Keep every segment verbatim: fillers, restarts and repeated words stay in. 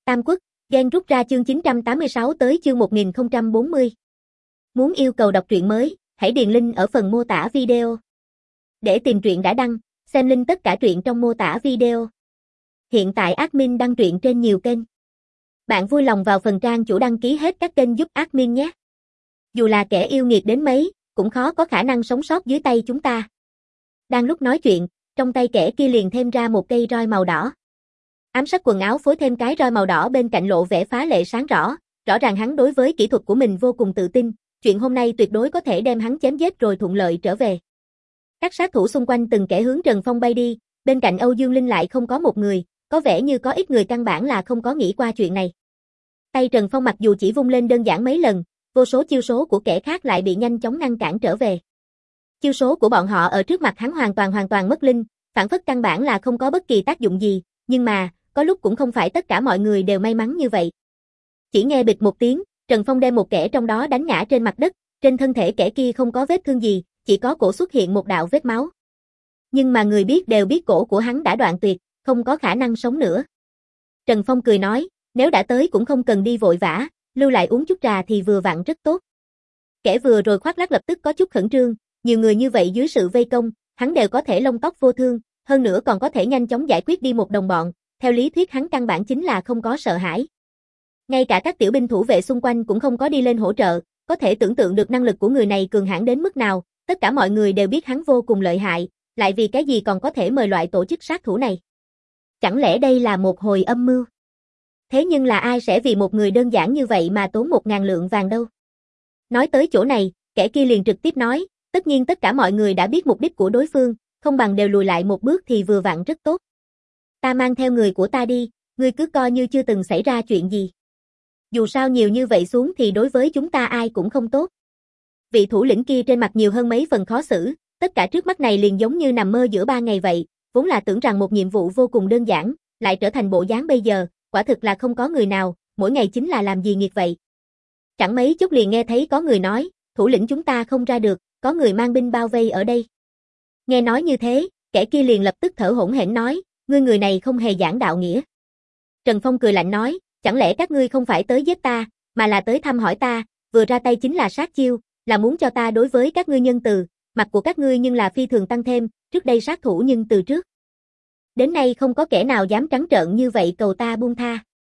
Tam Quốc, Gen rút ra chương chín trăm tám mươi sáu tới chương một nghìn không trăm bốn mươi. Muốn yêu cầu đọc truyện mới, hãy điền link ở phần mô tả video. Để tìm truyện đã đăng, xem link tất cả truyện trong mô tả video. Hiện tại admin đăng truyện trên nhiều kênh. Bạn vui lòng vào phần trang chủ đăng ký hết các kênh giúp admin nhé. Dù là kẻ yêu nghiệt đến mấy, cũng khó có khả năng sống sót dưới tay chúng ta. Đang lúc nói chuyện, trong tay kẻ kia liền thêm ra một cây roi màu đỏ. Ám sắc quần áo phối thêm cái roi màu đỏ bên cạnh lộ vẻ phá lệ sáng rõ, rõ ràng hắn đối với kỹ thuật của mình vô cùng tự tin, chuyện hôm nay tuyệt đối có thể đem hắn chém giết rồi thuận lợi trở về. Các sát thủ xung quanh từng kẻ hướng Trần Phong bay đi, bên cạnh Âu Dương Linh lại không có một người, có vẻ như có ít người căn bản là không có nghĩ qua chuyện này. Tay Trần Phong mặc dù chỉ vung lên đơn giản mấy lần, vô số chiêu số của kẻ khác lại bị nhanh chóng ngăn cản trở về. Chiêu số của bọn họ ở trước mặt hắn hoàn toàn hoàn toàn mất linh, phản phất căn bản là không có bất kỳ tác dụng gì, nhưng mà, có lúc cũng không phải tất cả mọi người đều may mắn như vậy. Chỉ nghe bịch một tiếng, Trần Phong đem một kẻ trong đó đánh ngã trên mặt đất, trên thân thể kẻ kia không có vết thương gì, chỉ có cổ xuất hiện một đạo vết máu. Nhưng mà người biết đều biết cổ của hắn đã đoạn tuyệt, không có khả năng sống nữa. Trần Phong cười nói, nếu đã tới cũng không cần đi vội vã, lưu lại uống chút trà thì vừa vặn rất tốt. Kẻ vừa rồi khoác lác lập tức có chút khẩn trương, nhiều người như vậy dưới sự vây công, hắn đều có thể lông tóc vô thương, hơn nữa còn có thể nhanh chóng giải quyết đi một đồng bọn, theo lý thuyết hắn căn bản chính là không có sợ hãi. Ngay cả các tiểu binh thủ vệ xung quanh cũng không có đi lên hỗ trợ, có thể tưởng tượng được năng lực của người này cường hãn đến mức nào, tất cả mọi người đều biết hắn vô cùng lợi hại, lại vì cái gì còn có thể mời loại tổ chức sát thủ này. Chẳng lẽ đây là một hồi âm mưu? Thế nhưng là ai sẽ vì một người đơn giản như vậy mà tốn một ngàn lượng vàng đâu? Nói tới chỗ này, kẻ kia liền trực tiếp nói, tất nhiên tất cả mọi người đã biết mục đích của đối phương, không bằng đều lùi lại một bước thì vừa vặn rất tốt. Ta mang theo người của ta đi, ngươi cứ coi như chưa từng xảy ra chuyện gì. Dù sao nhiều như vậy xuống thì đối với chúng ta ai cũng không tốt. Vị thủ lĩnh kia trên mặt nhiều hơn mấy phần khó xử, tất cả trước mắt này liền giống như nằm mơ giữa ba ngày vậy, vốn là tưởng rằng một nhiệm vụ vô cùng đơn giản, lại trở thành bộ dáng bây giờ, quả thực là không có người nào, mỗi ngày chính là làm gì nghiệt vậy. Chẳng mấy chốc liền nghe thấy có người nói, thủ lĩnh chúng ta không ra được, có người mang binh bao vây ở đây. Nghe nói như thế, kẻ kia liền lập tức thở hổn hển nói, ngươi người này không hề giảng đạo nghĩa. Trần Phong cười lạnh nói, chẳng lẽ các ngươi không phải tới giết ta, mà là tới thăm hỏi ta, vừa ra tay chính là sát chiêu, là muốn cho ta đối với các ngươi nhân từ, mặt của các ngươi nhưng là phi thường tăng thêm, trước đây sát thủ nhưng từ trước. Đến nay không có kẻ nào dám trắng trợn như vậy cầu ta buông tha.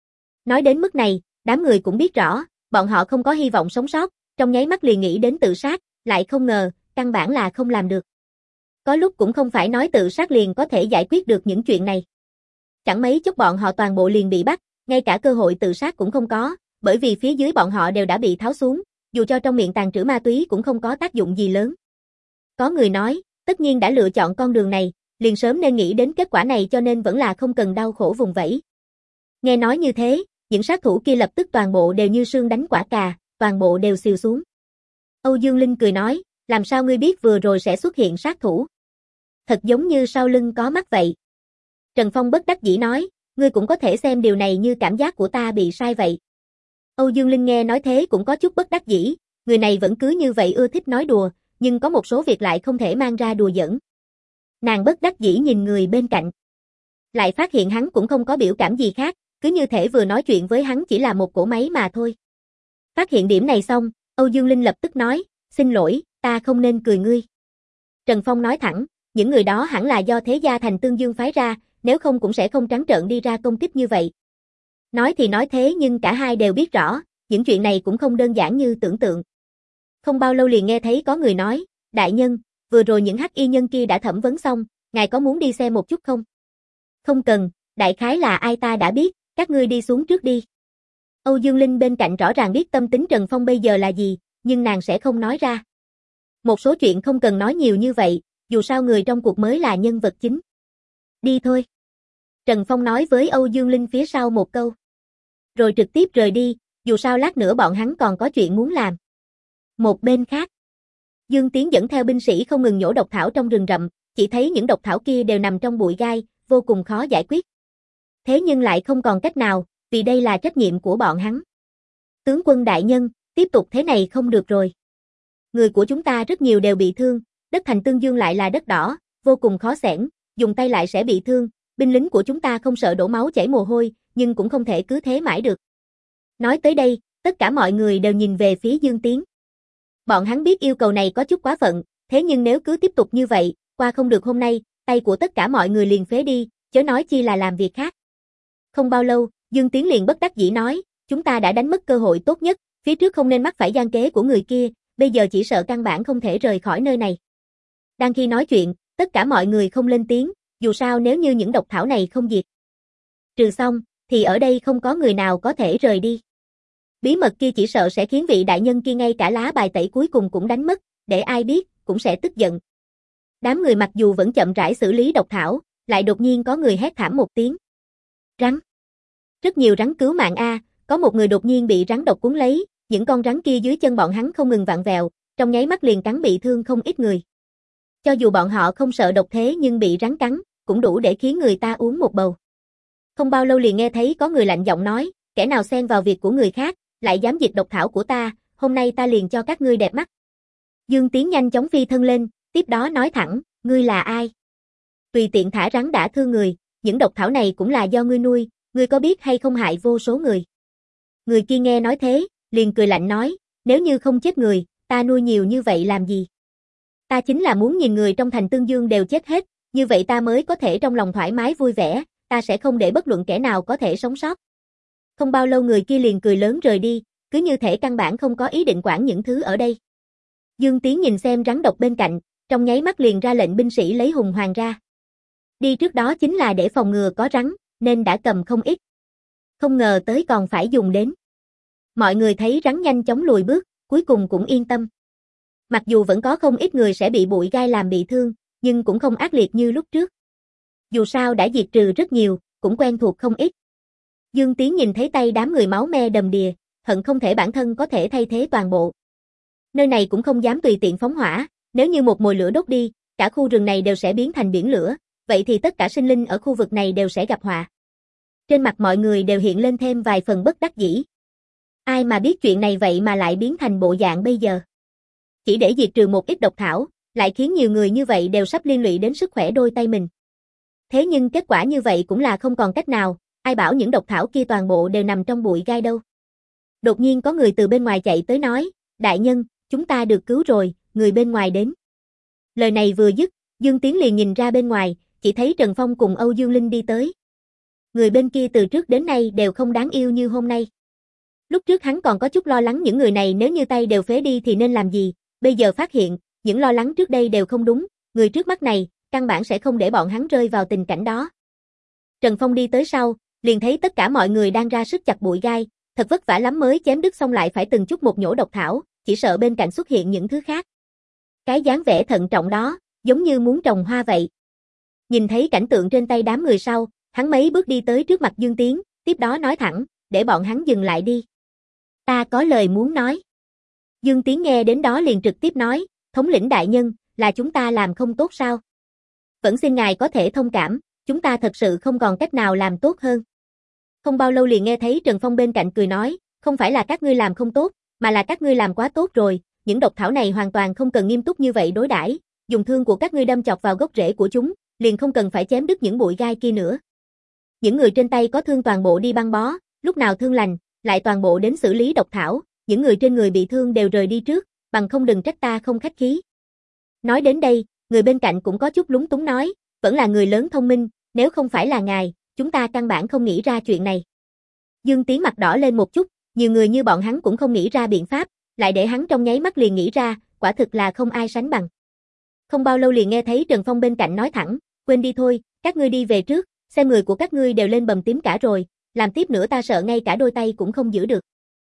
Nói đến mức này, đám người cũng biết rõ, bọn họ không có hy vọng sống sót, trong nháy mắt liền nghĩ đến tự sát, lại không ngờ, căn bản là không làm được. Có lúc cũng không phải nói tự sát liền có thể giải quyết được những chuyện này. Chẳng mấy chốc bọn họ toàn bộ liền bị bắt, ngay cả cơ hội tự sát cũng không có, bởi vì phía dưới bọn họ đều đã bị tháo xuống, dù cho trong miệng tàng trữ ma túy cũng không có tác dụng gì lớn. Có người nói, tất nhiên đã lựa chọn con đường này, liền sớm nên nghĩ đến kết quả này cho nên vẫn là không cần đau khổ vùng vẫy. Nghe nói như thế, những sát thủ kia lập tức toàn bộ đều như sương đánh quả cà, toàn bộ đều xìu xuống. Âu Dương Linh cười nói, làm sao ngươi biết vừa rồi sẽ xuất hiện sát thủ? Thật giống như sau lưng có mắt vậy. Trần Phong bất đắc dĩ nói, ngươi cũng có thể xem điều này như cảm giác của ta bị sai vậy. Âu Dương Linh nghe nói thế cũng có chút bất đắc dĩ, người này vẫn cứ như vậy ưa thích nói đùa, nhưng có một số việc lại không thể mang ra đùa giỡn. Nàng bất đắc dĩ nhìn người bên cạnh. Lại phát hiện hắn cũng không có biểu cảm gì khác, cứ như thể vừa nói chuyện với hắn chỉ là một cỗ máy mà thôi. Phát hiện điểm này xong, Âu Dương Linh lập tức nói, xin lỗi, ta không nên cười ngươi. Trần Phong nói thẳng, những người đó hẳn là do Thế gia thành Tương Dương phái ra, nếu không cũng sẽ không trắng trợn đi ra công kích như vậy. Nói thì nói thế nhưng cả hai đều biết rõ, những chuyện này cũng không đơn giản như tưởng tượng. Không bao lâu liền nghe thấy có người nói, đại nhân, vừa rồi những hắc y nhân kia đã thẩm vấn xong, ngài có muốn đi xem một chút không? Không cần, đại khái là ai ta đã biết, các ngươi đi xuống trước đi. Âu Dương Linh bên cạnh rõ ràng biết tâm tính Trần Phong bây giờ là gì, nhưng nàng sẽ không nói ra. Một số chuyện không cần nói nhiều như vậy, dù sao người trong cuộc mới là nhân vật chính. Đi thôi. Trần Phong nói với Âu Dương Linh phía sau một câu. Rồi trực tiếp rời đi, dù sao lát nữa bọn hắn còn có chuyện muốn làm. Một bên khác, Dương Tiến dẫn theo binh sĩ không ngừng nhổ độc thảo trong rừng rậm, chỉ thấy những độc thảo kia đều nằm trong bụi gai, vô cùng khó giải quyết. Thế nhưng lại không còn cách nào, vì đây là trách nhiệm của bọn hắn. Tướng quân đại nhân, tiếp tục thế này không được rồi. Người của chúng ta rất nhiều đều bị thương, đất thành Tương Dương lại là đất đỏ, vô cùng khó xẻng, dùng tay lại sẽ bị thương, binh lính của chúng ta không sợ đổ máu chảy mồ hôi, nhưng cũng không thể cứ thế mãi được. Nói tới đây, tất cả mọi người đều nhìn về phía Dương Tiến. Bọn hắn biết yêu cầu này có chút quá phận, thế nhưng nếu cứ tiếp tục như vậy, qua không được hôm nay, tay của tất cả mọi người liền phế đi, chớ nói chi là làm việc khác. Không bao lâu, Dương Tiến liền bất đắc dĩ nói, chúng ta đã đánh mất cơ hội tốt nhất, phía trước không nên mắc phải gian kế của người kia, bây giờ chỉ sợ căn bản không thể rời khỏi nơi này. Đang khi nói chuyện, tất cả mọi người không lên tiếng, dù sao nếu như những độc thảo này không diệt trừ xong, thì ở đây không có người nào có thể rời đi. Bí mật kia chỉ sợ sẽ khiến vị đại nhân kia ngay cả lá bài tẩy cuối cùng cũng đánh mất, để ai biết, cũng sẽ tức giận. Đám người mặc dù vẫn chậm rãi xử lý độc thảo, lại đột nhiên có người hét thảm một tiếng. Rắn! Rất nhiều rắn cứu mạng a, có một người đột nhiên bị rắn độc cuốn lấy, những con rắn kia dưới chân bọn hắn không ngừng vặn vẹo, trong nháy mắt liền cắn bị thương không ít người. Cho dù bọn họ không sợ độc thế nhưng bị rắn cắn, cũng đủ để khiến người ta uống một bầu. Không bao lâu liền nghe thấy có người lạnh giọng nói, kẻ nào xen vào việc của người khác, lại dám diệt độc thảo của ta, hôm nay ta liền cho các ngươi đẹp mắt. Dương Tiến nhanh chóng phi thân lên, tiếp đó nói thẳng, ngươi là ai? Tùy tiện thả rắn đã thương người, những độc thảo này cũng là do ngươi nuôi, ngươi có biết hay không hại vô số người. Người kia nghe nói thế, liền cười lạnh nói, nếu như không chết người, ta nuôi nhiều như vậy làm gì? Ta chính là muốn nhìn người trong thành Tương Dương đều chết hết, như vậy ta mới có thể trong lòng thoải mái vui vẻ, ta sẽ không để bất luận kẻ nào có thể sống sót. Không bao lâu người kia liền cười lớn rời đi, cứ như thể căn bản không có ý định quản những thứ ở đây. Dương Tiến nhìn xem rắn độc bên cạnh, trong nháy mắt liền ra lệnh binh sĩ lấy hùng hoàng ra. Đi trước đó chính là để phòng ngừa có rắn, nên đã cầm không ít. Không ngờ tới còn phải dùng đến. Mọi người thấy rắn nhanh chóng lùi bước, cuối cùng cũng yên tâm. Mặc dù vẫn có không ít người sẽ bị bụi gai làm bị thương, nhưng cũng không ác liệt như lúc trước. Dù sao đã diệt trừ rất nhiều, cũng quen thuộc không ít. Dương Tiến nhìn thấy tay đám người máu me đầm đìa, hận không thể bản thân có thể thay thế toàn bộ. Nơi này cũng không dám tùy tiện phóng hỏa, nếu như một mồi lửa đốt đi, cả khu rừng này đều sẽ biến thành biển lửa, vậy thì tất cả sinh linh ở khu vực này đều sẽ gặp họa. Trên mặt mọi người đều hiện lên thêm vài phần bất đắc dĩ. Ai mà biết chuyện này vậy mà lại biến thành bộ dạng bây giờ. Chỉ để diệt trừ một ít độc thảo, lại khiến nhiều người như vậy đều sắp liên lụy đến sức khỏe đôi tay mình. Thế nhưng kết quả như vậy cũng là không còn cách nào, ai bảo những độc thảo kia toàn bộ đều nằm trong bụi gai đâu. Đột nhiên có người từ bên ngoài chạy tới nói, đại nhân, chúng ta được cứu rồi, người bên ngoài đến. Lời này vừa dứt, Dương Tiến liền nhìn ra bên ngoài, chỉ thấy Trần Phong cùng Âu Dương Linh đi tới. Người bên kia từ trước đến nay đều không đáng yêu như hôm nay. Lúc trước hắn còn có chút lo lắng những người này nếu như tay đều phế đi thì nên làm gì, bây giờ phát hiện, những lo lắng trước đây đều không đúng, người trước mắt này, căn bản sẽ không để bọn hắn rơi vào tình cảnh đó. Trần Phong đi tới sau, liền thấy tất cả mọi người đang ra sức chặt bụi gai, thật vất vả lắm mới chém đứt xong lại phải từng chút một nhổ độc thảo, chỉ sợ bên cạnh xuất hiện những thứ khác. Cái dáng vẻ thận trọng đó, giống như muốn trồng hoa vậy. Nhìn thấy cảnh tượng trên tay đám người sau, hắn mấy bước đi tới trước mặt Dương Tiến, tiếp đó nói thẳng, để bọn hắn dừng lại đi. Ta có lời muốn nói. Dương Tiến nghe đến đó liền trực tiếp nói, thống lĩnh đại nhân, là chúng ta làm không tốt sao? Vẫn xin ngài có thể thông cảm, chúng ta thật sự không còn cách nào làm tốt hơn. Không bao lâu liền nghe thấy Trần Phong bên cạnh cười nói, không phải là các ngươi làm không tốt, mà là các ngươi làm quá tốt rồi, những độc thảo này hoàn toàn không cần nghiêm túc như vậy đối đãi, dùng thương của các ngươi đâm chọc vào gốc rễ của chúng, liền không cần phải chém đứt những bụi gai kia nữa. Những người trên tay có thương toàn bộ đi băng bó, lúc nào thương lành, lại toàn bộ đến xử lý độc thảo, những người trên người bị thương đều rời đi trước, bằng không đừng trách ta không khách khí. Nói đến đây, người bên cạnh cũng có chút lúng túng nói, vẫn là người lớn thông minh, nếu không phải là ngài, chúng ta căn bản không nghĩ ra chuyện này. Dương Tiến mặt đỏ lên một chút, nhiều người như bọn hắn cũng không nghĩ ra biện pháp, lại để hắn trong nháy mắt liền nghĩ ra, quả thực là không ai sánh bằng. Không bao lâu liền nghe thấy Trần Phong bên cạnh nói thẳng, quên đi thôi, các ngươi đi về trước, xem người của các ngươi đều lên bầm tím cả rồi, làm tiếp nữa ta sợ ngay cả đôi tay cũng không giữ được.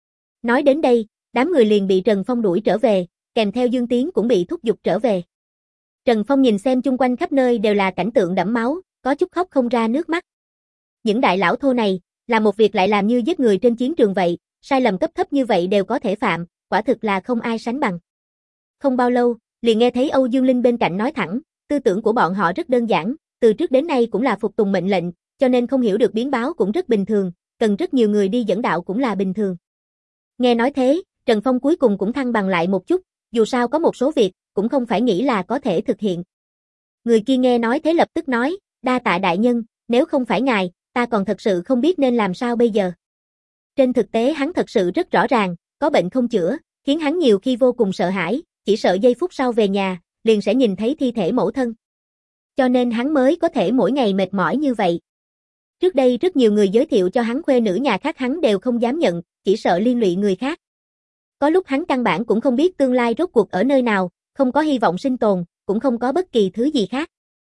Nói đến đây, đám người liền bị Trần Phong đuổi trở về, kèm theo Dương Tiến cũng bị thúc giục trở về. Trần Phong nhìn xem chung quanh khắp nơi đều là cảnh tượng đẫm máu, có chút khóc không ra nước mắt. Những đại lão thô này, làm một việc lại làm như giết người trên chiến trường vậy, sai lầm cấp thấp như vậy đều có thể phạm, quả thực là không ai sánh bằng. Không bao lâu, liền nghe thấy Âu Dương Linh bên cạnh nói thẳng, tư tưởng của bọn họ rất đơn giản, từ trước đến nay cũng là phục tùng mệnh lệnh, cho nên không hiểu được biến báo cũng rất bình thường, cần rất nhiều người đi dẫn đạo cũng là bình thường. Nghe nói thế, Trần Phong cuối cùng cũng thăng bằng lại một chút, dù sao có một số việc, cũng không phải nghĩ là có thể thực hiện. Người kia nghe nói thế lập tức nói, đa tạ đại nhân, nếu không phải ngài, ta còn thật sự không biết nên làm sao bây giờ. Trên thực tế hắn thật sự rất rõ ràng, có bệnh không chữa, khiến hắn nhiều khi vô cùng sợ hãi, chỉ sợ giây phút sau về nhà, liền sẽ nhìn thấy thi thể mẫu thân. Cho nên hắn mới có thể mỗi ngày mệt mỏi như vậy. Trước đây rất nhiều người giới thiệu cho hắn khuê nữ nhà khác hắn đều không dám nhận, chỉ sợ liên lụy người khác. Có lúc hắn căn bản cũng không biết tương lai rốt cuộc ở nơi nào, không có hy vọng sinh tồn, cũng không có bất kỳ thứ gì khác.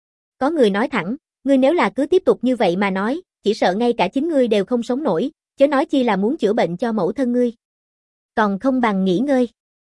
Có người nói thẳng, ngươi nếu là cứ tiếp tục như vậy mà nói, chỉ sợ ngay cả chính ngươi đều không sống nổi, chớ nói chi là muốn chữa bệnh cho mẫu thân ngươi. Còn không bằng nghỉ ngơi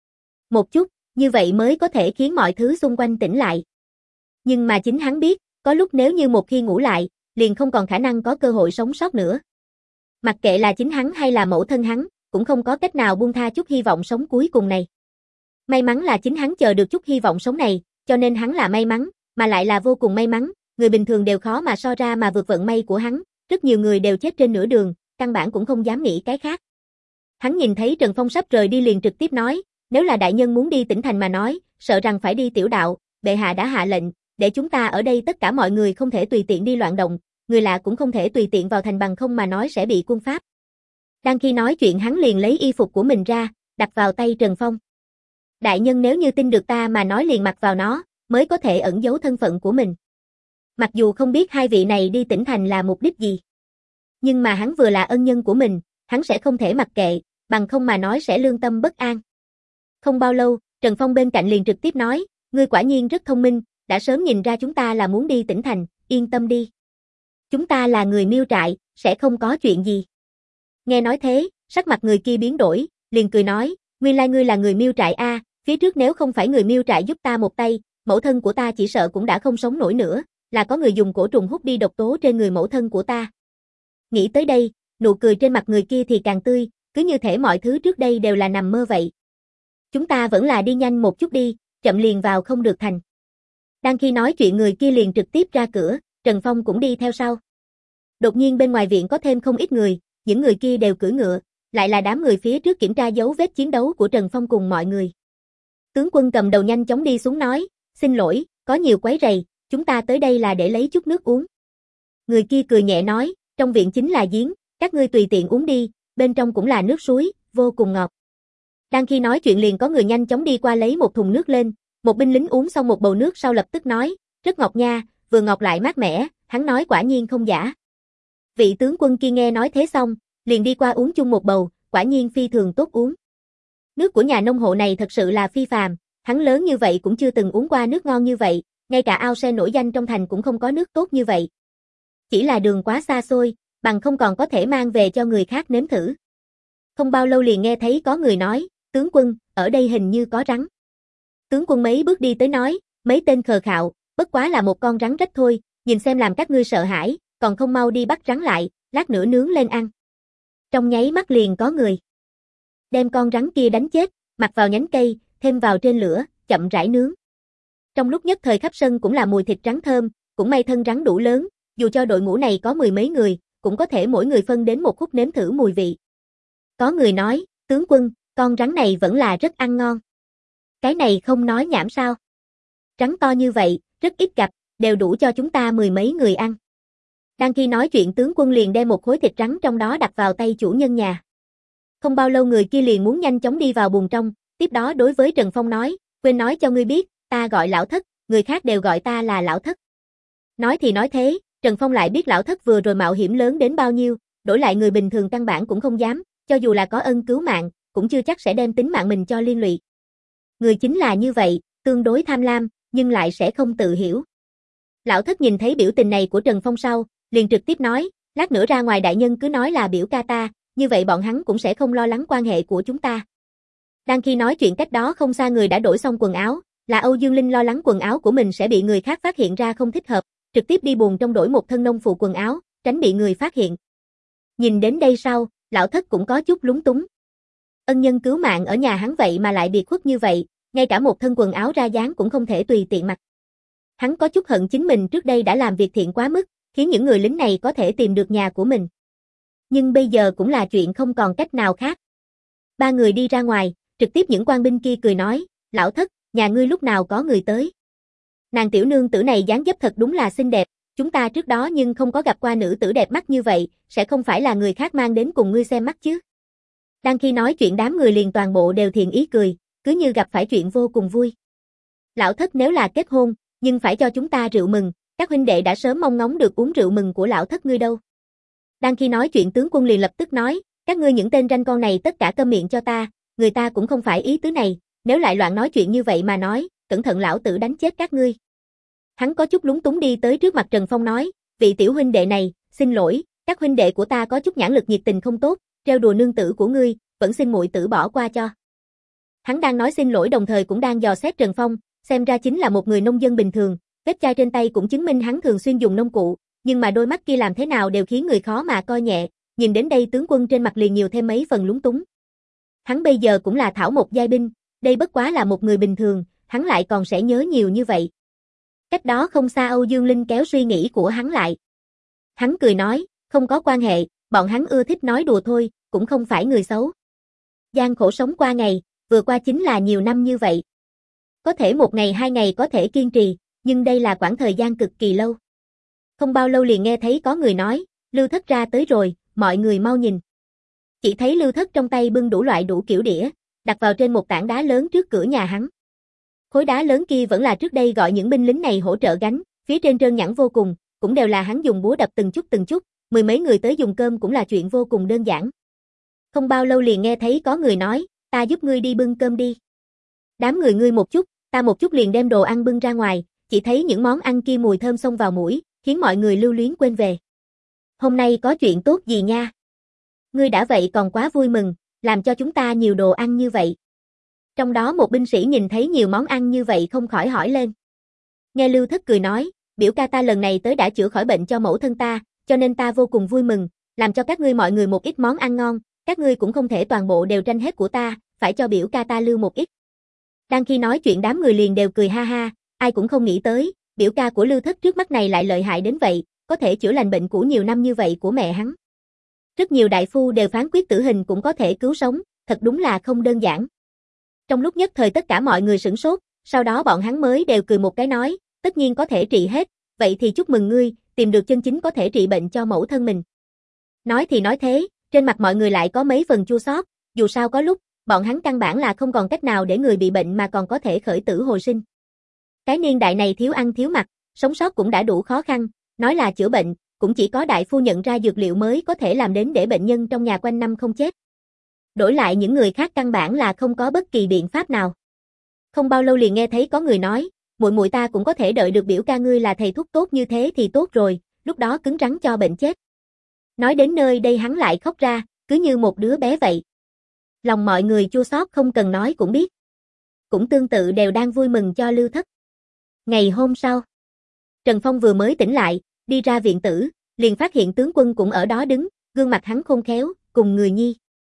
một chút, như vậy mới có thể khiến mọi thứ xung quanh tỉnh lại. Nhưng mà chính hắn biết, có lúc nếu như một khi ngủ lại, liền không còn khả năng có cơ hội sống sót nữa. Mặc kệ là chính hắn hay là mẫu thân hắn, cũng không có cách nào buông tha chút hy vọng sống cuối cùng này. May mắn là chính hắn chờ được chút hy vọng sống này, cho nên hắn là may mắn, mà lại là vô cùng may mắn, người bình thường đều khó mà so ra mà vượt vận may của hắn, rất nhiều người đều chết trên nửa đường, căn bản cũng không dám nghĩ cái khác. Hắn nhìn thấy Trần Phong sắp rời đi liền trực tiếp nói, nếu là đại nhân muốn đi tỉnh thành mà nói, sợ rằng phải đi tiểu đạo, bệ hạ đã hạ lệnh, để chúng ta ở đây tất cả mọi người không thể tùy tiện đi loạn động, người lạ cũng không thể tùy tiện vào thành bằng không mà nói sẽ bị quân pháp. Đang khi nói chuyện hắn liền lấy y phục của mình ra, đặt vào tay Trần Phong. Đại nhân nếu như tin được ta mà nói liền mặc vào nó, mới có thể ẩn giấu thân phận của mình. Mặc dù không biết hai vị này đi tỉnh thành là mục đích gì. Nhưng mà hắn vừa là ân nhân của mình, hắn sẽ không thể mặc kệ, bằng không mà nói sẽ lương tâm bất an. Không bao lâu, Trần Phong bên cạnh liền trực tiếp nói, ngươi quả nhiên rất thông minh, đã sớm nhìn ra chúng ta là muốn đi tỉnh thành, yên tâm đi. Chúng ta là người Miêu trại, sẽ không có chuyện gì. Nghe nói thế, sắc mặt người kia biến đổi, liền cười nói, nguyên lai ngươi là người Miêu trại a, phía trước nếu không phải người Miêu trại giúp ta một tay, mẫu thân của ta chỉ sợ cũng đã không sống nổi nữa, là có người dùng cổ trùng hút đi độc tố trên người mẫu thân của ta. Nghĩ tới đây, nụ cười trên mặt người kia thì càng tươi, cứ như thể mọi thứ trước đây đều là nằm mơ vậy. Chúng ta vẫn là đi nhanh một chút đi, chậm liền vào không được thành. Đang khi nói chuyện người kia liền trực tiếp ra cửa, Trần Phong cũng đi theo sau. Đột nhiên bên ngoài viện có thêm không ít người, những người kia đều cưỡi ngựa, lại là đám người phía trước kiểm tra dấu vết chiến đấu của Trần Phong cùng mọi người. Tướng quân cầm đầu nhanh chóng đi xuống nói, xin lỗi, có nhiều quấy rầy, chúng ta tới đây là để lấy chút nước uống. Người kia cười nhẹ nói, trong viện chính là giếng, các ngươi tùy tiện uống đi, bên trong cũng là nước suối, vô cùng ngọt. Đang khi nói chuyện liền có người nhanh chóng đi qua lấy một thùng nước lên, một binh lính uống xong một bầu nước sau lập tức nói, rất ngọt nha, vừa ngọt lại mát mẻ, hắn nói quả nhiên không giả. Vị tướng quân kia nghe nói thế xong, liền đi qua uống chung một bầu, quả nhiên phi thường tốt uống. Nước của nhà nông hộ này thật sự là phi phàm, hắn lớn như vậy cũng chưa từng uống qua nước ngon như vậy, ngay cả ao sen nổi danh trong thành cũng không có nước tốt như vậy. Chỉ là đường quá xa xôi, bằng không còn có thể mang về cho người khác nếm thử. Không bao lâu liền nghe thấy có người nói, tướng quân, ở đây hình như có rắn. Tướng quân mấy bước đi tới nói, mấy tên khờ khạo, bất quá là một con rắn rách thôi, nhìn xem làm các ngươi sợ hãi, còn không mau đi bắt rắn lại, lát nữa nướng lên ăn. Trong nháy mắt liền có người đem con rắn kia đánh chết, mặc vào nhánh cây, thêm vào trên lửa, chậm rãi nướng. Trong lúc nhất thời khắp sân cũng là mùi thịt rắn thơm, cũng may thân rắn đủ lớn, dù cho đội ngũ này có mười mấy người, cũng có thể mỗi người phân đến một khúc nếm thử mùi vị. Có người nói, tướng quân, con rắn này vẫn là rất ăn ngon. Cái này không nói nhảm sao? Rắn to như vậy, rất ít gặp, đều đủ cho chúng ta mười mấy người ăn. Đang khi nói chuyện tướng quân liền đem một khối thịt rắn trong đó đặt vào tay chủ nhân nhà. Không bao lâu người kia liền muốn nhanh chóng đi vào buồng trong, tiếp đó đối với Trần Phong nói, quên nói cho ngươi biết, ta gọi lão thất, người khác đều gọi ta là lão thất. Nói thì nói thế, Trần Phong lại biết lão thất vừa rồi mạo hiểm lớn đến bao nhiêu, đổi lại người bình thường căn bản cũng không dám, cho dù là có ân cứu mạng, cũng chưa chắc sẽ đem tính mạng mình cho liên lụy. Người chính là như vậy, tương đối tham lam, nhưng lại sẽ không tự hiểu. Lão thất nhìn thấy biểu tình này của Trần Phong sau, liền trực tiếp nói, lát nữa ra ngoài đại nhân cứ nói là biểu ca ta, như vậy bọn hắn cũng sẽ không lo lắng quan hệ của chúng ta. Đang khi nói chuyện cách đó không xa người đã đổi xong quần áo, là Âu Dương Linh lo lắng quần áo của mình sẽ bị người khác phát hiện ra không thích hợp, trực tiếp đi buồng trong đổi một thân nông phụ quần áo, tránh bị người phát hiện. Nhìn đến đây sau, lão thất cũng có chút lúng túng. Ân nhân cứu mạng ở nhà hắn vậy mà lại biệt khuất như vậy, ngay cả một thân quần áo ra dáng cũng không thể tùy tiện mặc. Hắn có chút hận chính mình trước đây đã làm việc thiện quá mức, khiến những người lính này có thể tìm được nhà của mình. Nhưng bây giờ cũng là chuyện không còn cách nào khác. Ba người đi ra ngoài, trực tiếp những quan binh kia cười nói, lão thất, nhà ngươi lúc nào có người tới. Nàng tiểu nương tử này dáng dấp thật đúng là xinh đẹp, chúng ta trước đó nhưng không có gặp qua nữ tử đẹp mắt như vậy, sẽ không phải là người khác mang đến cùng ngươi xem mắt chứ. Đang khi nói chuyện đám người liền toàn bộ đều thiện ý cười, cứ như gặp phải chuyện vô cùng vui. Lão thất nếu là kết hôn, nhưng phải cho chúng ta rượu mừng, các huynh đệ đã sớm mong ngóng được uống rượu mừng của lão thất ngươi đâu. Đang khi nói chuyện tướng quân liền lập tức nói, các ngươi những tên ranh con này tất cả câm miệng cho ta, người ta cũng không phải ý tứ này, nếu lại loạn nói chuyện như vậy mà nói, cẩn thận lão tử đánh chết các ngươi. Hắn có chút lúng túng đi tới trước mặt Trần Phong nói, vị tiểu huynh đệ này, xin lỗi, các huynh đệ của ta có chút nhãn lực nhiệt tình không tốt, trêu đùa nương tử của ngươi, vẫn xin muội tử bỏ qua cho. Hắn đang nói xin lỗi đồng thời cũng đang dò xét Trần Phong, xem ra chính là một người nông dân bình thường, vết chai trên tay cũng chứng minh hắn thường xuyên dùng nông cụ, nhưng mà đôi mắt kia làm thế nào đều khiến người khó mà coi nhẹ, nhìn đến đây tướng quân trên mặt liền nhiều thêm mấy phần lúng túng. Hắn bây giờ cũng là thảo một giai binh, đây bất quá là một người bình thường, hắn lại còn sẽ nhớ nhiều như vậy. Cách đó không xa Âu Dương Linh kéo suy nghĩ của hắn lại. Hắn cười nói, không có quan hệ, bọn hắn ưa thích nói đùa thôi, cũng không phải người xấu. Gian khổ sống qua ngày, vừa qua chính là nhiều năm như vậy. Có thể một ngày hai ngày có thể kiên trì, nhưng đây là quãng thời gian cực kỳ lâu. Không bao lâu liền nghe thấy có người nói, Lưu Thất ra tới rồi, mọi người mau nhìn. Chỉ thấy Lưu Thất trong tay bưng đủ loại đủ kiểu đĩa, đặt vào trên một tảng đá lớn trước cửa nhà hắn. Khối đá lớn kia vẫn là trước đây gọi những binh lính này hỗ trợ gánh, phía trên trơn nhẵn vô cùng, cũng đều là hắn dùng búa đập từng chút từng chút, mười mấy người tới dùng cơm cũng là chuyện vô cùng đơn giản. Không bao lâu liền nghe thấy có người nói, ta giúp ngươi đi bưng cơm đi. Đám người ngươi một chút, ta một chút liền đem đồ ăn bưng ra ngoài, chỉ thấy những món ăn kia mùi thơm xông vào mũi, khiến mọi người lưu luyến quên về. Hôm nay có chuyện tốt gì nha? Ngươi đã vậy còn quá vui mừng, làm cho chúng ta nhiều đồ ăn như vậy. Trong đó một binh sĩ nhìn thấy nhiều món ăn như vậy không khỏi hỏi lên. Nghe Lưu Thất cười nói, biểu ca ta lần này tới đã chữa khỏi bệnh cho mẫu thân ta, cho nên ta vô cùng vui mừng, làm cho các ngươi mọi người một ít món ăn ngon, các ngươi cũng không thể toàn bộ đều tranh hết của ta, phải cho biểu ca ta lưu một ít. Đang khi nói chuyện đám người liền đều cười ha ha, ai cũng không nghĩ tới, biểu ca của Lưu Thất trước mắt này lại lợi hại đến vậy, có thể chữa lành bệnh cũ nhiều năm như vậy của mẹ hắn. Rất nhiều đại phu đều phán quyết tử hình cũng có thể cứu sống, thật đúng là không đơn giản. Trong lúc nhất thời tất cả mọi người sửng sốt, sau đó bọn hắn mới đều cười một cái nói, tất nhiên có thể trị hết, vậy thì chúc mừng ngươi, tìm được chân chính có thể trị bệnh cho mẫu thân mình. Nói thì nói thế, trên mặt mọi người lại có mấy phần chua xót, dù sao có lúc, bọn hắn căn bản là không còn cách nào để người bị bệnh mà còn có thể khởi tử hồi sinh. Cái niên đại này thiếu ăn thiếu mặc, sống sót cũng đã đủ khó khăn, nói là chữa bệnh, cũng chỉ có đại phu nhận ra dược liệu mới có thể làm đến để bệnh nhân trong nhà quanh năm không chết. Đổi lại những người khác căn bản là không có bất kỳ biện pháp nào. Không bao lâu liền nghe thấy có người nói, muội muội ta cũng có thể đợi được biểu ca ngươi là thầy thuốc tốt như thế thì tốt rồi, lúc đó cứng rắn cho bệnh chết. Nói đến nơi đây hắn lại khóc ra, cứ như một đứa bé vậy. Lòng mọi người chua xót không cần nói cũng biết. Cũng tương tự đều đang vui mừng cho Lưu Thất. Ngày hôm sau, Trần Phong vừa mới tỉnh lại, đi ra viện tử, liền phát hiện tướng quân cũng ở đó đứng, gương mặt hắn khôn khéo, cùng người nhi.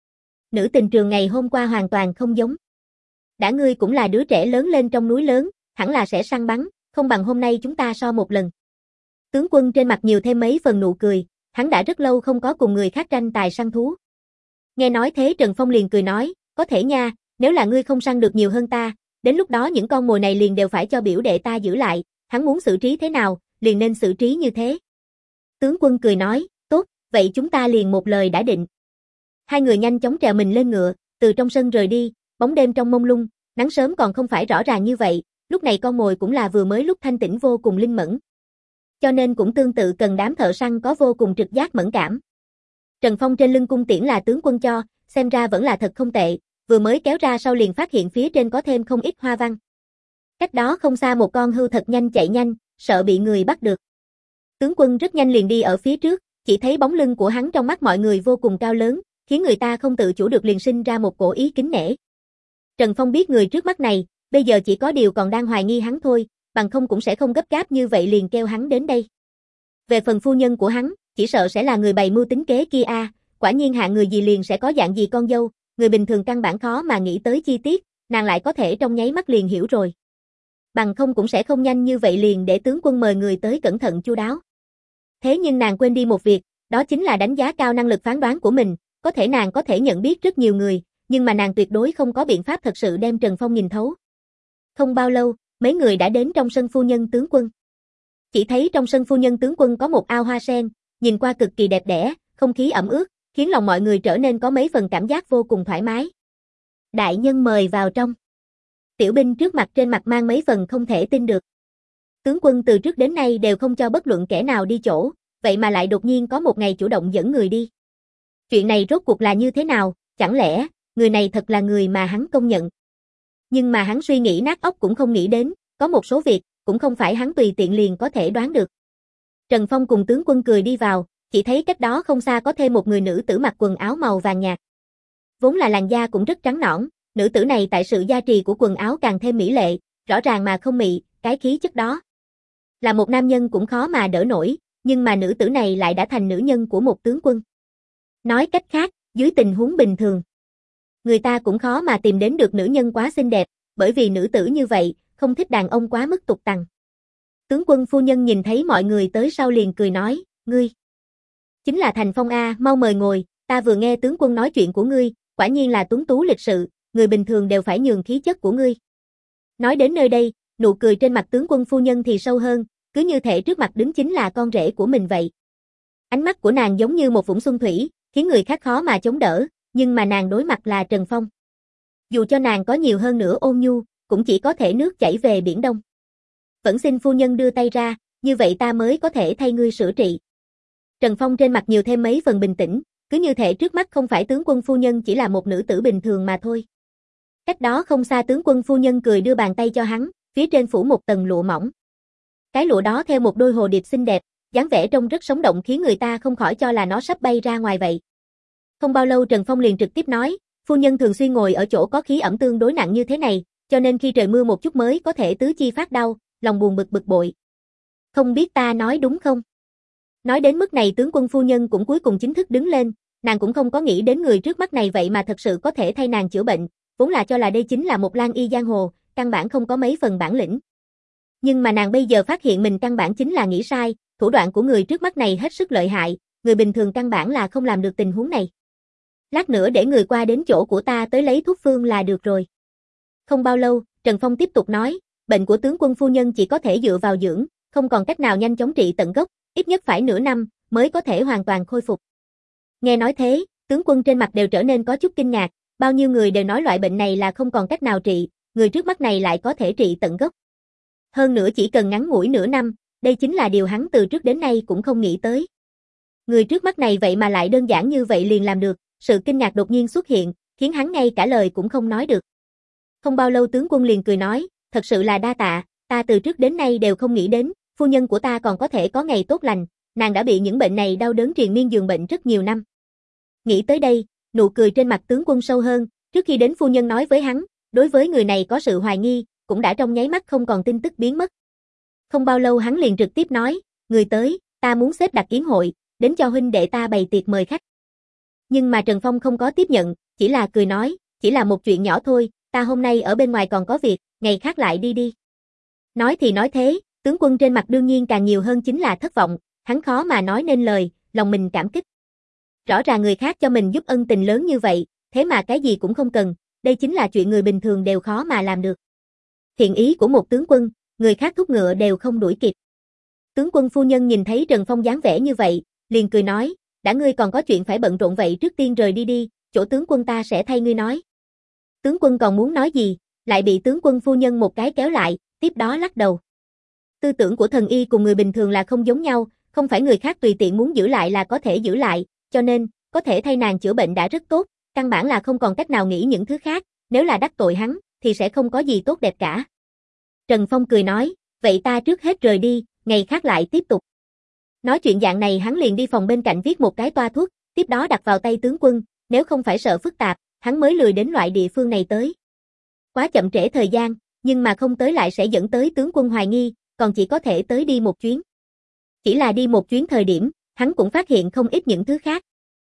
Nữ tình trường ngày hôm qua hoàn toàn không giống. Đã ngươi cũng là đứa trẻ lớn lên trong núi lớn, hẳn là sẽ săn bắn, không bằng hôm nay chúng ta so một lần. Tướng quân trên mặt nhiều thêm mấy phần nụ cười, hắn đã rất lâu không có cùng người khác tranh tài săn thú. Nghe nói thế Trần Phong liền cười nói, có thể nha, nếu là ngươi không săn được nhiều hơn ta, đến lúc đó những con mồi này liền đều phải cho biểu đệ ta giữ lại, hắn muốn xử trí thế nào, liền nên xử trí như thế. Tướng quân cười nói, tốt, vậy chúng ta liền một lời đã định. Hai người nhanh chóng trèo mình lên ngựa, từ trong sân rời đi, bóng đêm trong mông lung, nắng sớm còn không phải rõ ràng như vậy, lúc này con mồi cũng là vừa mới lúc thanh tĩnh vô cùng linh mẫn. Cho nên cũng tương tự cần đám thợ săn có vô cùng trực giác mẫn cảm. Trần Phong trên lưng cung tiễn là tướng quân cho, xem ra vẫn là thật không tệ, vừa mới kéo ra sau liền phát hiện phía trên có thêm không ít hoa văn. Cách đó không xa một con hươu thật nhanh chạy nhanh, sợ bị người bắt được. Tướng quân rất nhanh liền đi ở phía trước, chỉ thấy bóng lưng của hắn trong mắt mọi người vô cùng cao lớn, khiến người ta không tự chủ được liền sinh ra một cổ ý kính nể. Trần Phong biết người trước mắt này, bây giờ chỉ có điều còn đang hoài nghi hắn thôi, bằng không cũng sẽ không gấp gáp như vậy liền kêu hắn đến đây. Về phần phu nhân của hắn, chỉ sợ sẽ là người bày mưu tính kế kia a, à, quả nhiên hạng người gì liền sẽ có dạng gì con dâu, người bình thường căn bản khó mà nghĩ tới chi tiết, nàng lại có thể trong nháy mắt liền hiểu rồi. Bằng không cũng sẽ không nhanh như vậy liền để tướng quân mời người tới cẩn thận chu đáo. Thế nhưng nàng quên đi một việc, đó chính là đánh giá cao năng lực phán đoán của mình, có thể nàng có thể nhận biết rất nhiều người, nhưng mà nàng tuyệt đối không có biện pháp thật sự đem Trần Phong nhìn thấu. Không bao lâu, mấy người đã đến trong sân phu nhân tướng quân. Chỉ thấy trong sân phu nhân tướng quân có một ao hoa sen, nhìn qua cực kỳ đẹp đẽ, không khí ẩm ướt, khiến lòng mọi người trở nên có mấy phần cảm giác vô cùng thoải mái. Đại nhân mời vào trong. Tiểu binh trước mặt trên mặt mang mấy phần không thể tin được. Tướng quân từ trước đến nay đều không cho bất luận kẻ nào đi chỗ, vậy mà lại đột nhiên có một ngày chủ động dẫn người đi. Chuyện này rốt cuộc là như thế nào, chẳng lẽ, người này thật là người mà hắn công nhận. Nhưng mà hắn suy nghĩ nát óc cũng không nghĩ đến, có một số việc, cũng không phải hắn tùy tiện liền có thể đoán được. Trần Phong cùng tướng quân cười đi vào, chỉ thấy cách đó không xa có thêm một người nữ tử mặc quần áo màu vàng nhạt. Vốn là làn da cũng rất trắng nõn, nữ tử này tại sự gia trì của quần áo càng thêm mỹ lệ, rõ ràng mà không mị, cái khí chất đó. Là một nam nhân cũng khó mà đỡ nổi, nhưng mà nữ tử này lại đã thành nữ nhân của một tướng quân. Nói cách khác, dưới tình huống bình thường, người ta cũng khó mà tìm đến được nữ nhân quá xinh đẹp, bởi vì nữ tử như vậy, không thích đàn ông quá mức tục tằng. Tướng quân phu nhân nhìn thấy mọi người tới sau liền cười nói, ngươi chính là Thành Phong A, mau mời ngồi, ta vừa nghe tướng quân nói chuyện của ngươi, quả nhiên là tuấn tú lịch sự, người bình thường đều phải nhường khí chất của ngươi. Nói đến nơi đây, nụ cười trên mặt tướng quân phu nhân thì sâu hơn, cứ như thể trước mặt đứng chính là con rể của mình vậy. Ánh mắt của nàng giống như một vũng xuân thủy, khiến người khác khó mà chống đỡ, nhưng mà nàng đối mặt là Trần Phong. Dù cho nàng có nhiều hơn nữa ôn nhu, cũng chỉ có thể nước chảy về biển đông. Vẫn xin phu nhân đưa tay ra, như vậy ta mới có thể thay ngươi sửa trị. Trần Phong trên mặt nhiều thêm mấy phần bình tĩnh, cứ như thể trước mắt không phải tướng quân phu nhân chỉ là một nữ tử bình thường mà thôi. Cách đó không xa tướng quân phu nhân cười đưa bàn tay cho hắn, phía trên phủ một tầng lụa mỏng. Cái lụa đó theo một đôi hồ điệp xinh đẹp, dáng vẻ trông rất sống động khiến người ta không khỏi cho là nó sắp bay ra ngoài vậy. Không bao lâu Trần Phong liền trực tiếp nói, phu nhân thường xuyên ngồi ở chỗ có khí ẩm tương đối nặng như thế này, cho nên khi trời mưa một chút mới có thể tứ chi phát đau, lòng buồn bực bực bội. Không biết ta nói đúng không? Nói đến mức này tướng quân phu nhân cũng cuối cùng chính thức đứng lên, nàng cũng không có nghĩ đến người trước mắt này vậy mà thật sự có thể thay nàng chữa bệnh, vốn là cho là đây chính là một lang y giang hồ, căn bản không có mấy phần bản lĩnh. Nhưng mà nàng bây giờ phát hiện mình căn bản chính là nghĩ sai, thủ đoạn của người trước mắt này hết sức lợi hại, người bình thường căn bản là không làm được tình huống này. Lát nữa để người qua đến chỗ của ta tới lấy thuốc phương là được rồi. Không bao lâu, Trần Phong tiếp tục nói, bệnh của tướng quân phu nhân chỉ có thể dựa vào dưỡng, không còn cách nào nhanh chóng trị tận gốc, ít nhất phải nửa năm mới có thể hoàn toàn khôi phục. Nghe nói thế, tướng quân trên mặt đều trở nên có chút kinh ngạc, bao nhiêu người đều nói loại bệnh này là không còn cách nào trị, người trước mắt này lại có thể trị tận gốc. Hơn nữa chỉ cần ngắn ngủi nửa năm, đây chính là điều hắn từ trước đến nay cũng không nghĩ tới. Người trước mắt này vậy mà lại đơn giản như vậy liền làm được, sự kinh ngạc đột nhiên xuất hiện, khiến hắn ngay cả lời cũng không nói được. Không bao lâu tướng quân liền cười nói, thật sự là đa tạ, ta từ trước đến nay đều không nghĩ đến, phu nhân của ta còn có thể có ngày tốt lành, nàng đã bị những bệnh này đau đớn triền miên giường bệnh rất nhiều năm. Nghĩ tới đây, nụ cười trên mặt tướng quân sâu hơn, trước khi đến phu nhân nói với hắn, đối với người này có sự hoài nghi, cũng đã trong nháy mắt không còn tin tức biến mất. Không bao lâu hắn liền trực tiếp nói, người tới, ta muốn xếp đặt yến hội, đến cho huynh đệ ta bày tiệc mời khách. Nhưng mà Trần Phong không có tiếp nhận, chỉ là cười nói, chỉ là một chuyện nhỏ thôi, ta hôm nay ở bên ngoài còn có việc, ngày khác lại đi đi. Nói thì nói thế, tướng quân trên mặt đương nhiên càng nhiều hơn chính là thất vọng, hắn khó mà nói nên lời, lòng mình cảm kích. Rõ ràng người khác cho mình giúp ân tình lớn như vậy, thế mà cái gì cũng không cần, đây chính là chuyện người bình thường đều khó mà làm được. Thiện ý của một tướng quân, người khác thúc ngựa đều không đuổi kịp. Tướng quân phu nhân nhìn thấy Trần Phong dáng vẻ như vậy, liền cười nói, đã ngươi còn có chuyện phải bận rộn vậy trước tiên rời đi đi, chỗ tướng quân ta sẽ thay ngươi nói. Tướng quân còn muốn nói gì, lại bị tướng quân phu nhân một cái kéo lại, tiếp đó lắc đầu. Tư tưởng của thần y cùng người bình thường là không giống nhau, không phải người khác tùy tiện muốn giữ lại là có thể giữ lại, cho nên, có thể thay nàng chữa bệnh đã rất tốt, căn bản là không còn cách nào nghĩ những thứ khác, nếu là đắc tội hắn, thì sẽ không có gì tốt đẹp cả. Trần Phong cười nói, vậy ta trước hết rời đi, ngày khác lại tiếp tục. Nói chuyện dạng này hắn liền đi phòng bên cạnh viết một cái toa thuốc, tiếp đó đặt vào tay tướng quân, nếu không phải sợ phức tạp, hắn mới lười đến loại địa phương này tới. Quá chậm trễ thời gian, nhưng mà không tới lại sẽ dẫn tới tướng quân hoài nghi, còn chỉ có thể tới đi một chuyến. Chỉ là đi một chuyến thời điểm, hắn cũng phát hiện không ít những thứ khác.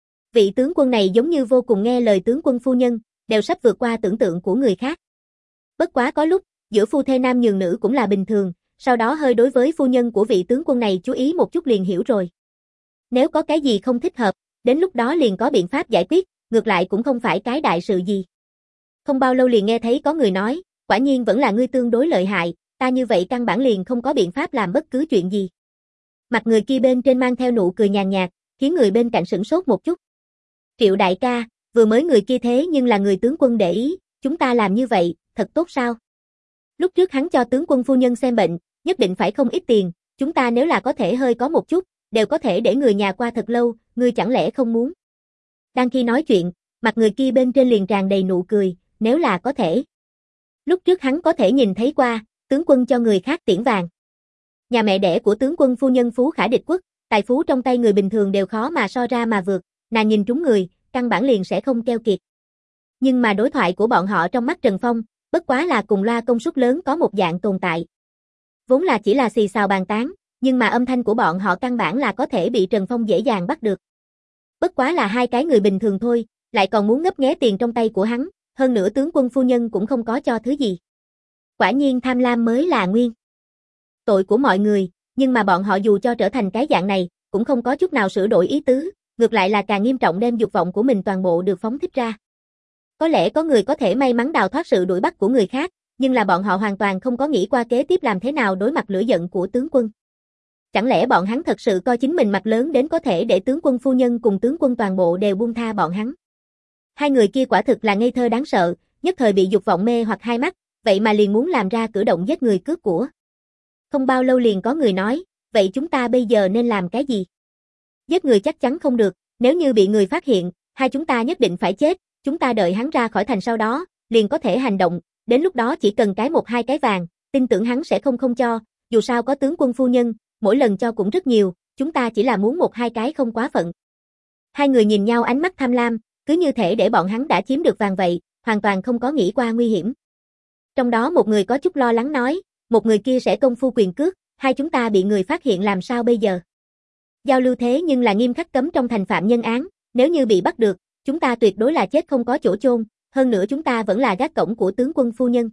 Vị tướng quân này giống như vô cùng nghe lời tướng quân phu nhân, đều sắp vượt qua tưởng tượng của người khác. Bất quá có lúc, giữa phu thê nam nhường nữ cũng là bình thường, sau đó hơi đối với phu nhân của vị tướng quân này chú ý một chút liền hiểu rồi. Nếu có cái gì không thích hợp, đến lúc đó liền có biện pháp giải quyết, ngược lại cũng không phải cái đại sự gì. Không bao lâu liền nghe thấy có người nói, quả nhiên vẫn là ngươi tương đối lợi hại, ta như vậy căn bản liền không có biện pháp làm bất cứ chuyện gì. Mặt người kia bên trên mang theo nụ cười nhàn nhạt, khiến người bên cạnh sửng sốt một chút. Triệu đại ca, vừa mới người kia thế nhưng là người tướng quân để ý, chúng ta làm như vậy, thật tốt sao? Lúc trước hắn cho tướng quân phu nhân xem bệnh, nhất định phải không ít tiền, chúng ta nếu là có thể hơi có một chút, đều có thể để người nhà qua thật lâu, ngươi chẳng lẽ không muốn? Đang khi nói chuyện, mặt người kia bên trên liền tràn đầy nụ cười, nếu là có thể. Lúc trước hắn có thể nhìn thấy qua, tướng quân cho người khác tiễn vàng. Nhà mẹ đẻ của tướng quân phu nhân phú khả địch quốc, tài phú trong tay người bình thường đều khó mà so ra mà vượt, nàng nhìn trúng người, căn bản liền sẽ không keo kiệt. Nhưng mà đối thoại của bọn họ trong mắt Trần Phong, bất quá là cùng loa công suất lớn có một dạng tồn tại. Vốn là chỉ là xì xào bàn tán, nhưng mà âm thanh của bọn họ căn bản là có thể bị Trần Phong dễ dàng bắt được. Bất quá là hai cái người bình thường thôi, lại còn muốn ngấp nghé tiền trong tay của hắn, hơn nữa tướng quân phu nhân cũng không có cho thứ gì. Quả nhiên tham lam mới là nguyên tội của mọi người, nhưng mà bọn họ dù cho trở thành cái dạng này, cũng không có chút nào sửa đổi ý tứ, ngược lại là càng nghiêm trọng đem dục vọng của mình toàn bộ được phóng thích ra. Có lẽ có người có thể may mắn đào thoát sự đuổi bắt của người khác, nhưng là bọn họ hoàn toàn không có nghĩ qua kế tiếp làm thế nào đối mặt lửa giận của tướng quân. Chẳng lẽ bọn hắn thật sự coi chính mình mặt lớn đến có thể để tướng quân phu nhân cùng tướng quân toàn bộ đều buông tha bọn hắn? Hai người kia quả thực là ngây thơ đáng sợ, nhất thời bị dục vọng mê hoặc hai mắt, vậy mà liền muốn làm ra cử động giết người cướp của. Không bao lâu liền có người nói, vậy chúng ta bây giờ nên làm cái gì? Giết người chắc chắn không được, nếu như bị người phát hiện, hai chúng ta nhất định phải chết, chúng ta đợi hắn ra khỏi thành sau đó, liền có thể hành động, đến lúc đó chỉ cần cái một hai cái vàng, tin tưởng hắn sẽ không không cho, dù sao có tướng quân phu nhân, mỗi lần cho cũng rất nhiều, chúng ta chỉ là muốn một hai cái không quá phận. Hai người nhìn nhau ánh mắt tham lam, cứ như thể để bọn hắn đã chiếm được vàng vậy, hoàn toàn không có nghĩ qua nguy hiểm. Trong đó một người có chút lo lắng nói, một người kia sẽ công phu quyền cước, hai chúng ta bị người phát hiện làm sao bây giờ? Giao lưu thế nhưng là nghiêm khắc cấm trong thành phạm nhân án, nếu như bị bắt được, chúng ta tuyệt đối là chết không có chỗ chôn, hơn nữa chúng ta vẫn là gác cổng của tướng quân phu nhân.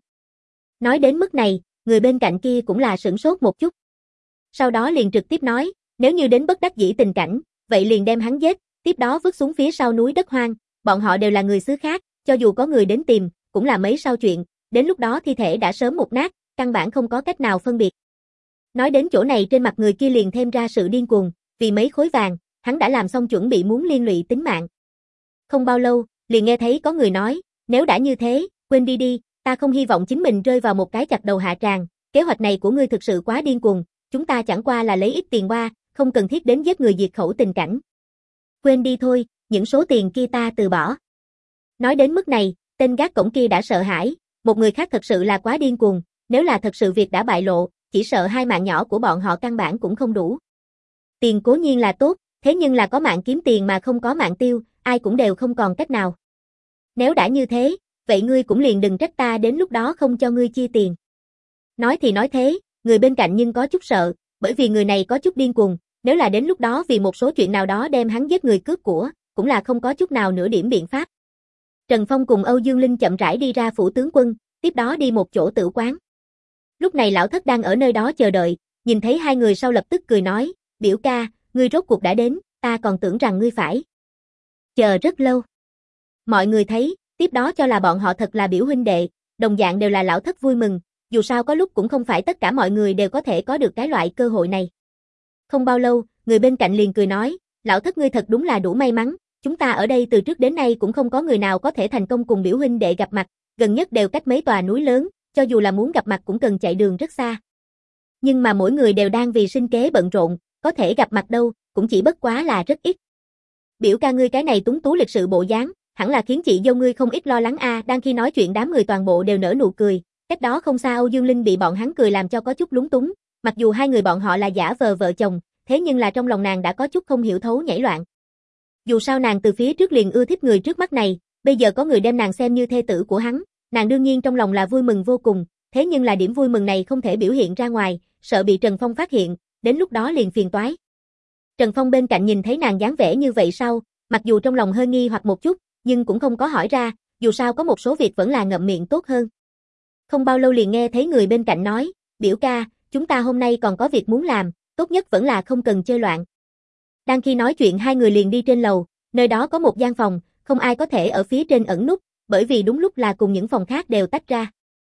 Nói đến mức này, người bên cạnh kia cũng là sửng sốt một chút. Sau đó liền trực tiếp nói, nếu như đến bất đắc dĩ tình cảnh, vậy liền đem hắn giết, tiếp đó vứt xuống phía sau núi đất hoang, bọn họ đều là người xứ khác, cho dù có người đến tìm, cũng là mấy sau chuyện, đến lúc đó thi thể đã sớm mục nát, căn bản không có cách nào phân biệt. Nói đến chỗ này trên mặt người kia liền thêm ra sự điên cuồng, vì mấy khối vàng, hắn đã làm xong chuẩn bị muốn liên lụy tính mạng. Không bao lâu, liền nghe thấy có người nói, nếu đã như thế, quên đi đi, ta không hy vọng chính mình rơi vào một cái chặt đầu hạ tràng, kế hoạch này của ngươi thực sự quá điên cuồng, chúng ta chẳng qua là lấy ít tiền qua, không cần thiết đến giết người diệt khẩu tình cảnh. Quên đi thôi, những số tiền kia ta từ bỏ. Nói đến mức này, tên gác cổng kia đã sợ hãi, một người khác thật sự là quá điên cuồng, nếu là thật sự việc đã bại lộ, chỉ sợ hai mạng nhỏ của bọn họ căn bản cũng không đủ. Tiền cố nhiên là tốt, thế nhưng là có mạng kiếm tiền mà không có mạng tiêu, ai cũng đều không còn cách nào. Nếu đã như thế, vậy ngươi cũng liền đừng trách ta đến lúc đó không cho ngươi chia tiền. Nói thì nói thế, người bên cạnh nhưng có chút sợ, bởi vì người này có chút điên cuồng, nếu là đến lúc đó vì một số chuyện nào đó đem hắn giết người cướp của, cũng là không có chút nào nửa điểm biện pháp. Trần Phong cùng Âu Dương Linh chậm rãi đi ra phủ tướng quân, tiếp đó đi một chỗ tử quán. Lúc này lão thất đang ở nơi đó chờ đợi, nhìn thấy hai người sau lập tức cười nói, biểu ca, ngươi rốt cuộc đã đến, ta còn tưởng rằng ngươi phải chờ rất lâu. Mọi người thấy, tiếp đó cho là bọn họ thật là biểu huynh đệ, đồng dạng đều là lão thất vui mừng, dù sao có lúc cũng không phải tất cả mọi người đều có thể có được cái loại cơ hội này. Không bao lâu, người bên cạnh liền cười nói, lão thất ngươi thật đúng là đủ may mắn, chúng ta ở đây từ trước đến nay cũng không có người nào có thể thành công cùng biểu huynh đệ gặp mặt, gần nhất đều cách mấy tòa núi lớn, cho dù là muốn gặp mặt cũng cần chạy đường rất xa. Nhưng mà mỗi người đều đang vì sinh kế bận rộn, có thể gặp mặt đâu, cũng chỉ bất quá là rất ít. Biểu ca ngươi cái này túng tú lịch sự bộ dáng, hẳn là khiến chị dâu ngươi không ít lo lắng a. À, đang khi nói chuyện đám người toàn bộ đều nở nụ cười, cách đó không xa Âu Dương Linh bị bọn hắn cười làm cho có chút lúng túng, mặc dù hai người bọn họ là giả vờ vợ chồng, thế nhưng là trong lòng nàng đã có chút không hiểu thấu nhảy loạn. Dù sao nàng từ phía trước liền ưa thích người trước mắt này, bây giờ có người đem nàng xem như thê tử của hắn, nàng đương nhiên trong lòng là vui mừng vô cùng, thế nhưng là điểm vui mừng này không thể biểu hiện ra ngoài, sợ bị Trần Phong phát hiện, đến lúc đó liền phiền toái. Trần Phong bên cạnh nhìn thấy nàng dáng vẻ như vậy sau, mặc dù trong lòng hơi nghi hoặc một chút, nhưng cũng không có hỏi ra, dù sao có một số việc vẫn là ngậm miệng tốt hơn. Không bao lâu liền nghe thấy người bên cạnh nói, biểu ca, chúng ta hôm nay còn có việc muốn làm, tốt nhất vẫn là không cần chơi loạn. Đang khi nói chuyện hai người liền đi trên lầu, nơi đó có một gian phòng, không ai có thể ở phía trên ẩn núp, bởi vì đúng lúc là cùng những phòng khác đều tách ra.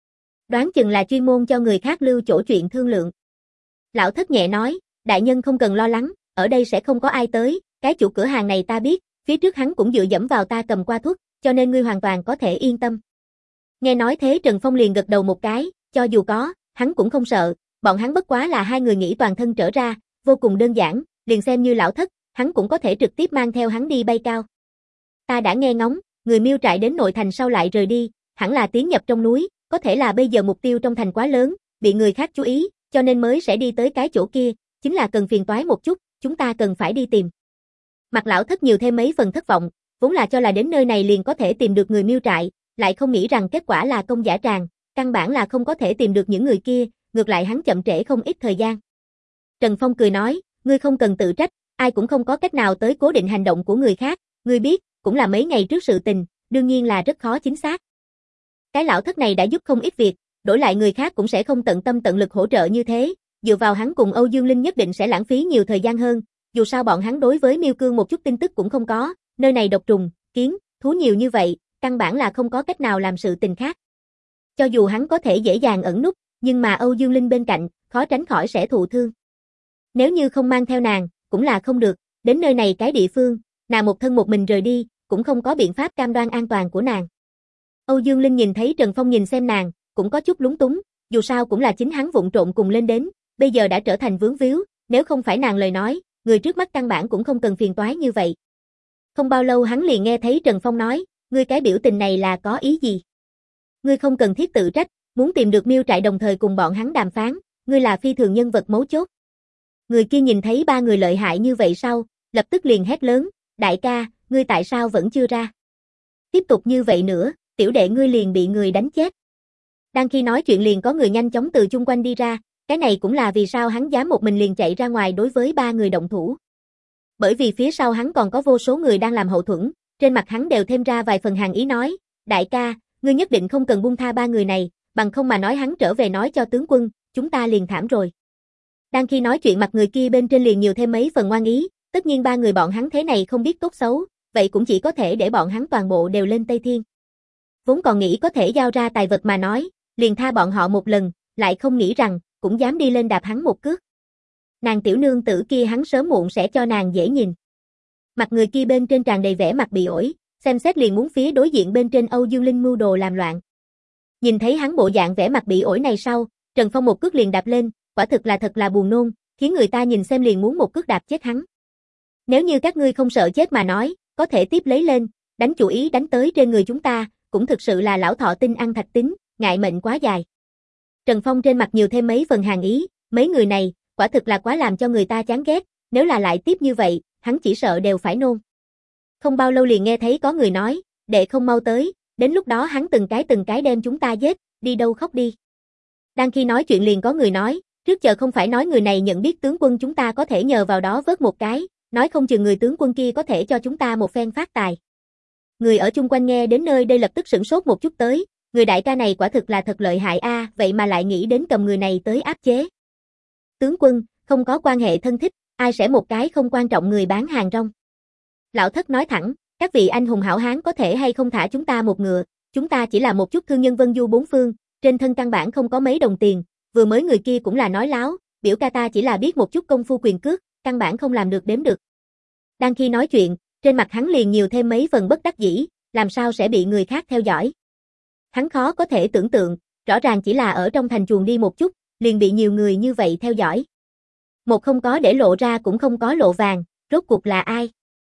Đoán chừng là chuyên môn cho người khác lưu chỗ chuyện thương lượng. Lão thất nhẹ nói, đại nhân không cần lo lắng, ở đây sẽ không có ai tới, cái chủ cửa hàng này ta biết, phía trước hắn cũng dựa dẫm vào ta cầm qua thuốc, cho nên ngươi hoàn toàn có thể yên tâm. Nghe nói thế Trần Phong liền gật đầu một cái, cho dù có, hắn cũng không sợ, bọn hắn bất quá là hai người nghĩ toàn thân trở ra, vô cùng đơn giản, liền xem như lão thất, hắn cũng có thể trực tiếp mang theo hắn đi bay cao. Ta đã nghe ngóng, người Miêu trại đến nội thành sau lại rời đi, hẳn là tiến nhập trong núi, có thể là bây giờ mục tiêu trong thành quá lớn, bị người khác chú ý, cho nên mới sẽ đi tới cái chỗ kia, chính là cần phiền toái một chút, chúng ta cần phải đi tìm. Mặt lão thất nhiều thêm mấy phần thất vọng, vốn là cho là đến nơi này liền có thể tìm được người Miêu trại, lại không nghĩ rằng kết quả là công dã tràng, căn bản là không có thể tìm được những người kia, ngược lại hắn chậm trễ không ít thời gian. Trần Phong cười nói, ngươi không cần tự trách, ai cũng không có cách nào tới cố định hành động của người khác, ngươi biết, cũng là mấy ngày trước sự tình, đương nhiên là rất khó chính xác. Cái lão thất này đã giúp không ít việc, đổi lại người khác cũng sẽ không tận tâm tận lực hỗ trợ như thế, dựa vào hắn cùng Âu Dương Linh nhất định sẽ lãng phí nhiều thời gian hơn, dù sao bọn hắn đối với Miêu Cương một chút tin tức cũng không có, nơi này độc trùng, kiến, thú nhiều như vậy, căn bản là không có cách nào làm sự tình khác. Cho dù hắn có thể dễ dàng ẩn núp, nhưng mà Âu Dương Linh bên cạnh, khó tránh khỏi sẽ thụ thương. Nếu như không mang theo nàng, cũng là không được, đến nơi này cái địa phương, nàng một thân một mình rời đi, cũng không có biện pháp cam đoan an toàn của nàng. Âu Dương Linh nhìn thấy Trần Phong nhìn xem nàng, cũng có chút lúng túng, dù sao cũng là chính hắn vụng trộn cùng lên đến, bây giờ đã trở thành vướng víu, nếu không phải nàng lời nói, người trước mắt căn bản cũng không cần phiền toái như vậy. Không bao lâu hắn liền nghe thấy Trần Phong nói, ngươi cái biểu tình này là có ý gì? Ngươi không cần thiết tự trách, muốn tìm được Miêu trại đồng thời cùng bọn hắn đàm phán, ngươi là phi thường nhân vật mấu chốt. Người kia nhìn thấy ba người lợi hại như vậy sau, lập tức liền hét lớn, đại ca, ngươi tại sao vẫn chưa ra? Tiếp tục như vậy nữa, tiểu đệ ngươi liền bị người đánh chết. Đang khi nói chuyện liền có người nhanh chóng từ chung quanh đi ra, cái này cũng là vì sao hắn dám một mình liền chạy ra ngoài đối với ba người động thủ. Bởi vì phía sau hắn còn có vô số người đang làm hậu thuẫn, trên mặt hắn đều thêm ra vài phần hàn ý nói, đại ca, ngươi nhất định không cần buông tha ba người này, bằng không mà nói hắn trở về nói cho tướng quân, chúng ta liền thảm rồi. Đang khi nói chuyện mặt người kia bên trên liền nhiều thêm mấy phần ngoan ý, tất nhiên ba người bọn hắn thế này không biết tốt xấu, vậy cũng chỉ có thể để bọn hắn toàn bộ đều lên Tây Thiên. Vốn còn nghĩ có thể giao ra tài vật mà nói, liền tha bọn họ một lần, lại không nghĩ rằng, cũng dám đi lên đạp hắn một cước. Nàng tiểu nương tử kia hắn sớm muộn sẽ cho nàng dễ nhìn. Mặt người kia bên trên tràn đầy vẻ mặt bị ổi, xem xét liền muốn phía đối diện bên trên Âu Dương Linh mưu đồ làm loạn. Nhìn thấy hắn bộ dạng vẻ mặt bị ổi này sau, Trần Phong một cước liền đạp lên, quả thực là thật là buồn nôn, khiến người ta nhìn xem liền muốn một cước đạp chết hắn. Nếu như các ngươi không sợ chết mà nói, có thể tiếp lấy lên, đánh chủ ý đánh tới trên người chúng ta, cũng thực sự là lão thọ tinh ăn thạch tính, ngại mệnh quá dài. Trần Phong trên mặt nhiều thêm mấy phần hàn ý, mấy người này, quả thực là quá làm cho người ta chán ghét, nếu là lại tiếp như vậy, hắn chỉ sợ đều phải nôn. Không bao lâu liền nghe thấy có người nói, đệ không mau tới, đến lúc đó hắn từng cái từng cái đem chúng ta giết, đi đâu khóc đi. Đang khi nói chuyện liền có người nói, trước giờ không phải nói người này nhận biết tướng quân chúng ta có thể nhờ vào đó vớt một cái, nói không chừng người tướng quân kia có thể cho chúng ta một phen phát tài. Người ở chung quanh nghe đến nơi đây lập tức sửng sốt một chút tới, người đại ca này quả thực là thật lợi hại a, vậy mà lại nghĩ đến cầm người này tới áp chế. Tướng quân, không có quan hệ thân thích, ai sẽ một cái không quan trọng người bán hàng rong. Lão thất nói thẳng, các vị anh hùng hảo hán có thể hay không thả chúng ta một ngựa, chúng ta chỉ là một chút thương nhân vân du bốn phương, trên thân căn bản không có mấy đồng tiền, vừa mới người kia cũng là nói láo, biểu ca ta chỉ là biết một chút công phu quyền cước, căn bản không làm được đếm được. Đang khi nói chuyện, trên mặt hắn liền nhiều thêm mấy phần bất đắc dĩ, làm sao sẽ bị người khác theo dõi. Hắn khó có thể tưởng tượng, rõ ràng chỉ là ở trong thành chuồng đi một chút, liền bị nhiều người như vậy theo dõi. Một không có để lộ ra cũng không có lộ vàng, rốt cuộc là ai?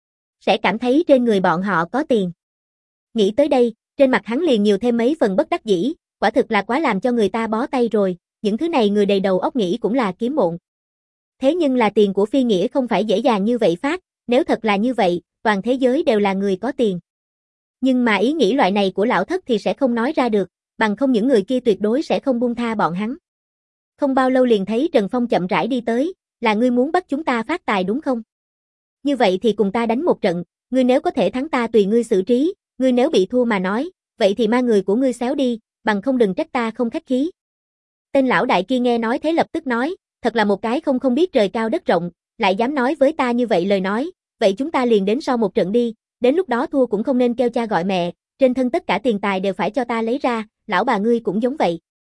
Sẽ cảm thấy trên người bọn họ có tiền. Nghĩ tới đây, trên mặt hắn liền nhiều thêm mấy phần bất đắc dĩ, quả thực là quá làm cho người ta bó tay rồi, những thứ này người đầy đầu óc nghĩ cũng là kiếm bộn. Thế nhưng là tiền của phi nghĩa không phải dễ dàng như vậy phát, nếu thật là như vậy, toàn thế giới đều là người có tiền. Nhưng mà ý nghĩ loại này của lão thất thì sẽ không nói ra được, bằng không những người kia tuyệt đối sẽ không buông tha bọn hắn. Không bao lâu liền thấy Trần Phong chậm rãi đi tới, là ngươi muốn bắt chúng ta phát tài đúng không? Như vậy thì cùng ta đánh một trận, ngươi nếu có thể thắng ta tùy ngươi xử trí, ngươi nếu bị thua mà nói, vậy thì mang người của ngươi xéo đi, bằng không đừng trách ta không khách khí. Tên lão đại kia nghe nói thế lập tức nói, thật là một cái không không biết trời cao đất rộng, lại dám nói với ta như vậy lời nói, vậy chúng ta liền đến sau một trận đi, đến lúc đó thua cũng không nên kêu cha gọi mẹ, trên thân tất cả tiền tài đều phải cho ta lấy ra, lão bà ngươi cũng giống vậy.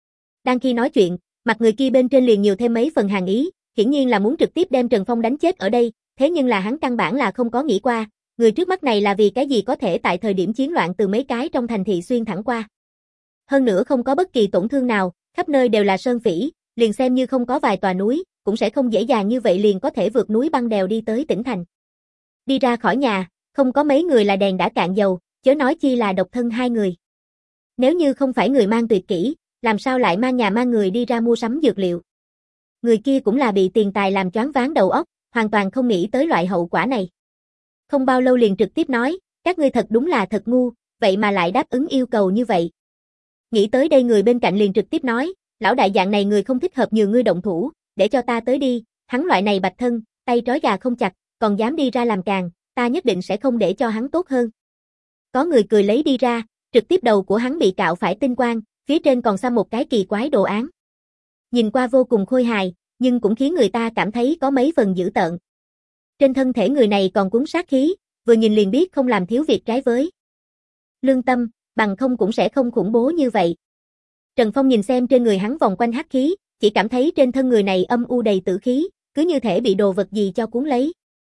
Đang khi nói chuyện, mặt người kia bên trên liền nhiều thêm mấy phần hàn ý, hiển nhiên là muốn trực tiếp đem Trần Phong đánh chết ở đây, thế nhưng là hắn căn bản là không có nghĩ qua, người trước mắt này là vì cái gì có thể tại thời điểm chiến loạn từ mấy cái trong thành thị xuyên thẳng qua. Hơn nữa không có bất kỳ tổn thương nào, khắp nơi đều là sơn phỉ, liền xem như không có vài tòa núi, cũng sẽ không dễ dàng như vậy liền có thể vượt núi băng đèo đi tới tỉnh thành. Đi ra khỏi nhà, không có mấy người là đèn đã cạn dầu, chớ nói chi là độc thân hai người. Nếu như không phải người mang tuyệt kỹ, làm sao lại mang nhà mang người đi ra mua sắm dược liệu. Người kia cũng là bị tiền tài làm choáng váng đầu óc, hoàn toàn không nghĩ tới loại hậu quả này. Không bao lâu liền trực tiếp nói, các ngươi thật đúng là thật ngu, vậy mà lại đáp ứng yêu cầu như vậy. Nghĩ tới đây người bên cạnh liền trực tiếp nói, lão đại dạng này người không thích hợp nhiều ngươi động thủ, để cho ta tới đi, hắn loại này bạch thân, tay trói gà không chặt, còn dám đi ra làm càng, ta nhất định sẽ không để cho hắn tốt hơn. Có người cười lấy đi ra, trực tiếp đầu của hắn bị cạo phải tinh quang, phía trên còn xăm một cái kỳ quái đồ án. Nhìn qua vô cùng khôi hài, nhưng cũng khiến người ta cảm thấy có mấy phần dữ tợn. Trên thân thể người này còn cuốn sát khí, vừa nhìn liền biết không làm thiếu việc trái với lương tâm, bằng không cũng sẽ không khủng bố như vậy. Trần Phong nhìn xem trên người hắn vòng quanh hắc khí, chỉ cảm thấy trên thân người này âm u đầy tử khí, cứ như thể bị đồ vật gì cho cuốn lấy.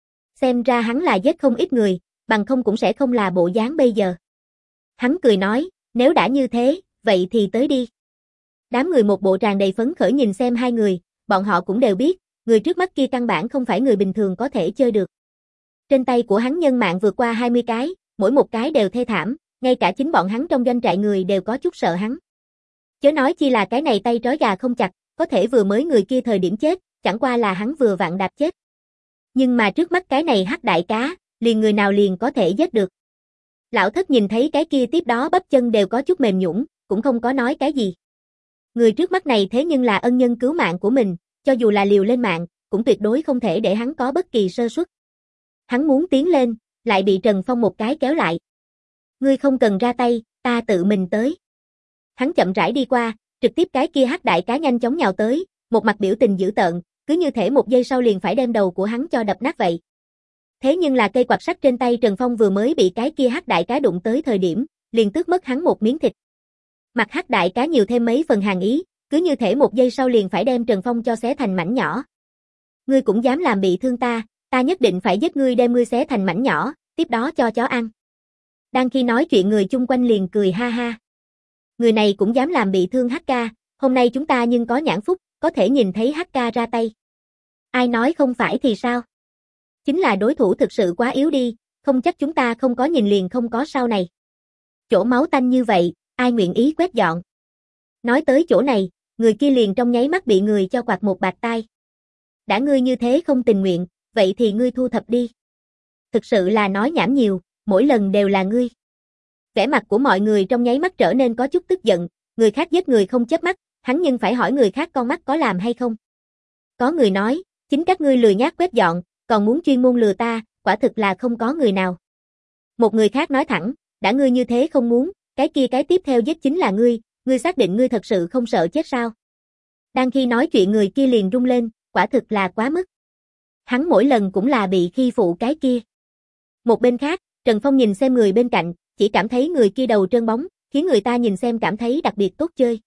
Xem ra hắn là giết không ít người, bằng không cũng sẽ không là bộ dáng bây giờ. Hắn cười nói, nếu đã như thế, vậy thì tới đi. Đám người một bộ tràn đầy phấn khởi nhìn xem hai người, bọn họ cũng đều biết, người trước mắt kia căn bản không phải người bình thường có thể chơi được. Trên tay của hắn nhân mạng vượt qua hai mươi cái, mỗi một cái đều thê thảm, ngay cả chính bọn hắn trong doanh trại người đều có chút sợ hắn. Chớ nói chi là cái này tay trói gà không chặt, có thể vừa mới người kia thời điểm chết, chẳng qua là hắn vừa vặn đạp chết. Nhưng mà trước mắt cái này hắc đại cá, liền người nào liền có thể giết được. Lão thất nhìn thấy cái kia tiếp đó bắp chân đều có chút mềm nhũn, cũng không có nói cái gì. Người trước mắt này thế nhưng là ân nhân cứu mạng của mình, cho dù là liều lên mạng, cũng tuyệt đối không thể để hắn có bất kỳ sơ suất. Hắn muốn tiến lên, lại bị Trần Phong một cái kéo lại. Ngươi không cần ra tay, ta tự mình tới. Hắn chậm rãi đi qua, trực tiếp cái kia hắc đại cá nhanh chóng nhào tới, một mặt biểu tình dữ tợn, cứ như thể một giây sau liền phải đem đầu của hắn cho đập nát vậy. Thế nhưng là cây quạt sắt trên tay Trần Phong vừa mới bị cái kia hắc đại cá đụng tới thời điểm, liền tước mất hắn một miếng thịt. Mặt hắc đại cá nhiều thêm mấy phần hàn ý, cứ như thể một giây sau liền phải đem Trần Phong cho xé thành mảnh nhỏ. Ngươi cũng dám làm bị thương ta, ta nhất định phải giết ngươi đem ngươi xé thành mảnh nhỏ, tiếp đó cho chó ăn. Đang khi nói chuyện người chung quanh liền cười ha ha. Người này cũng dám làm bị thương hắc ca, hôm nay chúng ta nhưng có nhãn phúc, có thể nhìn thấy hắc ca ra tay. Ai nói không phải thì sao? Chính là đối thủ thực sự quá yếu đi, không chắc chúng ta không có nhìn liền không có sau này. Chỗ máu tanh như vậy, ai nguyện ý quét dọn. Nói tới chỗ này, người kia liền trong nháy mắt bị người cho quạt một bạt tai. Đã ngươi như thế không tình nguyện, vậy thì ngươi thu thập đi. Thực sự là nói nhảm nhiều, mỗi lần đều là ngươi. Vẻ mặt của mọi người trong nháy mắt trở nên có chút tức giận, người khác giết người không chớp mắt, hắn nhưng phải hỏi người khác con mắt có làm hay không. Có người nói, chính các ngươi lười nhác quét dọn, còn muốn chuyên môn lừa ta, quả thực là không có người nào. Một người khác nói thẳng, đã ngươi như thế không muốn, cái kia cái tiếp theo giết chính là ngươi, ngươi xác định ngươi thật sự không sợ chết sao? Đang khi nói chuyện người kia liền rung lên, quả thực là quá mức. Hắn mỗi lần cũng là bị khi phụ cái kia. Một bên khác, Trần Phong nhìn xem người bên cạnh, chỉ cảm thấy người kia đầu trơn bóng, khiến người ta nhìn xem cảm thấy đặc biệt tốt chơi.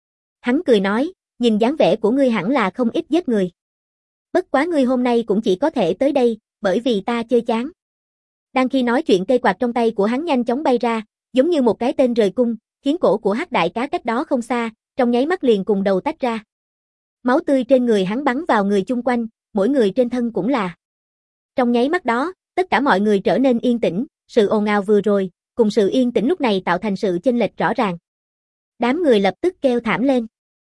Hắn cười nói, nhìn dáng vẻ của ngươi hẳn là không ít giết người. Bất quá ngươi hôm nay cũng chỉ có thể tới đây, bởi vì ta chơi chán. Đang khi nói chuyện cây quạt trong tay của hắn nhanh chóng bay ra, giống như một cái tên rời cung, khiến cổ của hắc đại cá cách đó không xa, trong nháy mắt liền cùng đầu tách ra. Máu tươi trên người hắn bắn vào người chung quanh, mỗi người trên thân cũng là. Trong nháy mắt đó, tất cả mọi người trở nên yên tĩnh, sự ồn ào vừa rồi, cùng sự yên tĩnh lúc này tạo thành sự chênh lệch rõ ràng. Đám người lập tức kêu thảm lên.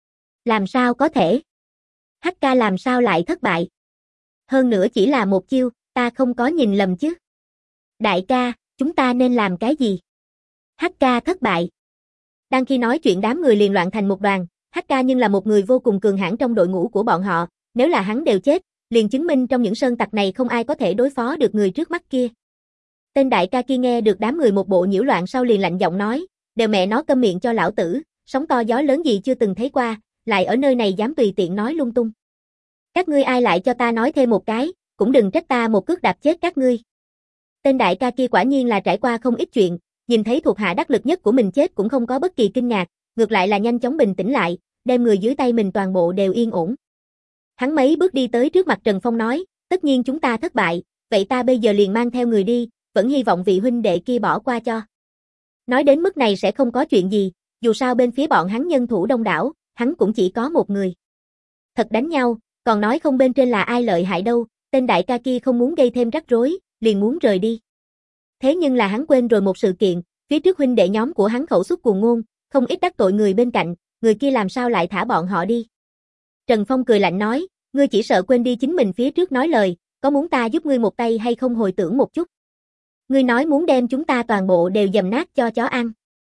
Làm sao có thể? Hắc ca làm sao lại thất bại? Hơn nữa chỉ là một chiêu, ta không có nhìn lầm chứ? Đại ca, chúng ta nên làm cái gì? Hắc ca thất bại. Đang khi nói chuyện đám người liền loạn thành một đoàn, Hắc ca nhưng là một người vô cùng cường hãn trong đội ngũ của bọn họ, nếu là hắn đều chết, liền chứng minh trong những sơn tặc này không ai có thể đối phó được người trước mắt kia. Tên đại ca kia nghe được đám người một bộ nhiễu loạn sau liền lạnh giọng nói, đều mẹ nó câm miệng cho lão tử, sóng to gió lớn gì chưa từng thấy qua, lại ở nơi này dám tùy tiện nói lung tung. Các ngươi ai lại cho ta nói thêm một cái, cũng đừng trách ta một cước đạp chết các ngươi. Tên đại ca kia quả nhiên là trải qua không ít chuyện, nhìn thấy thuộc hạ đắc lực nhất của mình chết cũng không có bất kỳ kinh ngạc, ngược lại là nhanh chóng bình tĩnh lại, đem người dưới tay mình toàn bộ đều yên ổn. Hắn mấy bước đi tới trước mặt Trần Phong nói, tất nhiên chúng ta thất bại, vậy ta bây giờ liền mang theo người đi, vẫn hy vọng vị huynh đệ kia bỏ qua cho. Nói đến mức này sẽ không có chuyện gì, dù sao bên phía bọn hắn nhân thủ đông đảo, hắn cũng chỉ có một người. Thật đánh nhau, còn nói không bên trên là ai lợi hại đâu, tên đại ca kia không muốn gây thêm rắc rối, liền muốn rời đi. Thế nhưng là hắn quên rồi một sự kiện, phía trước huynh đệ nhóm của hắn khẩu xuất cuồng ngôn, không ít đắc tội người bên cạnh, người kia làm sao lại thả bọn họ đi. Trần Phong cười lạnh nói, ngươi chỉ sợ quên đi chính mình phía trước nói lời, có muốn ta giúp ngươi một tay hay không hồi tưởng một chút. Ngươi nói muốn đem chúng ta toàn bộ đều dầm nát cho chó ăn.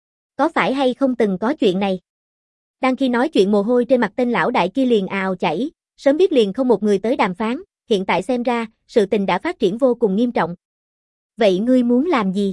Có phải hay không từng có chuyện này? Đang khi nói chuyện mồ hôi trên mặt tên lão đại kia liền ào chảy, sớm biết liền không một người tới đàm phán, hiện tại xem ra, sự tình đã phát triển vô cùng nghiêm trọng. Vậy ngươi muốn làm gì?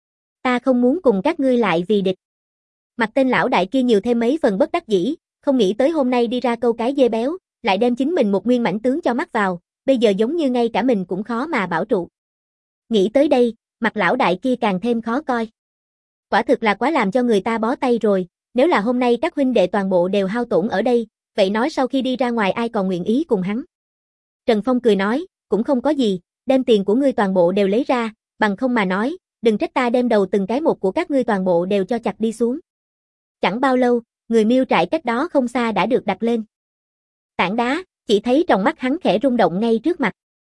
Ta không muốn cùng các ngươi lại vì địch. Mặt tên lão đại kia nhiều thêm mấy phần bất đắc dĩ, không nghĩ tới hôm nay đi ra câu cái dê béo, lại đem chính mình một nguyên mãnh tướng cho mắc vào, bây giờ giống như ngay cả mình cũng khó mà bảo trụ. Nghĩ tới đây, mặt lão đại kia càng thêm khó coi. Quả thực là quá làm cho người ta bó tay rồi, nếu là hôm nay các huynh đệ toàn bộ đều hao tổn ở đây, vậy nói sau khi đi ra ngoài ai còn nguyện ý cùng hắn. Trần Phong cười nói, cũng không có gì, đem tiền của ngươi toàn bộ đều lấy ra, bằng không mà nói, đừng trách ta đem đầu từng cái một của các ngươi toàn bộ đều cho chặt đi xuống. Chẳng bao lâu, người miêu trại cách đó không xa đã được đặt lên. Tảng đá, chỉ thấy trong mắt hắn khẽ rung động ngay trước mặt.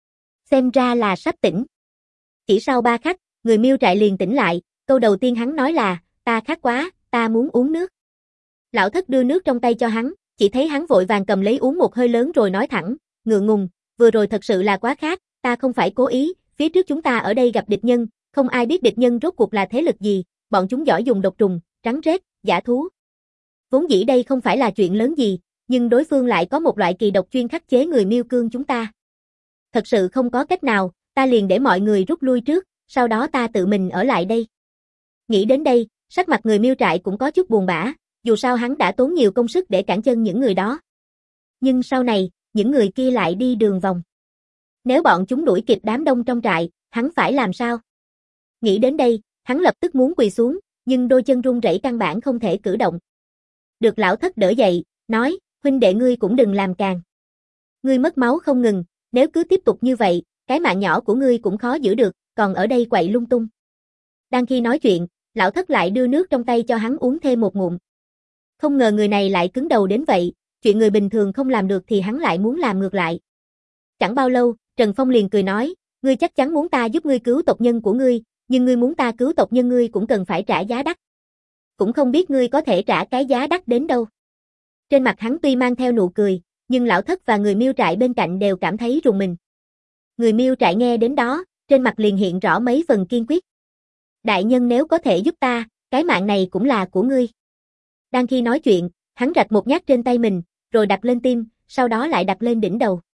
Xem ra là sắp tỉnh. Chỉ sau ba khắc, người miêu trại liền tỉnh lại, câu đầu tiên hắn nói là, ta khát quá, ta muốn uống nước. Lão thất đưa nước trong tay cho hắn, chỉ thấy hắn vội vàng cầm lấy uống một hơi lớn rồi nói thẳng, ngượng ngùng, vừa rồi thật sự là quá khát, ta không phải cố ý, phía trước chúng ta ở đây gặp địch nhân, không ai biết địch nhân rốt cuộc là thế lực gì, bọn chúng giỏi dùng độc trùng, rắn rết, dã thú. Vốn dĩ đây không phải là chuyện lớn gì, nhưng đối phương lại có một loại kỳ độc chuyên khắc chế người miêu cương chúng ta. Thật sự không có cách nào, ta liền để mọi người rút lui trước, sau đó ta tự mình ở lại đây. Nghĩ đến đây, sắc mặt người miêu trại cũng có chút buồn bã, dù sao hắn đã tốn nhiều công sức để cản chân những người đó. Nhưng sau này, những người kia lại đi đường vòng. Nếu bọn chúng đuổi kịp đám đông trong trại, hắn phải làm sao? Nghĩ đến đây, hắn lập tức muốn quỳ xuống, nhưng đôi chân run rẩy căn bản không thể cử động. Được lão thất đỡ dậy, nói, huynh đệ ngươi cũng đừng làm càng. Ngươi mất máu không ngừng, nếu cứ tiếp tục như vậy, cái mạng nhỏ của ngươi cũng khó giữ được, còn ở đây quậy lung tung. Đang khi nói chuyện, lão thất lại đưa nước trong tay cho hắn uống thêm một ngụm. Không ngờ người này lại cứng đầu đến vậy, chuyện người bình thường không làm được thì hắn lại muốn làm ngược lại. Chẳng bao lâu, Trần Phong liền cười nói, ngươi chắc chắn muốn ta giúp ngươi cứu tộc nhân của ngươi, nhưng ngươi muốn ta cứu tộc nhân ngươi cũng cần phải trả giá đắt. Cũng không biết ngươi có thể trả cái giá đắt đến đâu. Trên mặt hắn tuy mang theo nụ cười, nhưng lão thất và người miêu trại bên cạnh đều cảm thấy rùng mình. Người miêu trại nghe đến đó, trên mặt liền hiện rõ mấy phần kiên quyết. Đại nhân nếu có thể giúp ta, cái mạng này cũng là của ngươi. Đang khi nói chuyện, hắn rạch một nhát trên tay mình, rồi đặt lên tim, sau đó lại đặt lên đỉnh đầu.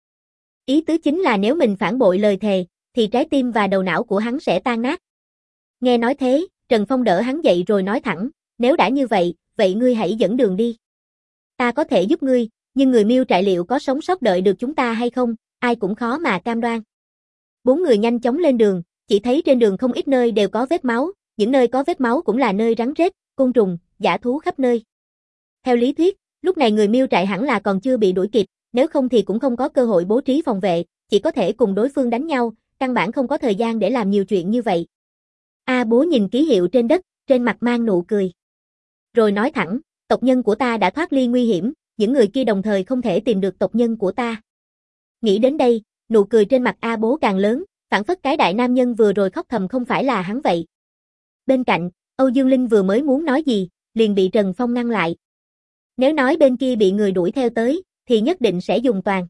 Ý tứ chính là nếu mình phản bội lời thề, thì trái tim và đầu não của hắn sẽ tan nát. Nghe nói thế, Trần Phong đỡ hắn dậy rồi nói thẳng, nếu đã như vậy, vậy ngươi hãy dẫn đường đi. Ta có thể giúp ngươi, nhưng người miêu trại liệu có sống sót đợi được chúng ta hay không, ai cũng khó mà cam đoan. Bốn người nhanh chóng lên đường, chỉ thấy trên đường không ít nơi đều có vết máu, những nơi có vết máu cũng là nơi rắn rết, côn trùng, dã thú khắp nơi. Theo lý thuyết, lúc này người miêu trại hẳn là còn chưa bị đuổi kịp, nếu không thì cũng không có cơ hội bố trí phòng vệ, chỉ có thể cùng đối phương đánh nhau, căn bản không có thời gian để làm nhiều chuyện như vậy. A Bố nhìn ký hiệu trên đất, trên mặt mang nụ cười. Rồi nói thẳng, tộc nhân của ta đã thoát ly nguy hiểm, những người kia đồng thời không thể tìm được tộc nhân của ta. Nghĩ đến đây, nụ cười trên mặt A Bố càng lớn, phản phất cái đại nam nhân vừa rồi khóc thầm không phải là hắn vậy. Bên cạnh, Âu Dương Linh vừa mới muốn nói gì, liền bị Trần Phong ngăn lại. Nếu nói bên kia bị người đuổi theo tới, thì nhất định sẽ dùng toàn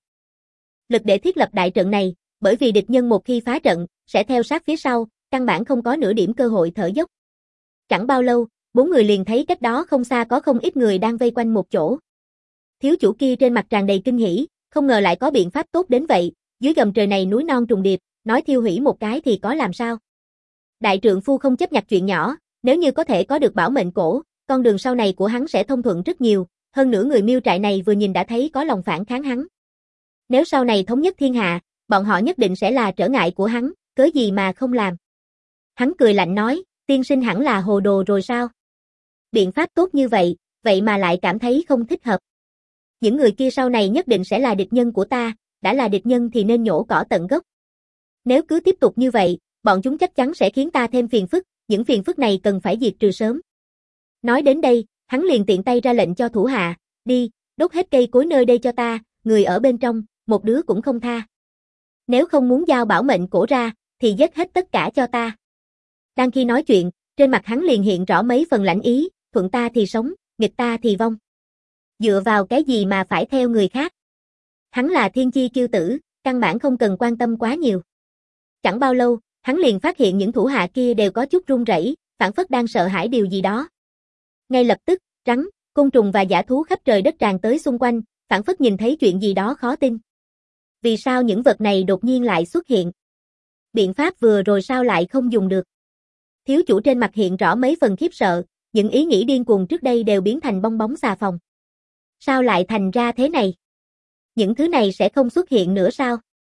lực để thiết lập đại trận này, bởi vì địch nhân một khi phá trận, sẽ theo sát phía sau, căn bản không có nửa điểm cơ hội thở dốc. Chẳng bao lâu, bốn người liền thấy cách đó không xa có không ít người đang vây quanh một chỗ. Thiếu chủ kia trên mặt tràn đầy kinh hỉ, không ngờ lại có biện pháp tốt đến vậy, dưới gầm trời này núi non trùng điệp, nói thiêu hủy một cái thì có làm sao. Đại trượng phu không chấp nhặt chuyện nhỏ, nếu như có thể có được bảo mệnh cổ, con đường sau này của hắn sẽ thông thuận rất nhiều, hơn nữa người miêu trại này vừa nhìn đã thấy có lòng phản kháng hắn. Nếu sau này thống nhất thiên hạ, bọn họ nhất định sẽ là trở ngại của hắn, cớ gì mà không làm. Hắn cười lạnh nói, tiên sinh hẳn là hồ đồ rồi sao? Biện pháp tốt như vậy, vậy mà lại cảm thấy không thích hợp. Những người kia sau này nhất định sẽ là địch nhân của ta, đã là địch nhân thì nên nhổ cỏ tận gốc. Nếu cứ tiếp tục như vậy, bọn chúng chắc chắn sẽ khiến ta thêm phiền phức, những phiền phức này cần phải diệt trừ sớm. Nói đến đây, hắn liền tiện tay ra lệnh cho thủ hạ, đi, đốt hết cây cối nơi đây cho ta, người ở bên trong, một đứa cũng không tha. Nếu không muốn giao bảo mệnh cổ ra, thì giết hết tất cả cho ta. Đang khi nói chuyện, trên mặt hắn liền hiện rõ mấy phần lãnh ý, thuận ta thì sống, nghịch ta thì vong. Dựa vào cái gì mà phải theo người khác? Hắn là thiên chi kiêu tử, căn bản không cần quan tâm quá nhiều. Chẳng bao lâu, hắn liền phát hiện những thủ hạ kia đều có chút run rẩy, phảng phất đang sợ hãi điều gì đó. Ngay lập tức, rắn, côn trùng và dã thú khắp trời đất tràn tới xung quanh, phảng phất nhìn thấy chuyện gì đó khó tin. Vì sao những vật này đột nhiên lại xuất hiện? Biện pháp vừa rồi sao lại không dùng được? Thiếu chủ trên mặt hiện rõ mấy phần khiếp sợ, những ý nghĩ điên cuồng trước đây đều biến thành bong bóng xà phòng. Sao lại thành ra thế này? Những thứ này sẽ không xuất hiện nữa sao?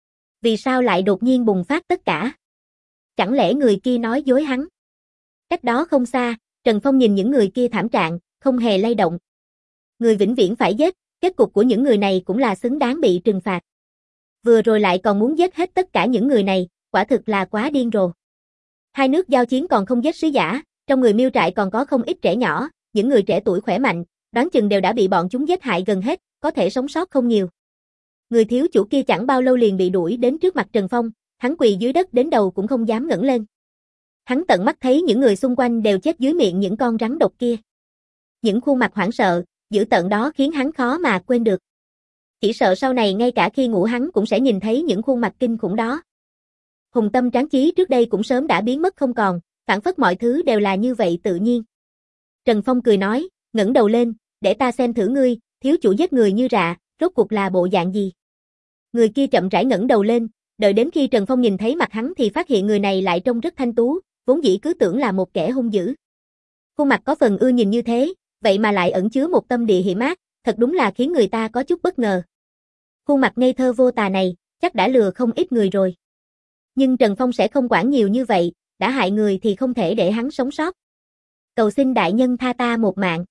Vì sao lại đột nhiên bùng phát tất cả? Chẳng lẽ người kia nói dối hắn? Cách đó không xa, Trần Phong nhìn những người kia thảm trạng, không hề lay động. Người vĩnh viễn phải giết, kết cục của những người này cũng là xứng đáng bị trừng phạt. Vừa rồi lại còn muốn giết hết tất cả những người này, quả thực là quá điên rồ. Hai nước giao chiến còn không giết sứ giả, trong người Miêu trại còn có không ít trẻ nhỏ, những người trẻ tuổi khỏe mạnh, đoán chừng đều đã bị bọn chúng giết hại gần hết, có thể sống sót không nhiều. Người thiếu chủ kia chẳng bao lâu liền bị đuổi đến trước mặt Trần Phong, hắn quỳ dưới đất đến đầu cũng không dám ngẩng lên. Hắn tận mắt thấy những người xung quanh đều chết dưới miệng những con rắn độc kia. Những khuôn mặt hoảng sợ, dữ tợn đó khiến hắn khó mà quên được. Chỉ sợ sau này ngay cả khi ngủ hắn cũng sẽ nhìn thấy những khuôn mặt kinh khủng đó. Hùng tâm tráng chí trước đây cũng sớm đã biến mất không còn, phảng phất mọi thứ đều là như vậy tự nhiên. Trần Phong cười nói, ngẩng đầu lên, để ta xem thử ngươi, thiếu chủ giết người như rạ, rốt cuộc là bộ dạng gì. Người kia chậm rãi ngẩng đầu lên, đợi đến khi Trần Phong nhìn thấy mặt hắn thì phát hiện người này lại trông rất thanh tú, vốn dĩ cứ tưởng là một kẻ hung dữ. Khuôn mặt có phần ưa nhìn như thế, vậy mà lại ẩn chứa một tâm địa hiểm ác, thật đúng là khiến người ta có chút bất ngờ. Khuôn mặt ngây thơ vô tà này, chắc đã lừa không ít người rồi. Nhưng Trần Phong sẽ không quản nhiều như vậy, đã hại người thì không thể để hắn sống sót. Cầu xin đại nhân tha ta một mạng.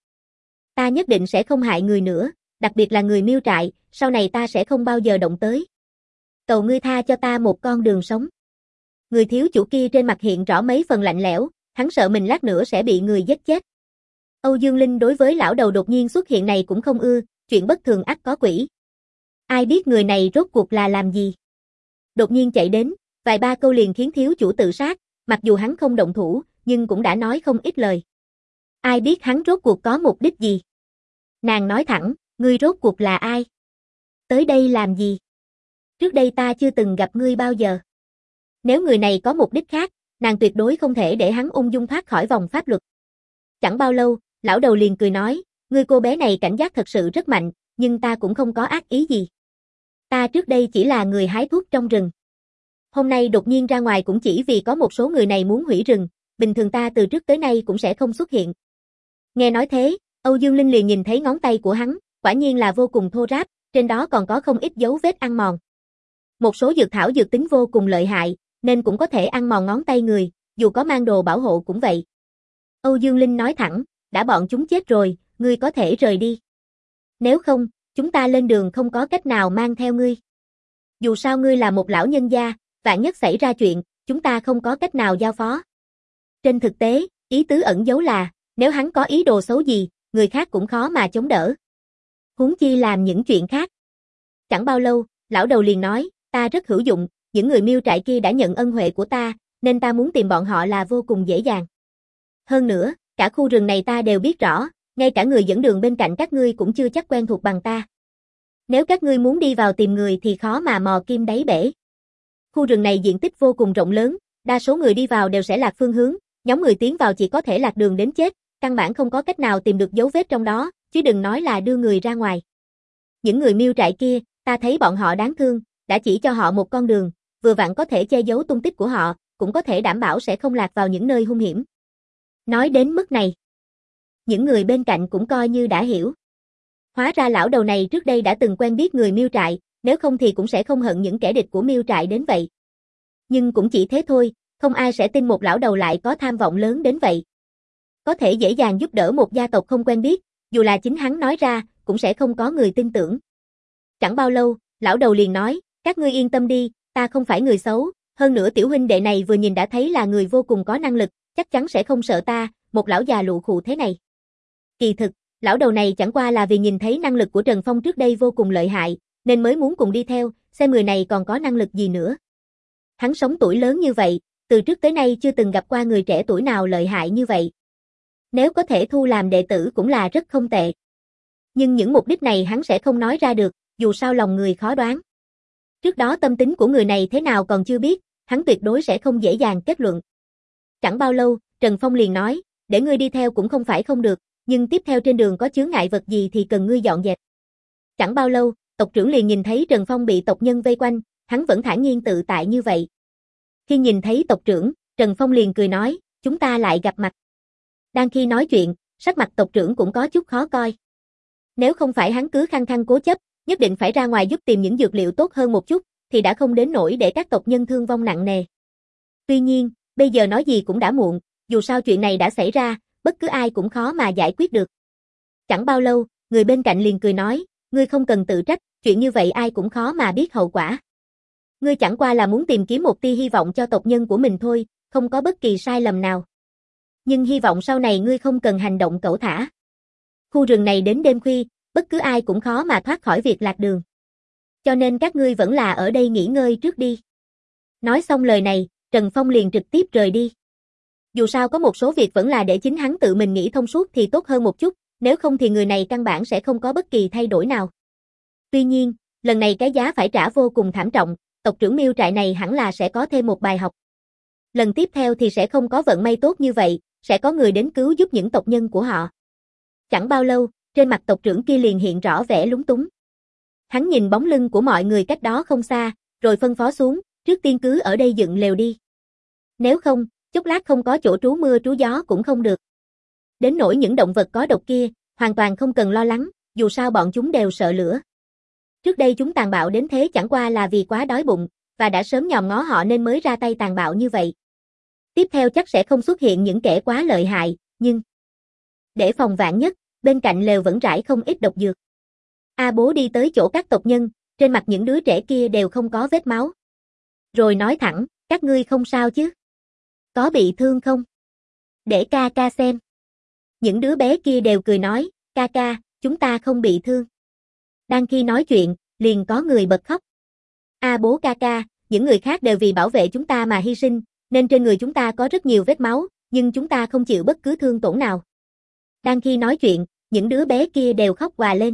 Ta nhất định sẽ không hại người nữa, đặc biệt là người Miêu trại, sau này ta sẽ không bao giờ động tới. Cầu ngươi tha cho ta một con đường sống. Người thiếu chủ kia trên mặt hiện rõ mấy phần lạnh lẽo, hắn sợ mình lát nữa sẽ bị người giết chết. Âu Dương Linh đối với lão đầu đột nhiên xuất hiện này cũng không ưa, chuyện bất thường ắt có quỷ. Ai biết người này rốt cuộc là làm gì? Đột nhiên chạy đến, vài ba câu liền khiến thiếu chủ tự sát, mặc dù hắn không động thủ, nhưng cũng đã nói không ít lời. Ai biết hắn rốt cuộc có mục đích gì? Nàng nói thẳng, ngươi rốt cuộc là ai? Tới đây làm gì? Trước đây ta chưa từng gặp ngươi bao giờ. Nếu người này có mục đích khác, nàng tuyệt đối không thể để hắn ung dung thoát khỏi vòng pháp luật. Chẳng bao lâu, lão đầu liền cười nói, ngươi cô bé này cảnh giác thật sự rất mạnh, nhưng ta cũng không có ác ý gì. Ta trước đây chỉ là người hái thuốc trong rừng. Hôm nay đột nhiên ra ngoài cũng chỉ vì có một số người này muốn hủy rừng, bình thường ta từ trước tới nay cũng sẽ không xuất hiện. Nghe nói thế, Âu Dương Linh liền nhìn thấy ngón tay của hắn, quả nhiên là vô cùng thô ráp, trên đó còn có không ít dấu vết ăn mòn. Một số dược thảo dược tính vô cùng lợi hại, nên cũng có thể ăn mòn ngón tay người, dù có mang đồ bảo hộ cũng vậy. Âu Dương Linh nói thẳng, đã bọn chúng chết rồi, ngươi có thể rời đi. Nếu không, chúng ta lên đường không có cách nào mang theo ngươi. Dù sao ngươi là một lão nhân gia, vạn nhất xảy ra chuyện, chúng ta không có cách nào giao phó. Trên thực tế, ý tứ ẩn giấu là, nếu hắn có ý đồ xấu gì, người khác cũng khó mà chống đỡ. Huống chi làm những chuyện khác. Chẳng bao lâu, lão đầu liền nói, ta rất hữu dụng, những người Miêu trại kia đã nhận ân huệ của ta, nên ta muốn tìm bọn họ là vô cùng dễ dàng. Hơn nữa, cả khu rừng này ta đều biết rõ, ngay cả người dẫn đường bên cạnh các ngươi cũng chưa chắc quen thuộc bằng ta. Nếu các ngươi muốn đi vào tìm người thì khó mà mò kim đáy bể. Khu rừng này diện tích vô cùng rộng lớn, đa số người đi vào đều sẽ lạc phương hướng, nhóm người tiến vào chỉ có thể lạc đường đến chết, căn bản không có cách nào tìm được dấu vết trong đó, chứ đừng nói là đưa người ra ngoài. Những người Miêu trại kia, ta thấy bọn họ đáng thương, đã chỉ cho họ một con đường, vừa vặn có thể che giấu tung tích của họ, cũng có thể đảm bảo sẽ không lạc vào những nơi hung hiểm. Nói đến mức này, những người bên cạnh cũng coi như đã hiểu. Hóa ra lão đầu này trước đây đã từng quen biết người Miêu trại, nếu không thì cũng sẽ không hận những kẻ địch của Miêu trại đến vậy. Nhưng cũng chỉ thế thôi, không ai sẽ tin một lão đầu lại có tham vọng lớn đến vậy. Có thể dễ dàng giúp đỡ một gia tộc không quen biết, dù là chính hắn nói ra, cũng sẽ không có người tin tưởng. Chẳng bao lâu, lão đầu liền nói, các ngươi yên tâm đi, ta không phải người xấu, hơn nữa tiểu huynh đệ này vừa nhìn đã thấy là người vô cùng có năng lực, chắc chắn sẽ không sợ ta, một lão già lụ khụ thế này. Kỳ thực, lão đầu này chẳng qua là vì nhìn thấy năng lực của Trần Phong trước đây vô cùng lợi hại, nên mới muốn cùng đi theo, xem người này còn có năng lực gì nữa. Hắn sống tuổi lớn như vậy, từ trước tới nay chưa từng gặp qua người trẻ tuổi nào lợi hại như vậy. Nếu có thể thu làm đệ tử cũng là rất không tệ. Nhưng những mục đích này hắn sẽ không nói ra được, dù sao lòng người khó đoán. Trước đó tâm tính của người này thế nào còn chưa biết, hắn tuyệt đối sẽ không dễ dàng kết luận. Chẳng bao lâu, Trần Phong liền nói, để ngươi đi theo cũng không phải không được, nhưng tiếp theo trên đường có chướng ngại vật gì thì cần ngươi dọn dẹp. Chẳng bao lâu, tộc trưởng liền nhìn thấy Trần Phong bị tộc nhân vây quanh, hắn vẫn thản nhiên tự tại như vậy. Khi nhìn thấy tộc trưởng, Trần Phong liền cười nói, chúng ta lại gặp mặt. Đang khi nói chuyện, sắc mặt tộc trưởng cũng có chút khó coi. Nếu không phải hắn cứ khăng khăng cố chấp, nhất định phải ra ngoài giúp tìm những dược liệu tốt hơn một chút, thì đã không đến nỗi để các tộc nhân thương vong nặng nề. Tuy nhiên, bây giờ nói gì cũng đã muộn, dù sao chuyện này đã xảy ra, bất cứ ai cũng khó mà giải quyết được. Chẳng bao lâu, người bên cạnh liền cười nói, ngươi không cần tự trách, chuyện như vậy ai cũng khó mà biết hậu quả. Ngươi chẳng qua là muốn tìm kiếm một tia hy vọng cho tộc nhân của mình thôi, không có bất kỳ sai lầm nào. Nhưng hy vọng sau này ngươi không cần hành động cẩu thả. Khu rừng này đến đêm khuya, bất cứ ai cũng khó mà thoát khỏi việc lạc đường. Cho nên các ngươi vẫn là ở đây nghỉ ngơi trước đi. Nói xong lời này, Trần Phong liền trực tiếp rời đi. Dù sao có một số việc vẫn là để chính hắn tự mình nghĩ thông suốt thì tốt hơn một chút, nếu không thì người này căn bản sẽ không có bất kỳ thay đổi nào. Tuy nhiên, lần này cái giá phải trả vô cùng thảm trọng, tộc trưởng Miêu trại này hẳn là sẽ có thêm một bài học. Lần tiếp theo thì sẽ không có vận may tốt như vậy, sẽ có người đến cứu giúp những tộc nhân của họ. Chẳng bao lâu, trên mặt tộc trưởng kia liền hiện rõ vẻ lúng túng. Hắn nhìn bóng lưng của mọi người cách đó không xa, rồi phân phó xuống, trước tiên cứ ở đây dựng lều đi. Nếu không, chốc lát không có chỗ trú mưa trú gió cũng không được. Đến nỗi những động vật có độc kia, hoàn toàn không cần lo lắng, dù sao bọn chúng đều sợ lửa. Trước đây chúng tàn bạo đến thế chẳng qua là vì quá đói bụng, và đã sớm nhòm ngó họ nên mới ra tay tàn bạo như vậy. Tiếp theo chắc sẽ không xuất hiện những kẻ quá lợi hại, nhưng để phòng vạn nhất, bên cạnh lều vẫn rải không ít độc dược. A Bố đi tới chỗ các tộc nhân, trên mặt những đứa trẻ kia đều không có vết máu. Rồi nói thẳng, các ngươi không sao chứ? Có bị thương không? Để ca ca xem. Những đứa bé kia đều cười nói, ca ca, chúng ta không bị thương. Đang khi nói chuyện, liền có người bật khóc. A Bố ca ca, những người khác đều vì bảo vệ chúng ta mà hy sinh, nên trên người chúng ta có rất nhiều vết máu, nhưng chúng ta không chịu bất cứ thương tổn nào. Đang khi nói chuyện, những đứa bé kia đều khóc òa lên.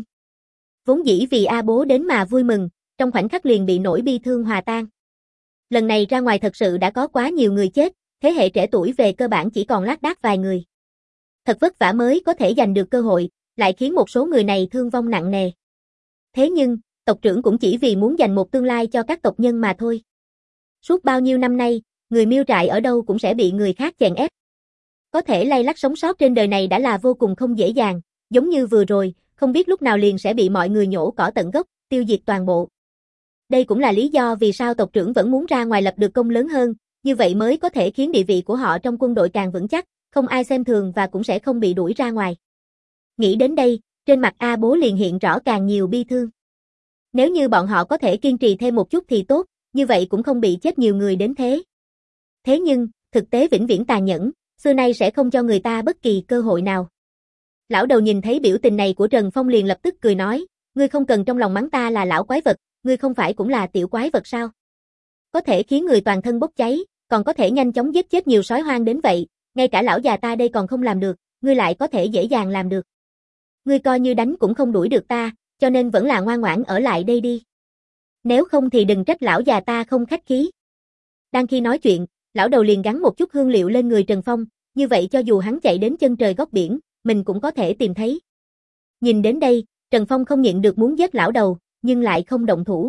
Vốn dĩ vì A Bố đến mà vui mừng, trong khoảnh khắc liền bị nỗi bi thương hòa tan. Lần này ra ngoài thật sự đã có quá nhiều người chết, thế hệ trẻ tuổi về cơ bản chỉ còn lác đác vài người. Thật vất vả mới có thể giành được cơ hội, lại khiến một số người này thương vong nặng nề. Thế nhưng, tộc trưởng cũng chỉ vì muốn dành một tương lai cho các tộc nhân mà thôi. Suốt bao nhiêu năm nay, người Miêu trại ở đâu cũng sẽ bị người khác chèn ép. Có thể lay lắt sống sót trên đời này đã là vô cùng không dễ dàng, giống như vừa rồi, không biết lúc nào liền sẽ bị mọi người nhổ cỏ tận gốc, tiêu diệt toàn bộ. Đây cũng là lý do vì sao tộc trưởng vẫn muốn ra ngoài lập được công lớn hơn, như vậy mới có thể khiến địa vị của họ trong quân đội càng vững chắc, không ai xem thường và cũng sẽ không bị đuổi ra ngoài. Nghĩ đến đây, trên mặt A Bố liền hiện rõ càng nhiều bi thương. Nếu như bọn họ có thể kiên trì thêm một chút thì tốt, như vậy cũng không bị chết nhiều người đến thế. Thế nhưng, thực tế vĩnh viễn tàn nhẫn, xưa nay sẽ không cho người ta bất kỳ cơ hội nào. Lão đầu nhìn thấy biểu tình này của Trần Phong liền lập tức cười nói, ngươi không cần trong lòng mắng ta là lão quái vật, ngươi không phải cũng là tiểu quái vật sao? Có thể khiến người toàn thân bốc cháy, còn có thể nhanh chóng giết chết nhiều sói hoang đến vậy, ngay cả lão già ta đây còn không làm được, ngươi lại có thể dễ dàng làm được. Ngươi coi như đánh cũng không đuổi được ta, cho nên vẫn là ngoan ngoãn ở lại đây đi. Nếu không thì đừng trách lão già ta không khách khí. Đang khi nói chuyện, lão đầu liền gắn một chút hương liệu lên người Trần Phong, như vậy cho dù hắn chạy đến chân trời góc biển, mình cũng có thể tìm thấy. Nhìn đến đây, Trần Phong không nhịn được muốn giết lão đầu, nhưng lại không động thủ.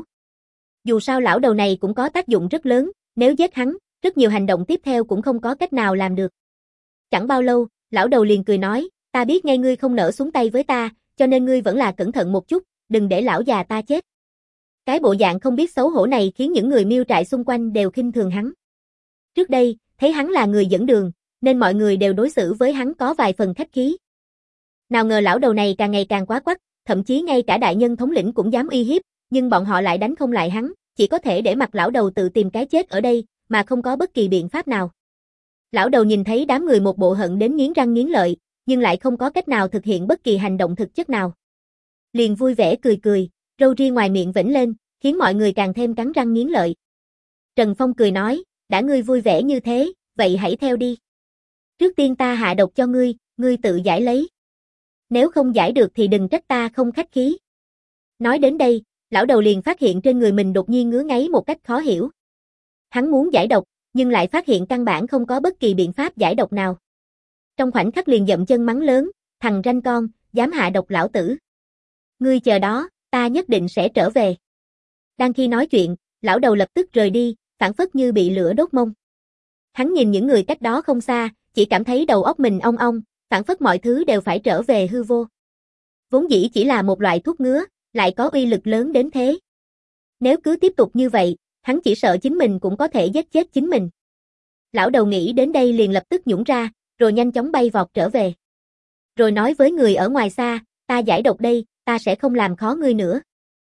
Dù sao lão đầu này cũng có tác dụng rất lớn, nếu giết hắn, rất nhiều hành động tiếp theo cũng không có cách nào làm được. Chẳng bao lâu, lão đầu liền cười nói, ta biết ngay ngươi không nỡ xuống tay với ta, cho nên ngươi vẫn là cẩn thận một chút, đừng để lão già ta chết. Cái bộ dạng không biết xấu hổ này khiến những người Miêu trại xung quanh đều khinh thường hắn. Trước đây, thấy hắn là người dẫn đường, nên mọi người đều đối xử với hắn có vài phần khách khí. Nào ngờ lão đầu này càng ngày càng quá quắt, thậm chí ngay cả đại nhân thống lĩnh cũng dám uy hiếp, nhưng bọn họ lại đánh không lại hắn, chỉ có thể để mặc lão đầu tự tìm cái chết ở đây, mà không có bất kỳ biện pháp nào. Lão đầu nhìn thấy đám người một bộ hận đến nghiến răng nghiến lợi, nhưng lại không có cách nào thực hiện bất kỳ hành động thực chất nào. Liền vui vẻ cười cười, râu ria ngoài miệng vểnh lên, khiến mọi người càng thêm cắn răng nghiến lợi. Trần Phong cười nói, đã ngươi vui vẻ như thế, vậy hãy theo đi. Trước tiên ta hạ độc cho ngươi, ngươi tự giải lấy. Nếu không giải được thì đừng trách ta không khách khí. Nói đến đây, lão đầu liền phát hiện trên người mình đột nhiên ngứa ngáy một cách khó hiểu. Hắn muốn giải độc, nhưng lại phát hiện căn bản không có bất kỳ biện pháp giải độc nào. Trong khoảnh khắc liền dậm chân mắng lớn, thằng ranh con, dám hạ độc lão tử. Ngươi chờ đó, ta nhất định sẽ trở về. Đang khi nói chuyện, lão đầu lập tức rời đi, phảng phất như bị lửa đốt mông. Hắn nhìn những người cách đó không xa, chỉ cảm thấy đầu óc mình ong ong, phảng phất mọi thứ đều phải trở về hư vô. Vốn dĩ chỉ là một loại thuốc ngứa, lại có uy lực lớn đến thế. Nếu cứ tiếp tục như vậy, hắn chỉ sợ chính mình cũng có thể giết chết chính mình. Lão đầu nghĩ đến đây liền lập tức nhũng ra, rồi nhanh chóng bay vọt trở về. Rồi nói với người ở ngoài xa, ta giải độc đây, ta sẽ không làm khó ngươi nữa.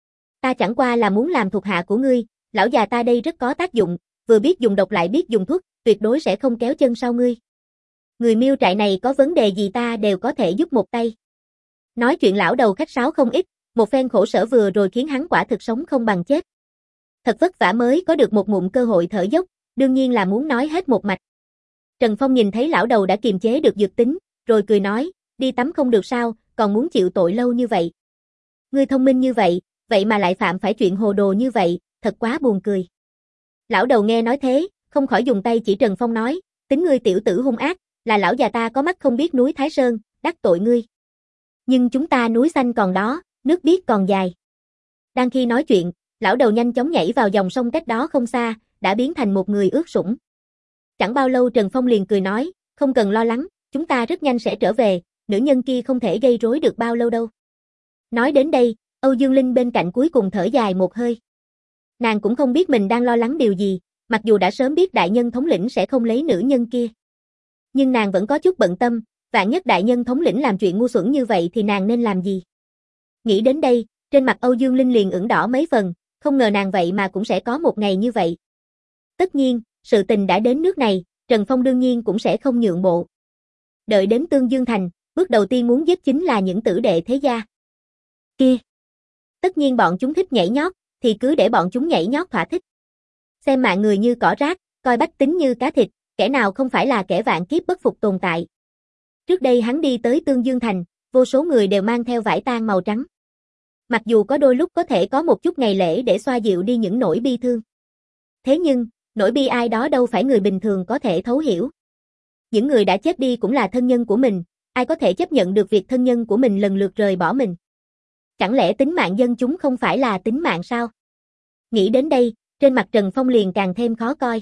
Ta chẳng qua là muốn làm thuộc hạ của ngươi, lão già ta đây rất có tác dụng, vừa biết dùng độc lại biết dùng thuốc, tuyệt đối sẽ không kéo chân sau ngươi. Người Miêu trại này có vấn đề gì ta đều có thể giúp một tay. Nói chuyện lão đầu khách sáo không ít, một phen khổ sở vừa rồi khiến hắn quả thực sống không bằng chết. Thật vất vả mới có được một ngụm cơ hội thở dốc, đương nhiên là muốn nói hết một mạch. Trần Phong nhìn thấy lão đầu đã kiềm chế được dược tính, rồi cười nói, đi tắm không được sao, còn muốn chịu tội lâu như vậy. Ngươi thông minh như vậy, vậy mà lại phạm phải chuyện hồ đồ như vậy, thật quá buồn cười. Lão đầu nghe nói thế, không khỏi dùng tay chỉ Trần Phong nói, tính ngươi tiểu tử hung ác, là lão già ta có mắt không biết núi Thái Sơn, đắc tội ngươi. Nhưng chúng ta núi xanh còn đó, nước biếc còn dài. Đang khi nói chuyện, lão đầu nhanh chóng nhảy vào dòng sông cách đó không xa, đã biến thành một người ướt sũng. Chẳng bao lâu Trần Phong liền cười nói, không cần lo lắng, chúng ta rất nhanh sẽ trở về, nữ nhân kia không thể gây rối được bao lâu đâu. Nói đến đây, Âu Dương Linh bên cạnh cuối cùng thở dài một hơi. Nàng cũng không biết mình đang lo lắng điều gì, mặc dù đã sớm biết đại nhân thống lĩnh sẽ không lấy nữ nhân kia. Nhưng nàng vẫn có chút bận tâm, vạn nhất đại nhân thống lĩnh làm chuyện ngu xuẩn như vậy thì nàng nên làm gì? Nghĩ đến đây, trên mặt Âu Dương Linh liền ửng đỏ mấy phần, không ngờ nàng vậy mà cũng sẽ có một ngày như vậy. Tất nhiên, sự tình đã đến nước này, Trần Phong đương nhiên cũng sẽ không nhượng bộ. Đợi đến Tương Dương Thành, bước đầu tiên muốn giết chính là những tử đệ thế gia kia. Tất nhiên bọn chúng thích nhảy nhót, thì cứ để bọn chúng nhảy nhót thỏa thích. Xem mạng người như cỏ rác, coi bách tính như cá thịt, kẻ nào không phải là kẻ vạn kiếp bất phục tồn tại. Trước đây hắn đi tới Tương Dương Thành, vô số người đều mang theo vải tang màu trắng. Mặc dù có đôi lúc có thể có một chút ngày lễ để xoa dịu đi những nỗi bi thương. Thế nhưng, nỗi bi ai đó đâu phải người bình thường có thể thấu hiểu. Những người đã chết đi cũng là thân nhân của mình, ai có thể chấp nhận được việc thân nhân của mình lần lượt rời bỏ mình. Chẳng lẽ tính mạng dân chúng không phải là tính mạng sao? Nghĩ đến đây, trên mặt Trần Phong liền càng thêm khó coi.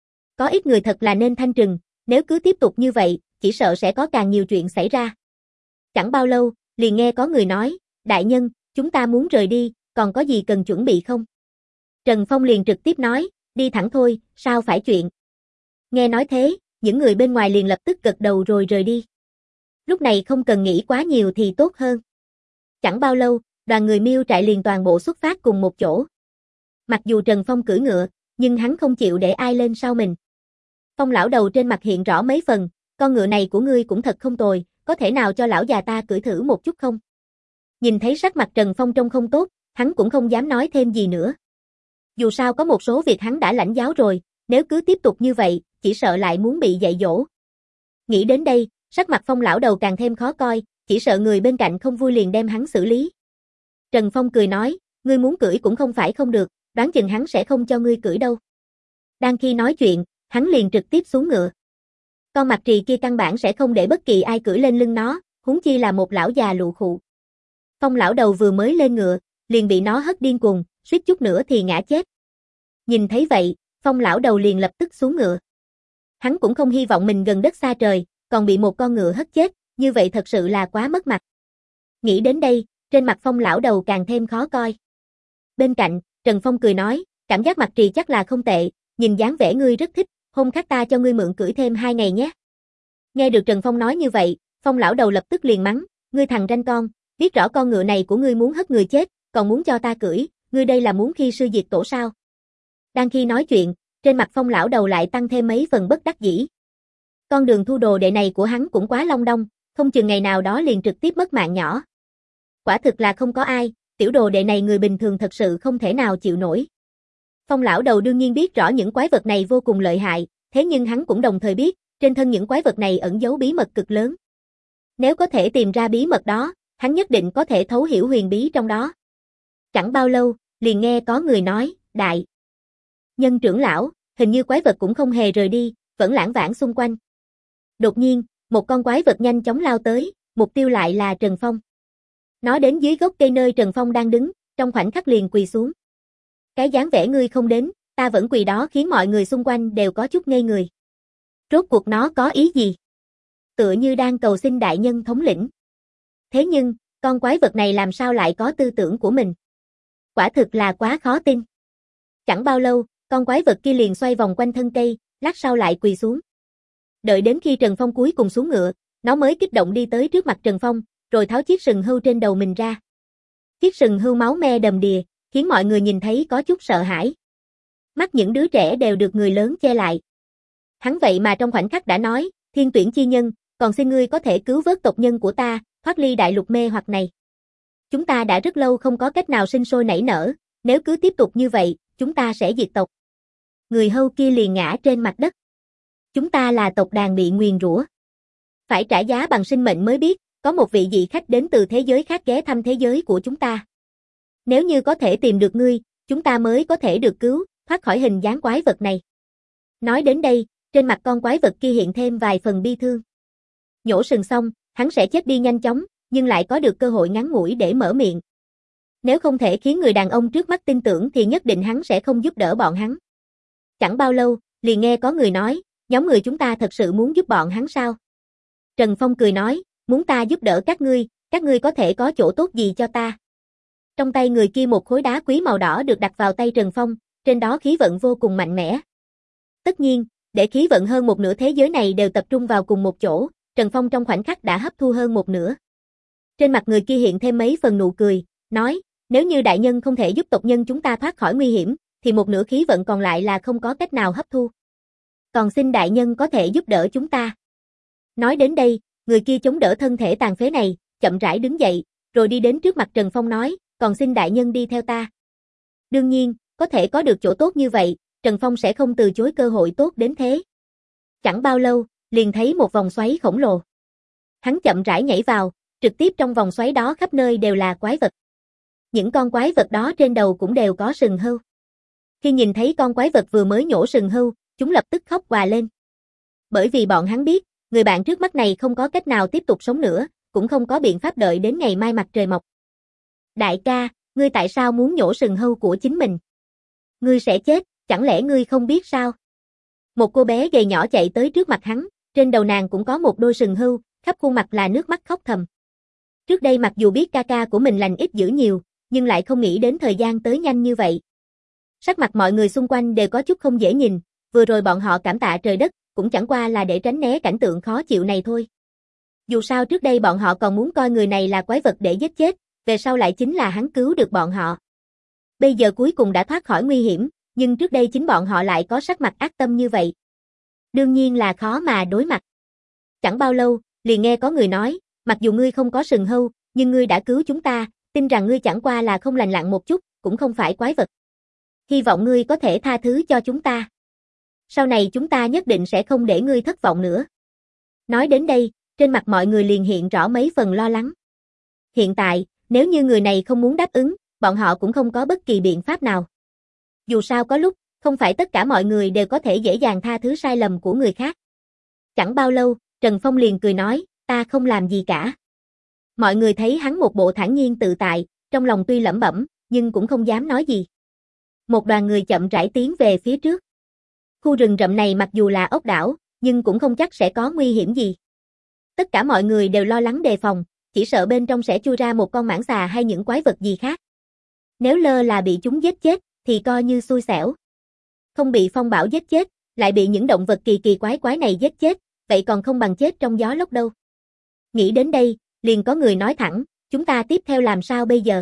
Có ít người thật là nên thanh trừng, nếu cứ tiếp tục như vậy, chỉ sợ sẽ có càng nhiều chuyện xảy ra. Chẳng bao lâu, liền nghe có người nói, đại nhân, chúng ta muốn rời đi, còn có gì cần chuẩn bị không? Trần Phong liền trực tiếp nói, đi thẳng thôi, sao phải chuyện. Nghe nói thế, những người bên ngoài liền lập tức gật đầu rồi rời đi. Lúc này không cần nghĩ quá nhiều thì tốt hơn. Chẳng bao lâu, đoàn người Miêu trại liền toàn bộ xuất phát cùng một chỗ. Mặc dù Trần Phong cưỡi ngựa, nhưng hắn không chịu để ai lên sau mình. Phong lão đầu trên mặt hiện rõ mấy phần, con ngựa này của ngươi cũng thật không tồi, có thể nào cho lão già ta cưỡi thử một chút không? Nhìn thấy sắc mặt Trần Phong trông không tốt, hắn cũng không dám nói thêm gì nữa. Dù sao có một số việc hắn đã lãnh giáo rồi, nếu cứ tiếp tục như vậy, chỉ sợ lại muốn bị dạy dỗ. Nghĩ đến đây, sắc mặt Phong lão đầu càng thêm khó coi, chỉ sợ người bên cạnh không vui liền đem hắn xử lý. Trần Phong cười nói, ngươi muốn cưỡi cũng không phải không được, đoán chừng hắn sẽ không cho ngươi cưỡi đâu. Đang khi nói chuyện, hắn liền trực tiếp xuống ngựa. Con mặt trì kia căn bản sẽ không để bất kỳ ai cưỡi lên lưng nó, huống chi là một lão già lụ khụ. Phong lão đầu vừa mới lên ngựa, liền bị nó hất điên cuồng, suýt chút nữa thì ngã chết. Nhìn thấy vậy, Phong lão đầu liền lập tức xuống ngựa. Hắn cũng không hy vọng mình gần đất xa trời, còn bị một con ngựa hất chết, như vậy thật sự là quá mất mặt. Nghĩ đến đây, trên mặt Phong lão đầu càng thêm khó coi. Bên cạnh, Trần Phong cười nói, cảm giác mặt trì chắc là không tệ, nhìn dáng vẻ ngươi rất thích, hôm khác ta cho ngươi mượn cưỡi thêm hai ngày nhé. Nghe được Trần Phong nói như vậy, Phong lão đầu lập tức liền mắng, ngươi thằng ranh con, Biết rõ con ngựa này của ngươi muốn hất người chết, còn muốn cho ta cưỡi, ngươi đây là muốn khi sư diệt tổ sao? Đang khi nói chuyện, trên mặt Phong lão đầu lại tăng thêm mấy phần bất đắc dĩ. Con đường thu đồ đệ này của hắn cũng quá long đong, không chừng ngày nào đó liền trực tiếp mất mạng nhỏ. Quả thực là không có ai, tiểu đồ đệ này người bình thường thật sự không thể nào chịu nổi. Phong lão đầu đương nhiên biết rõ những quái vật này vô cùng lợi hại, thế nhưng hắn cũng đồng thời biết, trên thân những quái vật này ẩn giấu bí mật cực lớn. Nếu có thể tìm ra bí mật đó, hắn nhất định có thể thấu hiểu huyền bí trong đó. Chẳng bao lâu, liền nghe có người nói, đại nhân trưởng lão, hình như quái vật cũng không hề rời đi, vẫn lãng vãng xung quanh. Đột nhiên, một con quái vật nhanh chóng lao tới, mục tiêu lại là Trần Phong. Nó đến dưới gốc cây nơi Trần Phong đang đứng, trong khoảnh khắc liền quỳ xuống. Cái dáng vẻ ngươi không đến, ta vẫn quỳ đó khiến mọi người xung quanh đều có chút ngây người. Rốt cuộc nó có ý gì? Tựa như đang cầu xin đại nhân thống lĩnh. Thế nhưng, con quái vật này làm sao lại có tư tưởng của mình? Quả thực là quá khó tin. Chẳng bao lâu, con quái vật kia liền xoay vòng quanh thân cây, lát sau lại quỳ xuống. Đợi đến khi Trần Phong cuối cùng xuống ngựa, nó mới kích động đi tới trước mặt Trần Phong, rồi tháo chiếc sừng hươu trên đầu mình ra. Chiếc sừng hươu máu me đầm đìa, khiến mọi người nhìn thấy có chút sợ hãi. Mắt những đứa trẻ đều được người lớn che lại. Hắn vậy mà trong khoảnh khắc đã nói, thiên tuyển chi nhân, còn xin ngươi có thể cứu vớt tộc nhân của ta, thoát ly đại lục mê hoặc này. Chúng ta đã rất lâu không có cách nào sinh sôi nảy nở, nếu cứ tiếp tục như vậy, chúng ta sẽ diệt tộc. Người hươu kia liền ngã trên mặt đất. Chúng ta là tộc đàn bị nguyền rủa. Phải trả giá bằng sinh mệnh mới biết, có một vị dị khách đến từ thế giới khác ghé thăm thế giới của chúng ta. Nếu như có thể tìm được ngươi, chúng ta mới có thể được cứu, thoát khỏi hình dáng quái vật này. Nói đến đây, trên mặt con quái vật kia hiện thêm vài phần bi thương. Nhổ sừng xong, hắn sẽ chết đi nhanh chóng, nhưng lại có được cơ hội ngắn ngủi để mở miệng. Nếu không thể khiến người đàn ông trước mắt tin tưởng thì nhất định hắn sẽ không giúp đỡ bọn hắn. Chẳng bao lâu, liền nghe có người nói, nhóm người chúng ta thật sự muốn giúp bọn hắn sao? Trần Phong cười nói, muốn ta giúp đỡ các ngươi, các ngươi có thể có chỗ tốt gì cho ta? Trong tay người kia một khối đá quý màu đỏ được đặt vào tay Trần Phong, trên đó khí vận vô cùng mạnh mẽ. Tất nhiên, để khí vận hơn một nửa thế giới này đều tập trung vào cùng một chỗ, Trần Phong trong khoảnh khắc đã hấp thu hơn một nửa. Trên mặt người kia hiện thêm mấy phần nụ cười, nói, nếu như đại nhân không thể giúp tộc nhân chúng ta thoát khỏi nguy hiểm, thì một nửa khí vận còn lại là không có cách nào hấp thu. Còn xin đại nhân có thể giúp đỡ chúng ta. Nói đến đây, người kia chống đỡ thân thể tàn phế này, chậm rãi đứng dậy, rồi đi đến trước mặt Trần Phong nói, còn xin đại nhân đi theo ta. Đương nhiên, có thể có được chỗ tốt như vậy, Trần Phong sẽ không từ chối cơ hội tốt đến thế. Chẳng bao lâu, liền thấy một vòng xoáy khổng lồ. Hắn chậm rãi nhảy vào, trực tiếp trong vòng xoáy đó khắp nơi đều là quái vật. Những con quái vật đó trên đầu cũng đều có sừng hươu. Khi nhìn thấy con quái vật vừa mới nhổ sừng hươu, chúng lập tức khóc òa lên. Bởi vì bọn hắn biết, người bạn trước mắt này không có cách nào tiếp tục sống nữa, cũng không có biện pháp đợi đến ngày mai mặt trời mọc. Đại ca, ngươi tại sao muốn nhổ sừng hươu của chính mình? Ngươi sẽ chết, chẳng lẽ ngươi không biết sao? Một cô bé gầy nhỏ chạy tới trước mặt hắn, trên đầu nàng cũng có một đôi sừng hươu, khắp khuôn mặt là nước mắt khóc thầm. Trước đây mặc dù biết ca ca của mình lành ít dữ nhiều, nhưng lại không nghĩ đến thời gian tới nhanh như vậy. Sắc mặt mọi người xung quanh đều có chút không dễ nhìn, vừa rồi bọn họ cảm tạ trời đất, cũng chẳng qua là để tránh né cảnh tượng khó chịu này thôi. Dù sao trước đây bọn họ còn muốn coi người này là quái vật để giết chết, về sau lại chính là hắn cứu được bọn họ. Bây giờ cuối cùng đã thoát khỏi nguy hiểm, nhưng trước đây chính bọn họ lại có sắc mặt ác tâm như vậy. Đương nhiên là khó mà đối mặt. Chẳng bao lâu, liền nghe có người nói, mặc dù ngươi không có sừng hươu, nhưng ngươi đã cứu chúng ta, tin rằng ngươi chẳng qua là không lành lặn một chút, cũng không phải quái vật. Hy vọng ngươi có thể tha thứ cho chúng ta. Sau này chúng ta nhất định sẽ không để ngươi thất vọng nữa. Nói đến đây, trên mặt mọi người liền hiện rõ mấy phần lo lắng. Hiện tại, nếu như người này không muốn đáp ứng, bọn họ cũng không có bất kỳ biện pháp nào. Dù sao có lúc, không phải tất cả mọi người đều có thể dễ dàng tha thứ sai lầm của người khác. Chẳng bao lâu, Trần Phong liền cười nói, ta không làm gì cả. Mọi người thấy hắn một bộ thản nhiên tự tại, trong lòng tuy lẩm bẩm, nhưng cũng không dám nói gì. Một đoàn người chậm rãi tiến về phía trước. Khu rừng rậm này mặc dù là ốc đảo, nhưng cũng không chắc sẽ có nguy hiểm gì. Tất cả mọi người đều lo lắng đề phòng, chỉ sợ bên trong sẽ chui ra một con mãng xà hay những quái vật gì khác. Nếu lơ là bị chúng giết chết, thì coi như xui xẻo. Không bị phong bão giết chết, lại bị những động vật kỳ kỳ quái quái này giết chết, vậy còn không bằng chết trong gió lốc đâu. Nghĩ đến đây, liền có người nói thẳng, Chúng ta tiếp theo làm sao bây giờ?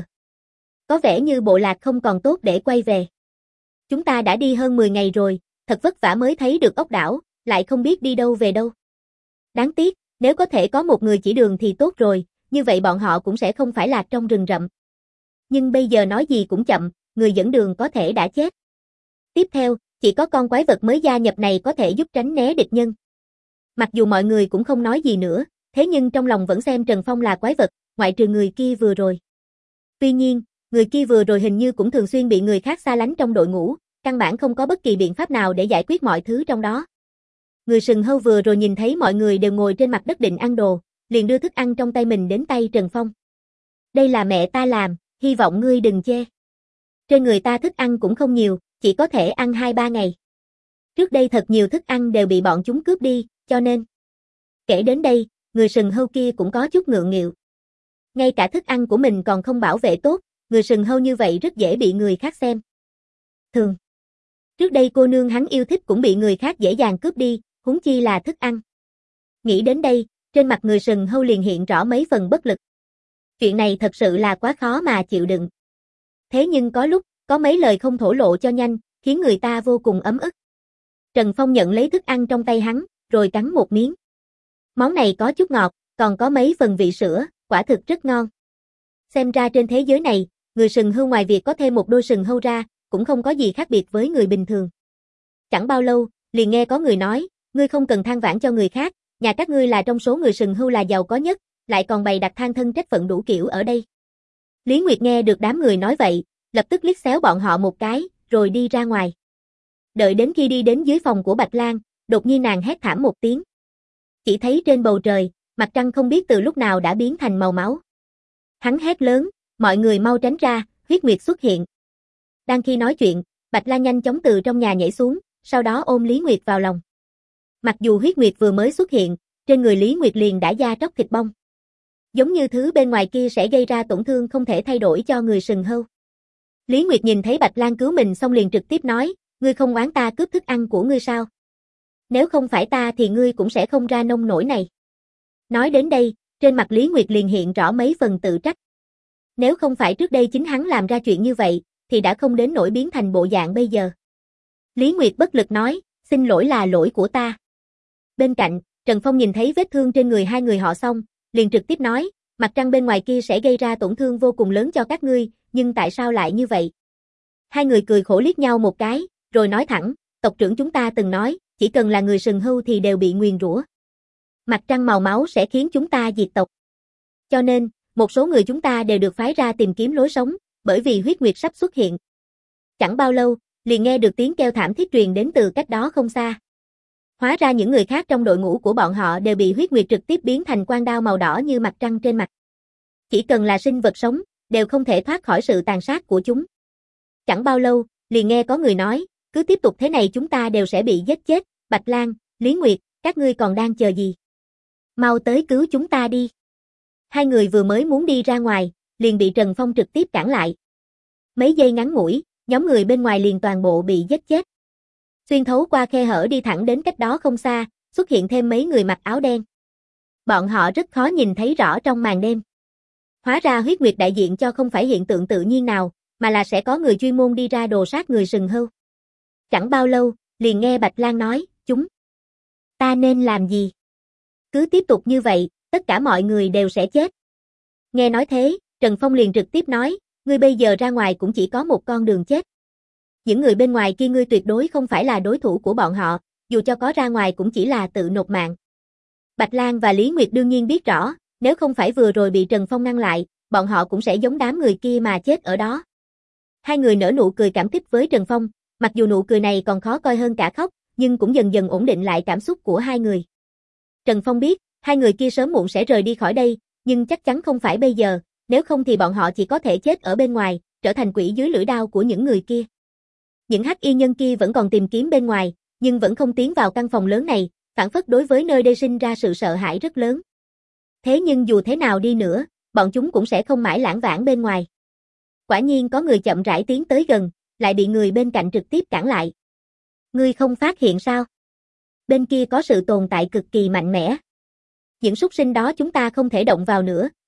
Có vẻ như bộ lạc không còn tốt để quay về. Chúng ta đã đi hơn mười ngày rồi, thật vất vả mới thấy được ốc đảo, lại không biết đi đâu về đâu. Đáng tiếc, nếu có thể có một người chỉ đường thì tốt rồi, như vậy bọn họ cũng sẽ không phải lạc trong rừng rậm. Nhưng bây giờ nói gì cũng chậm, người dẫn đường có thể đã chết. Tiếp theo, chỉ có con quái vật mới gia nhập này có thể giúp tránh né địch nhân. Mặc dù mọi người cũng không nói gì nữa, thế nhưng trong lòng vẫn xem Trần Phong là quái vật, ngoại trừ người kia vừa rồi. Tuy nhiên, người kia vừa rồi hình như cũng thường xuyên bị người khác xa lánh trong đội ngũ, căn bản không có bất kỳ biện pháp nào để giải quyết mọi thứ trong đó. Người sừng hâu vừa rồi nhìn thấy mọi người đều ngồi trên mặt đất định ăn đồ, liền đưa thức ăn trong tay mình đến tay Trần Phong. Đây là mẹ ta làm, hy vọng ngươi đừng chê. Trên người ta thức ăn cũng không nhiều, chỉ có thể ăn hai ba ngày. Trước đây thật nhiều thức ăn đều bị bọn chúng cướp đi, cho nên. Kể đến đây, người sừng hâu kia cũng có chút ngượng nghịu. Ngay cả thức ăn của mình còn không bảo vệ tốt, người sừng hâu như vậy rất dễ bị người khác xem thường. Trước đây cô nương hắn yêu thích cũng bị người khác dễ dàng cướp đi, huống chi là thức ăn. Nghĩ đến đây, trên mặt người sừng hâu liền hiện rõ mấy phần bất lực. Chuyện này thật sự là quá khó mà chịu đựng. Thế nhưng có lúc, có mấy lời không thổ lộ cho nhanh, khiến người ta vô cùng ấm ức. Trần Phong nhận lấy thức ăn trong tay hắn, rồi cắn một miếng. Món này có chút ngọt, còn có mấy phần vị sữa, quả thực rất ngon. Xem ra trên thế giới này, người sừng hâu ngoài việc có thêm một đôi sừng hâu ra, cũng không có gì khác biệt với người bình thường. Chẳng bao lâu, liền nghe có người nói, ngươi không cần than vãn cho người khác, nhà các ngươi là trong số người sừng hâu là giàu có nhất, lại còn bày đặt than thân trách phận đủ kiểu ở đây. Lý Nguyệt nghe được đám người nói vậy, lập tức liếc xéo bọn họ một cái, rồi đi ra ngoài. Đợi đến khi đi đến dưới phòng của Bạch Lang, đột nhiên nàng hét thảm một tiếng. Chỉ thấy trên bầu trời, mặt trăng không biết từ lúc nào đã biến thành màu máu. Hắn hét lớn, mọi người mau tránh ra, huyết nguyệt xuất hiện. Đang khi nói chuyện, Bạch Lang nhanh chóng từ trong nhà nhảy xuống, sau đó ôm Lý Nguyệt vào lòng. Mặc dù huyết nguyệt vừa mới xuất hiện, trên người Lý Nguyệt liền đã da tróc thịt bong. Giống như thứ bên ngoài kia sẽ gây ra tổn thương không thể thay đổi cho người sừng hâu. Lý Nguyệt nhìn thấy Bạch Lang cứu mình xong liền trực tiếp nói, ngươi không oán ta cướp thức ăn của ngươi sao? Nếu không phải ta thì ngươi cũng sẽ không ra nông nổi này. Nói đến đây, trên mặt Lý Nguyệt liền hiện rõ mấy phần tự trách. Nếu không phải trước đây chính hắn làm ra chuyện như vậy, thì đã không đến nỗi biến thành bộ dạng bây giờ. Lý Nguyệt bất lực nói, xin lỗi là lỗi của ta. Bên cạnh, Trần Phong nhìn thấy vết thương trên người hai người họ xong, liền trực tiếp nói, mặt trăng bên ngoài kia sẽ gây ra tổn thương vô cùng lớn cho các ngươi, nhưng tại sao lại như vậy? Hai người cười khổ liếc nhau một cái, rồi nói thẳng, tộc trưởng chúng ta từng nói, chỉ cần là người sừng hâu thì đều bị nguyền rủa. Mặt trăng màu máu sẽ khiến chúng ta diệt tộc. Cho nên, một số người chúng ta đều được phái ra tìm kiếm lối sống, bởi vì huyết nguyệt sắp xuất hiện. Chẳng bao lâu, liền nghe được tiếng kêu thảm thiết truyền đến từ cách đó không xa. Hóa ra những người khác trong đội ngũ của bọn họ đều bị huyết nguyệt trực tiếp biến thành quang đao màu đỏ như mặt trăng trên mặt. Chỉ cần là sinh vật sống, đều không thể thoát khỏi sự tàn sát của chúng. Chẳng bao lâu, liền nghe có người nói, cứ tiếp tục thế này chúng ta đều sẽ bị giết chết, Bạch Lang, Lý Nguyệt, các ngươi còn đang chờ gì? Mau tới cứu chúng ta đi. Hai người vừa mới muốn đi ra ngoài, liền bị Trần Phong trực tiếp cản lại. Mấy giây ngắn ngủi, nhóm người bên ngoài liền toàn bộ bị giết chết. Xuyên thấu qua khe hở đi thẳng đến cách đó không xa, xuất hiện thêm mấy người mặc áo đen. Bọn họ rất khó nhìn thấy rõ trong màn đêm. Hóa ra huyết nguyệt đại diện cho không phải hiện tượng tự nhiên nào, mà là sẽ có người chuyên môn đi ra đồ sát người sừng hâu. Chẳng bao lâu, liền nghe Bạch Lang nói, chúng ta nên làm gì? Cứ tiếp tục như vậy, tất cả mọi người đều sẽ chết. Nghe nói thế, Trần Phong liền trực tiếp nói, ngươi bây giờ ra ngoài cũng chỉ có một con đường chết. Những người bên ngoài kia ngươi tuyệt đối không phải là đối thủ của bọn họ, dù cho có ra ngoài cũng chỉ là tự nộp mạng. Bạch Lang và Lý Nguyệt đương nhiên biết rõ, nếu không phải vừa rồi bị Trần Phong ngăn lại, bọn họ cũng sẽ giống đám người kia mà chết ở đó. Hai người nở nụ cười cảm kích với Trần Phong, mặc dù nụ cười này còn khó coi hơn cả khóc, nhưng cũng dần dần ổn định lại cảm xúc của hai người. Trần Phong biết, hai người kia sớm muộn sẽ rời đi khỏi đây, nhưng chắc chắn không phải bây giờ, nếu không thì bọn họ chỉ có thể chết ở bên ngoài, trở thành quỷ dưới lưỡi đao của những người kia. Những hắc y nhân kia vẫn còn tìm kiếm bên ngoài, nhưng vẫn không tiến vào căn phòng lớn này, phản phất đối với nơi đây sinh ra sự sợ hãi rất lớn. Thế nhưng dù thế nào đi nữa, bọn chúng cũng sẽ không mãi lãng vãng bên ngoài. Quả nhiên có người chậm rãi tiến tới gần, lại bị người bên cạnh trực tiếp cản lại. Ngươi không phát hiện sao? Bên kia có sự tồn tại cực kỳ mạnh mẽ. Những súc sinh đó chúng ta không thể động vào nữa,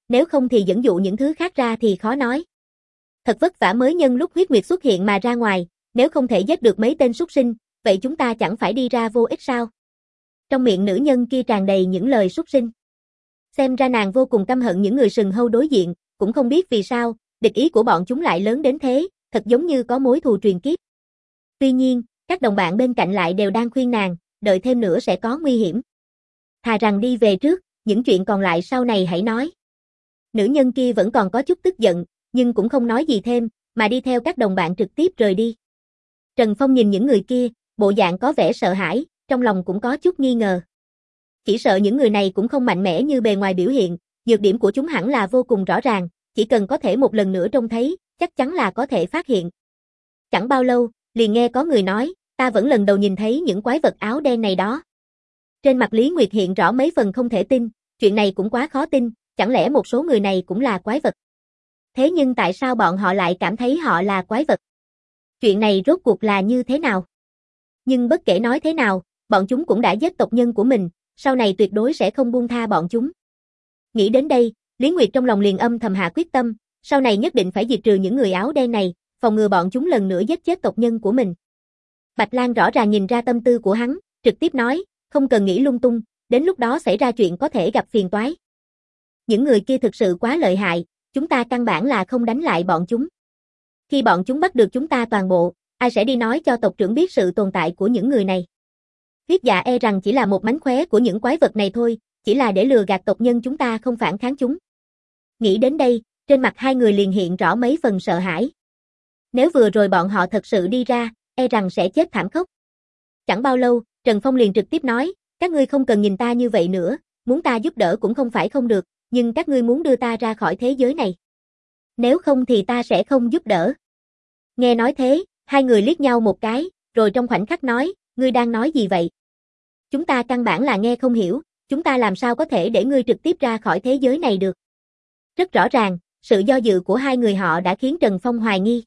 Nếu không thì dẫn dụ những thứ khác ra thì khó nói. Thật vất vả mới nhân lúc huyết nguyệt xuất hiện mà ra ngoài, nếu không thể giết được mấy tên súc sinh, vậy chúng ta chẳng phải đi ra vô ích sao? Trong miệng nữ nhân kia tràn đầy những lời súc sinh. Xem ra nàng vô cùng căm hận những người sừng hâu đối diện, cũng không biết vì sao, địch ý của bọn chúng lại lớn đến thế, thật giống như có mối thù truyền kiếp. Tuy nhiên, các đồng bạn bên cạnh lại đều đang khuyên nàng, đợi thêm nữa sẽ có nguy hiểm. Thà rằng đi về trước, những chuyện còn lại sau này hãy nói. Nữ nhân kia vẫn còn có chút tức giận, nhưng cũng không nói gì thêm, mà đi theo các đồng bạn trực tiếp rời đi. Trần Phong nhìn những người kia, bộ dạng có vẻ sợ hãi, trong lòng cũng có chút nghi ngờ. Chỉ sợ những người này cũng không mạnh mẽ như bề ngoài biểu hiện, nhược điểm của chúng hẳn là vô cùng rõ ràng, chỉ cần có thể một lần nữa trông thấy, chắc chắn là có thể phát hiện. Chẳng bao lâu, liền nghe có người nói, ta vẫn lần đầu nhìn thấy những quái vật áo đen này đó. Trên mặt Lý Nguyệt hiện rõ mấy phần không thể tin, chuyện này cũng quá khó tin, chẳng lẽ một số người này cũng là quái vật? Thế nhưng tại sao bọn họ lại cảm thấy họ là quái vật? Chuyện này rốt cuộc là như thế nào? Nhưng bất kể nói thế nào, bọn chúng cũng đã giết tộc nhân của mình, sau này tuyệt đối sẽ không buông tha bọn chúng. Nghĩ đến đây, Lý Nguyệt trong lòng liền âm thầm hạ quyết tâm, sau này nhất định phải diệt trừ những người áo đen này, phòng ngừa bọn chúng lần nữa giết chết tộc nhân của mình. Bạch Lang rõ ràng nhìn ra tâm tư của hắn, trực tiếp nói, không cần nghĩ lung tung, đến lúc đó xảy ra chuyện có thể gặp phiền toái. Những người kia thực sự quá lợi hại, chúng ta căn bản là không đánh lại bọn chúng. Khi bọn chúng bắt được chúng ta toàn bộ, ai sẽ đi nói cho tộc trưởng biết sự tồn tại của những người này? Huyết Dạ e rằng chỉ là một mánh khóe của những quái vật này thôi, chỉ là để lừa gạt tộc nhân chúng ta không phản kháng chúng. Nghĩ đến đây, trên mặt hai người liền hiện rõ mấy phần sợ hãi. Nếu vừa rồi bọn họ thật sự đi ra, e rằng sẽ chết thảm khốc. Chẳng bao lâu, Trần Phong liền trực tiếp nói, các ngươi không cần nhìn ta như vậy nữa, muốn ta giúp đỡ cũng không phải không được, nhưng các ngươi muốn đưa ta ra khỏi thế giới này. Nếu không thì ta sẽ không giúp đỡ. Nghe nói thế, hai người liếc nhau một cái, rồi trong khoảnh khắc nói, ngươi đang nói gì vậy? Chúng ta căn bản là nghe không hiểu, chúng ta làm sao có thể để ngươi trực tiếp ra khỏi thế giới này được? Rất rõ ràng, sự do dự của hai người họ đã khiến Trần Phong hoài nghi.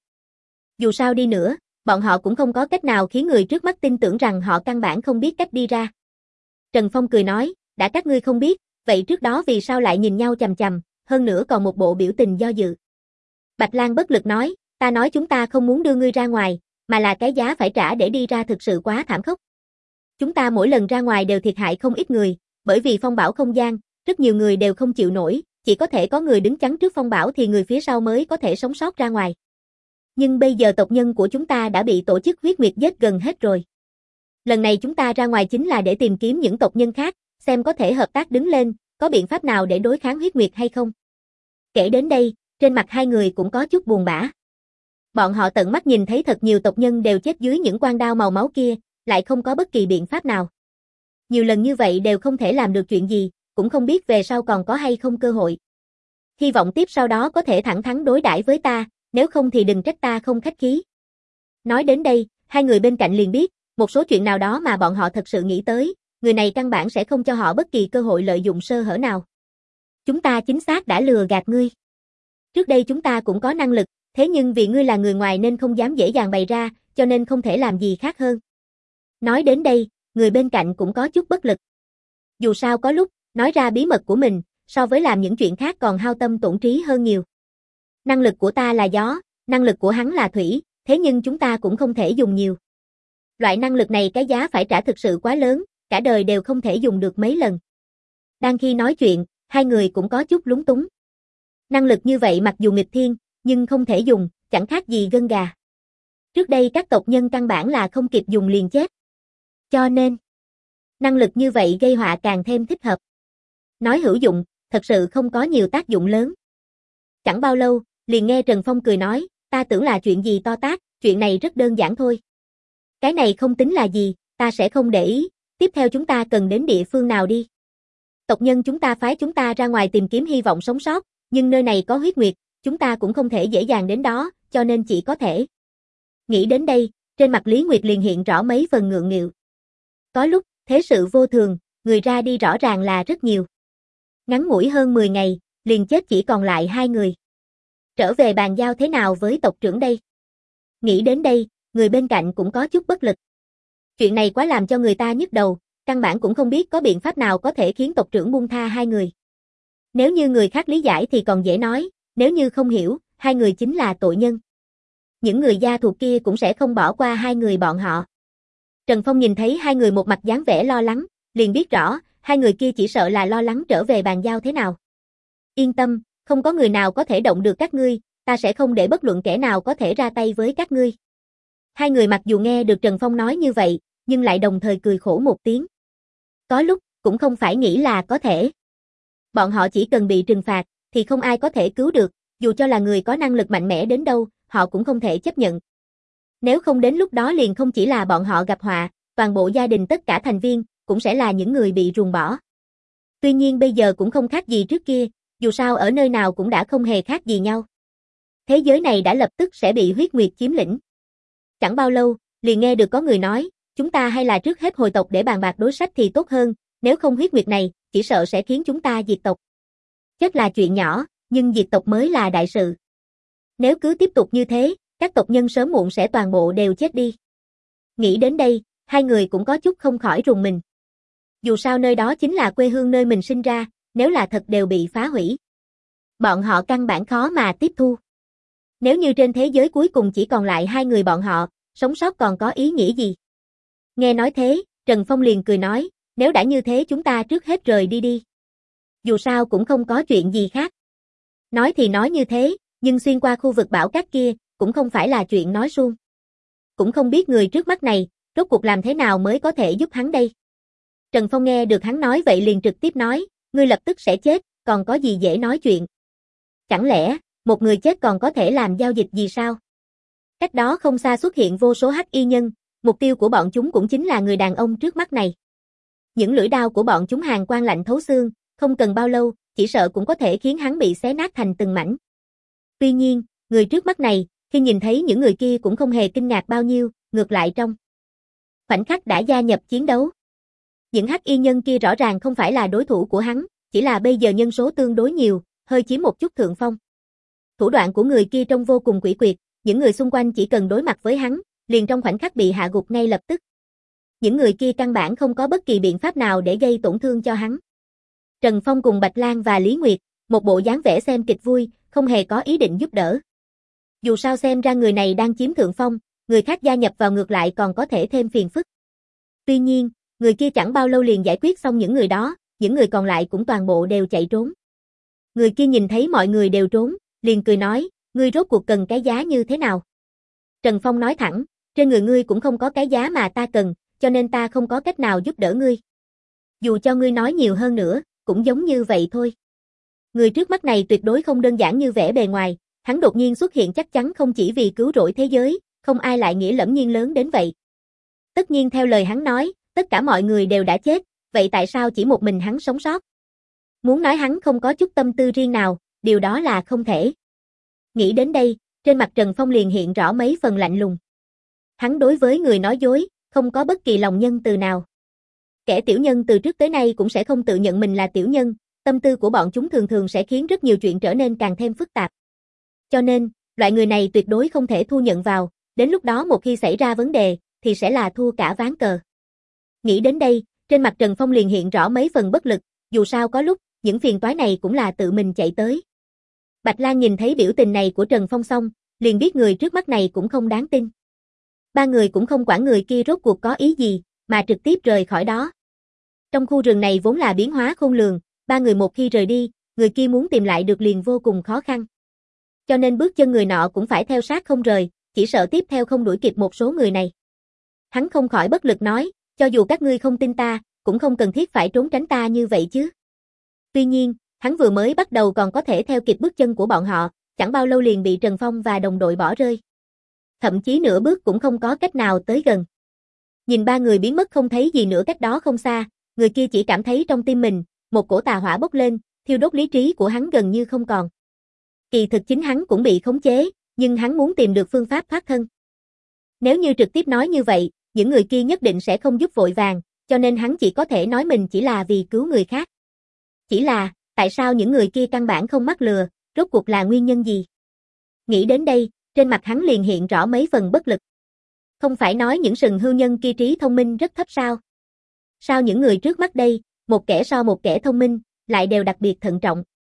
Dù sao đi nữa, bọn họ cũng không có cách nào khiến người trước mắt tin tưởng rằng họ căn bản không biết cách đi ra. Trần Phong cười nói, đã các ngươi không biết, vậy trước đó vì sao lại nhìn nhau chằm chằm, hơn nữa còn một bộ biểu tình do dự. Bạch Lang bất lực nói, ta nói chúng ta không muốn đưa ngươi ra ngoài, mà là cái giá phải trả để đi ra thực sự quá thảm khốc. Chúng ta mỗi lần ra ngoài đều thiệt hại không ít người, bởi vì phong bão không gian, rất nhiều người đều không chịu nổi, chỉ có thể có người đứng chắn trước phong bão thì người phía sau mới có thể sống sót ra ngoài. Nhưng bây giờ tộc nhân của chúng ta đã bị tổ chức huyết nguyệt giết gần hết rồi. Lần này chúng ta ra ngoài chính là để tìm kiếm những tộc nhân khác, xem có thể hợp tác đứng lên, có biện pháp nào để đối kháng huyết nguyệt hay không. Kể đến đây, trên mặt hai người cũng có chút buồn bã. Bọn họ tận mắt nhìn thấy thật nhiều tộc nhân đều chết dưới những quan đao màu máu kia, lại không có bất kỳ biện pháp nào. Nhiều lần như vậy đều không thể làm được chuyện gì, cũng không biết về sau còn có hay không cơ hội. Hy vọng tiếp sau đó có thể thẳng thắn đối đãi với ta, nếu không thì đừng trách ta không khách khí. Nói đến đây, hai người bên cạnh liền biết, một số chuyện nào đó mà bọn họ thật sự nghĩ tới, người này căn bản sẽ không cho họ bất kỳ cơ hội lợi dụng sơ hở nào. Chúng ta chính xác đã lừa gạt ngươi. Trước đây chúng ta cũng có năng lực, thế nhưng vì ngươi là người ngoài nên không dám dễ dàng bày ra, cho nên không thể làm gì khác hơn. Nói đến đây, người bên cạnh cũng có chút bất lực. Dù sao có lúc, nói ra bí mật của mình, so với làm những chuyện khác còn hao tâm tổn trí hơn nhiều. Năng lực của ta là gió, năng lực của hắn là thủy, thế nhưng chúng ta cũng không thể dùng nhiều. Loại năng lực này cái giá phải trả thực sự quá lớn, cả đời đều không thể dùng được mấy lần. Đang khi nói chuyện, hai người cũng có chút lúng túng. Năng lực như vậy mặc dù nghịch thiên, nhưng không thể dùng, chẳng khác gì gân gà. Trước đây các tộc nhân căn bản là không kịp dùng liền chết. Cho nên, năng lực như vậy gây họa càng thêm thích hợp. Nói hữu dụng, thật sự không có nhiều tác dụng lớn. Chẳng bao lâu, liền nghe Trần Phong cười nói, ta tưởng là chuyện gì to tát, chuyện này rất đơn giản thôi. Cái này không tính là gì, ta sẽ không để ý, tiếp theo chúng ta cần đến địa phương nào đi. Tộc nhân chúng ta phái chúng ta ra ngoài tìm kiếm hy vọng sống sót, nhưng nơi này có huyết nguyệt, chúng ta cũng không thể dễ dàng đến đó, cho nên chỉ có thể. Nghĩ đến đây, trên mặt Lý Nguyệt liền hiện rõ mấy phần ngượng nghịu. Có lúc, thế sự vô thường, người ra đi rõ ràng là rất nhiều. Ngắn ngủi hơn mười ngày, liền chết chỉ còn lại hai người. Trở về bàn giao thế nào với tộc trưởng đây? Nghĩ đến đây, người bên cạnh cũng có chút bất lực. Chuyện này quá làm cho người ta nhức đầu, căn bản cũng không biết có biện pháp nào có thể khiến tộc trưởng buông tha hai người. Nếu như người khác lý giải thì còn dễ nói, nếu như không hiểu, hai người chính là tội nhân. Những người gia thuộc kia cũng sẽ không bỏ qua hai người bọn họ. Trần Phong nhìn thấy hai người một mặt dáng vẻ lo lắng, liền biết rõ, hai người kia chỉ sợ là lo lắng trở về bàn giao thế nào. Yên tâm, không có người nào có thể động được các ngươi, ta sẽ không để bất luận kẻ nào có thể ra tay với các ngươi. Hai người mặc dù nghe được Trần Phong nói như vậy, nhưng lại đồng thời cười khổ một tiếng. Có lúc, cũng không phải nghĩ là có thể. Bọn họ chỉ cần bị trừng phạt, thì không ai có thể cứu được, dù cho là người có năng lực mạnh mẽ đến đâu, họ cũng không thể chấp nhận. Nếu không đến lúc đó liền không chỉ là bọn họ gặp họa, toàn bộ gia đình tất cả thành viên, cũng sẽ là những người bị ruồng bỏ. Tuy nhiên bây giờ cũng không khác gì trước kia, dù sao ở nơi nào cũng đã không hề khác gì nhau. Thế giới này đã lập tức sẽ bị huyết nguyệt chiếm lĩnh. Chẳng bao lâu, liền nghe được có người nói, chúng ta hay là trước hết hồi tộc để bàn bạc đối sách thì tốt hơn, nếu không huyết nguyệt này, chỉ sợ sẽ khiến chúng ta diệt tộc. Chắc là chuyện nhỏ, nhưng diệt tộc mới là đại sự. Nếu cứ tiếp tục như thế, các tộc nhân sớm muộn sẽ toàn bộ đều chết đi. Nghĩ đến đây, hai người cũng có chút không khỏi rùng mình. Dù sao nơi đó chính là quê hương nơi mình sinh ra, nếu là thật đều bị phá hủy. Bọn họ căn bản khó mà tiếp thu. Nếu như trên thế giới cuối cùng chỉ còn lại hai người bọn họ, sống sót còn có ý nghĩa gì? Nghe nói thế, Trần Phong liền cười nói, nếu đã như thế chúng ta trước hết rời đi đi. Dù sao cũng không có chuyện gì khác. Nói thì nói như thế, nhưng xuyên qua khu vực bão cát kia, cũng không phải là chuyện nói suông. Cũng không biết người trước mắt này, rốt cuộc làm thế nào mới có thể giúp hắn đây. Trần Phong nghe được hắn nói vậy liền trực tiếp nói, ngươi lập tức sẽ chết, còn có gì dễ nói chuyện. Chẳng lẽ, một người chết còn có thể làm giao dịch gì sao? Cách đó không xa xuất hiện vô số hắc y nhân, mục tiêu của bọn chúng cũng chính là người đàn ông trước mắt này. Những lưỡi đao của bọn chúng hàn quang lạnh thấu xương, không cần bao lâu, chỉ sợ cũng có thể khiến hắn bị xé nát thành từng mảnh. Tuy nhiên, người trước mắt này, khi nhìn thấy những người kia cũng không hề kinh ngạc bao nhiêu, ngược lại trong khoảnh khắc đã gia nhập chiến đấu. Những hắc y nhân kia rõ ràng không phải là đối thủ của hắn, chỉ là bây giờ nhân số tương đối nhiều, hơi chiếm một chút thượng phong. Thủ đoạn của người kia trông vô cùng quỷ quyệt, những người xung quanh chỉ cần đối mặt với hắn, liền trong khoảnh khắc bị hạ gục ngay lập tức. Những người kia căn bản không có bất kỳ biện pháp nào để gây tổn thương cho hắn. Trần Phong cùng Bạch Lan và Lý Nguyệt, một bộ dáng vẻ xem kịch vui, không hề có ý định giúp đỡ. Dù sao xem ra người này đang chiếm thượng phong, người khác gia nhập vào ngược lại còn có thể thêm phiền phức. Tuy nhiên, người kia chẳng bao lâu liền giải quyết xong những người đó, những người còn lại cũng toàn bộ đều chạy trốn. Người kia nhìn thấy mọi người đều trốn, liền cười nói, ngươi rốt cuộc cần cái giá như thế nào? Trần Phong nói thẳng, trên người ngươi cũng không có cái giá mà ta cần, cho nên ta không có cách nào giúp đỡ ngươi. Dù cho ngươi nói nhiều hơn nữa, cũng giống như vậy thôi. Người trước mắt này tuyệt đối không đơn giản như vẻ bề ngoài, hắn đột nhiên xuất hiện chắc chắn không chỉ vì cứu rỗi thế giới, không ai lại nghĩa lẫm nhiên lớn đến vậy. Tất nhiên theo lời hắn nói, tất cả mọi người đều đã chết, vậy tại sao chỉ một mình hắn sống sót? Muốn nói hắn không có chút tâm tư riêng nào, điều đó là không thể. Nghĩ đến đây, trên mặt Trần Phong liền hiện rõ mấy phần lạnh lùng. Hắn đối với người nói dối, không có bất kỳ lòng nhân từ nào. Kẻ tiểu nhân từ trước tới nay cũng sẽ không tự nhận mình là tiểu nhân, tâm tư của bọn chúng thường thường sẽ khiến rất nhiều chuyện trở nên càng thêm phức tạp. Cho nên, loại người này tuyệt đối không thể thu nhận vào, đến lúc đó một khi xảy ra vấn đề, thì sẽ là thua cả ván cờ. Nghĩ đến đây, trên mặt Trần Phong liền hiện rõ mấy phần bất lực, dù sao có lúc, những phiền toái này cũng là tự mình chạy tới. Bạch Lan nhìn thấy biểu tình này của Trần Phong xong, liền biết người trước mắt này cũng không đáng tin. Ba người cũng không quản người kia rốt cuộc có ý gì, mà trực tiếp rời khỏi đó. Trong khu rừng này vốn là biến hóa khôn lường, ba người một khi rời đi, người kia muốn tìm lại được liền vô cùng khó khăn. Cho nên bước chân người nọ cũng phải theo sát không rời, chỉ sợ tiếp theo không đuổi kịp một số người này. Hắn không khỏi bất lực nói, cho dù các ngươi không tin ta, cũng không cần thiết phải trốn tránh ta như vậy chứ. Tuy nhiên, hắn vừa mới bắt đầu còn có thể theo kịp bước chân của bọn họ, chẳng bao lâu liền bị Trần Phong và đồng đội bỏ rơi. Thậm chí nửa bước cũng không có cách nào tới gần. Nhìn ba người biến mất không thấy gì nữa cách đó không xa, người kia chỉ cảm thấy trong tim mình, một cổ tà hỏa bốc lên, thiêu đốt lý trí của hắn gần như không còn. Kỳ thực chính hắn cũng bị khống chế, nhưng hắn muốn tìm được phương pháp thoát thân. Nếu như trực tiếp nói như vậy, những người kia nhất định sẽ không giúp vội vàng, cho nên hắn chỉ có thể nói mình chỉ là vì cứu người khác. Chỉ là, tại sao những người kia căn bản không mắc lừa, rốt cuộc là nguyên nhân gì? Nghĩ đến đây, trên mặt hắn liền hiện rõ mấy phần bất lực. Không phải nói những sừng hưu nhân kia trí thông minh rất thấp sao? Sao những người trước mắt đây, một kẻ so một kẻ thông minh, lại đều đặc biệt thận trọng?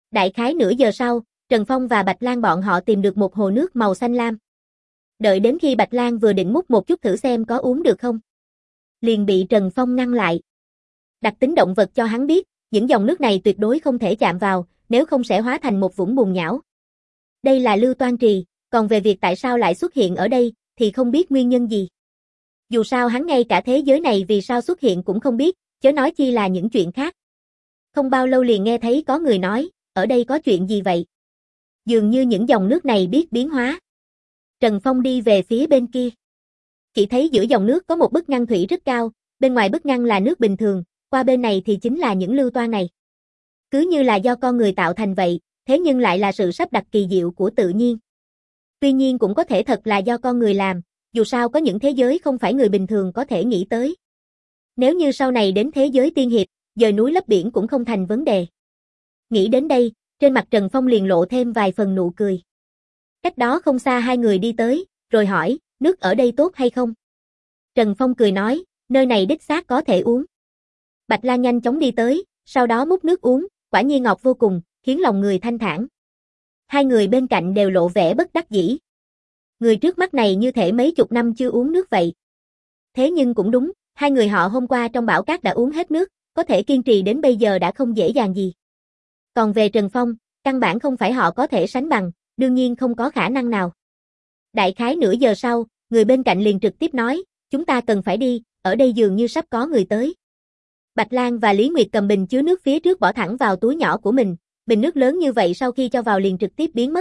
Đại khái nửa giờ sau, Trần Phong và Bạch Lan bọn họ tìm được một hồ nước màu xanh lam. Đợi đến khi Bạch Lan vừa định múc một chút thử xem có uống được không, liền bị Trần Phong ngăn lại. Đặc tính động vật cho hắn biết, những dòng nước này tuyệt đối không thể chạm vào, nếu không sẽ hóa thành một vũng bùn nhão. Đây là Lưu Toan Trì, còn về việc tại sao lại xuất hiện ở đây, thì không biết nguyên nhân gì. Dù sao hắn ngay cả thế giới này vì sao xuất hiện cũng không biết, chớ nói chi là những chuyện khác. Không bao lâu liền nghe thấy có người nói, ở đây có chuyện gì vậy? Dường như những dòng nước này biết biến hóa. Trần Phong đi về phía bên kia. Chỉ thấy giữa dòng nước có một bức ngăn thủy rất cao, bên ngoài bức ngăn là nước bình thường, qua bên này thì chính là những lưu toan này. Cứ như là do con người tạo thành vậy, thế nhưng lại là sự sắp đặt kỳ diệu của tự nhiên. Tuy nhiên cũng có thể thật là do con người làm, dù sao có những thế giới không phải người bình thường có thể nghĩ tới. Nếu như sau này đến thế giới tiên hiệp, dời núi lấp biển cũng không thành vấn đề. Nghĩ đến đây, trên mặt Trần Phong liền lộ thêm vài phần nụ cười. Cách đó không xa hai người đi tới, rồi hỏi, nước ở đây tốt hay không? Trần Phong cười nói, nơi này đích xác có thể uống. Bạch Lan nhanh chóng đi tới, sau đó múc nước uống, quả nhiên ngọt vô cùng, khiến lòng người thanh thản. Hai người bên cạnh đều lộ vẻ bất đắc dĩ. Người trước mắt này như thể mấy chục năm chưa uống nước vậy. Thế nhưng cũng đúng, hai người họ hôm qua trong bão cát đã uống hết nước, có thể kiên trì đến bây giờ đã không dễ dàng gì. Còn về Trần Phong, căn bản không phải họ có thể sánh bằng, đương nhiên không có khả năng nào. Đại khái nửa giờ sau, người bên cạnh liền trực tiếp nói, chúng ta cần phải đi, ở đây dường như sắp có người tới. Bạch Lan và Lý Nguyệt cầm bình chứa nước phía trước bỏ thẳng vào túi nhỏ của mình, bình nước lớn như vậy sau khi cho vào liền trực tiếp biến mất.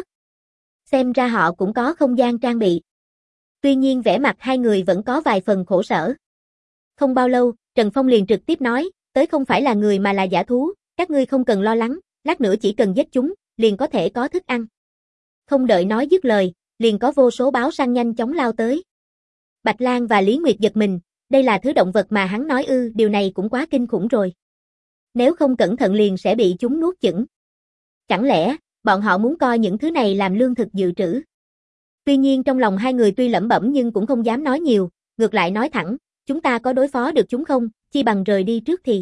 Xem ra họ cũng có không gian trang bị. Tuy nhiên vẻ mặt hai người vẫn có vài phần khổ sở. Không bao lâu, Trần Phong liền trực tiếp nói, tới không phải là người mà là giả thú, các ngươi không cần lo lắng, lát nữa chỉ cần giết chúng, liền có thể có thức ăn. Không đợi nói dứt lời, liền có vô số báo săn nhanh chóng lao tới. Bạch Lan và Lý Nguyệt giật mình, đây là thứ động vật mà hắn nói ư, điều này cũng quá kinh khủng rồi. Nếu không cẩn thận liền sẽ bị chúng nuốt chửng. Chẳng lẽ, bọn họ muốn coi những thứ này làm lương thực dự trữ? Tuy nhiên trong lòng hai người tuy lẩm bẩm nhưng cũng không dám nói nhiều, ngược lại nói thẳng, chúng ta có đối phó được chúng không, chi bằng rời đi trước thì.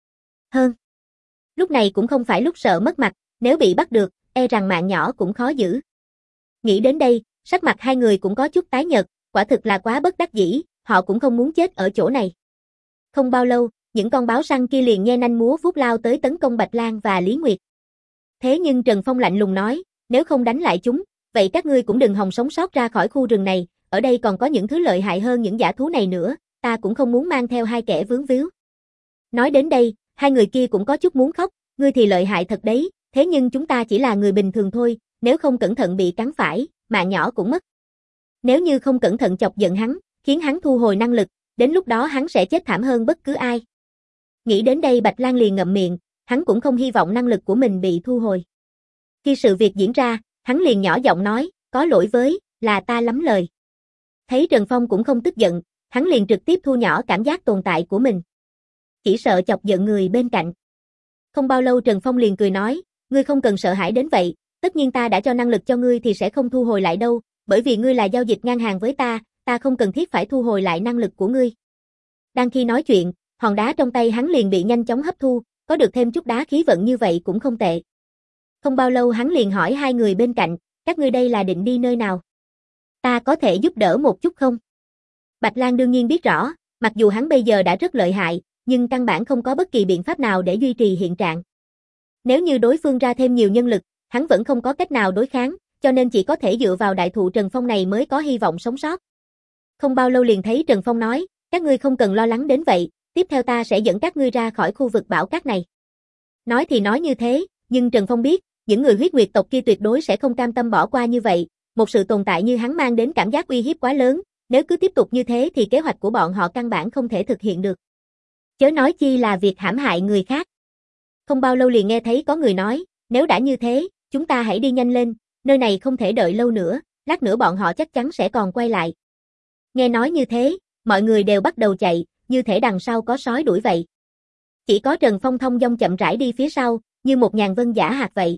Hơn. Lúc này cũng không phải lúc sợ mất mặt, nếu bị bắt được, e rằng mạng nhỏ cũng khó giữ. Nghĩ đến đây, sắc mặt hai người cũng có chút tái nhợt, quả thực là quá bất đắc dĩ, họ cũng không muốn chết ở chỗ này. Không bao lâu, những con báo săn kia liền nhe nanh múa vuốt lao tới tấn công Bạch Lan và Lý Nguyệt. Thế nhưng Trần Phong lạnh lùng nói, nếu không đánh lại chúng, vậy các ngươi cũng đừng hòng sống sót ra khỏi khu rừng này, ở đây còn có những thứ lợi hại hơn những dã thú này nữa, ta cũng không muốn mang theo hai kẻ vướng víu. Nói đến đây, hai người kia cũng có chút muốn khóc, ngươi thì lợi hại thật đấy, thế nhưng chúng ta chỉ là người bình thường thôi, nếu không cẩn thận bị cắn phải, mạng nhỏ cũng mất. Nếu như không cẩn thận chọc giận hắn, khiến hắn thu hồi năng lực, đến lúc đó hắn sẽ chết thảm hơn bất cứ ai. Nghĩ đến đây Bạch Lan liền ngậm miệng, hắn cũng không hy vọng năng lực của mình bị thu hồi. Khi sự việc diễn ra, hắn liền nhỏ giọng nói, có lỗi với, là ta lắm lời. Thấy Trần Phong cũng không tức giận, hắn liền trực tiếp thu nhỏ cảm giác tồn tại của mình. Chỉ sợ chọc giận người bên cạnh. Không bao lâu Trần Phong liền cười nói, ngươi không cần sợ hãi đến vậy, tất nhiên ta đã cho năng lực cho ngươi thì sẽ không thu hồi lại đâu, bởi vì ngươi là giao dịch ngang hàng với ta, ta không cần thiết phải thu hồi lại năng lực của ngươi. Đang khi nói chuyện, hòn đá trong tay hắn liền bị nhanh chóng hấp thu, có được thêm chút đá khí vận như vậy cũng không tệ. Không bao lâu hắn liền hỏi hai người bên cạnh, các ngươi đây là định đi nơi nào? Ta có thể giúp đỡ một chút không? Bạch Lan đương nhiên biết rõ, mặc dù hắn bây giờ đã rất lợi hại, nhưng căn bản không có bất kỳ biện pháp nào để duy trì hiện trạng. Nếu như đối phương ra thêm nhiều nhân lực, hắn vẫn không có cách nào đối kháng, cho nên chỉ có thể dựa vào đại thụ Trần Phong này mới có hy vọng sống sót. Không bao lâu liền thấy Trần Phong nói, các ngươi không cần lo lắng đến vậy, tiếp theo ta sẽ dẫn các ngươi ra khỏi khu vực bão cát này. Nói thì nói như thế, nhưng Trần Phong biết, những người huyết nguyệt tộc kia tuyệt đối sẽ không cam tâm bỏ qua như vậy, một sự tồn tại như hắn mang đến cảm giác uy hiếp quá lớn, nếu cứ tiếp tục như thế thì kế hoạch của bọn họ căn bản không thể thực hiện được. Chớ nói chi là việc hãm hại người khác. Không bao lâu liền nghe thấy có người nói, nếu đã như thế, chúng ta hãy đi nhanh lên, nơi này không thể đợi lâu nữa, lát nữa bọn họ chắc chắn sẽ còn quay lại. Nghe nói như thế, mọi người đều bắt đầu chạy, như thể đằng sau có sói đuổi vậy. Chỉ có Trần Phong thông dong chậm rãi đi phía sau, như một nhàn vân giả hạt vậy.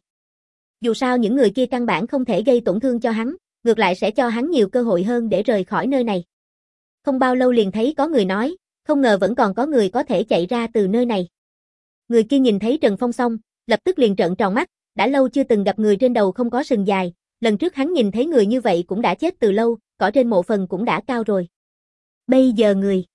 Dù sao những người kia căn bản không thể gây tổn thương cho hắn, ngược lại sẽ cho hắn nhiều cơ hội hơn để rời khỏi nơi này. Không bao lâu liền thấy có người nói, không ngờ vẫn còn có người có thể chạy ra từ nơi này. Người kia nhìn thấy Trần Phong xong, lập tức liền trợn tròn mắt, đã lâu chưa từng gặp người trên đầu không có sừng dài, lần trước hắn nhìn thấy người như vậy cũng đã chết từ lâu, cỏ trên mộ phần cũng đã cao rồi. Bây giờ người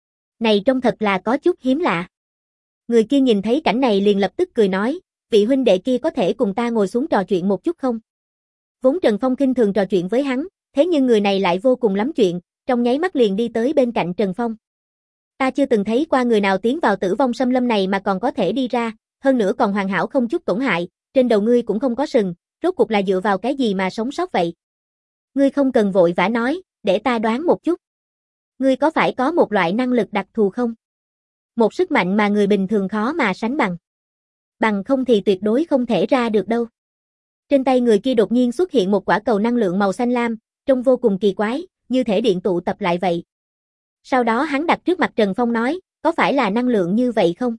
này trông thật là có chút hiếm lạ. Người kia nhìn thấy cảnh này liền lập tức cười nói, vị huynh đệ kia có thể cùng ta ngồi xuống trò chuyện một chút không? Vốn Trần Phong khinh thường trò chuyện với hắn, thế nhưng người này lại vô cùng lắm chuyện, trong nháy mắt liền đi tới bên cạnh Trần Phong. Ta chưa từng thấy qua người nào tiến vào tử vong xâm lâm này mà còn có thể đi ra, hơn nữa còn hoàn hảo không chút tổn hại, trên đầu ngươi cũng không có sừng, rốt cuộc là dựa vào cái gì mà sống sót vậy? Ngươi không cần vội vã nói, để ta đoán một chút. Ngươi có phải có một loại năng lực đặc thù không? Một sức mạnh mà người bình thường khó mà sánh bằng. Bằng không thì tuyệt đối không thể ra được đâu. Trên tay người kia đột nhiên xuất hiện một quả cầu năng lượng màu xanh lam, trông vô cùng kỳ quái, như thể điện tụ tập lại vậy. Sau đó hắn đặt trước mặt Trần Phong nói, có phải là năng lượng như vậy không?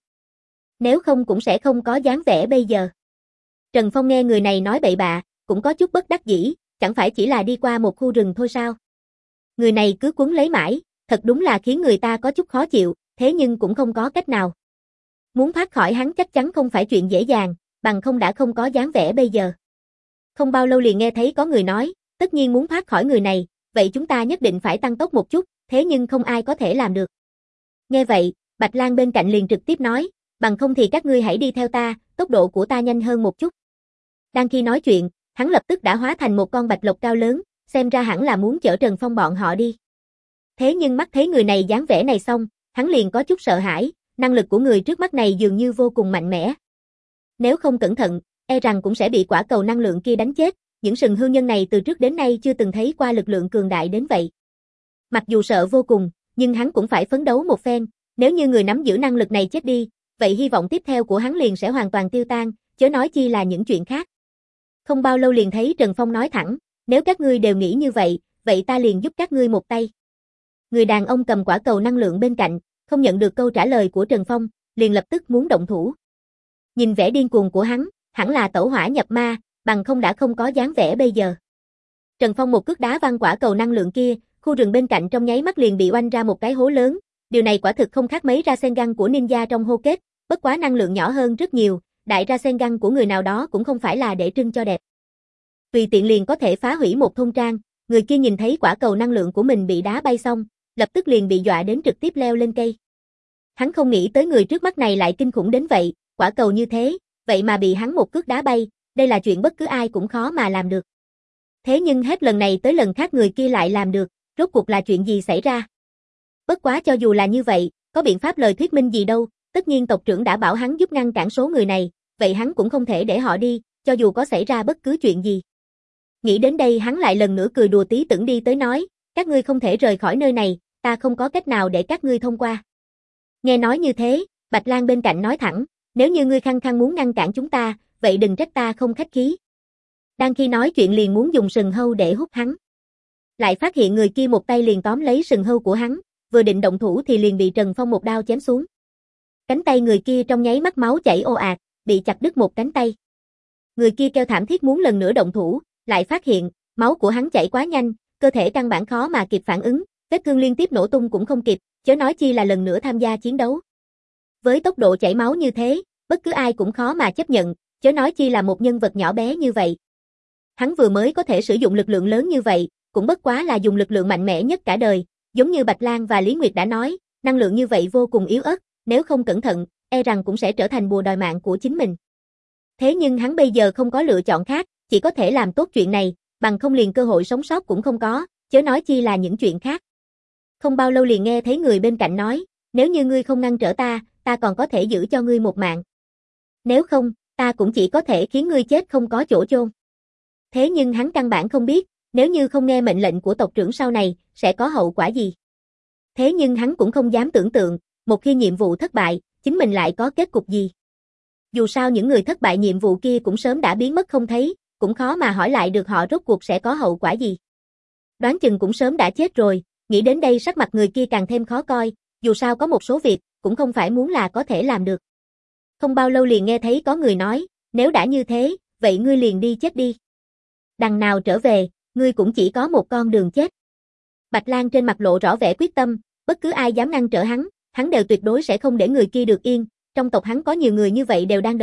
Nếu không cũng sẽ không có dáng vẻ bây giờ. Trần Phong nghe người này nói bậy bạ, cũng có chút bất đắc dĩ, chẳng phải chỉ là đi qua một khu rừng thôi sao? Người này cứ quấn lấy mãi, thật đúng là khiến người ta có chút khó chịu, thế nhưng cũng không có cách nào. Muốn thoát khỏi hắn chắc chắn không phải chuyện dễ dàng, bằng không đã không có dáng vẻ bây giờ. Không bao lâu liền nghe thấy có người nói, tất nhiên muốn thoát khỏi người này, vậy chúng ta nhất định phải tăng tốc một chút, thế nhưng không ai có thể làm được. Nghe vậy, Bạch Lang bên cạnh liền trực tiếp nói, bằng không thì các ngươi hãy đi theo ta, tốc độ của ta nhanh hơn một chút. Đang khi nói chuyện, hắn lập tức đã hóa thành một con bạch lộc cao lớn, xem ra hẳn là muốn chở Trần Phong bọn họ đi. Thế nhưng mắt thấy người này dáng vẻ này xong, hắn liền có chút sợ hãi, năng lực của người trước mắt này dường như vô cùng mạnh mẽ. Nếu không cẩn thận, e rằng cũng sẽ bị quả cầu năng lượng kia đánh chết, những sừng hư nhân này từ trước đến nay chưa từng thấy qua lực lượng cường đại đến vậy. Mặc dù sợ vô cùng, nhưng hắn cũng phải phấn đấu một phen, nếu như người nắm giữ năng lực này chết đi, vậy hy vọng tiếp theo của hắn liền sẽ hoàn toàn tiêu tan, chớ nói chi là những chuyện khác. Không bao lâu liền thấy Trần Phong nói thẳng, nếu các ngươi đều nghĩ như vậy, vậy ta liền giúp các ngươi một tay. Người đàn ông cầm quả cầu năng lượng bên cạnh, không nhận được câu trả lời của Trần Phong, liền lập tức muốn động thủ. Nhìn vẻ điên cuồng của hắn, hẳn là tẩu hỏa nhập ma, bằng không đã không có dáng vẻ bây giờ. Trần Phong một cước đá văng quả cầu năng lượng kia, khu rừng bên cạnh trong nháy mắt liền bị oanh ra một cái hố lớn, điều này quả thực không khác mấy Rasengan của ninja trong hô kết, bất quá năng lượng nhỏ hơn rất nhiều, đại Rasengan của người nào đó cũng không phải là để trưng cho đẹp. Tùy tiện liền có thể phá hủy một thôn trang, người kia nhìn thấy quả cầu năng lượng của mình bị đá bay xong, lập tức liền bị dọa đến trực tiếp leo lên cây. Hắn không nghĩ tới người trước mắt này lại kinh khủng đến vậy, quả cầu như thế, vậy mà bị hắn một cước đá bay, đây là chuyện bất cứ ai cũng khó mà làm được. Thế nhưng hết lần này tới lần khác người kia lại làm được, rốt cuộc là chuyện gì xảy ra? Bất quá cho dù là như vậy, có biện pháp lời thuyết minh gì đâu, tất nhiên tộc trưởng đã bảo hắn giúp ngăn cản số người này, vậy hắn cũng không thể để họ đi, cho dù có xảy ra bất cứ chuyện gì. Nghĩ đến đây hắn lại lần nữa cười đùa tí tưởng đi tới nói, các ngươi không thể rời khỏi nơi này, ta không có cách nào để các ngươi thông qua. Nghe nói như thế, Bạch Lang bên cạnh nói thẳng, nếu như ngươi khăng khăng muốn ngăn cản chúng ta, vậy đừng trách ta không khách khí. Đang khi nói chuyện liền muốn dùng sừng hâu để hút hắn. Lại phát hiện người kia một tay liền tóm lấy sừng hâu của hắn, vừa định động thủ thì liền bị Trần Phong một đao chém xuống. Cánh tay người kia trong nháy mắt máu chảy ồ ạt, bị chặt đứt một cánh tay. Người kia kêu thảm thiết muốn lần nữa động thủ, lại phát hiện, máu của hắn chảy quá nhanh, cơ thể căn bản khó mà kịp phản ứng, vết thương liên tiếp nổ tung cũng không kịp, chớ nói chi là lần nữa tham gia chiến đấu. Với tốc độ chảy máu như thế, bất cứ ai cũng khó mà chấp nhận, chớ nói chi là một nhân vật nhỏ bé như vậy. Hắn vừa mới có thể sử dụng lực lượng lớn như vậy, cũng bất quá là dùng lực lượng mạnh mẽ nhất cả đời, giống như Bạch Lang và Lý Nguyệt đã nói, năng lượng như vậy vô cùng yếu ớt, nếu không cẩn thận, e rằng cũng sẽ trở thành bùa đòi mạng của chính mình. Thế nhưng hắn bây giờ không có lựa chọn khác, chỉ có thể làm tốt chuyện này, bằng không liền cơ hội sống sót cũng không có, chớ nói chi là những chuyện khác. Không bao lâu liền nghe thấy người bên cạnh nói, nếu như ngươi không ngăn trở ta, ta còn có thể giữ cho ngươi một mạng. Nếu không, ta cũng chỉ có thể khiến ngươi chết không có chỗ chôn. Thế nhưng hắn căn bản không biết, nếu như không nghe mệnh lệnh của tộc trưởng sau này, sẽ có hậu quả gì. Thế nhưng hắn cũng không dám tưởng tượng, một khi nhiệm vụ thất bại, chính mình lại có kết cục gì. Dù sao những người thất bại nhiệm vụ kia cũng sớm đã biến mất không thấy, cũng khó mà hỏi lại được họ rốt cuộc sẽ có hậu quả gì. Đoán chừng cũng sớm đã chết rồi, nghĩ đến đây sắc mặt người kia càng thêm khó coi, dù sao có một số việc, cũng không phải muốn là có thể làm được. Không bao lâu liền nghe thấy có người nói, nếu đã như thế, vậy ngươi liền đi chết đi. Đằng nào trở về, ngươi cũng chỉ có một con đường chết. Bạch Lang trên mặt lộ rõ vẻ quyết tâm, bất cứ ai dám ngăn trở hắn, hắn đều tuyệt đối sẽ không để người kia được yên, trong tộc hắn có nhiều người như vậy đều đang đợi,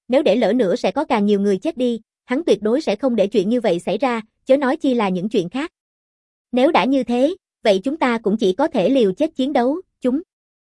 nếu để lỡ nữa sẽ có càng nhiều người chết đi, hắn tuyệt đối sẽ không để chuyện như vậy xảy ra, chớ nói chi là những chuyện khác. Nếu đã như thế, vậy chúng ta cũng chỉ có thể liều chết chiến đấu, chúng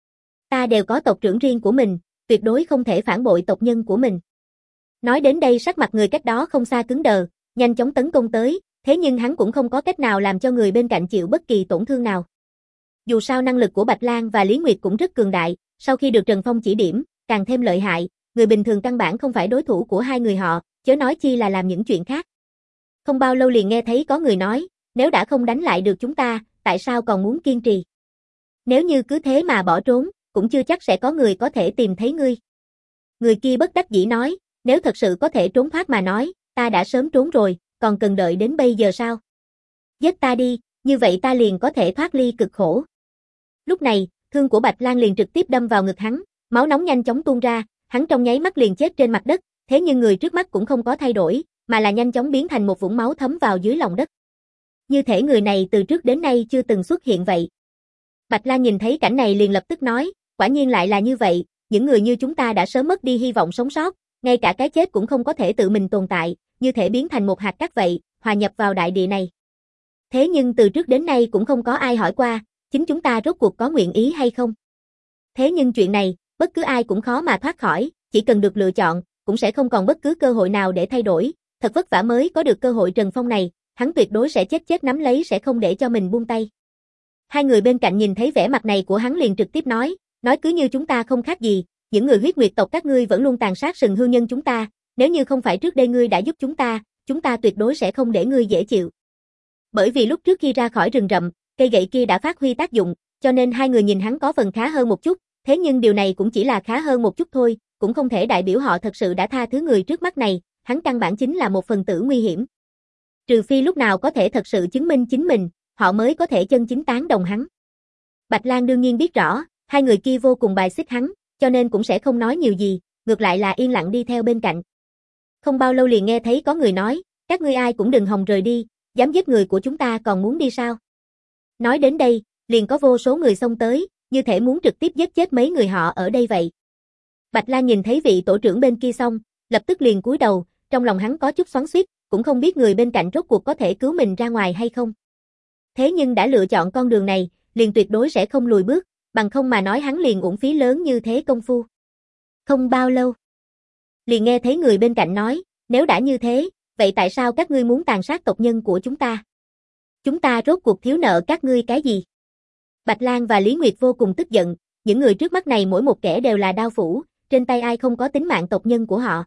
ta đều có tộc trưởng riêng của mình, tuyệt đối không thể phản bội tộc nhân của mình. Nói đến đây sắc mặt người cách đó không xa cứng đờ, nhanh chóng tấn công tới, thế nhưng hắn cũng không có cách nào làm cho người bên cạnh chịu bất kỳ tổn thương nào. Dù sao năng lực của Bạch Lang và Lý Nguyệt cũng rất cường đại, sau khi được Trần Phong chỉ điểm, càng thêm lợi hại, người bình thường căn bản không phải đối thủ của hai người họ, chớ nói chi là làm những chuyện khác. Không bao lâu liền nghe thấy có người nói, nếu đã không đánh lại được chúng ta, tại sao còn muốn kiên trì? Nếu như cứ thế mà bỏ trốn, cũng chưa chắc sẽ có người có thể tìm thấy ngươi. Người kia bất đắc dĩ nói, nếu thật sự có thể trốn thoát mà nói, ta đã sớm trốn rồi, còn cần đợi đến bây giờ sao? Giết ta đi, như vậy ta liền có thể thoát ly cực khổ. Lúc này, thương của Bạch Lang liền trực tiếp đâm vào ngực hắn, máu nóng nhanh chóng tuôn ra, hắn trong nháy mắt liền chết trên mặt đất, thế nhưng người trước mắt cũng không có thay đổi, mà là nhanh chóng biến thành một vũng máu thấm vào dưới lòng đất. Như thể người này từ trước đến nay chưa từng xuất hiện vậy. Bạch Lang nhìn thấy cảnh này liền lập tức nói, quả nhiên lại là như vậy, những người như chúng ta đã sớm mất đi hy vọng sống sót, ngay cả cái chết cũng không có thể tự mình tồn tại, như thể biến thành một hạt cát vậy, hòa nhập vào đại địa này. Thế nhưng từ trước đến nay cũng không có ai hỏi qua, chính chúng ta rốt cuộc có nguyện ý hay không. Thế nhưng chuyện này, bất cứ ai cũng khó mà thoát khỏi, chỉ cần được lựa chọn, cũng sẽ không còn bất cứ cơ hội nào để thay đổi, thật vất vả mới có được cơ hội Trần Phong này, hắn tuyệt đối sẽ chết chết nắm lấy sẽ không để cho mình buông tay. Hai người bên cạnh nhìn thấy vẻ mặt này của hắn liền trực tiếp nói, nói cứ như chúng ta không khác gì, những người huyết nguyệt tộc các ngươi vẫn luôn tàn sát sừng hưu nhân chúng ta, nếu như không phải trước đây ngươi đã giúp chúng ta, chúng ta tuyệt đối sẽ không để ngươi dễ chịu. Bởi vì lúc trước khi ra khỏi rừng rậm, cây gậy kia đã phát huy tác dụng, cho nên hai người nhìn hắn có phần khá hơn một chút, thế nhưng điều này cũng chỉ là khá hơn một chút thôi, cũng không thể đại biểu họ thật sự đã tha thứ người trước mắt này, hắn căn bản chính là một phần tử nguy hiểm. Trừ phi lúc nào có thể thật sự chứng minh chính mình, họ mới có thể chân chính tán đồng hắn. Bạch Lang đương nhiên biết rõ, hai người kia vô cùng bài xích hắn, cho nên cũng sẽ không nói nhiều gì, ngược lại là yên lặng đi theo bên cạnh. Không bao lâu liền nghe thấy có người nói, các ngươi ai cũng đừng hòng rời đi, dám giết người của chúng ta còn muốn đi sao? Nói đến đây, liền có vô số người xông tới, như thể muốn trực tiếp giết chết mấy người họ ở đây vậy. Bạch Lang nhìn thấy vị tổ trưởng bên kia xong, lập tức liền cúi đầu, trong lòng hắn có chút xoắn xuýt, cũng không biết người bên cạnh rốt cuộc có thể cứu mình ra ngoài hay không. Thế nhưng đã lựa chọn con đường này, liền tuyệt đối sẽ không lùi bước, bằng không mà nói hắn liền uổng phí lớn như thế công phu. Không bao lâu, liền nghe thấy người bên cạnh nói, nếu đã như thế, vậy tại sao các ngươi muốn tàn sát tộc nhân của chúng ta? Chúng ta rốt cuộc thiếu nợ các ngươi cái gì? Bạch Lang và Lý Nguyệt vô cùng tức giận, những người trước mắt này mỗi một kẻ đều là đao phủ, trên tay ai không có tính mạng tộc nhân của họ.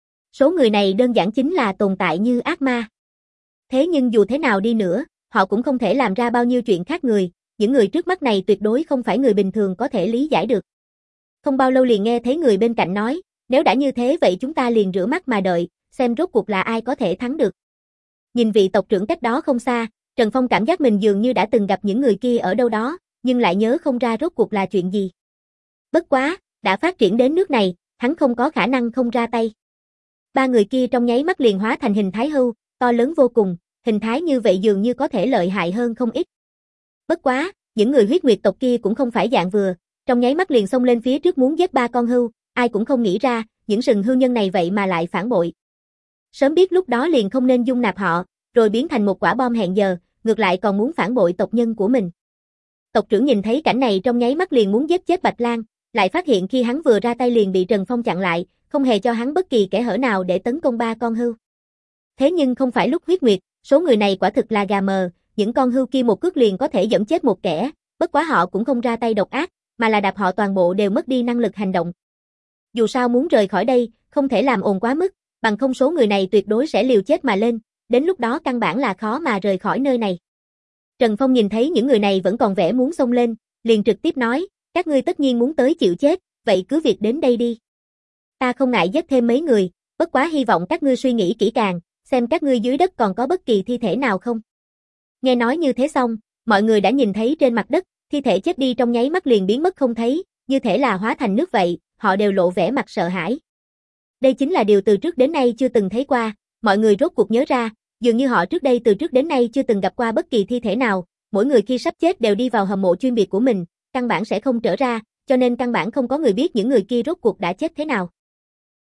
Số người này đơn giản chính là tồn tại như ác ma. Thế nhưng dù thế nào đi nữa, họ cũng không thể làm ra bao nhiêu chuyện khác người, những người trước mắt này tuyệt đối không phải người bình thường có thể lý giải được. Không bao lâu liền nghe thấy người bên cạnh nói, nếu đã như thế vậy chúng ta liền rửa mắt mà đợi, xem rốt cuộc là ai có thể thắng được. Nhìn vị tộc trưởng cách đó không xa, Trần Phong cảm giác mình dường như đã từng gặp những người kia ở đâu đó, nhưng lại nhớ không ra rốt cuộc là chuyện gì. Bất quá, đã phát triển đến nước này, hắn không có khả năng không ra tay. Ba người kia trong nháy mắt liền hóa thành hình thái hưu, to lớn vô cùng, hình thái như vậy dường như có thể lợi hại hơn không ít. Bất quá, những người huyết nguyệt tộc kia cũng không phải dạng vừa, trong nháy mắt liền xông lên phía trước muốn giết ba con hưu, ai cũng không nghĩ ra, những sừng hưu nhân này vậy mà lại phản bội. Sớm biết lúc đó liền không nên dung nạp họ, rồi biến thành một quả bom hẹn giờ, ngược lại còn muốn phản bội tộc nhân của mình. Tộc trưởng nhìn thấy cảnh này trong nháy mắt liền muốn giết chết Bạch Lang, lại phát hiện khi hắn vừa ra tay liền bị Trần Phong chặn lại, không hề cho hắn bất kỳ kẽ hở nào để tấn công ba con hưu. Thế nhưng không phải lúc huyết nguyệt, số người này quả thực là gà mờ, những con hưu kia một cước liền có thể giẫm chết một kẻ, bất quá họ cũng không ra tay độc ác, mà là đạp họ toàn bộ đều mất đi năng lực hành động. Dù sao muốn rời khỏi đây, không thể làm ồn quá mức, bằng không số người này tuyệt đối sẽ liều chết mà lên, đến lúc đó căn bản là khó mà rời khỏi nơi này. Trần Phong nhìn thấy những người này vẫn còn vẻ muốn xông lên, liền trực tiếp nói, các ngươi tất nhiên muốn tới chịu chết, vậy cứ việc đến đây đi. Ta không ngại giết thêm mấy người, bất quá hy vọng các ngươi suy nghĩ kỹ càng, xem các ngươi dưới đất còn có bất kỳ thi thể nào không. Nghe nói như thế xong, mọi người đã nhìn thấy trên mặt đất, thi thể chết đi trong nháy mắt liền biến mất không thấy, như thể là hóa thành nước vậy, họ đều lộ vẻ mặt sợ hãi. Đây chính là điều từ trước đến nay chưa từng thấy qua, mọi người rốt cuộc nhớ ra, dường như họ trước đây từ trước đến nay chưa từng gặp qua bất kỳ thi thể nào, mỗi người khi sắp chết đều đi vào hầm mộ chuyên biệt của mình, căn bản sẽ không trở ra, cho nên căn bản không có người biết những người kia rốt cuộc đã chết thế nào.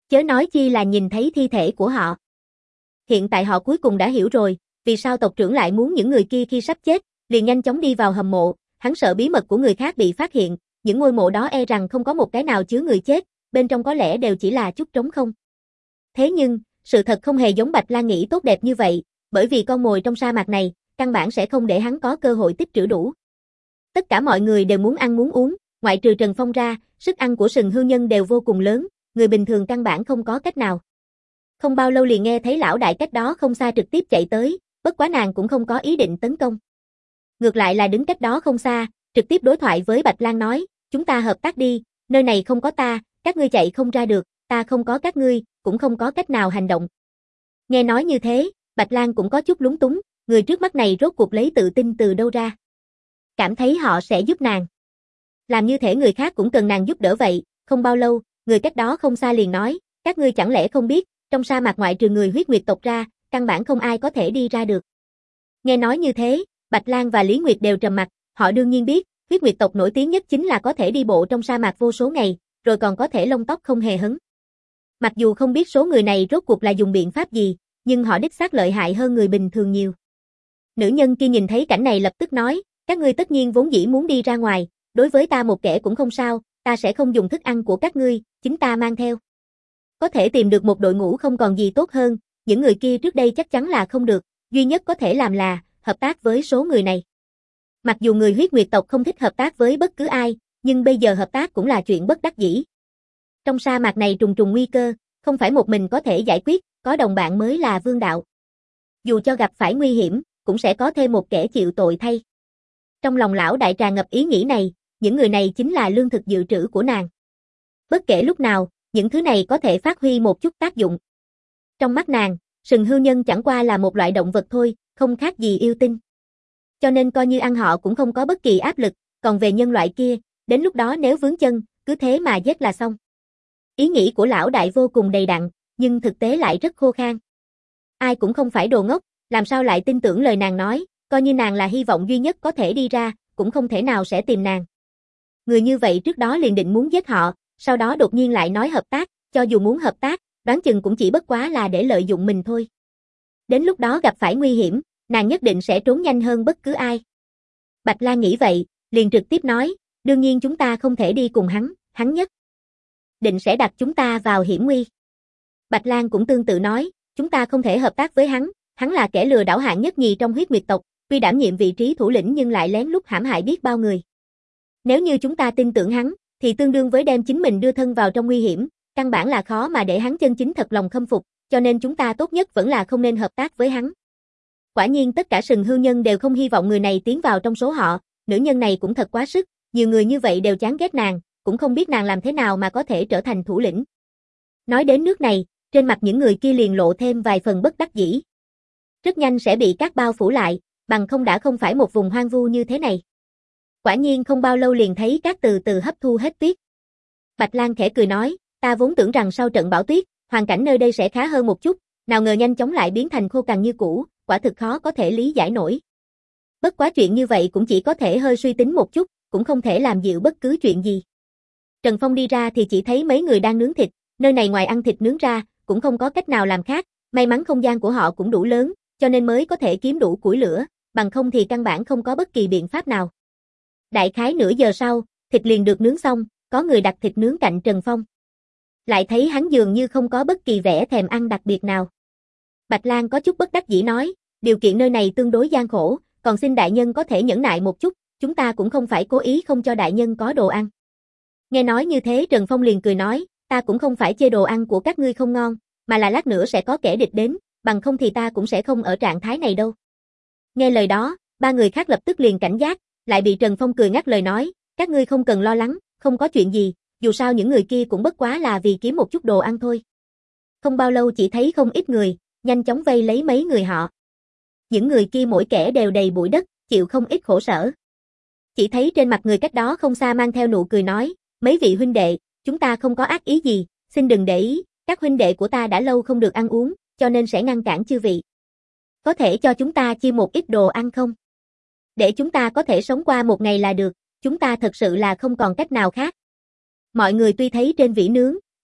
Chớ nói chi là nhìn thấy thi thể của họ. Hiện tại họ cuối cùng đã hiểu rồi, vì sao tộc trưởng lại muốn những người kia khi sắp chết, liền nhanh chóng đi vào hầm mộ, hắn sợ bí mật của người khác bị phát hiện, những ngôi mộ đó e rằng không có một cái nào chứa người chết, bên trong có lẽ đều chỉ là chút trống không. Thế nhưng, sự thật không hề giống Bạch Lang nghĩ tốt đẹp như vậy, bởi vì con mồi trong sa mạc này, căn bản sẽ không để hắn có cơ hội tích trữ đủ. Tất cả mọi người đều muốn ăn muốn uống, ngoại trừ Trần Phong ra, sức ăn của sừng hưu nhân đều vô cùng lớn, người bình thường căn bản không có cách nào. Không bao lâu liền nghe thấy lão đại cách đó không xa trực tiếp chạy tới, bất quá nàng cũng không có ý định tấn công. Ngược lại là đứng cách đó không xa, trực tiếp đối thoại với Bạch Lang nói, chúng ta hợp tác đi, nơi này không có ta, các ngươi chạy không ra được, ta không có các ngươi, cũng không có cách nào hành động. Nghe nói như thế, Bạch Lang cũng có chút lúng túng, người trước mắt này rốt cuộc lấy tự tin từ đâu ra. Cảm thấy họ sẽ giúp nàng. Làm như thể người khác cũng cần nàng giúp đỡ vậy, không bao lâu, người cách đó không xa liền nói, các ngươi chẳng lẽ không biết, trong sa mạc ngoại trừ người huyết nguyệt tộc ra, căn bản không ai có thể đi ra được. Nghe nói như thế, Bạch Lang và Lý Nguyệt đều trầm mặt, họ đương nhiên biết, huyết nguyệt tộc nổi tiếng nhất chính là có thể đi bộ trong sa mạc vô số ngày, rồi còn có thể lông tóc không hề hấn. Mặc dù không biết số người này rốt cuộc là dùng biện pháp gì, nhưng họ đích xác lợi hại hơn người bình thường nhiều. Nữ nhân kia nhìn thấy cảnh này lập tức nói, các ngươi tất nhiên vốn dĩ muốn đi ra ngoài, đối với ta một kẻ cũng không sao, ta sẽ không dùng thức ăn của các ngươi, chính ta mang theo. Có thể tìm được một đội ngũ không còn gì tốt hơn, những người kia trước đây chắc chắn là không được, duy nhất có thể làm là, hợp tác với số người này. Mặc dù người huyết nguyệt tộc không thích hợp tác với bất cứ ai, nhưng bây giờ hợp tác cũng là chuyện bất đắc dĩ. Trong sa mạc này trùng trùng nguy cơ, không phải một mình có thể giải quyết, có đồng bạn mới là vương đạo. Dù cho gặp phải nguy hiểm, cũng sẽ có thêm một kẻ chịu tội thay. Trong lòng lão đại tràn ngập ý nghĩ này, những người này chính là lương thực dự trữ của nàng. Bất kể lúc nào, những thứ này có thể phát huy một chút tác dụng. Trong mắt nàng, sừng hưu nhân chẳng qua là một loại động vật thôi, không khác gì yêu tinh. Cho nên coi như ăn họ cũng không có bất kỳ áp lực, còn về nhân loại kia, đến lúc đó nếu vướng chân, cứ thế mà giết là xong. Ý nghĩ của lão đại vô cùng đầy đặn, nhưng thực tế lại rất khô khan. Ai cũng không phải đồ ngốc, làm sao lại tin tưởng lời nàng nói, coi như nàng là hy vọng duy nhất có thể đi ra, cũng không thể nào sẽ tìm nàng. Người như vậy trước đó liền định muốn giết họ, sau đó đột nhiên lại nói hợp tác, cho dù muốn hợp tác, đoán chừng cũng chỉ bất quá là để lợi dụng mình thôi. Đến lúc đó gặp phải nguy hiểm, nàng nhất định sẽ trốn nhanh hơn bất cứ ai. Bạch Lang nghĩ vậy, liền trực tiếp nói, đương nhiên chúng ta không thể đi cùng hắn, hắn nhất định sẽ đặt chúng ta vào hiểm nguy. Bạch Lang cũng tương tự nói, chúng ta không thể hợp tác với hắn, hắn là kẻ lừa đảo hạng nhất nhì trong huyết nguyệt tộc, tuy đảm nhiệm vị trí thủ lĩnh nhưng lại lén lút hãm hại biết bao người. Nếu như chúng ta tin tưởng hắn, thì tương đương với đem chính mình đưa thân vào trong nguy hiểm, căn bản là khó mà để hắn chân chính thật lòng khâm phục, cho nên chúng ta tốt nhất vẫn là không nên hợp tác với hắn. Quả nhiên tất cả sừng hưu nhân đều không hy vọng người này tiến vào trong số họ, nữ nhân này cũng thật quá sức, nhiều người như vậy đều chán ghét nàng, cũng không biết nàng làm thế nào mà có thể trở thành thủ lĩnh. Nói đến nước này, trên mặt những người kia liền lộ thêm vài phần bất đắc dĩ. Rất nhanh sẽ bị cát bao phủ lại, bằng không đã không phải một vùng hoang vu như thế này. Quả nhiên không bao lâu liền thấy cát từ từ hấp thu hết tuyết. Bạch Lang khẽ cười nói, ta vốn tưởng rằng sau trận bão tuyết, hoàn cảnh nơi đây sẽ khá hơn một chút, nào ngờ nhanh chóng lại biến thành khô cằn như cũ, quả thực khó có thể lý giải nổi. Bất quá chuyện như vậy cũng chỉ có thể hơi suy tính một chút, cũng không thể làm dịu bất cứ chuyện gì. Trần Phong đi ra thì chỉ thấy mấy người đang nướng thịt, nơi này ngoài ăn thịt nướng ra, cũng không có cách nào làm khác, may mắn không gian của họ cũng đủ lớn, cho nên mới có thể kiếm đủ củi lửa, bằng không thì căn bản không có bất kỳ biện pháp nào. Đại khái nửa giờ sau, thịt liền được nướng xong, có người đặt thịt nướng cạnh Trần Phong. Lại thấy hắn dường như không có bất kỳ vẻ thèm ăn đặc biệt nào. Bạch Lang có chút bất đắc dĩ nói, điều kiện nơi này tương đối gian khổ, còn xin đại nhân có thể nhẫn nại một chút, chúng ta cũng không phải cố ý không cho đại nhân có đồ ăn. Nghe nói như thế Trần Phong liền cười nói, ta cũng không phải chê đồ ăn của các ngươi không ngon, mà là lát nữa sẽ có kẻ địch đến, bằng không thì ta cũng sẽ không ở trạng thái này đâu. Nghe lời đó, ba người khác lập tức liền cảnh giác, lại bị Trần Phong cười ngắt lời nói, các ngươi không cần lo lắng, không có chuyện gì, dù sao những người kia cũng bất quá là vì kiếm một chút đồ ăn thôi. Không bao lâu chỉ thấy không ít người, nhanh chóng vây lấy mấy người họ. Những người kia mỗi kẻ đều đầy bụi đất, chịu không ít khổ sở. Chỉ thấy trên mặt người cách đó không xa mang theo nụ cười nói, mấy vị huynh đệ, chúng ta không có ác ý gì, xin đừng để ý, các huynh đệ của ta đã lâu không được ăn uống, cho nên sẽ ngăn cản chư vị. Có thể cho chúng ta chia một ít đồ ăn không? Để chúng ta có thể sống qua một ngày là được, chúng ta thật sự là không còn cách nào khác. Mọi người tuy thấy trên vỉ nướng,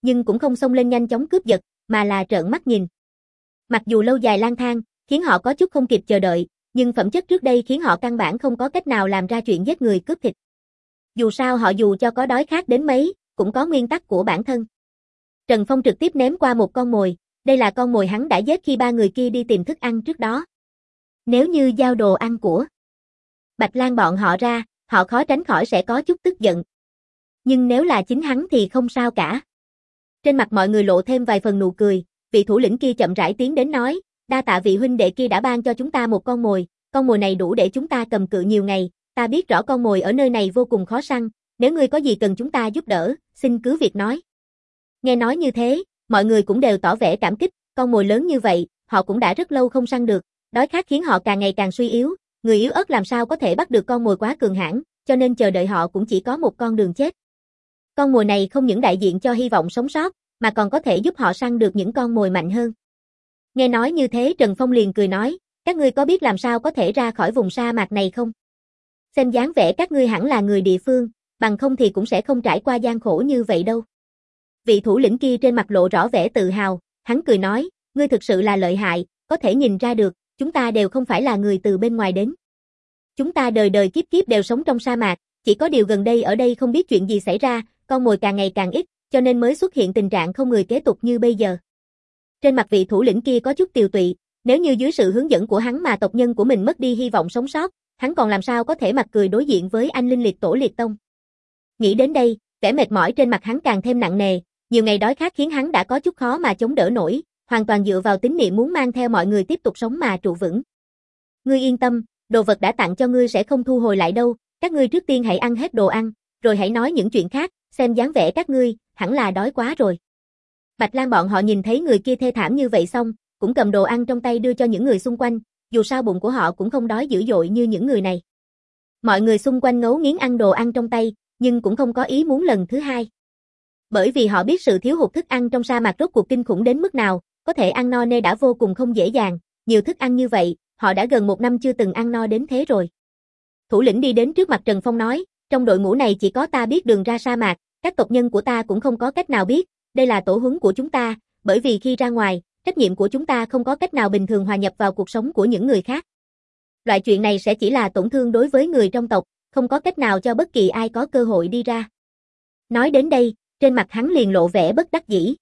nhưng cũng không xông lên nhanh chóng cướp giật, mà là trợn mắt nhìn. Mặc dù lâu dài lang thang, khiến họ có chút không kịp chờ đợi, nhưng phẩm chất trước đây khiến họ căn bản không có cách nào làm ra chuyện giết người cướp thịt. Dù sao họ dù cho có đói khát đến mấy, cũng có nguyên tắc của bản thân. Trần Phong trực tiếp ném qua một con mồi, đây là con mồi hắn đã giết khi ba người kia đi tìm thức ăn trước đó. Nếu như giao đồ ăn của Bạch Lang bọn họ ra, họ khó tránh khỏi sẽ có chút tức giận. Nhưng nếu là chính hắn thì không sao cả. Trên mặt mọi người lộ thêm vài phần nụ cười, vị thủ lĩnh kia chậm rãi tiến đến nói, đa tạ vị huynh đệ kia đã ban cho chúng ta một con mồi, con mồi này đủ để chúng ta cầm cự nhiều ngày, ta biết rõ con mồi ở nơi này vô cùng khó săn, nếu ngươi có gì cần chúng ta giúp đỡ, xin cứ việc nói. Nghe nói như thế, mọi người cũng đều tỏ vẻ cảm kích, con mồi lớn như vậy, họ cũng đã rất lâu không săn được, đói khát khiến họ càng ngày càng suy yếu, người yếu ớt làm sao có thể bắt được con mồi quá cường hãn, cho nên chờ đợi họ cũng chỉ có một con đường chết. Con mồi này không những đại diện cho hy vọng sống sót, mà còn có thể giúp họ săn được những con mồi mạnh hơn. Nghe nói như thế Trần Phong liền cười nói, các ngươi có biết làm sao có thể ra khỏi vùng sa mạc này không? Xem dáng vẻ các ngươi hẳn là người địa phương, bằng không thì cũng sẽ không trải qua gian khổ như vậy đâu. Vị thủ lĩnh kia trên mặt lộ rõ vẻ tự hào, hắn cười nói, ngươi thực sự là lợi hại, có thể nhìn ra được, chúng ta đều không phải là người từ bên ngoài đến. Chúng ta đời đời kiếp kiếp đều sống trong sa mạc, chỉ có điều gần đây ở đây không biết chuyện gì xảy ra, con mồi càng ngày càng ít, cho nên mới xuất hiện tình trạng không người kế tục như bây giờ. Trên mặt vị thủ lĩnh kia có chút tiều tụy, nếu như dưới sự hướng dẫn của hắn mà tộc nhân của mình mất đi hy vọng sống sót, hắn còn làm sao có thể mặt cười đối diện với anh linh liệt tổ liệt tông. Nghĩ đến đây, vẻ mệt mỏi trên mặt hắn càng thêm nặng nề, nhiều ngày đói khát khiến hắn đã có chút khó mà chống đỡ nổi, hoàn toàn dựa vào tín niệm muốn mang theo mọi người tiếp tục sống mà trụ vững. Ngươi yên tâm, đồ vật đã tặng cho ngươi sẽ không thu hồi lại đâu, các ngươi trước tiên hãy ăn hết đồ ăn, rồi hãy nói những chuyện khác, xem dáng vẻ các ngươi, hẳn là đói quá rồi. Bạch Lang bọn họ nhìn thấy người kia thê thảm như vậy xong, cũng cầm đồ ăn trong tay đưa cho những người xung quanh, dù sao bụng của họ cũng không đói dữ dội như những người này. Mọi người xung quanh ngấu nghiến ăn đồ ăn trong tay, nhưng cũng không có ý muốn lần thứ hai. Bởi vì họ biết sự thiếu hụt thức ăn trong sa mạc rốt cuộc kinh khủng đến mức nào, có thể ăn no nê đã vô cùng không dễ dàng, nhiều thức ăn như vậy, họ đã gần một năm chưa từng ăn no đến thế rồi. Thủ lĩnh đi đến trước mặt Trần Phong nói, trong đội ngũ này chỉ có ta biết đường ra sa mạc, các tộc nhân của ta cũng không có cách nào biết, đây là tổ huấn của chúng ta, bởi vì khi ra ngoài, trách nhiệm của chúng ta không có cách nào bình thường hòa nhập vào cuộc sống của những người khác. Loại chuyện này sẽ chỉ là tổn thương đối với người trong tộc, không có cách nào cho bất kỳ ai có cơ hội đi ra. Nói đến đây, trên mặt hắn liền lộ vẻ bất đắc dĩ.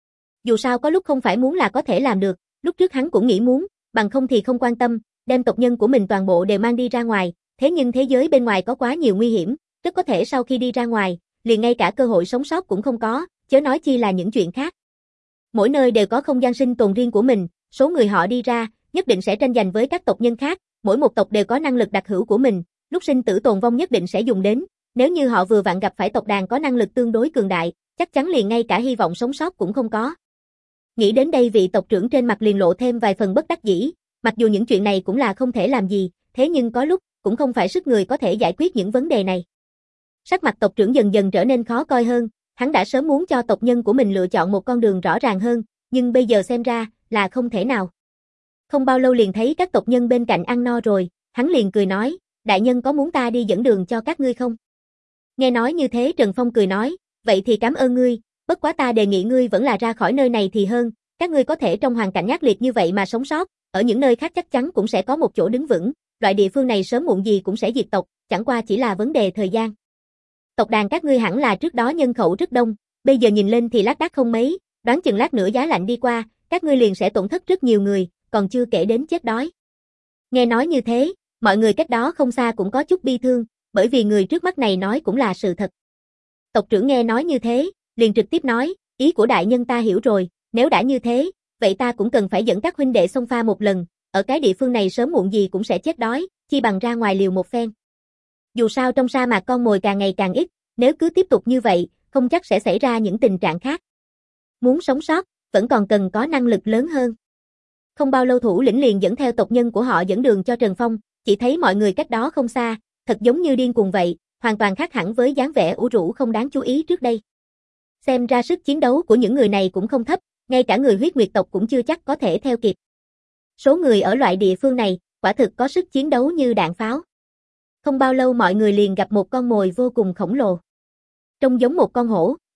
Dù sao có lúc không phải muốn là có thể làm được, lúc trước hắn cũng nghĩ muốn, bằng không thì không quan tâm, đem tộc nhân của mình toàn bộ đều mang đi ra ngoài, thế nhưng thế giới bên ngoài có quá nhiều nguy hiểm, rất có thể sau khi đi ra ngoài, liền ngay cả cơ hội sống sót cũng không có, chớ nói chi là những chuyện khác. Mỗi nơi đều có không gian sinh tồn riêng của mình, số người họ đi ra, nhất định sẽ tranh giành với các tộc nhân khác, mỗi một tộc đều có năng lực đặc hữu của mình, lúc sinh tử tồn vong nhất định sẽ dùng đến, nếu như họ vừa vặn gặp phải tộc đàn có năng lực tương đối cường đại, chắc chắn liền ngay cả hy vọng sống sót cũng không có. Nghĩ đến đây vị tộc trưởng trên mặt liền lộ thêm vài phần bất đắc dĩ, mặc dù những chuyện này cũng là không thể làm gì, thế nhưng có lúc, cũng không phải sức người có thể giải quyết những vấn đề này. Sắc mặt tộc trưởng dần dần trở nên khó coi hơn, hắn đã sớm muốn cho tộc nhân của mình lựa chọn một con đường rõ ràng hơn, nhưng bây giờ xem ra, là không thể nào. Không bao lâu liền thấy các tộc nhân bên cạnh ăn no rồi, hắn liền cười nói, đại nhân có muốn ta đi dẫn đường cho các ngươi không? Nghe nói như thế Trần Phong cười nói, vậy thì cảm ơn ngươi, bất quá ta đề nghị ngươi vẫn là ra khỏi nơi này thì hơn, các ngươi có thể trong hoàn cảnh ác liệt như vậy mà sống sót, ở những nơi khác chắc chắn cũng sẽ có một chỗ đứng vững, loại địa phương này sớm muộn gì cũng sẽ diệt tộc, chẳng qua chỉ là vấn đề thời gian. Tộc đàn các ngươi hẳn là trước đó nhân khẩu rất đông, bây giờ nhìn lên thì lác đác không mấy, đoán chừng lát nữa giá lạnh đi qua, các ngươi liền sẽ tổn thất rất nhiều người, còn chưa kể đến chết đói. Nghe nói như thế, mọi người cách đó không xa cũng có chút bi thương, bởi vì người trước mắt này nói cũng là sự thật. Tộc trưởng nghe nói như thế, liền trực tiếp nói, ý của đại nhân ta hiểu rồi, nếu đã như thế, vậy ta cũng cần phải dẫn các huynh đệ xông pha một lần, ở cái địa phương này sớm muộn gì cũng sẽ chết đói, chi bằng ra ngoài liều một phen. Dù sao trong sa mạc con mồi càng ngày càng ít, nếu cứ tiếp tục như vậy, không chắc sẽ xảy ra những tình trạng khác. Muốn sống sót, vẫn còn cần có năng lực lớn hơn. Không bao lâu thủ lĩnh liền dẫn theo tộc nhân của họ dẫn đường cho Trần Phong, chỉ thấy mọi người cách đó không xa, thật giống như điên cuồng vậy, hoàn toàn khác hẳn với dáng vẻ ủ rũ không đáng chú ý trước đây. Xem ra sức chiến đấu của những người này cũng không thấp, ngay cả người huyết nguyệt tộc cũng chưa chắc có thể theo kịp. Số người ở loại địa phương này, quả thực có sức chiến đấu như đạn pháo. Không bao lâu mọi người liền gặp một con mồi vô cùng khổng lồ. Trông giống một con hổ,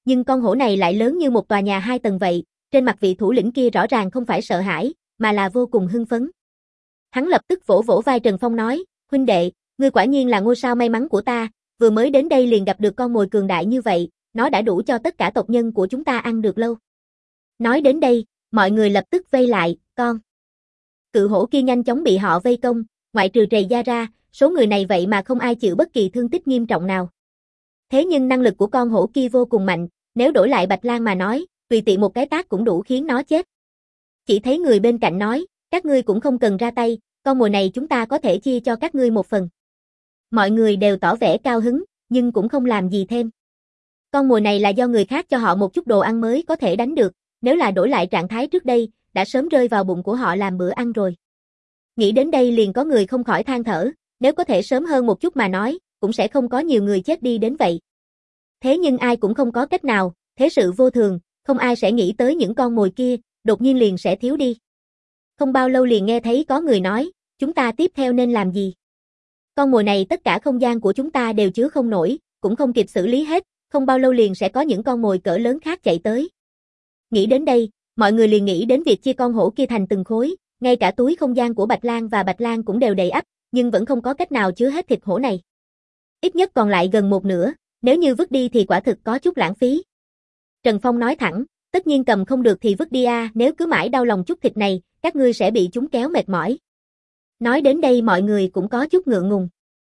Nhưng con hổ này lại lớn như một tòa nhà hai tầng vậy, trên mặt vị thủ lĩnh kia rõ ràng không phải sợ hãi, mà là vô cùng hưng phấn. Hắn lập tức vỗ vỗ vai Trần Phong nói, huynh đệ, ngươi quả nhiên là ngôi sao may mắn của ta, vừa mới đến đây liền gặp được con mồi cường đại như vậy, nó đã đủ cho tất cả tộc nhân của chúng ta ăn được lâu. Nói đến đây, mọi người lập tức vây lại, con. Cự hổ kia nhanh chóng bị họ vây công, ngoại trừ Trầy Gia ra, số người này vậy mà không ai chịu bất kỳ thương tích nghiêm trọng nào. Thế nhưng năng lực của con hổ kia vô cùng mạnh, nếu đổi lại Bạch Lang mà nói, tùy tiện một cái tát cũng đủ khiến nó chết. Chỉ thấy người bên cạnh nói, các ngươi cũng không cần ra tay, con mồi này chúng ta có thể chia cho các ngươi một phần. Mọi người đều tỏ vẻ cao hứng, nhưng cũng không làm gì thêm. Con mồi này là do người khác cho họ một chút đồ ăn mới có thể đánh được, nếu là đổi lại trạng thái trước đây, đã sớm rơi vào bụng của họ làm bữa ăn rồi. Nghĩ đến đây liền có người không khỏi than thở, nếu có thể sớm hơn một chút mà nói, cũng sẽ không có nhiều người chết đi đến vậy. Thế nhưng ai cũng không có cách nào, thế sự vô thường, không ai sẽ nghĩ tới những con mồi kia, đột nhiên liền sẽ thiếu đi. Không bao lâu liền nghe thấy có người nói, chúng ta tiếp theo nên làm gì? Con mồi này tất cả không gian của chúng ta đều chứa không nổi, cũng không kịp xử lý hết, không bao lâu liền sẽ có những con mồi cỡ lớn khác chạy tới. Nghĩ đến đây, mọi người liền nghĩ đến việc chia con hổ kia thành từng khối, ngay cả túi không gian của Bạch Lang và Bạch Lang cũng đều đầy ắp, nhưng vẫn không có cách nào chứa hết thịt hổ này. Ít nhất còn lại gần một nửa, nếu như vứt đi thì quả thực có chút lãng phí. Trần Phong nói thẳng, tất nhiên cầm không được thì vứt đi a, nếu cứ mãi đau lòng chút thịt này, các ngươi sẽ bị chúng kéo mệt mỏi. Nói đến đây mọi người cũng có chút ngượng ngùng.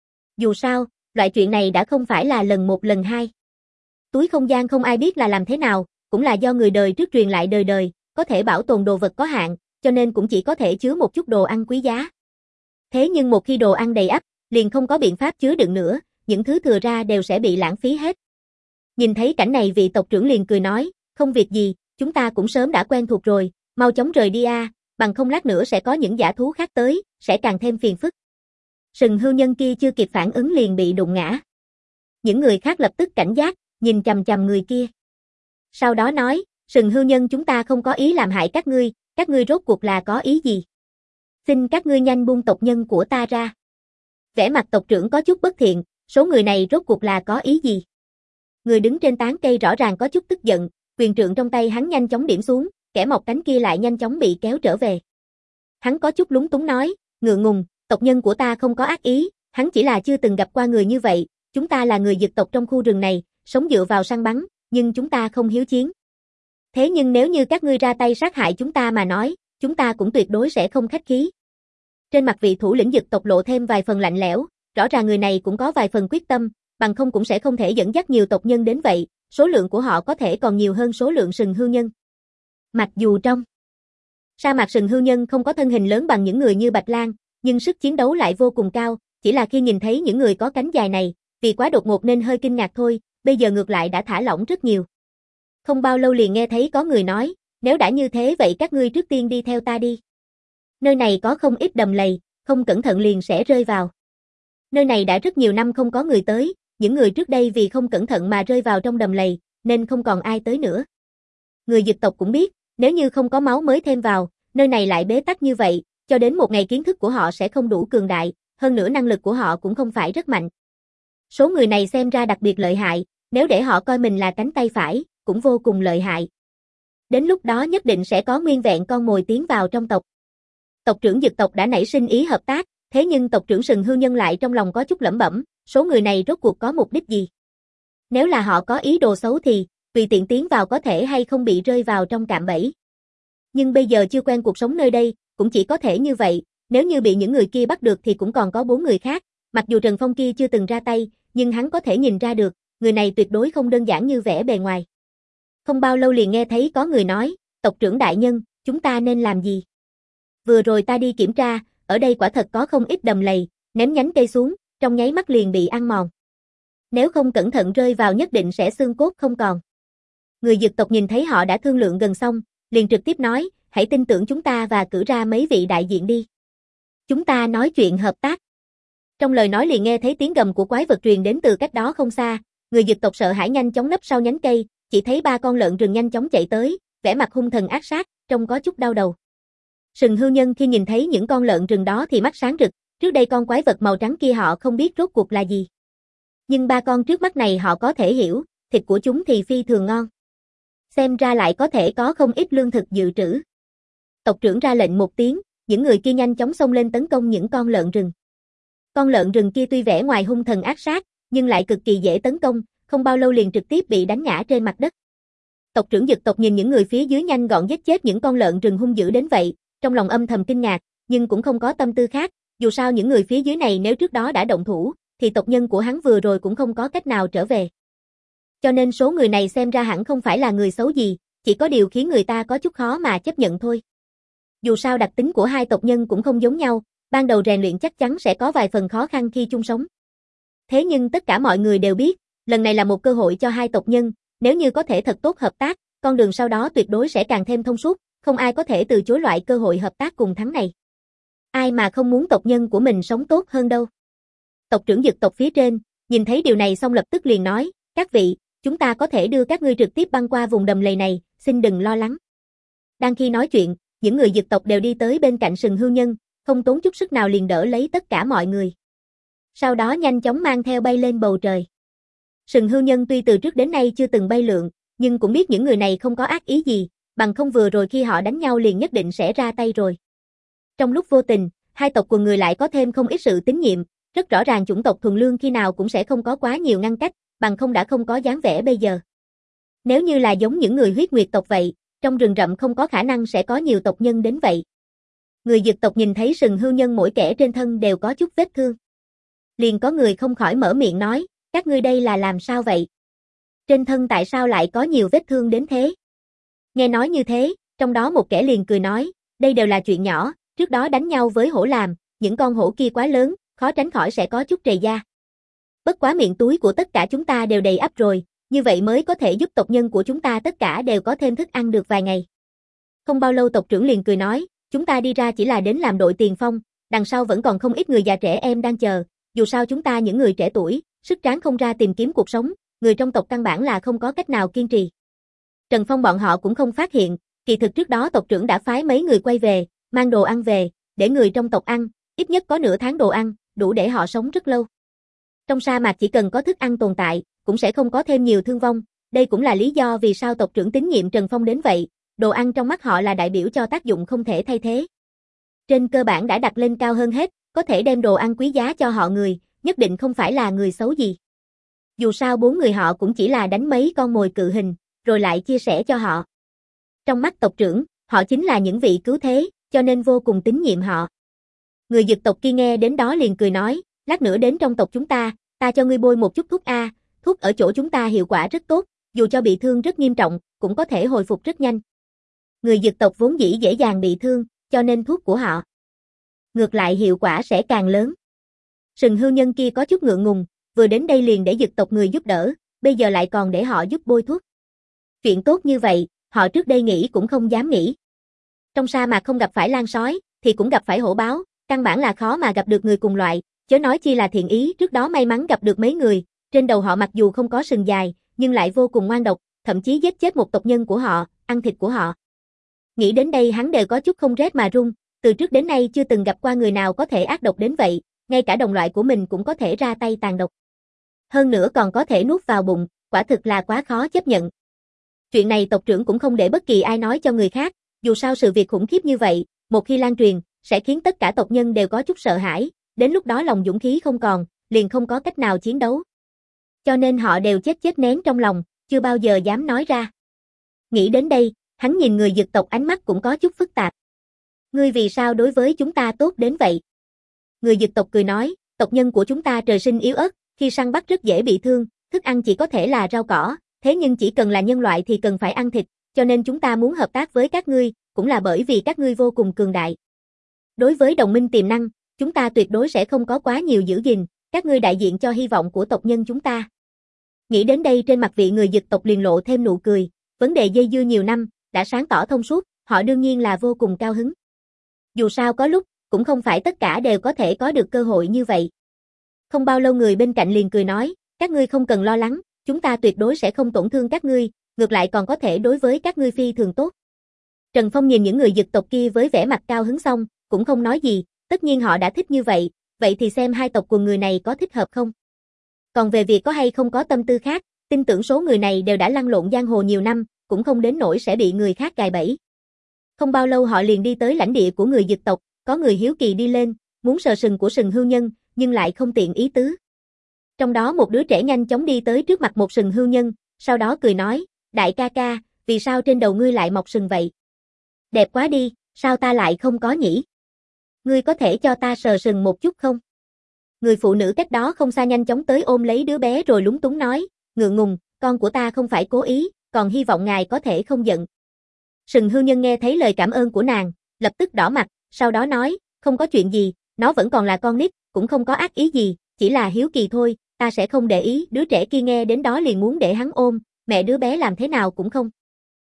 Dù sao, loại chuyện này đã không phải là lần một lần hai. Túi không gian không ai biết là làm thế nào, cũng là do người đời trước truyền lại đời đời, có thể bảo tồn đồ vật có hạn, cho nên cũng chỉ có thể chứa một chút đồ ăn quý giá. Thế nhưng một khi đồ ăn đầy ắp, liền không có biện pháp chứa đựng nữa, những thứ thừa ra đều sẽ bị lãng phí hết. Nhìn thấy cảnh này vị tộc trưởng liền cười nói, không việc gì, chúng ta cũng sớm đã quen thuộc rồi, mau chóng rời đi a, bằng không lát nữa sẽ có những dã thú khác tới, sẽ càng thêm phiền phức. Sừng hưu nhân kia chưa kịp phản ứng liền bị đụng ngã. Những người khác lập tức cảnh giác, nhìn chằm chằm người kia. Sau đó nói, sừng hưu nhân chúng ta không có ý làm hại các ngươi, các ngươi rốt cuộc là có ý gì? Xin các ngươi nhanh buông tộc nhân của ta ra. Vẻ mặt tộc trưởng có chút bất thiện, số người này rốt cuộc là có ý gì? Người đứng trên tán cây rõ ràng có chút tức giận, quyền trượng trong tay hắn nhanh chóng điểm xuống, kẻ mọc cánh kia lại nhanh chóng bị kéo trở về. Hắn có chút lúng túng nói, ngượng ngùng, tộc nhân của ta không có ác ý, hắn chỉ là chưa từng gặp qua người như vậy, chúng ta là người Dực tộc trong khu rừng này, sống dựa vào săn bắn, nhưng chúng ta không hiếu chiến. Thế nhưng nếu như các ngươi ra tay sát hại chúng ta mà nói, chúng ta cũng tuyệt đối sẽ không khách khí. Trên mặt vị thủ lĩnh Dực tộc lộ thêm vài phần lạnh lẽo, rõ ràng người này cũng có vài phần quyết tâm, bằng không cũng sẽ không thể dẫn dắt nhiều tộc nhân đến vậy, số lượng của họ có thể còn nhiều hơn số lượng sừng hưu nhân. Mặc dù trong sa mạc sừng hưu nhân không có thân hình lớn bằng những người như Bạch Lang, nhưng sức chiến đấu lại vô cùng cao, chỉ là khi nhìn thấy những người có cánh dài này, vì quá đột ngột nên hơi kinh ngạc thôi, bây giờ ngược lại đã thả lỏng rất nhiều. Không bao lâu liền nghe thấy có người nói, nếu đã như thế vậy các ngươi trước tiên đi theo ta đi. Nơi này có không ít đầm lầy, không cẩn thận liền sẽ rơi vào. Nơi này đã rất nhiều năm không có người tới, những người trước đây vì không cẩn thận mà rơi vào trong đầm lầy, nên không còn ai tới nữa. Người Dực tộc cũng biết, nếu như không có máu mới thêm vào, nơi này lại bế tắc như vậy, cho đến một ngày kiến thức của họ sẽ không đủ cường đại, hơn nữa năng lực của họ cũng không phải rất mạnh. Số người này xem ra đặc biệt lợi hại, nếu để họ coi mình là cánh tay phải, cũng vô cùng lợi hại. Đến lúc đó nhất định sẽ có nguyên vẹn con mồi tiến vào trong tộc. Tộc trưởng Dực tộc đã nảy sinh ý hợp tác, thế nhưng tộc trưởng sừng hưu nhân lại trong lòng có chút lẩm bẩm, số người này rốt cuộc có mục đích gì? Nếu là họ có ý đồ xấu thì, tùy tiện tiến vào có thể hay không bị rơi vào trong cạm bẫy. Nhưng bây giờ chưa quen cuộc sống nơi đây, cũng chỉ có thể như vậy, nếu như bị những người kia bắt được thì cũng còn có bốn người khác, mặc dù Trần Phong kia chưa từng ra tay, nhưng hắn có thể nhìn ra được, người này tuyệt đối không đơn giản như vẻ bề ngoài. Không bao lâu liền nghe thấy có người nói, tộc trưởng đại nhân, chúng ta nên làm gì? Vừa rồi ta đi kiểm tra, ở đây quả thật có không ít đầm lầy, ném nhánh cây xuống, trong nháy mắt liền bị ăn mòn. Nếu không cẩn thận rơi vào nhất định sẽ xương cốt không còn. Người Dực tộc nhìn thấy họ đã thương lượng gần xong, liền trực tiếp nói, hãy tin tưởng chúng ta và cử ra mấy vị đại diện đi. Chúng ta nói chuyện hợp tác. Trong lời nói liền nghe thấy tiếng gầm của quái vật truyền đến từ cách đó không xa, người Dực tộc sợ hãi nhanh chóng nấp sau nhánh cây, chỉ thấy ba con lợn rừng nhanh chóng chạy tới, vẻ mặt hung thần ác sát, trông có chút đau đầu. Sừng hưu nhân khi nhìn thấy những con lợn rừng đó thì mắt sáng rực, trước đây con quái vật màu trắng kia họ không biết rốt cuộc là gì. Nhưng ba con trước mắt này họ có thể hiểu, thịt của chúng thì phi thường ngon. Xem ra lại có thể có không ít lương thực dự trữ. Tộc trưởng ra lệnh một tiếng, những người kia nhanh chóng xông lên tấn công những con lợn rừng. Con lợn rừng kia tuy vẻ ngoài hung thần ác sát, nhưng lại cực kỳ dễ tấn công, không bao lâu liền trực tiếp bị đánh ngã trên mặt đất. Tộc trưởng Dực tộc nhìn những người phía dưới nhanh gọn giết chết những con lợn rừng hung dữ đến vậy, trong lòng âm thầm kinh ngạc, nhưng cũng không có tâm tư khác, dù sao những người phía dưới này nếu trước đó đã động thủ, thì tộc nhân của hắn vừa rồi cũng không có cách nào trở về. Cho nên số người này xem ra hẳn không phải là người xấu gì, chỉ có điều khiến người ta có chút khó mà chấp nhận thôi. Dù sao đặc tính của hai tộc nhân cũng không giống nhau, ban đầu rèn luyện chắc chắn sẽ có vài phần khó khăn khi chung sống. Thế nhưng tất cả mọi người đều biết, lần này là một cơ hội cho hai tộc nhân, nếu như có thể thật tốt hợp tác, con đường sau đó tuyệt đối sẽ càng thêm thông suốt, không ai có thể từ chối loại cơ hội hợp tác cùng thắng này. Ai mà không muốn tộc nhân của mình sống tốt hơn đâu. Tộc trưởng Dực tộc phía trên, nhìn thấy điều này xong lập tức liền nói, các vị, chúng ta có thể đưa các ngươi trực tiếp băng qua vùng đầm lầy này, xin đừng lo lắng. Đang khi nói chuyện, những người Dực tộc đều đi tới bên cạnh sừng hưu nhân, không tốn chút sức nào liền đỡ lấy tất cả mọi người. Sau đó nhanh chóng mang theo bay lên bầu trời. Sừng hưu nhân tuy từ trước đến nay chưa từng bay lượn, nhưng cũng biết những người này không có ác ý gì, bằng không vừa rồi khi họ đánh nhau liền nhất định sẽ ra tay rồi. Trong lúc vô tình, hai tộc quần người lại có thêm không ít sự tín nhiệm, rất rõ ràng chủng tộc thuần lương khi nào cũng sẽ không có quá nhiều ngăn cách, bằng không đã không có dáng vẻ bây giờ. Nếu như là giống những người huyết nguyệt tộc vậy, trong rừng rậm không có khả năng sẽ có nhiều tộc nhân đến vậy. Người Dực tộc nhìn thấy sừng hưu nhân mỗi kẻ trên thân đều có chút vết thương. Liền có người không khỏi mở miệng nói, các ngươi đây là làm sao vậy? Trên thân tại sao lại có nhiều vết thương đến thế? Nghe nói như thế, trong đó một kẻ liền cười nói, đây đều là chuyện nhỏ, trước đó đánh nhau với hổ làm, những con hổ kia quá lớn, khó tránh khỏi sẽ có chút trầy da. Bất quá miệng túi của tất cả chúng ta đều đầy ắp rồi, như vậy mới có thể giúp tộc nhân của chúng ta tất cả đều có thêm thức ăn được vài ngày. Không bao lâu tộc trưởng liền cười nói, chúng ta đi ra chỉ là đến làm đội tiền phong, đằng sau vẫn còn không ít người già trẻ em đang chờ, dù sao chúng ta những người trẻ tuổi, sức tráng không ra tìm kiếm cuộc sống, người trong tộc căn bản là không có cách nào kiên trì. Trần Phong bọn họ cũng không phát hiện, kỳ thực trước đó tộc trưởng đã phái mấy người quay về, mang đồ ăn về, để người trong tộc ăn, ít nhất có nửa tháng đồ ăn, đủ để họ sống rất lâu. Trong sa mạc chỉ cần có thức ăn tồn tại, cũng sẽ không có thêm nhiều thương vong, đây cũng là lý do vì sao tộc trưởng tín nhiệm Trần Phong đến vậy, đồ ăn trong mắt họ là đại biểu cho tác dụng không thể thay thế. Trên cơ bản đã đặt lên cao hơn hết, có thể đem đồ ăn quý giá cho họ người, nhất định không phải là người xấu gì. Dù sao bốn người họ cũng chỉ là đánh mấy con mồi cự hình, rồi lại chia sẻ cho họ. Trong mắt tộc trưởng, họ chính là những vị cứu thế, cho nên vô cùng tín nhiệm họ. Người Dực tộc kia nghe đến đó liền cười nói, lát nữa đến trong tộc chúng ta, ta cho ngươi bôi một chút thuốc A, thuốc ở chỗ chúng ta hiệu quả rất tốt, dù cho bị thương rất nghiêm trọng, cũng có thể hồi phục rất nhanh. Người Dực tộc vốn dĩ dễ dàng bị thương, cho nên thuốc của họ ngược lại hiệu quả sẽ càng lớn. Sừng hưu nhân kia có chút ngượng ngùng, vừa đến đây liền để Dực tộc người giúp đỡ, bây giờ lại còn để họ giúp bôi thuốc. Chuyện tốt như vậy, họ trước đây nghĩ cũng không dám nghĩ. Trong sa mạc không gặp phải lang sói, thì cũng gặp phải hổ báo, căn bản là khó mà gặp được người cùng loại, chớ nói chi là thiện ý, trước đó may mắn gặp được mấy người, trên đầu họ mặc dù không có sừng dài, nhưng lại vô cùng ngoan độc, thậm chí giết chết một tộc nhân của họ, ăn thịt của họ. Nghĩ đến đây hắn đều có chút không rét mà run, từ trước đến nay chưa từng gặp qua người nào có thể ác độc đến vậy, ngay cả đồng loại của mình cũng có thể ra tay tàn độc. Hơn nữa còn có thể nuốt vào bụng, quả thực là quá khó chấp nhận. Chuyện này tộc trưởng cũng không để bất kỳ ai nói cho người khác, dù sao sự việc khủng khiếp như vậy, một khi lan truyền, sẽ khiến tất cả tộc nhân đều có chút sợ hãi, đến lúc đó lòng dũng khí không còn, liền không có cách nào chiến đấu. Cho nên họ đều chết chết nén trong lòng, chưa bao giờ dám nói ra. Nghĩ đến đây, hắn nhìn người Dực tộc ánh mắt cũng có chút phức tạp. Ngươi vì sao đối với chúng ta tốt đến vậy? Người Dực tộc cười nói, tộc nhân của chúng ta trời sinh yếu ớt, khi săn bắt rất dễ bị thương, thức ăn chỉ có thể là rau cỏ, thế nhưng chỉ cần là nhân loại thì cần phải ăn thịt, cho nên chúng ta muốn hợp tác với các ngươi, cũng là bởi vì các ngươi vô cùng cường đại. Đối với đồng minh tiềm năng, chúng ta tuyệt đối sẽ không có quá nhiều giữ gìn, các ngươi đại diện cho hy vọng của tộc nhân chúng ta. Nghĩ đến đây trên mặt vị người Dực tộc liền lộ thêm nụ cười, vấn đề dây dưa nhiều năm, đã sáng tỏ thông suốt, họ đương nhiên là vô cùng cao hứng. Dù sao có lúc, cũng không phải tất cả đều có thể có được cơ hội như vậy. Không bao lâu người bên cạnh liền cười nói, các ngươi không cần lo lắng, chúng ta tuyệt đối sẽ không tổn thương các ngươi, ngược lại còn có thể đối với các ngươi phi thường tốt. Trần Phong nhìn những người Dực tộc kia với vẻ mặt cao hứng xong, cũng không nói gì, tất nhiên họ đã thích như vậy, vậy thì xem hai tộc quần người này có thích hợp không. Còn về việc có hay không có tâm tư khác, Tin tưởng số người này đều đã lăn lộn giang hồ nhiều năm, cũng không đến nỗi sẽ bị người khác gài bẫy. Không bao lâu họ liền đi tới lãnh địa của người Dực tộc, có người hiếu kỳ đi lên, muốn sờ sừng của sừng hưu nhân, nhưng lại không tiện ý tứ. Trong đó một đứa trẻ nhanh chóng đi tới trước mặt một sừng hưu nhân, sau đó cười nói, đại ca ca, vì sao trên đầu ngươi lại mọc sừng vậy? Đẹp quá đi, sao ta lại không có nhỉ? Ngươi có thể cho ta sờ sừng một chút không? Người phụ nữ cách đó không xa nhanh chóng tới ôm lấy đứa bé rồi lúng túng nói, ngượng ngùng, con của ta không phải cố ý, còn hy vọng ngài có thể không giận. Sừng hưu nhân nghe thấy lời cảm ơn của nàng, lập tức đỏ mặt, sau đó nói, không có chuyện gì, nó vẫn còn là con nít, cũng không có ác ý gì, chỉ là hiếu kỳ thôi, ta sẽ không để ý. Đứa trẻ kia nghe đến đó liền muốn để hắn ôm, mẹ đứa bé làm thế nào cũng không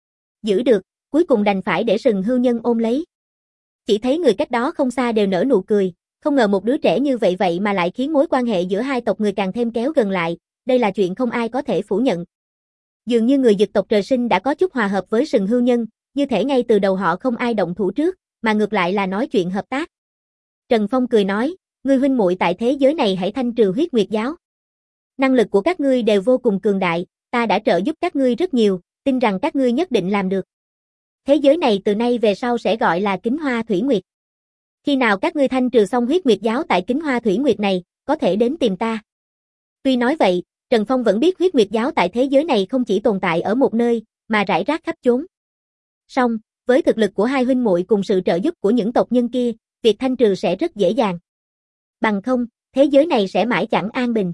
giữ được, cuối cùng đành phải để sừng hưu nhân ôm lấy. Chỉ thấy người cách đó không xa đều nở nụ cười, không ngờ một đứa trẻ như vậy vậy mà lại khiến mối quan hệ giữa hai tộc người càng thêm kéo gần lại, đây là chuyện không ai có thể phủ nhận. Dường như người Dực tộc trời sinh đã có chút hòa hợp với sừng hưu nhân, như thể ngay từ đầu họ không ai động thủ trước, mà ngược lại là nói chuyện hợp tác. Trần Phong cười nói, ngươi huynh muội tại thế giới này hãy thanh trừ huyết nguyệt giáo. Năng lực của các ngươi đều vô cùng cường đại, ta đã trợ giúp các ngươi rất nhiều, tin rằng các ngươi nhất định làm được. Thế giới này từ nay về sau sẽ gọi là Kính Hoa Thủy Nguyệt. Khi nào các ngươi thanh trừ xong huyết nguyệt giáo tại Kính Hoa Thủy Nguyệt này, có thể đến tìm ta. Tuy nói vậy, Trần Phong vẫn biết huyết nguyệt giáo tại thế giới này không chỉ tồn tại ở một nơi, mà rải rác khắp chốn. Song, với thực lực của hai huynh muội cùng sự trợ giúp của những tộc nhân kia, việc thanh trừ sẽ rất dễ dàng. Bằng không, thế giới này sẽ mãi chẳng an bình.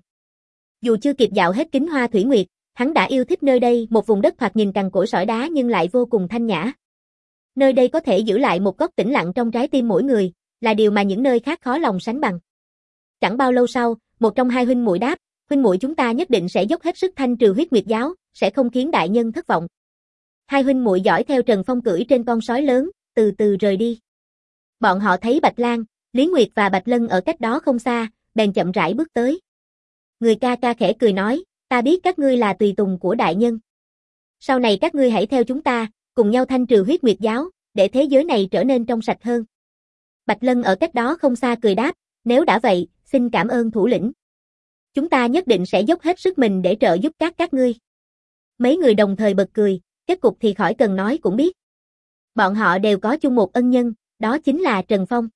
Dù chưa kịp dạo hết Kính Hoa Thủy Nguyệt, hắn đã yêu thích nơi đây, một vùng đất thoạt nhìn cằn cỗi sỏi đá nhưng lại vô cùng thanh nhã. Nơi đây có thể giữ lại một góc tĩnh lặng trong trái tim mỗi người, là điều mà những nơi khác khó lòng sánh bằng. Chẳng bao lâu sau, một trong hai huynh muội đáp, huynh muội chúng ta nhất định sẽ dốc hết sức thanh trừ huyết nguyệt giáo, sẽ không khiến đại nhân thất vọng. Hai huynh muội dõi theo Trần Phong cưỡi trên con sói lớn, từ từ rời đi. Bọn họ thấy Bạch Lan, Lý Nguyệt và Bạch Lân ở cách đó không xa, bèn chậm rãi bước tới. Người ca ca khẽ cười nói, ta biết các ngươi là tùy tùng của đại nhân. Sau này các ngươi hãy theo chúng ta, cùng nhau thanh trừ huyết nguyệt giáo, để thế giới này trở nên trong sạch hơn. Bạch Lân ở cách đó không xa cười đáp, nếu đã vậy, xin cảm ơn thủ lĩnh. Chúng ta nhất định sẽ dốc hết sức mình để trợ giúp các các ngươi. Mấy người đồng thời bật cười, kết cục thì khỏi cần nói cũng biết. Bọn họ đều có chung một ân nhân, đó chính là Trần Phong.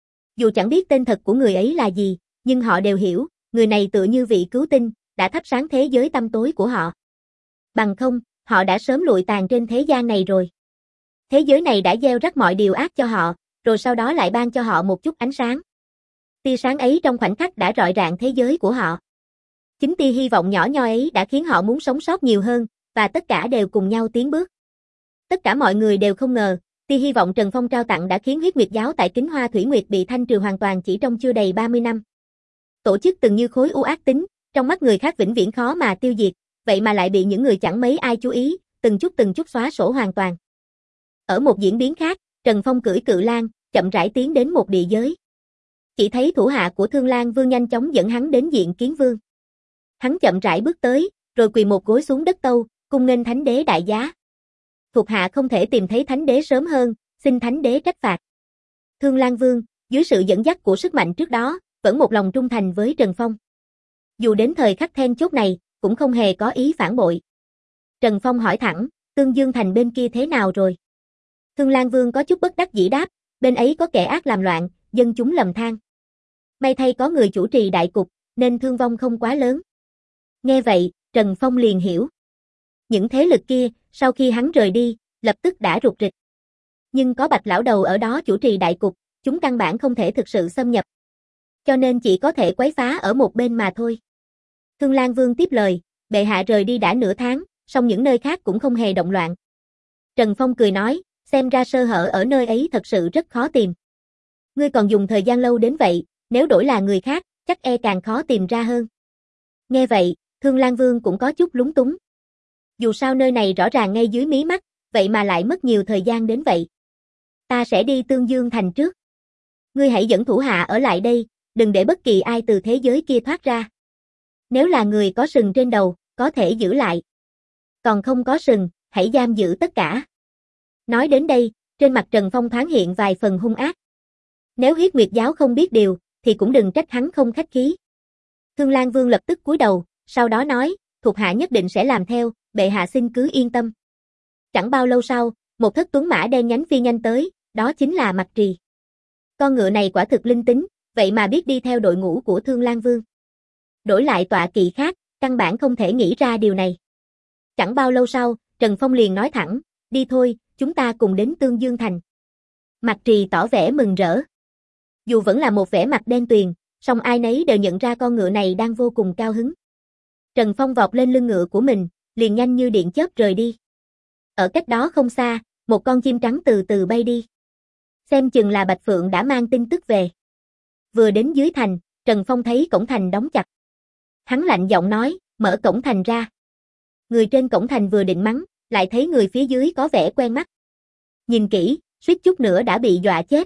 Dù chẳng biết tên thật của người ấy là gì, nhưng họ đều hiểu, người này tựa như vị cứu tinh, đã thắp sáng thế giới tăm tối của họ. Bằng không, họ đã sớm lụi tàn trên thế gian này rồi. Thế giới này đã gieo rắc mọi điều ác cho họ, rồi sau đó lại ban cho họ một chút ánh sáng. Tia sáng ấy trong khoảnh khắc đã rọi rạng thế giới của họ. Chính tia hy vọng nhỏ nhoi ấy đã khiến họ muốn sống sót nhiều hơn, và tất cả đều cùng nhau tiến bước. Tất cả mọi người đều không ngờ, tia hy vọng Trần Phong trao tặng đã khiến huyết nguyệt giáo tại Kính Hoa Thủy Nguyệt bị thanh trừ hoàn toàn chỉ trong chưa đầy ba mươi năm. Tổ chức từng như khối u ác tính, trong mắt người khác vĩnh viễn khó mà tiêu diệt, vậy mà lại bị những người chẳng mấy ai chú ý, từng chút từng chút xóa sổ hoàn toàn. Ở một diễn biến khác, Trần Phong cưỡi cự lang, chậm rãi tiến đến một địa giới. Chỉ thấy thủ hạ của Thương Lang Vương nhanh chóng dẫn hắn đến diện Kiến Vương. Hắn chậm rãi bước tới, rồi quỳ một gối xuống đất tâu, cung nghênh Thánh Đế đại giá. Thuộc hạ không thể tìm thấy Thánh Đế sớm hơn, xin Thánh Đế trách phạt. Thương Lang Vương, dưới sự dẫn dắt của sức mạnh trước đó, vẫn một lòng trung thành với Trần Phong. Dù đến thời khắc then chốt này, cũng không hề có ý phản bội. Trần Phong hỏi thẳng, Tương Dương Thành bên kia thế nào rồi? Thương Lang Vương có chút bất đắc dĩ đáp, bên ấy có kẻ ác làm loạn, dân chúng lầm than. May thay có người chủ trì đại cục, nên thương vong không quá lớn. Nghe vậy, Trần Phong liền hiểu. Những thế lực kia, sau khi hắn rời đi, lập tức đã rụt rịch. Nhưng có Bạch lão đầu ở đó chủ trì đại cục, chúng căn bản không thể thực sự xâm nhập. Cho nên chỉ có thể quấy phá ở một bên mà thôi. Thương Lang Vương tiếp lời, bệ hạ rời đi đã nửa tháng, song những nơi khác cũng không hề động loạn. Trần Phong cười nói, xem ra sơ hở ở nơi ấy thật sự rất khó tìm. Ngươi còn dùng thời gian lâu đến vậy, nếu đổi là người khác, chắc e càng khó tìm ra hơn. Nghe vậy, Thương Lang Vương cũng có chút lúng túng. Dù sao nơi này rõ ràng ngay dưới mí mắt, vậy mà lại mất nhiều thời gian đến vậy. Ta sẽ đi Tương Dương Thành trước. Ngươi hãy dẫn thủ hạ ở lại đây, đừng để bất kỳ ai từ thế giới kia thoát ra. Nếu là người có sừng trên đầu, có thể giữ lại. Còn không có sừng, hãy giam giữ tất cả. Nói đến đây, trên mặt Trần Phong thoáng hiện vài phần hung ác. Nếu huyết nguyệt giáo không biết điều, thì cũng đừng trách hắn không khách khí. Thương Lang Vương lập tức cúi đầu, sau đó nói, thuộc hạ nhất định sẽ làm theo, bệ hạ xin cứ yên tâm. Chẳng bao lâu sau, một thất tuấn mã đen nhánh phi nhanh tới, đó chính là Mạc Trì. Con ngựa này quả thực linh tính, vậy mà biết đi theo đội ngũ của Thương Lang Vương. Đổi lại tọa kỵ khác, căn bản không thể nghĩ ra điều này. Chẳng bao lâu sau, Trần Phong liền nói thẳng, đi thôi, chúng ta cùng đến Tương Dương Thành. Mạc Trì tỏ vẻ mừng rỡ. Dù vẫn là một vẻ mặt đen tuyền, song ai nấy đều nhận ra con ngựa này đang vô cùng cao hứng. Trần Phong vọt lên lưng ngựa của mình, liền nhanh như điện chớp rời đi. Ở cách đó không xa, một con chim trắng từ từ bay đi. Xem chừng là Bạch Phượng đã mang tin tức về. Vừa đến dưới thành, Trần Phong thấy cổng thành đóng chặt. Hắn lạnh giọng nói, mở cổng thành ra. Người trên cổng thành vừa định mắng, lại thấy người phía dưới có vẻ quen mắt. Nhìn kỹ, suýt chút nữa đã bị dọa chết.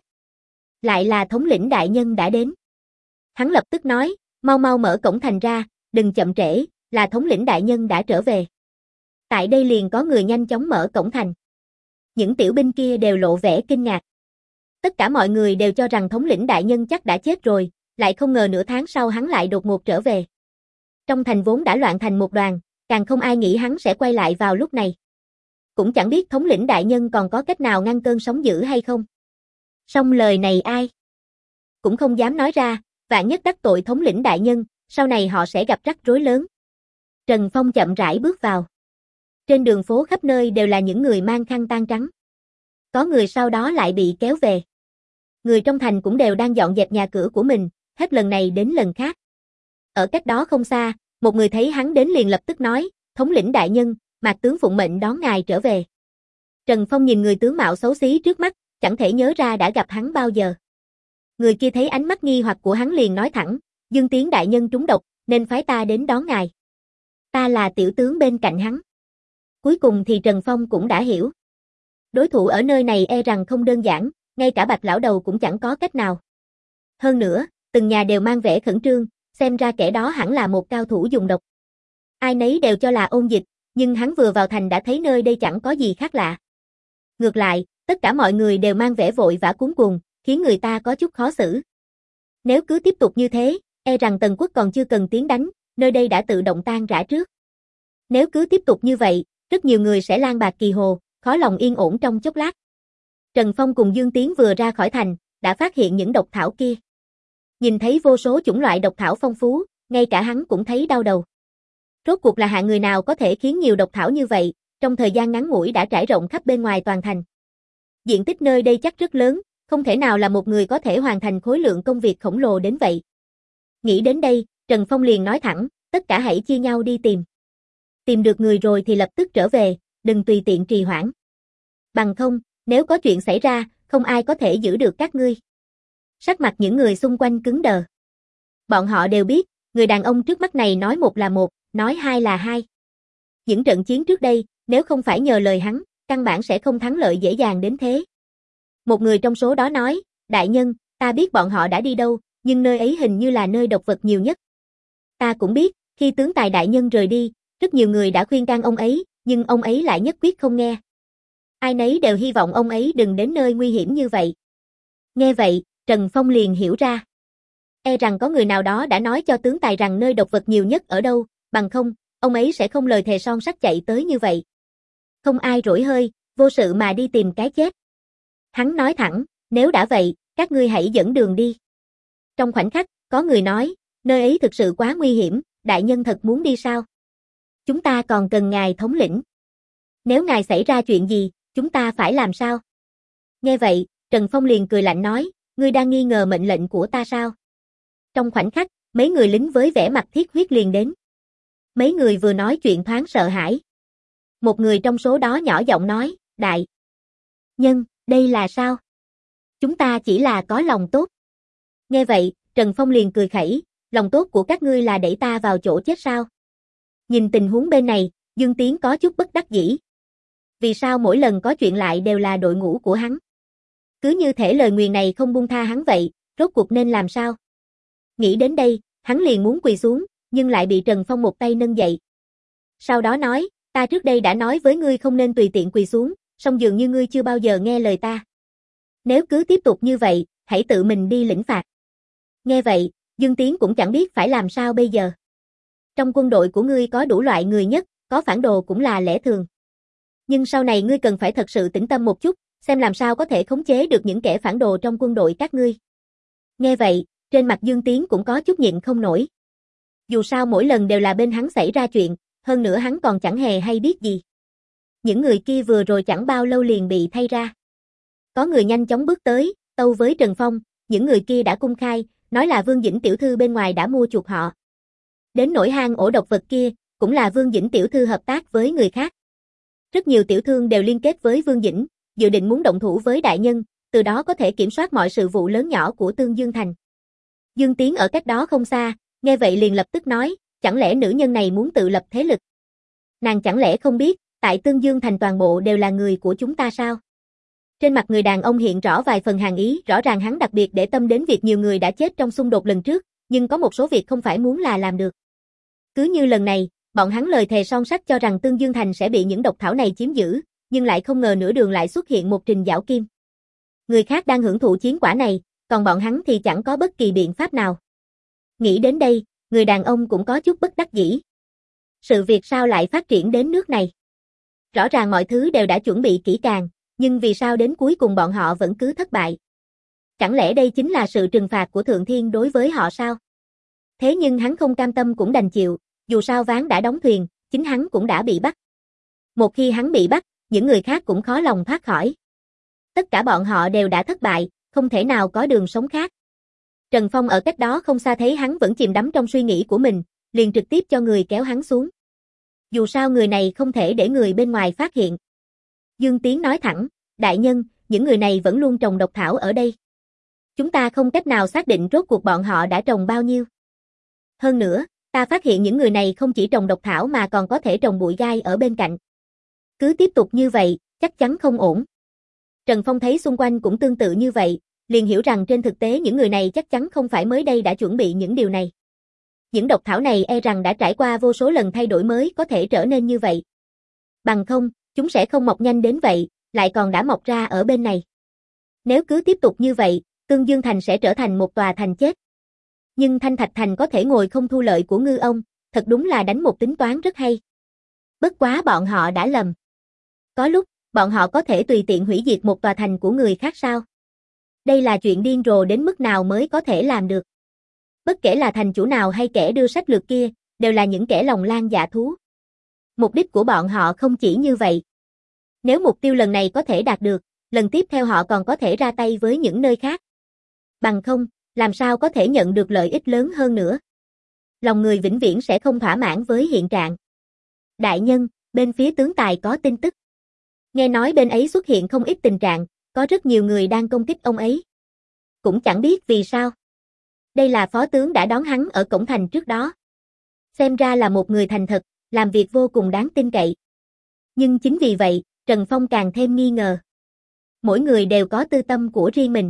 Lại là thống lĩnh đại nhân đã đến. Hắn lập tức nói, mau mau mở cổng thành ra, đừng chậm trễ, là thống lĩnh đại nhân đã trở về. Tại đây liền có người nhanh chóng mở cổng thành. Những tiểu binh kia đều lộ vẻ kinh ngạc. Tất cả mọi người đều cho rằng thống lĩnh đại nhân chắc đã chết rồi, lại không ngờ nửa tháng sau hắn lại đột ngột trở về. Trong thành vốn đã loạn thành một đoàn, càng không ai nghĩ hắn sẽ quay lại vào lúc này. Cũng chẳng biết thống lĩnh đại nhân còn có cách nào ngăn cơn sóng dữ hay không. Song lời này ai cũng không dám nói ra, vạn nhất đắc tội thống lĩnh đại nhân, sau này họ sẽ gặp rắc rối lớn. Trần Phong chậm rãi bước vào. Trên đường phố khắp nơi đều là những người mang khăn tang trắng. Có người sau đó lại bị kéo về. Người trong thành cũng đều đang dọn dẹp nhà cửa của mình, hết lần này đến lần khác. Ở cách đó không xa, một người thấy hắn đến liền lập tức nói, thống lĩnh đại nhân, Mạc tướng phụng mệnh đón ngài trở về. Trần Phong nhìn người tướng mạo xấu xí trước mắt, chẳng thể nhớ ra đã gặp hắn bao giờ. Người kia thấy ánh mắt nghi hoặc của hắn liền nói thẳng, Dương Tiến đại nhân trúng độc, nên phái ta đến đón ngài. Ta là tiểu tướng bên cạnh hắn. Cuối cùng thì Trần Phong cũng đã hiểu. Đối thủ ở nơi này e rằng không đơn giản, ngay cả Bạch lão đầu cũng chẳng có cách nào. Hơn nữa, từng nhà đều mang vẻ khẩn trương, xem ra kẻ đó hẳn là một cao thủ dùng độc. Ai nấy đều cho là ôn dịch, nhưng hắn vừa vào thành đã thấy nơi đây chẳng có gì khác lạ. Ngược lại, tất cả mọi người đều mang vẻ vội vã cuống cuồng, khiến người ta có chút khó xử. Nếu cứ tiếp tục như thế, e rằng Tần Quốc còn chưa cần tiến đánh, nơi đây đã tự động tan rã trước. Nếu cứ tiếp tục như vậy, rất nhiều người sẽ lang bạc kỳ hồ, khó lòng yên ổn trong chốc lát. Trần Phong cùng Dương Tiến vừa ra khỏi thành, đã phát hiện những độc thảo kia. Nhìn thấy vô số chủng loại độc thảo phong phú, ngay cả hắn cũng thấy đau đầu. Rốt cuộc là hạng người nào có thể khiến nhiều độc thảo như vậy, trong thời gian ngắn ngủi đã trải rộng khắp bên ngoài toàn thành. Diện tích nơi đây chắc rất lớn, không thể nào là một người có thể hoàn thành khối lượng công việc khổng lồ đến vậy. Nghĩ đến đây, Trần Phong liền nói thẳng, tất cả hãy chia nhau đi tìm. Tìm được người rồi thì lập tức trở về, đừng tùy tiện trì hoãn. Bằng không, nếu có chuyện xảy ra, không ai có thể giữ được các ngươi. Sắc mặt những người xung quanh cứng đờ. Bọn họ đều biết, người đàn ông trước mắt này nói một là một, nói hai là hai. Những trận chiến trước đây, nếu không phải nhờ lời hắn, căn bản sẽ không thắng lợi dễ dàng đến thế. Một người trong số đó nói, đại nhân, ta biết bọn họ đã đi đâu, nhưng nơi ấy hình như là nơi độc vật nhiều nhất. Ta cũng biết, khi tướng tài đại nhân rời đi, rất nhiều người đã khuyên can ông ấy, nhưng ông ấy lại nhất quyết không nghe. Ai nấy đều hy vọng ông ấy đừng đến nơi nguy hiểm như vậy. Nghe vậy, Trần Phong liền hiểu ra. E rằng có người nào đó đã nói cho tướng tài rằng nơi độc vật nhiều nhất ở đâu, bằng không, ông ấy sẽ không lời thề son sắt chạy tới như vậy. Không ai rỗi hơi, vô sự mà đi tìm cái chết. Hắn nói thẳng, nếu đã vậy, các ngươi hãy dẫn đường đi. Trong khoảnh khắc, có người nói, nơi ấy thực sự quá nguy hiểm, đại nhân thật muốn đi sao? Chúng ta còn cần ngài thống lĩnh. Nếu ngài xảy ra chuyện gì, chúng ta phải làm sao? Nghe vậy, Trần Phong liền cười lạnh nói, ngươi đang nghi ngờ mệnh lệnh của ta sao? Trong khoảnh khắc, mấy người lính với vẻ mặt thiết huyết liền đến. Mấy người vừa nói chuyện thoáng sợ hãi. Một người trong số đó nhỏ giọng nói, đại nhân, đây là sao? Chúng ta chỉ là có lòng tốt. Nghe vậy, Trần Phong liền cười khẩy, lòng tốt của các ngươi là đẩy ta vào chỗ chết sao? Nhìn tình huống bên này, Dương Tiến có chút bất đắc dĩ. Vì sao mỗi lần có chuyện lại đều là đội ngũ của hắn? Cứ như thể lời nguyền này không buông tha hắn vậy, rốt cuộc nên làm sao? Nghĩ đến đây, hắn liền muốn quỳ xuống, nhưng lại bị Trần Phong một tay nâng dậy. Sau đó nói, ta trước đây đã nói với ngươi không nên tùy tiện quỳ xuống, song dường như ngươi chưa bao giờ nghe lời ta. Nếu cứ tiếp tục như vậy, hãy tự mình đi lĩnh phạt. Nghe vậy, Dương Tiến cũng chẳng biết phải làm sao bây giờ. Trong quân đội của ngươi có đủ loại người nhất, có phản đồ cũng là lẽ thường. Nhưng sau này ngươi cần phải thật sự tĩnh tâm một chút, xem làm sao có thể khống chế được những kẻ phản đồ trong quân đội các ngươi. Nghe vậy, trên mặt Dương Tiến cũng có chút nhịn không nổi. Dù sao mỗi lần đều là bên hắn xảy ra chuyện, hơn nữa hắn còn chẳng hề hay biết gì. Những người kia vừa rồi chẳng bao lâu liền bị thay ra. Có người nhanh chóng bước tới, tâu với Trần Phong, những người kia đã cung khai, nói là Vương Dĩnh tiểu thư bên ngoài đã mua chuộc họ. Đến nỗi hang ổ độc vật kia, cũng là Vương Dĩnh tiểu thư hợp tác với người khác. Rất nhiều tiểu thương đều liên kết với Vương Dĩnh, dự định muốn động thủ với đại nhân, từ đó có thể kiểm soát mọi sự vụ lớn nhỏ của Tương Dương Thành. Dương Tiến ở cách đó không xa, nghe vậy liền lập tức nói, chẳng lẽ nữ nhân này muốn tự lập thế lực? Nàng chẳng lẽ không biết, tại Tương Dương Thành toàn bộ đều là người của chúng ta sao? Trên mặt người đàn ông hiện rõ vài phần hàn ý, rõ ràng hắn đặc biệt để tâm đến việc nhiều người đã chết trong xung đột lần trước, nhưng có một số việc không phải muốn là làm được. Cứ như lần này, bọn hắn lời thề son sắt cho rằng Tương Dương Thành sẽ bị những độc thảo này chiếm giữ, nhưng lại không ngờ nửa đường lại xuất hiện một Trình Giảo Kim. Người khác đang hưởng thụ chiến quả này, còn bọn hắn thì chẳng có bất kỳ biện pháp nào. Nghĩ đến đây, người đàn ông cũng có chút bất đắc dĩ. Sự việc sao lại phát triển đến nước này? Rõ ràng mọi thứ đều đã chuẩn bị kỹ càng, nhưng vì sao đến cuối cùng bọn họ vẫn cứ thất bại? Chẳng lẽ đây chính là sự trừng phạt của Thượng Thiên đối với họ sao? Thế nhưng hắn không cam tâm cũng đành chịu, dù sao ván đã đóng thuyền, chính hắn cũng đã bị bắt. Một khi hắn bị bắt, những người khác cũng khó lòng thoát khỏi. Tất cả bọn họ đều đã thất bại, không thể nào có đường sống khác. Trần Phong ở cách đó không xa thấy hắn vẫn chìm đắm trong suy nghĩ của mình, liền trực tiếp cho người kéo hắn xuống. Dù sao người này không thể để người bên ngoài phát hiện. Dương Tiến nói thẳng, đại nhân, những người này vẫn luôn trồng độc thảo ở đây. Chúng ta không cách nào xác định rốt cuộc bọn họ đã trồng bao nhiêu. Hơn nữa, ta phát hiện những người này không chỉ trồng độc thảo mà còn có thể trồng bụi gai ở bên cạnh. Cứ tiếp tục như vậy, chắc chắn không ổn. Trần Phong thấy xung quanh cũng tương tự như vậy, liền hiểu rằng trên thực tế những người này chắc chắn không phải mới đây đã chuẩn bị những điều này. Những độc thảo này e rằng đã trải qua vô số lần thay đổi mới có thể trở nên như vậy. Bằng không, chúng sẽ không mọc nhanh đến vậy, lại còn đã mọc ra ở bên này. Nếu cứ tiếp tục như vậy, Tương Dương Thành sẽ trở thành một tòa thành chết. Nhưng Thanh Thạch Thành có thể ngồi không thu lợi của ngư ông, thật đúng là đánh một tính toán rất hay. Bất quá bọn họ đã lầm. Có lúc, bọn họ có thể tùy tiện hủy diệt một tòa thành của người khác sao? Đây là chuyện điên rồ đến mức nào mới có thể làm được. Bất kể là thành chủ nào hay kẻ đưa sách lược kia, đều là những kẻ lòng lang dạ thú. Mục đích của bọn họ không chỉ như vậy. Nếu mục tiêu lần này có thể đạt được, lần tiếp theo họ còn có thể ra tay với những nơi khác. Bằng không, làm sao có thể nhận được lợi ích lớn hơn nữa. Lòng người vĩnh viễn sẽ không thỏa mãn với hiện trạng. Đại nhân, bên phía tướng tài có tin tức. Nghe nói bên ấy xuất hiện không ít tình trạng, có rất nhiều người đang công kích ông ấy. Cũng chẳng biết vì sao. Đây là phó tướng đã đón hắn ở cổng thành trước đó. Xem ra là một người thành thật, làm việc vô cùng đáng tin cậy. Nhưng chính vì vậy, Trần Phong càng thêm nghi ngờ. Mỗi người đều có tư tâm của riêng mình.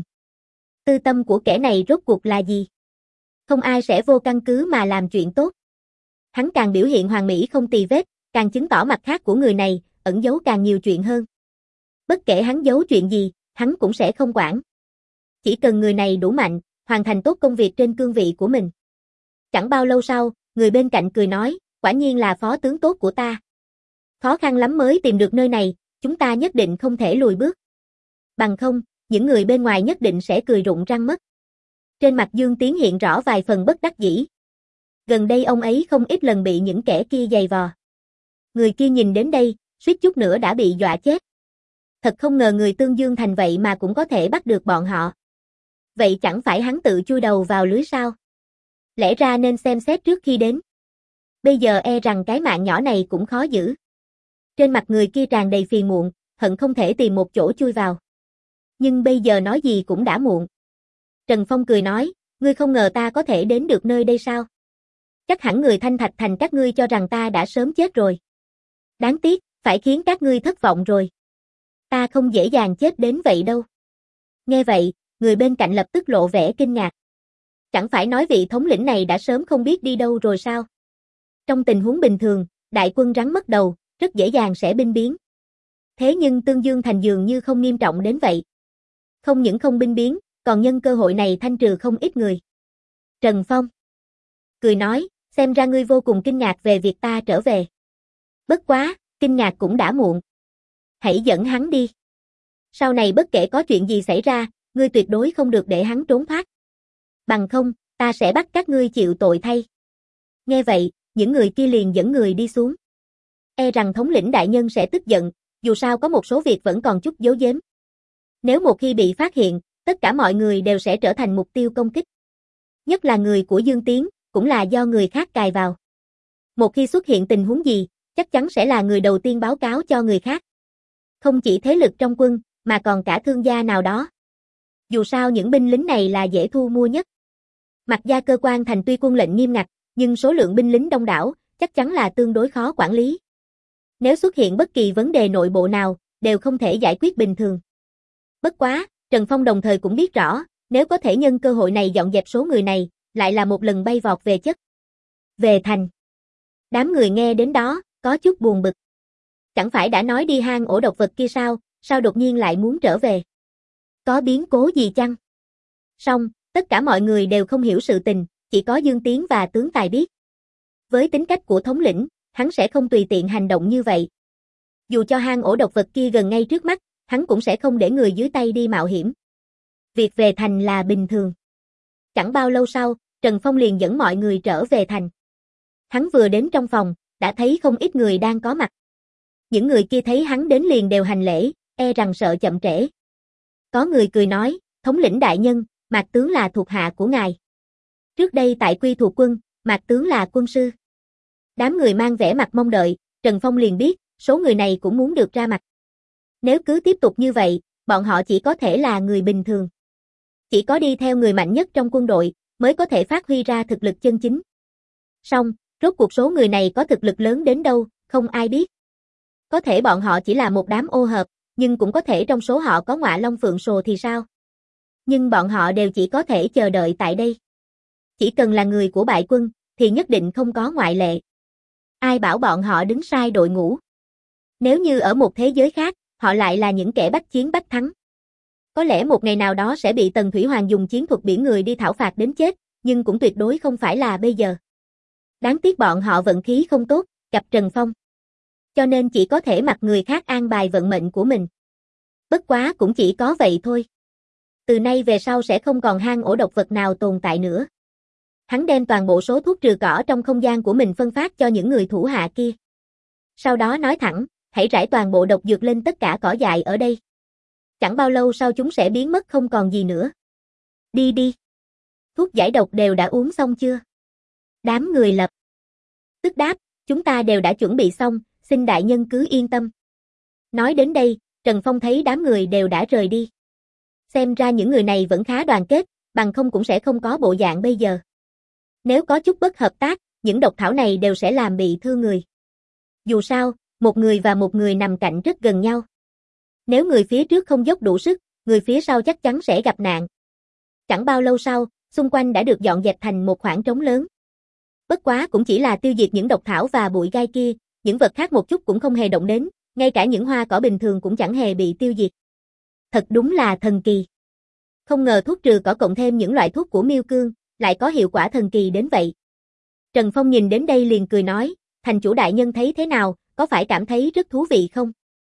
Tư tâm của kẻ này rốt cuộc là gì? Không ai sẽ vô căn cứ mà làm chuyện tốt. Hắn càng biểu hiện hoàn mỹ không tì vết, càng chứng tỏ mặt khác của người này, ẩn giấu càng nhiều chuyện hơn. Bất kể hắn giấu chuyện gì, hắn cũng sẽ không quản. Chỉ cần người này đủ mạnh, hoàn thành tốt công việc trên cương vị của mình. Chẳng bao lâu sau, người bên cạnh cười nói, quả nhiên là phó tướng tốt của ta. Khó khăn lắm mới tìm được nơi này, chúng ta nhất định không thể lùi bước. Bằng không, những người bên ngoài nhất định sẽ cười rụng răng mất. Trên mặt Dương Tiến hiện rõ vài phần bất đắc dĩ. Gần đây ông ấy không ít lần bị những kẻ kia giày vò. Người kia nhìn đến đây, suýt chút nữa đã bị dọa chết. Thật không ngờ người Tương Dương Thành vậy mà cũng có thể bắt được bọn họ. Vậy chẳng phải hắn tự chui đầu vào lưới sao? Lẽ ra nên xem xét trước khi đến. Bây giờ e rằng cái mạng nhỏ này cũng khó giữ. Trên mặt người kia tràn đầy phiền muộn, hận không thể tìm một chỗ chui vào. Nhưng bây giờ nói gì cũng đã muộn. Trần Phong cười nói, ngươi không ngờ ta có thể đến được nơi đây sao? Chắc hẳn người Thanh Thạch Thành các ngươi cho rằng ta đã sớm chết rồi. Đáng tiếc, phải khiến các ngươi thất vọng rồi. Ta không dễ dàng chết đến vậy đâu. Nghe vậy, người bên cạnh lập tức lộ vẻ kinh ngạc. Chẳng phải nói vị thống lĩnh này đã sớm không biết đi đâu rồi sao? Trong tình huống bình thường, đại quân rắn mất đầu, rất dễ dàng sẽ binh biến. Thế nhưng Tương Dương Thành dường như không nghiêm trọng đến vậy. Không những không binh biến, còn nhân cơ hội này thanh trừ không ít người. Trần Phong cười nói, Xem ra ngươi vô cùng kinh ngạc về việc ta trở về. Bất quá, kinh ngạc cũng đã muộn. Hãy dẫn hắn đi. Sau này bất kể có chuyện gì xảy ra, ngươi tuyệt đối không được để hắn trốn thoát. Bằng không, ta sẽ bắt các ngươi chịu tội thay. Nghe vậy, những người kia liền dẫn người đi xuống. E rằng thống lĩnh đại nhân sẽ tức giận, dù sao có một số việc vẫn còn chút giấu giếm. Nếu một khi bị phát hiện, tất cả mọi người đều sẽ trở thành mục tiêu công kích. Nhất là người của Dương Tiến, cũng là do người khác cài vào. Một khi xuất hiện tình huống gì, chắc chắn sẽ là người đầu tiên báo cáo cho người khác. Không chỉ thế lực trong quân, mà còn cả thương gia nào đó. Dù sao những binh lính này là dễ thu mua nhất. Mặc gia cơ quan thành tuy quân lệnh nghiêm ngặt, nhưng số lượng binh lính đông đảo, chắc chắn là tương đối khó quản lý. Nếu xuất hiện bất kỳ vấn đề nội bộ nào, đều không thể giải quyết bình thường. Bất quá, Trần Phong đồng thời cũng biết rõ, nếu có thể nhân cơ hội này dọn dẹp số người này, lại là một lần bay vọt về chất. Về thành. Đám người nghe đến đó, có chút buồn bực. Chẳng phải đã nói đi hang ổ độc vật kia sao, sao đột nhiên lại muốn trở về? Có biến cố gì chăng? Song, tất cả mọi người đều không hiểu sự tình, chỉ có Dương Tiến và tướng tài biết. Với tính cách của thống lĩnh, hắn sẽ không tùy tiện hành động như vậy. Dù cho hang ổ độc vật kia gần ngay trước mắt, hắn cũng sẽ không để người dưới tay đi mạo hiểm. Việc về thành là bình thường. Chẳng bao lâu sau, Trần Phong liền dẫn mọi người trở về thành. Hắn vừa đến trong phòng, đã thấy không ít người đang có mặt. Những người kia thấy hắn đến liền đều hành lễ, e rằng sợ chậm trễ. Có người cười nói, thống lĩnh đại nhân, Mạc tướng là thuộc hạ của ngài. Trước đây tại Quy Thuộc quân, Mạc tướng là quân sư. Đám người mang vẻ mặt mong đợi, Trần Phong liền biết, số người này cũng muốn được ra mặt. Nếu cứ tiếp tục như vậy, bọn họ chỉ có thể là người bình thường. Chỉ có đi theo người mạnh nhất trong quân đội, mới có thể phát huy ra thực lực chân chính. Song, rốt cuộc số người này có thực lực lớn đến đâu, không ai biết. Có thể bọn họ chỉ là một đám ô hợp, nhưng cũng có thể trong số họ có ngọa long phượng sồ thì sao? Nhưng bọn họ đều chỉ có thể chờ đợi tại đây. Chỉ cần là người của bại quân, thì nhất định không có ngoại lệ. Ai bảo bọn họ đứng sai đội ngũ? Nếu như ở một thế giới khác, họ lại là những kẻ bách chiến bách thắng. Có lẽ một ngày nào đó sẽ bị Tần Thủy Hoàng dùng chiến thuật biển người đi thảo phạt đến chết, nhưng cũng tuyệt đối không phải là bây giờ. Đáng tiếc bọn họ vận khí không tốt, gặp Trần Phong. Cho nên chỉ có thể mặc người khác an bài vận mệnh của mình. Bất quá cũng chỉ có vậy thôi. Từ nay về sau sẽ không còn hang ổ độc vật nào tồn tại nữa. Hắn đem toàn bộ số thuốc trừ cỏ trong không gian của mình phân phát cho những người thủ hạ kia. Sau đó nói thẳng, hãy rải toàn bộ độc dược lên tất cả cỏ dại ở đây. Chẳng bao lâu sau chúng sẽ biến mất không còn gì nữa. Đi đi. Thuốc giải độc đều đã uống xong chưa? Đám người lập tức đáp, chúng ta đều đã chuẩn bị xong, xin đại nhân cứ yên tâm. Nói đến đây, Trần Phong thấy đám người đều đã rời đi. Xem ra những người này vẫn khá đoàn kết, bằng không cũng sẽ không có bộ dạng bây giờ. Nếu có chút bất hợp tác, những độc thảo này đều sẽ làm bị thương người. Dù sao, một người và một người nằm cạnh rất gần nhau. Nếu người phía trước không dốc đủ sức, người phía sau chắc chắn sẽ gặp nạn. Chẳng bao lâu sau, xung quanh đã được dọn dẹp thành một khoảng trống lớn. Bất quá cũng chỉ là tiêu diệt những độc thảo và bụi gai kia, những vật khác một chút cũng không hề động đến, ngay cả những hoa cỏ bình thường cũng chẳng hề bị tiêu diệt. Thật đúng là thần kỳ. Không ngờ thuốc trừ cỏ cộng thêm những loại thuốc của Miêu Cương, lại có hiệu quả thần kỳ đến vậy. Trần Phong nhìn đến đây liền cười nói, thành chủ đại nhân thấy thế nào, có phải cảm thấy rất thú vị không?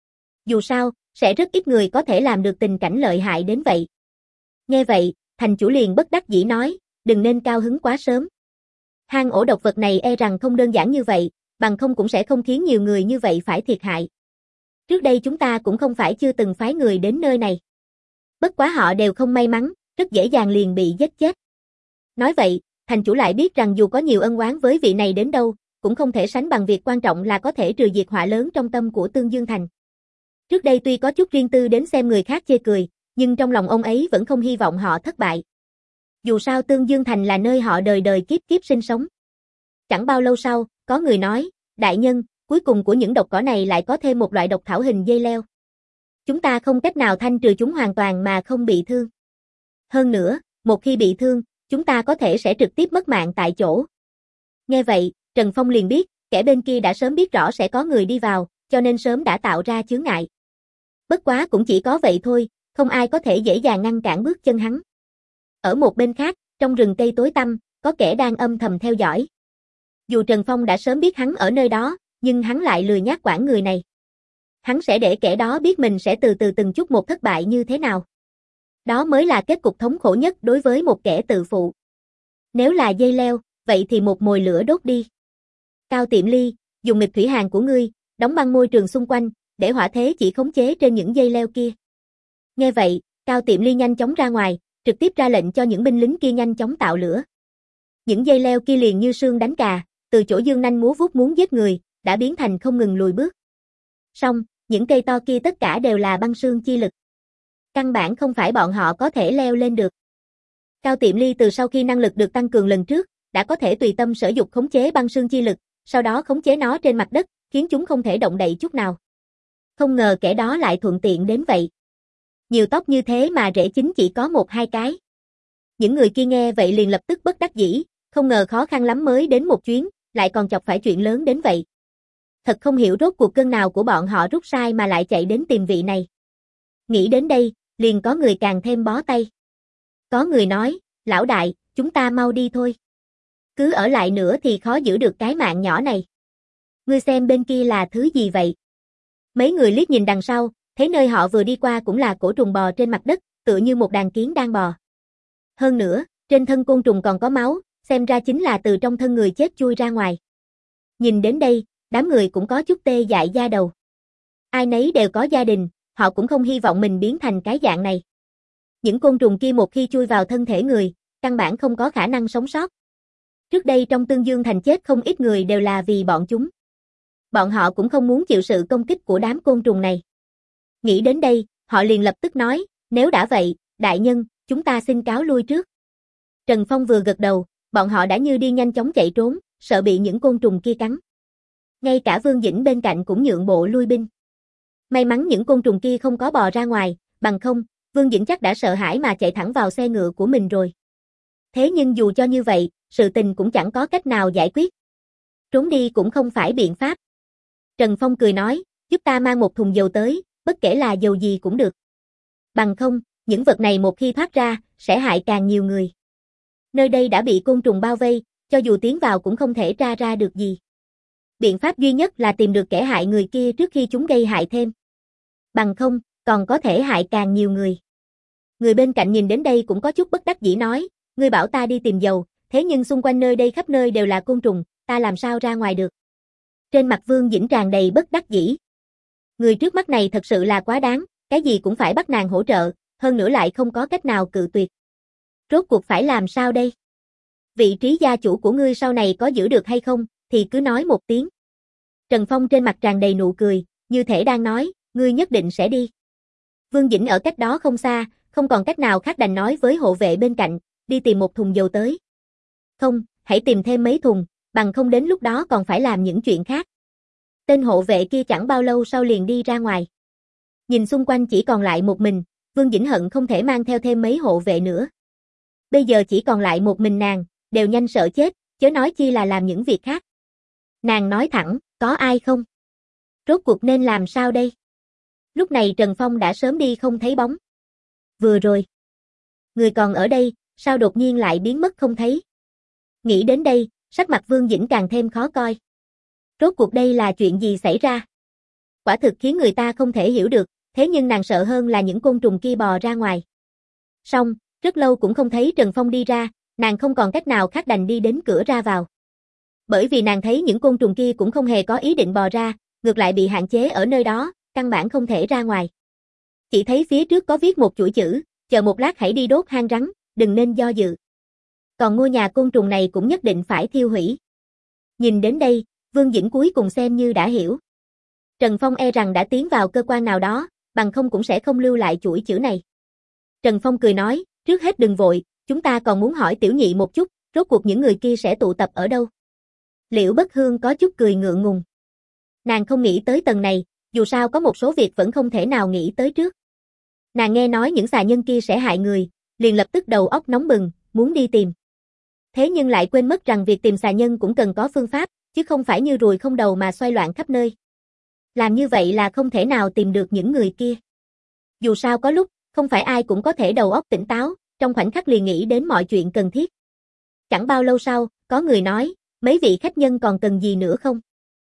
Dù sao, sẽ rất ít người có thể làm được tình cảnh lợi hại đến vậy. Nghe vậy, thành chủ liền bất đắc dĩ nói, đừng nên cao hứng quá sớm. Hang ổ độc vật này e rằng không đơn giản như vậy, bằng không cũng sẽ không khiến nhiều người như vậy phải thiệt hại. Trước đây chúng ta cũng không phải chưa từng phái người đến nơi này. Bất quá họ đều không may mắn, rất dễ dàng liền bị giết chết. Nói vậy, thành chủ lại biết rằng dù có nhiều ân oán với vị này đến đâu, cũng không thể sánh bằng việc quan trọng là có thể trừ diệt họa lớn trong tâm của Tương Dương Thành. Trước đây tuy có chút riêng tư đến xem người khác chê cười, nhưng trong lòng ông ấy vẫn không hy vọng họ thất bại. Dù sao Tương Dương Thành là nơi họ đời đời kiếp kiếp sinh sống. Chẳng bao lâu sau, có người nói, đại nhân, cuối cùng của những độc cỏ này lại có thêm một loại độc thảo hình dây leo. Chúng ta không cách nào thanh trừ chúng hoàn toàn mà không bị thương. Hơn nữa, một khi bị thương, chúng ta có thể sẽ trực tiếp mất mạng tại chỗ. Nghe vậy, Trần Phong liền biết, kẻ bên kia đã sớm biết rõ sẽ có người đi vào, cho nên sớm đã tạo ra chướng ngại. Bất quá cũng chỉ có vậy thôi, không ai có thể dễ dàng ngăn cản bước chân hắn. Ở một bên khác, trong rừng cây tối tăm, có kẻ đang âm thầm theo dõi. Dù Trần Phong đã sớm biết hắn ở nơi đó, nhưng hắn lại lười nhác quản người này. Hắn sẽ để kẻ đó biết mình sẽ từ từ từng chút một thất bại như thế nào. Đó mới là kết cục thống khổ nhất đối với một kẻ tự phụ. Nếu là dây leo, vậy thì một mồi lửa đốt đi. Cao Tiệm Ly, dùng nghịch thủy hàn của ngươi, đóng băng môi trường xung quanh, để hỏa thế chỉ khống chế trên những dây leo kia. Nghe vậy, Cao Tiệm Ly nhanh chóng ra ngoài, trực tiếp ra lệnh cho những binh lính kia nhanh chóng tạo lửa. Những dây leo kia liền như sương đánh cà, từ chỗ dương nanh múa vuốt muốn giết người, đã biến thành không ngừng lùi bước. Song, những cây to kia tất cả đều là băng sương chi lực. Căn bản không phải bọn họ có thể leo lên được. Cao Tiệm Ly từ sau khi năng lực được tăng cường lần trước, đã có thể tùy tâm sở dục khống chế băng sương chi lực, sau đó khống chế nó trên mặt đất, khiến chúng không thể động đậy chút nào. Không ngờ kẻ đó lại thuận tiện đến vậy. Nhiều tóc như thế mà rễ chính chỉ có một hai cái. Những người kia nghe vậy liền lập tức bất đắc dĩ, không ngờ khó khăn lắm mới đến một chuyến, lại còn chọc phải chuyện lớn đến vậy. Thật không hiểu rốt cuộc cơn nào của bọn họ rút sai mà lại chạy đến tìm vị này. Nghĩ đến đây, liền có người càng thêm bó tay. Có người nói, lão đại, chúng ta mau đi thôi. Cứ ở lại nữa thì khó giữ được cái mạng nhỏ này. Ngươi xem bên kia là thứ gì vậy? Mấy người liếc nhìn đằng sau, thấy nơi họ vừa đi qua cũng là cổ trùng bò trên mặt đất, tựa như một đàn kiến đang bò. Hơn nữa, trên thân côn trùng còn có máu, xem ra chính là từ trong thân người chết chui ra ngoài. Nhìn đến đây, đám người cũng có chút tê dại da đầu. Ai nấy đều có gia đình, họ cũng không hy vọng mình biến thành cái dạng này. Những côn trùng kia một khi chui vào thân thể người, căn bản không có khả năng sống sót. Trước đây trong Tương Dương Thành chết không ít người đều là vì bọn chúng. Bọn họ cũng không muốn chịu sự công kích của đám côn trùng này. Nghĩ đến đây, họ liền lập tức nói, nếu đã vậy, đại nhân, chúng ta xin cáo lui trước. Trần Phong vừa gật đầu, bọn họ đã như đi nhanh chóng chạy trốn, sợ bị những côn trùng kia cắn. Ngay cả Vương Dĩnh bên cạnh cũng nhượng bộ lui binh. May mắn những côn trùng kia không có bò ra ngoài, bằng không, Vương Dĩnh chắc đã sợ hãi mà chạy thẳng vào xe ngựa của mình rồi. Thế nhưng dù cho như vậy, sự tình cũng chẳng có cách nào giải quyết. Trốn đi cũng không phải biện pháp. Trần Phong cười nói, giúp ta mang một thùng dầu tới, bất kể là dầu gì cũng được. Bằng không, những vật này một khi thoát ra, sẽ hại càng nhiều người. Nơi đây đã bị côn trùng bao vây, cho dù tiến vào cũng không thể tra ra được gì. Biện pháp duy nhất là tìm được kẻ hại người kia trước khi chúng gây hại thêm. Bằng không, còn có thể hại càng nhiều người. Người bên cạnh nhìn đến đây cũng có chút bất đắc dĩ nói, ngươi bảo ta đi tìm dầu, thế nhưng xung quanh nơi đây khắp nơi đều là côn trùng, ta làm sao ra ngoài được. Trên mặt Vương Dĩnh tràn đầy bất đắc dĩ. Người trước mắt này thật sự là quá đáng, cái gì cũng phải bắt nàng hỗ trợ, hơn nữa lại không có cách nào cự tuyệt. Rốt cuộc phải làm sao đây? Vị trí gia chủ của ngươi sau này có giữ được hay không, thì cứ nói một tiếng. Trần Phong trên mặt tràn đầy nụ cười, như thể đang nói, ngươi nhất định sẽ đi. Vương Dĩnh ở cách đó không xa, không còn cách nào khác đành nói với hộ vệ bên cạnh, đi tìm một thùng dầu tới. Không, hãy tìm thêm mấy thùng, bằng không đến lúc đó còn phải làm những chuyện khác. Tên hộ vệ kia chẳng bao lâu sau liền đi ra ngoài. Nhìn xung quanh chỉ còn lại một mình, Vương Dĩnh hận không thể mang theo thêm mấy hộ vệ nữa. Bây giờ chỉ còn lại một mình nàng, đều nhanh sợ chết, chớ nói chi là làm những việc khác. Nàng nói thẳng, có ai không? Rốt cuộc nên làm sao đây? Lúc này Trần Phong đã sớm đi không thấy bóng. Vừa rồi, người còn ở đây, sao đột nhiên lại biến mất không thấy? Nghĩ đến đây, sắc mặt Vương Dĩnh càng thêm khó coi. Rốt cuộc đây là chuyện gì xảy ra? Quả thực khiến người ta không thể hiểu được, thế nhưng nàng sợ hơn là những côn trùng kia bò ra ngoài. Xong, rất lâu cũng không thấy Trần Phong đi ra, nàng không còn cách nào khác đành đi đến cửa ra vào. Bởi vì nàng thấy những côn trùng kia cũng không hề có ý định bò ra, ngược lại bị hạn chế ở nơi đó, căn bản không thể ra ngoài. Chỉ thấy phía trước có viết một chuỗi chữ, chờ một lát hãy đi đốt hang rắn, đừng nên do dự. Còn ngôi nhà côn trùng này cũng nhất định phải thiêu hủy. Nhìn đến đây, Vương Dĩnh cuối cùng xem như đã hiểu. Trần Phong e rằng đã tiến vào cơ quan nào đó, bằng không cũng sẽ không lưu lại chuỗi chữ này. Trần Phong cười nói, trước hết đừng vội, chúng ta còn muốn hỏi tiểu nhị một chút, rốt cuộc những người kia sẽ tụ tập ở đâu. Liễu Bất Hương có chút cười ngượng ngùng. Nàng không nghĩ tới tầng này, dù sao có một số việc vẫn không thể nào nghĩ tới trước. Nàng nghe nói những xà nhân kia sẽ hại người, liền lập tức đầu óc nóng bừng, muốn đi tìm. Thế nhưng lại quên mất rằng việc tìm xà nhân cũng cần có phương pháp, chứ không phải như ruồi không đầu mà xoay loạn khắp nơi. Làm như vậy là không thể nào tìm được những người kia. Dù sao có lúc, không phải ai cũng có thể đầu óc tỉnh táo, trong khoảnh khắc liền nghĩ đến mọi chuyện cần thiết. Chẳng bao lâu sau, có người nói, Mấy vị khách nhân còn cần gì nữa không?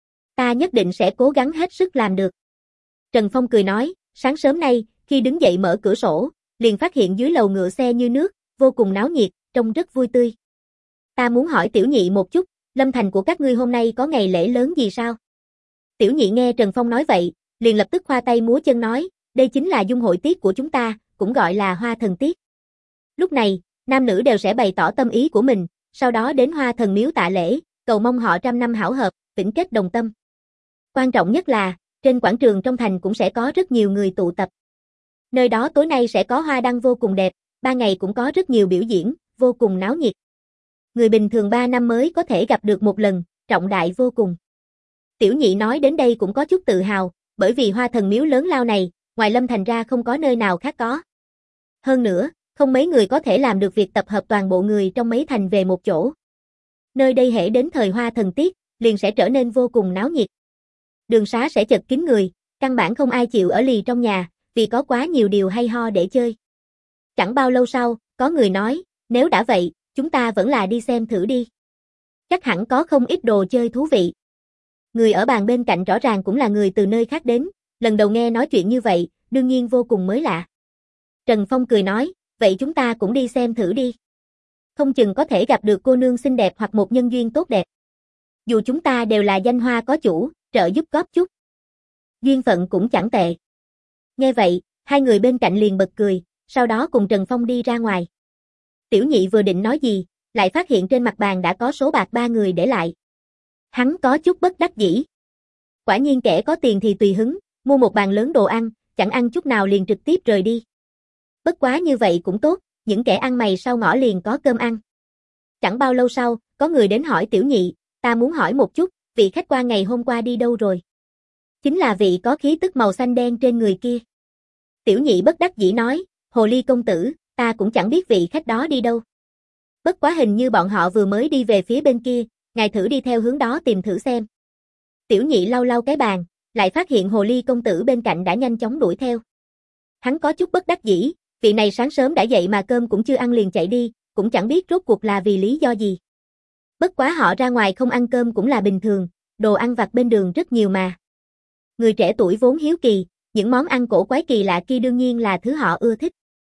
Ta nhất định sẽ cố gắng hết sức làm được. Trần Phong cười nói, sáng sớm nay, khi đứng dậy mở cửa sổ, liền phát hiện dưới lầu ngựa xe như nước, vô cùng náo nhiệt, trông rất vui tươi. Ta muốn hỏi Tiểu Nhị một chút, Lâm Thành của các ngươi hôm nay có ngày lễ lớn gì sao? Tiểu Nhị nghe Trần Phong nói vậy, liền lập tức khoa tay múa chân nói, đây chính là dung hội tiết của chúng ta, cũng gọi là Hoa Thần Tiết. Lúc này, nam nữ đều sẽ bày tỏ tâm ý của mình, sau đó đến Hoa Thần Miếu tạ lễ, cầu mong họ trăm năm hảo hợp, vĩnh kết đồng tâm. Quan trọng nhất là, trên quảng trường trong thành cũng sẽ có rất nhiều người tụ tập. Nơi đó tối nay sẽ có hoa đăng vô cùng đẹp, ba ngày cũng có rất nhiều biểu diễn, vô cùng náo nhiệt. Người bình thường ba năm mới có thể gặp được một lần, trọng đại vô cùng. Tiểu Nhị nói đến đây cũng có chút tự hào, bởi vì Hoa Thần Miếu lớn lao này, ngoài Lâm Thành ra không có nơi nào khác có. Hơn nữa, không mấy người có thể làm được việc tập hợp toàn bộ người trong mấy thành về một chỗ. Nơi đây hễ đến thời Hoa Thần Tiết, liền sẽ trở nên vô cùng náo nhiệt. Đường xá sẽ chật kín người, căn bản không ai chịu ở lì trong nhà, vì có quá nhiều điều hay ho để chơi. Chẳng bao lâu sau, có người nói, nếu đã vậy, chúng ta vẫn là đi xem thử đi. Chắc hẳn có không ít đồ chơi thú vị. Người ở bàn bên cạnh rõ ràng cũng là người từ nơi khác đến, lần đầu nghe nói chuyện như vậy, đương nhiên vô cùng mới lạ. Trần Phong cười nói, vậy chúng ta cũng đi xem thử đi. Không chừng có thể gặp được cô nương xinh đẹp hoặc một nhân duyên tốt đẹp. Dù chúng ta đều là danh hoa có chủ, trợ giúp góp chút. Duyên phận cũng chẳng tệ. Nghe vậy, hai người bên cạnh liền bật cười, sau đó cùng Trần Phong đi ra ngoài. Tiểu Nhị vừa định nói gì, lại phát hiện trên mặt bàn đã có số bạc ba người để lại. Hắn có chút bất đắc dĩ. Quả nhiên kẻ có tiền thì tùy hứng, mua một bàn lớn đồ ăn, chẳng ăn chút nào liền trực tiếp rời đi. Bất quá như vậy cũng tốt, những kẻ ăn mày sau ngõ liền có cơm ăn. Chẳng bao lâu sau, có người đến hỏi Tiểu Nhị, ta muốn hỏi một chút, vị khách quan ngày hôm qua đi đâu rồi? Chính là vị có khí tức màu xanh đen trên người kia. Tiểu Nhị bất đắc dĩ nói, Hồ Ly công tử, ta cũng chẳng biết vị khách đó đi đâu. Bất quá hình như bọn họ vừa mới đi về phía bên kia, ngài thử đi theo hướng đó tìm thử xem. Tiểu Nhị lau lau cái bàn, lại phát hiện Hồ Ly công tử bên cạnh đã nhanh chóng đuổi theo. Hắn có chút bất đắc dĩ, vị này sáng sớm đã dậy mà cơm cũng chưa ăn liền chạy đi, cũng chẳng biết rốt cuộc là vì lý do gì. Bất quá họ ra ngoài không ăn cơm cũng là bình thường, đồ ăn vặt bên đường rất nhiều mà. Người trẻ tuổi vốn hiếu kỳ, những món ăn cổ quái kỳ lạ kia đương nhiên là thứ họ ưa thích.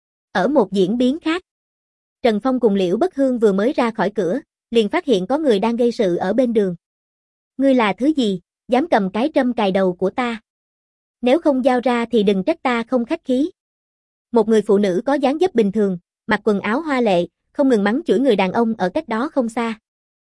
Ở một diễn biến khác, Trần Phong cùng Liễu Bất Hương vừa mới ra khỏi cửa, liền phát hiện có người đang gây sự ở bên đường. Ngươi là thứ gì, dám cầm cái trâm cài đầu của ta? Nếu không giao ra thì đừng trách ta không khách khí. Một người phụ nữ có dáng dấp bình thường, mặc quần áo hoa lệ, không ngừng mắng chửi người đàn ông ở cách đó không xa.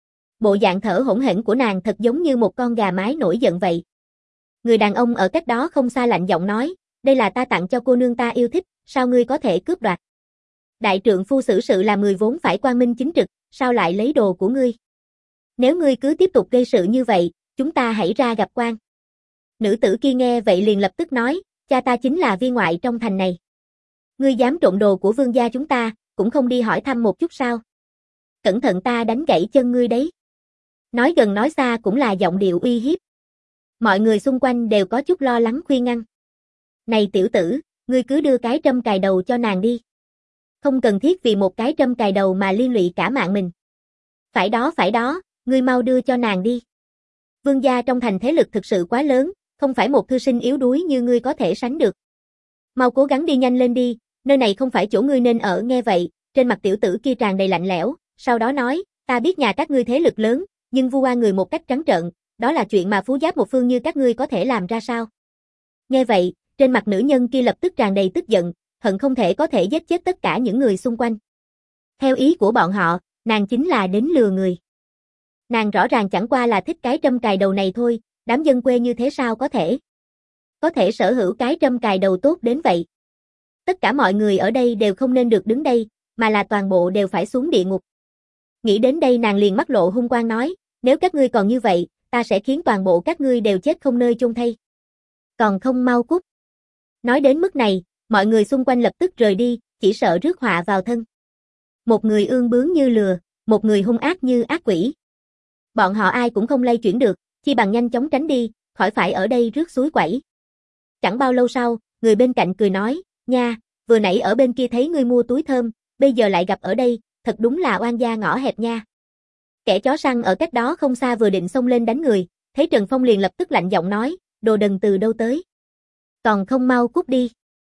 Bộ dạng thở hổn hển của nàng thật giống như một con gà mái nổi giận vậy. Người đàn ông ở cách đó không xa lạnh giọng nói, đây là ta tặng cho cô nương ta yêu thích, sao ngươi có thể cướp đoạt? Đại trượng phu xử sự làm người vốn phải quang minh chính trực, sao lại lấy đồ của ngươi? Nếu ngươi cứ tiếp tục gây sự như vậy, chúng ta hãy ra gặp quan. Nữ tử kia nghe vậy liền lập tức nói, cha ta chính là viên ngoại trong thành này. Ngươi dám trộm đồ của vương gia chúng ta, cũng không đi hỏi thăm một chút sao? Cẩn thận ta đánh gãy chân ngươi đấy. Nói gần nói xa cũng là giọng điệu uy hiếp. Mọi người xung quanh đều có chút lo lắng khuyên ngăn. Này tiểu tử, ngươi cứ đưa cái trâm cài đầu cho nàng đi. Không cần thiết vì một cái trâm cài đầu mà liên lụy cả mạng mình. Phải đó phải đó, ngươi mau đưa cho nàng đi. Vương gia trong thành thế lực thực sự quá lớn, không phải một thư sinh yếu đuối như ngươi có thể sánh được. Mau cố gắng đi nhanh lên đi, nơi này không phải chỗ ngươi nên ở. Nghe vậy, trên mặt tiểu tử kia tràn đầy lạnh lẽo, sau đó nói, ta biết nhà các ngươi thế lực lớn, nhưng vu oan người một cách trắng trợn, đó là chuyện mà phú giáp một phương như các ngươi có thể làm ra sao? Nghe vậy, trên mặt nữ nhân kia lập tức tràn đầy tức giận, hận không thể có thể giết chết tất cả những người xung quanh. Theo ý của bọn họ, nàng chính là đến lừa người. Nàng rõ ràng chẳng qua là thích cái trâm cài đầu này thôi, đám dân quê như thế sao có thể? Có thể sở hữu cái trâm cài đầu tốt đến vậy. Tất cả mọi người ở đây đều không nên được đứng đây, mà là toàn bộ đều phải xuống địa ngục. Nghĩ đến đây nàng liền mắt lộ hung quang nói, nếu các ngươi còn như vậy, ta sẽ khiến toàn bộ các ngươi đều chết không nơi chôn thây. Còn không mau cút. Nói đến mức này, mọi người xung quanh lập tức rời đi, chỉ sợ rước họa vào thân. Một người ương bướng như lừa, một người hung ác như ác quỷ. Bọn họ ai cũng không lay chuyển được, chi bằng nhanh chóng tránh đi, khỏi phải ở đây rước suối quẩy. Chẳng bao lâu sau, người bên cạnh cười nói, nha, vừa nãy ở bên kia thấy ngươi mua túi thơm, bây giờ lại gặp ở đây, thật đúng là oan gia ngõ hẹp nha. Kẻ chó săn ở cách đó không xa vừa định xông lên đánh người, thấy Trần Phong liền lập tức lạnh giọng nói, đồ đần từ đâu tới. Còn không mau cút đi.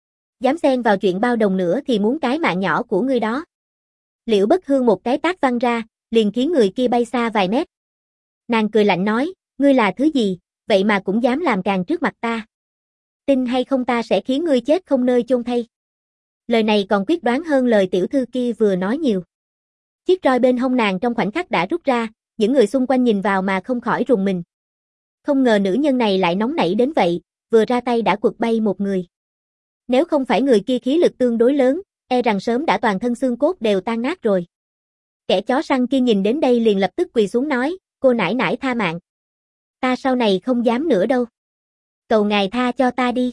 Dám xen vào chuyện bao đồng nữa thì muốn cái mạng nhỏ của ngươi đó. Liễu Bất Hương một cái tát văng ra, liền khiến người kia bay xa vài mét. Nàng cười lạnh nói, ngươi là thứ gì, vậy mà cũng dám làm càn trước mặt ta. Tin hay không ta sẽ khiến ngươi chết không nơi chôn thây. Lời này còn quyết đoán hơn lời tiểu thư kia vừa nói nhiều. Chiếc roi bên hông nàng trong khoảnh khắc đã rút ra, những người xung quanh nhìn vào mà không khỏi rùng mình. Không ngờ nữ nhân này lại nóng nảy đến vậy, vừa ra tay đã quật bay một người. Nếu không phải người kia khí lực tương đối lớn, e rằng sớm đã toàn thân xương cốt đều tan nát rồi. Kẻ chó săn kia nhìn đến đây liền lập tức quỳ xuống nói, cô nãi nãi tha mạng. Ta sau này không dám nữa đâu. Cầu ngài tha cho ta đi.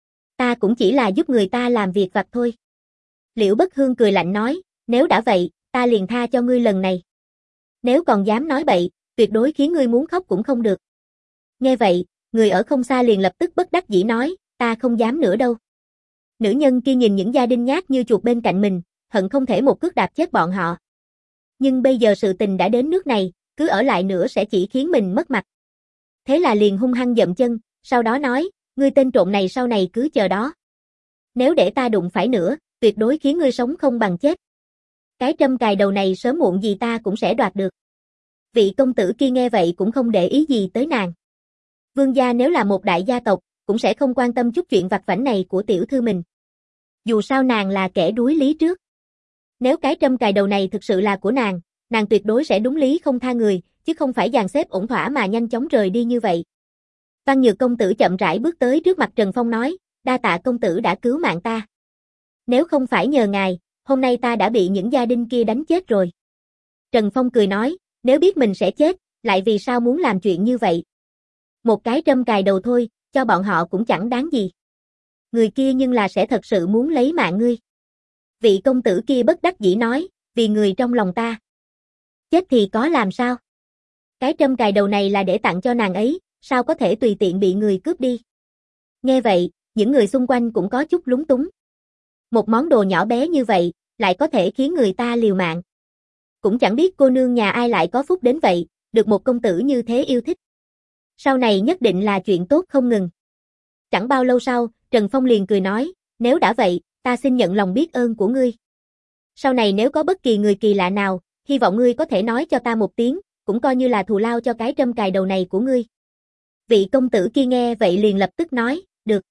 Ta cũng chỉ là giúp người ta làm việc vặt thôi. Liễu Bất Hương cười lạnh nói, nếu đã vậy, ta liền tha cho ngươi lần này. Nếu còn dám nói bậy, tuyệt đối khiến ngươi muốn khóc cũng không được. Nghe vậy, người ở không xa liền lập tức bất đắc dĩ nói, ta không dám nữa đâu. Nữ nhân kia nhìn những gia đình nhát như chuột bên cạnh mình, hận không thể một cước đạp chết bọn họ. Nhưng bây giờ sự tình đã đến nước này, cứ ở lại nữa sẽ chỉ khiến mình mất mặt. Thế là liền hung hăng dậm chân, sau đó nói, ngươi tên trộm này sau này cứ chờ đó. Nếu để ta đụng phải nữa, tuyệt đối khiến ngươi sống không bằng chết. Cái trâm cài đầu này sớm muộn gì ta cũng sẽ đoạt được. Vị công tử kia nghe vậy cũng không để ý gì tới nàng. Vương gia nếu là một đại gia tộc, cũng sẽ không quan tâm chút chuyện vặt vãnh này của tiểu thư mình. Dù sao nàng là kẻ đuối lý trước. Nếu cái trâm cài đầu này thực sự là của nàng, nàng tuyệt đối sẽ đúng lý không tha người, chứ không phải dàn xếp ổn thỏa mà nhanh chóng rời đi như vậy. Văn Nhược công tử chậm rãi bước tới trước mặt Trần Phong nói, đa tạ công tử đã cứu mạng ta. Nếu không phải nhờ ngài, hôm nay ta đã bị những gia đình kia đánh chết rồi. Trần Phong cười nói, nếu biết mình sẽ chết, lại vì sao muốn làm chuyện như vậy? Một cái trâm cài đầu thôi, cho bọn họ cũng chẳng đáng gì. Người kia nhưng là sẽ thật sự muốn lấy mạng ngươi. Vị công tử kia bất đắc dĩ nói, vì người trong lòng ta. Chết thì có làm sao? Cái trâm cài đầu này là để tặng cho nàng ấy, sao có thể tùy tiện bị người cướp đi? Nghe vậy, những người xung quanh cũng có chút lúng túng. Một món đồ nhỏ bé như vậy, lại có thể khiến người ta liều mạng. Cũng chẳng biết cô nương nhà ai lại có phúc đến vậy, được một công tử như thế yêu thích. Sau này nhất định là chuyện tốt không ngừng. Chẳng bao lâu sau, Trần Phong liền cười nói, nếu đã vậy, ta xin nhận lòng biết ơn của ngươi. Sau này nếu có bất kỳ người kỳ lạ nào, hy vọng ngươi có thể nói cho ta một tiếng, cũng coi như là thù lao cho cái trâm cài đầu này của ngươi. Vị công tử kia nghe vậy liền lập tức nói, được.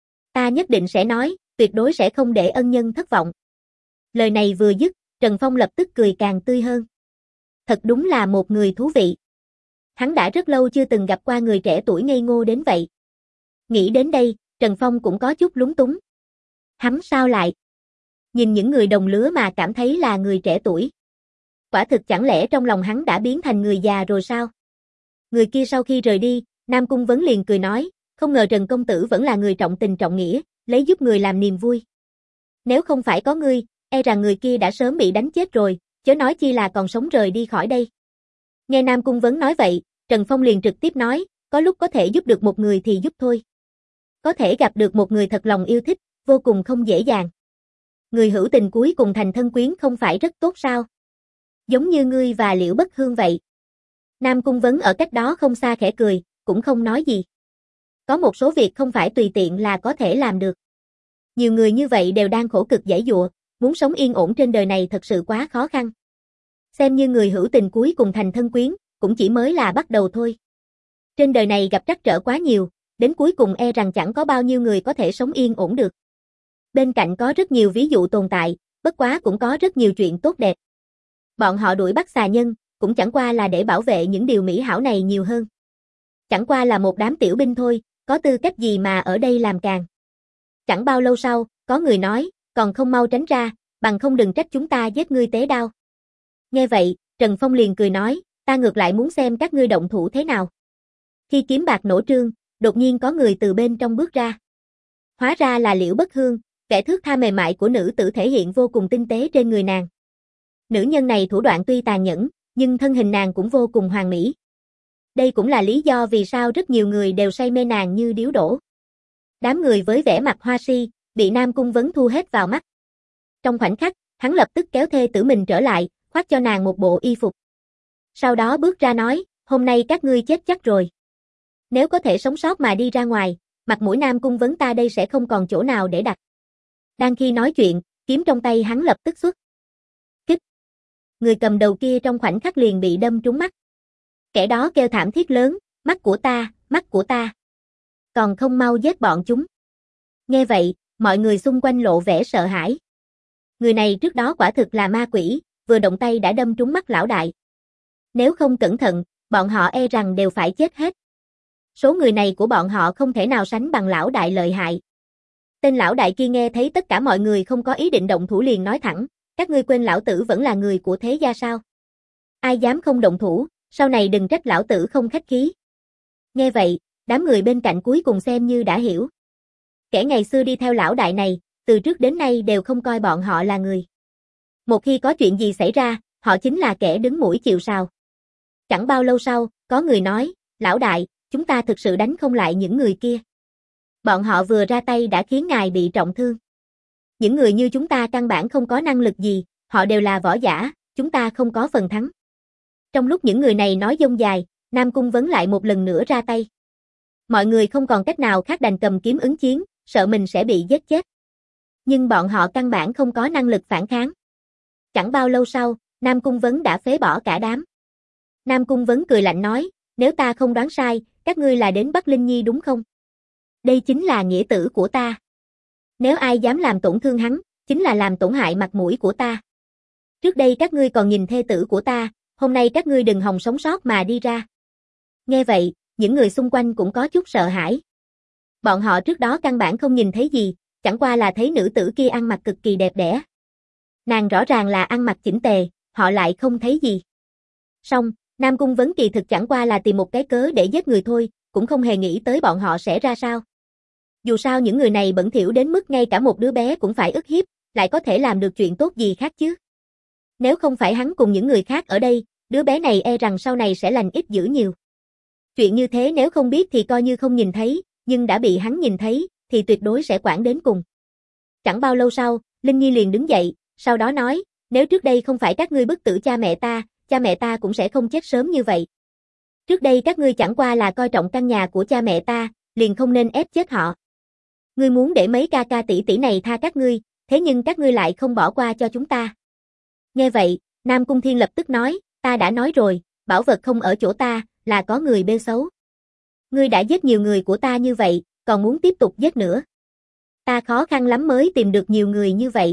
Ta nhất định sẽ nói, tuyệt đối sẽ không để ân nhân thất vọng. Lời này vừa dứt, Trần Phong lập tức cười càng tươi hơn. Thật đúng là một người thú vị. Hắn đã rất lâu chưa từng gặp qua người trẻ tuổi ngây ngô đến vậy. Nghĩ đến đây, Trần Phong cũng có chút lúng túng. Hắn sao lại? Nhìn những người đồng lứa mà cảm thấy là người trẻ tuổi. Quả thực chẳng lẽ trong lòng hắn đã biến thành người già rồi sao? Người kia sau khi rời đi, Nam Cung Vấn liền cười nói, không ngờ Trần công tử vẫn là người trọng tình trọng nghĩa, lấy giúp người làm niềm vui. Nếu không phải có ngươi, e rằng người kia đã sớm bị đánh chết rồi, chớ nói chi là còn sống rời đi khỏi đây. Nghe Nam Cung Vấn nói vậy, Trần Phong liền trực tiếp nói, có lúc có thể giúp được một người thì giúp thôi. Có thể gặp được một người thật lòng yêu thích, vô cùng không dễ dàng. Người hữu tình cuối cùng thành thân quyến không phải rất tốt sao? Giống như ngươi và Liễu Bất Hương vậy. Nam Cung Vấn ở cách đó không xa khẽ cười, cũng không nói gì. Có một số việc không phải tùy tiện là có thể làm được. Nhiều người như vậy đều đang khổ cực giãy giụa, muốn sống yên ổn trên đời này thật sự quá khó khăn. Xem như người hữu tình cuối cùng thành thân quyến, cũng chỉ mới là bắt đầu thôi. Trên đời này gặp trắc trở quá nhiều, đến cuối cùng e rằng chẳng có bao nhiêu người có thể sống yên ổn được. Bên cạnh có rất nhiều ví dụ tồn tại, bất quá cũng có rất nhiều chuyện tốt đẹp. Bọn họ đuổi bắt xà nhân, cũng chẳng qua là để bảo vệ những điều mỹ hảo này nhiều hơn. Chẳng qua là một đám tiểu binh thôi, có tư cách gì mà ở đây làm càn. Chẳng bao lâu sau, có người nói, còn không mau tránh ra, bằng không đừng trách chúng ta giết ngươi tế đao. Nghe vậy, Trần Phong liền cười nói, ta ngược lại muốn xem các ngươi động thủ thế nào. Khi kiếm bạc nổ trương, đột nhiên có người từ bên trong bước ra. Hóa ra là Liễu Bất Hương, vẻ thước tha mềm mại của nữ tử thể hiện vô cùng tinh tế trên người nàng. Nữ nhân này thủ đoạn tuy tàn nhẫn, nhưng thân hình nàng cũng vô cùng hoàn mỹ. Đây cũng là lý do vì sao rất nhiều người đều say mê nàng như điếu đổ. Đám người với vẻ mặt hoa si, bị Nam Cung Vấn thu hết vào mắt. Trong khoảnh khắc, hắn lập tức kéo thê tử mình trở lại, khoác cho nàng một bộ y phục. Sau đó bước ra nói, hôm nay các ngươi chết chắc rồi. Nếu có thể sống sót mà đi ra ngoài, mặt mũi Nam Cung Vấn ta đây sẽ không còn chỗ nào để đặt. Đang khi nói chuyện, kiếm trong tay hắn lập tức xuất kích. Người cầm đầu kia trong khoảnh khắc liền bị đâm trúng mắt. Kẻ đó kêu thảm thiết lớn, mắt của ta, mắt của ta. Còn không mau giết bọn chúng. Nghe vậy, mọi người xung quanh lộ vẻ sợ hãi. Người này trước đó quả thực là ma quỷ, vừa động tay đã đâm trúng mắt lão đại. Nếu không cẩn thận, bọn họ e rằng đều phải chết hết. Số người này của bọn họ không thể nào sánh bằng lão đại lợi hại. Tên lão đại kia nghe thấy tất cả mọi người không có ý định động thủ liền nói thẳng, các ngươi quên lão tử vẫn là người của thế gia sao? Ai dám không động thủ, sau này đừng trách lão tử không khách khí. Nghe vậy, đám người bên cạnh cuối cùng xem như đã hiểu. Kẻ ngày xưa đi theo lão đại này, từ trước đến nay đều không coi bọn họ là người. Một khi có chuyện gì xảy ra, họ chính là kẻ đứng mũi chịu sào. Chẳng bao lâu sau, có người nói, lão đại, chúng ta thực sự đánh không lại những người kia. Bọn họ vừa ra tay đã khiến ngài bị trọng thương. Những người như chúng ta căn bản không có năng lực gì, họ đều là võ giả, chúng ta không có phần thắng. Trong lúc những người này nói dông dài, Nam Cung Vấn lại một lần nữa ra tay. Mọi người không còn cách nào khác đành cầm kiếm ứng chiến, sợ mình sẽ bị giết chết. Nhưng bọn họ căn bản không có năng lực phản kháng. Chẳng bao lâu sau, Nam Cung Vấn đã phế bỏ cả đám. Nam Cung Vấn cười lạnh nói, nếu ta không đoán sai, các ngươi là đến bắt Linh Nhi đúng không? Đây chính là nghĩa tử của ta. Nếu ai dám làm tổn thương hắn, chính là làm tổn hại mặt mũi của ta. Trước đây các ngươi còn nhìn thê tử của ta, hôm nay các ngươi đừng hòng sống sót mà đi ra. Nghe vậy, những người xung quanh cũng có chút sợ hãi. Bọn họ trước đó căn bản không nhìn thấy gì, chẳng qua là thấy nữ tử kia ăn mặc cực kỳ đẹp đẽ. Nàng rõ ràng là ăn mặc chỉnh tề, họ lại không thấy gì. Song, Nam Cung Vấn kỳ thực chẳng qua là tìm một cái cớ để giết người thôi, cũng không hề nghĩ tới bọn họ sẽ ra sao. Dù sao những người này bẩn thỉu đến mức ngay cả một đứa bé cũng phải ức hiếp, lại có thể làm được chuyện tốt gì khác chứ. Nếu không phải hắn cùng những người khác ở đây, đứa bé này e rằng sau này sẽ lành ít dữ nhiều. Chuyện như thế nếu không biết thì coi như không nhìn thấy, nhưng đã bị hắn nhìn thấy, thì tuyệt đối sẽ quản đến cùng. Chẳng bao lâu sau, Linh Nhi liền đứng dậy, sau đó nói, nếu trước đây không phải các ngươi bức tử cha mẹ ta, cha mẹ ta cũng sẽ không chết sớm như vậy. Trước đây các ngươi chẳng qua là coi trọng căn nhà của cha mẹ ta, liền không nên ép chết họ. Ngươi muốn để mấy ca ca tỷ tỷ này tha các ngươi, thế nhưng các ngươi lại không bỏ qua cho chúng ta. Nghe vậy, Nam Cung Thiên lập tức nói, ta đã nói rồi, bảo vật không ở chỗ ta, là có người bêu xấu. Ngươi đã giết nhiều người của ta như vậy, còn muốn tiếp tục giết nữa. Ta khó khăn lắm mới tìm được nhiều người như vậy.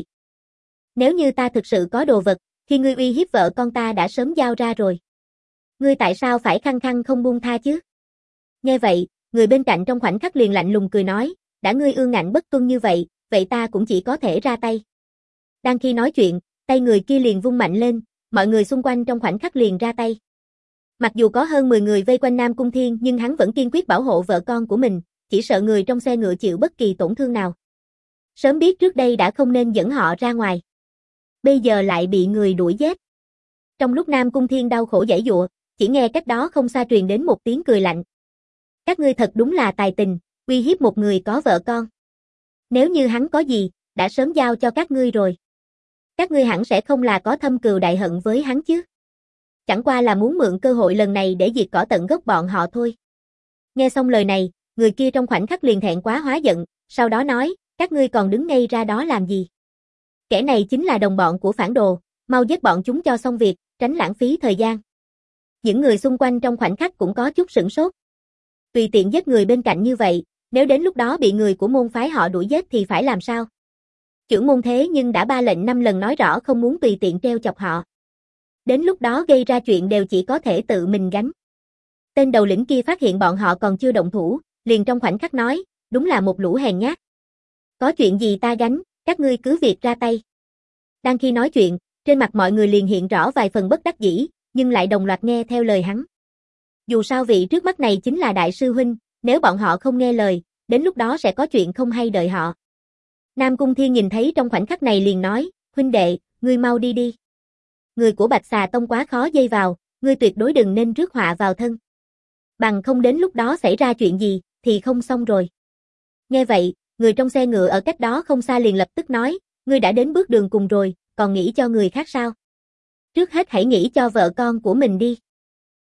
Nếu như ta thực sự có đồ vật, khi ngươi uy hiếp vợ con ta đã sớm giao ra rồi. Ngươi tại sao phải khăng khăng không buông tha chứ? Nghe vậy, người bên cạnh trong khoảnh khắc liền lạnh lùng cười nói, đã ngươi ương ngạnh bất tuân như vậy, vậy ta cũng chỉ có thể ra tay. Đang khi nói chuyện, tay người kia liền vung mạnh lên, mọi người xung quanh trong khoảnh khắc liền ra tay. Mặc dù có hơn mười người vây quanh Nam Cung Thiên nhưng hắn vẫn kiên quyết bảo hộ vợ con của mình, chỉ sợ người trong xe ngựa chịu bất kỳ tổn thương nào. Sớm biết trước đây đã không nên dẫn họ ra ngoài. Bây giờ lại bị người đuổi giết. Trong lúc Nam Cung Thiên đau khổ giãy giụa, chỉ nghe cách đó không xa truyền đến một tiếng cười lạnh. Các ngươi thật đúng là tài tình, uy hiếp một người có vợ con. Nếu như hắn có gì, đã sớm giao cho các ngươi rồi. Các ngươi hẳn sẽ không là có thâm cừu đại hận với hắn chứ. Chẳng qua là muốn mượn cơ hội lần này để diệt cỏ tận gốc bọn họ thôi. Nghe xong lời này, người kia trong khoảnh khắc liền thẹn quá hóa giận, sau đó nói, các ngươi còn đứng ngây ra đó làm gì? Kẻ này chính là đồng bọn của phản đồ, mau giết bọn chúng cho xong việc, tránh lãng phí thời gian. Những người xung quanh trong khoảnh khắc cũng có chút sửng sốt. Tùy tiện giết người bên cạnh như vậy, nếu đến lúc đó bị người của môn phái họ đuổi giết thì phải làm sao? Chưởng môn thế nhưng đã ba lệnh năm lần nói rõ không muốn tùy tiện treo chọc họ. Đến lúc đó gây ra chuyện đều chỉ có thể tự mình gánh. Tên đầu lĩnh kia phát hiện bọn họ còn chưa động thủ, liền trong khoảnh khắc nói, đúng là một lũ hèn nhát. Có chuyện gì ta gánh, các ngươi cứ việc ra tay. Đang khi nói chuyện, trên mặt mọi người liền hiện rõ vài phần bất đắc dĩ, nhưng lại đồng loạt nghe theo lời hắn. Dù sao vị trước mắt này chính là đại sư huynh, nếu bọn họ không nghe lời, đến lúc đó sẽ có chuyện không hay đợi họ. Nam Cung Thiên nhìn thấy trong khoảnh khắc này liền nói, huynh đệ, ngươi mau đi đi. Người của Bạch Xà Tông quá khó dây vào, ngươi tuyệt đối đừng nên rước họa vào thân. Bằng không đến lúc đó xảy ra chuyện gì, thì không xong rồi. Nghe vậy, người trong xe ngựa ở cách đó không xa liền lập tức nói, ngươi đã đến bước đường cùng rồi, còn nghĩ cho người khác sao? Trước hết hãy nghĩ cho vợ con của mình đi.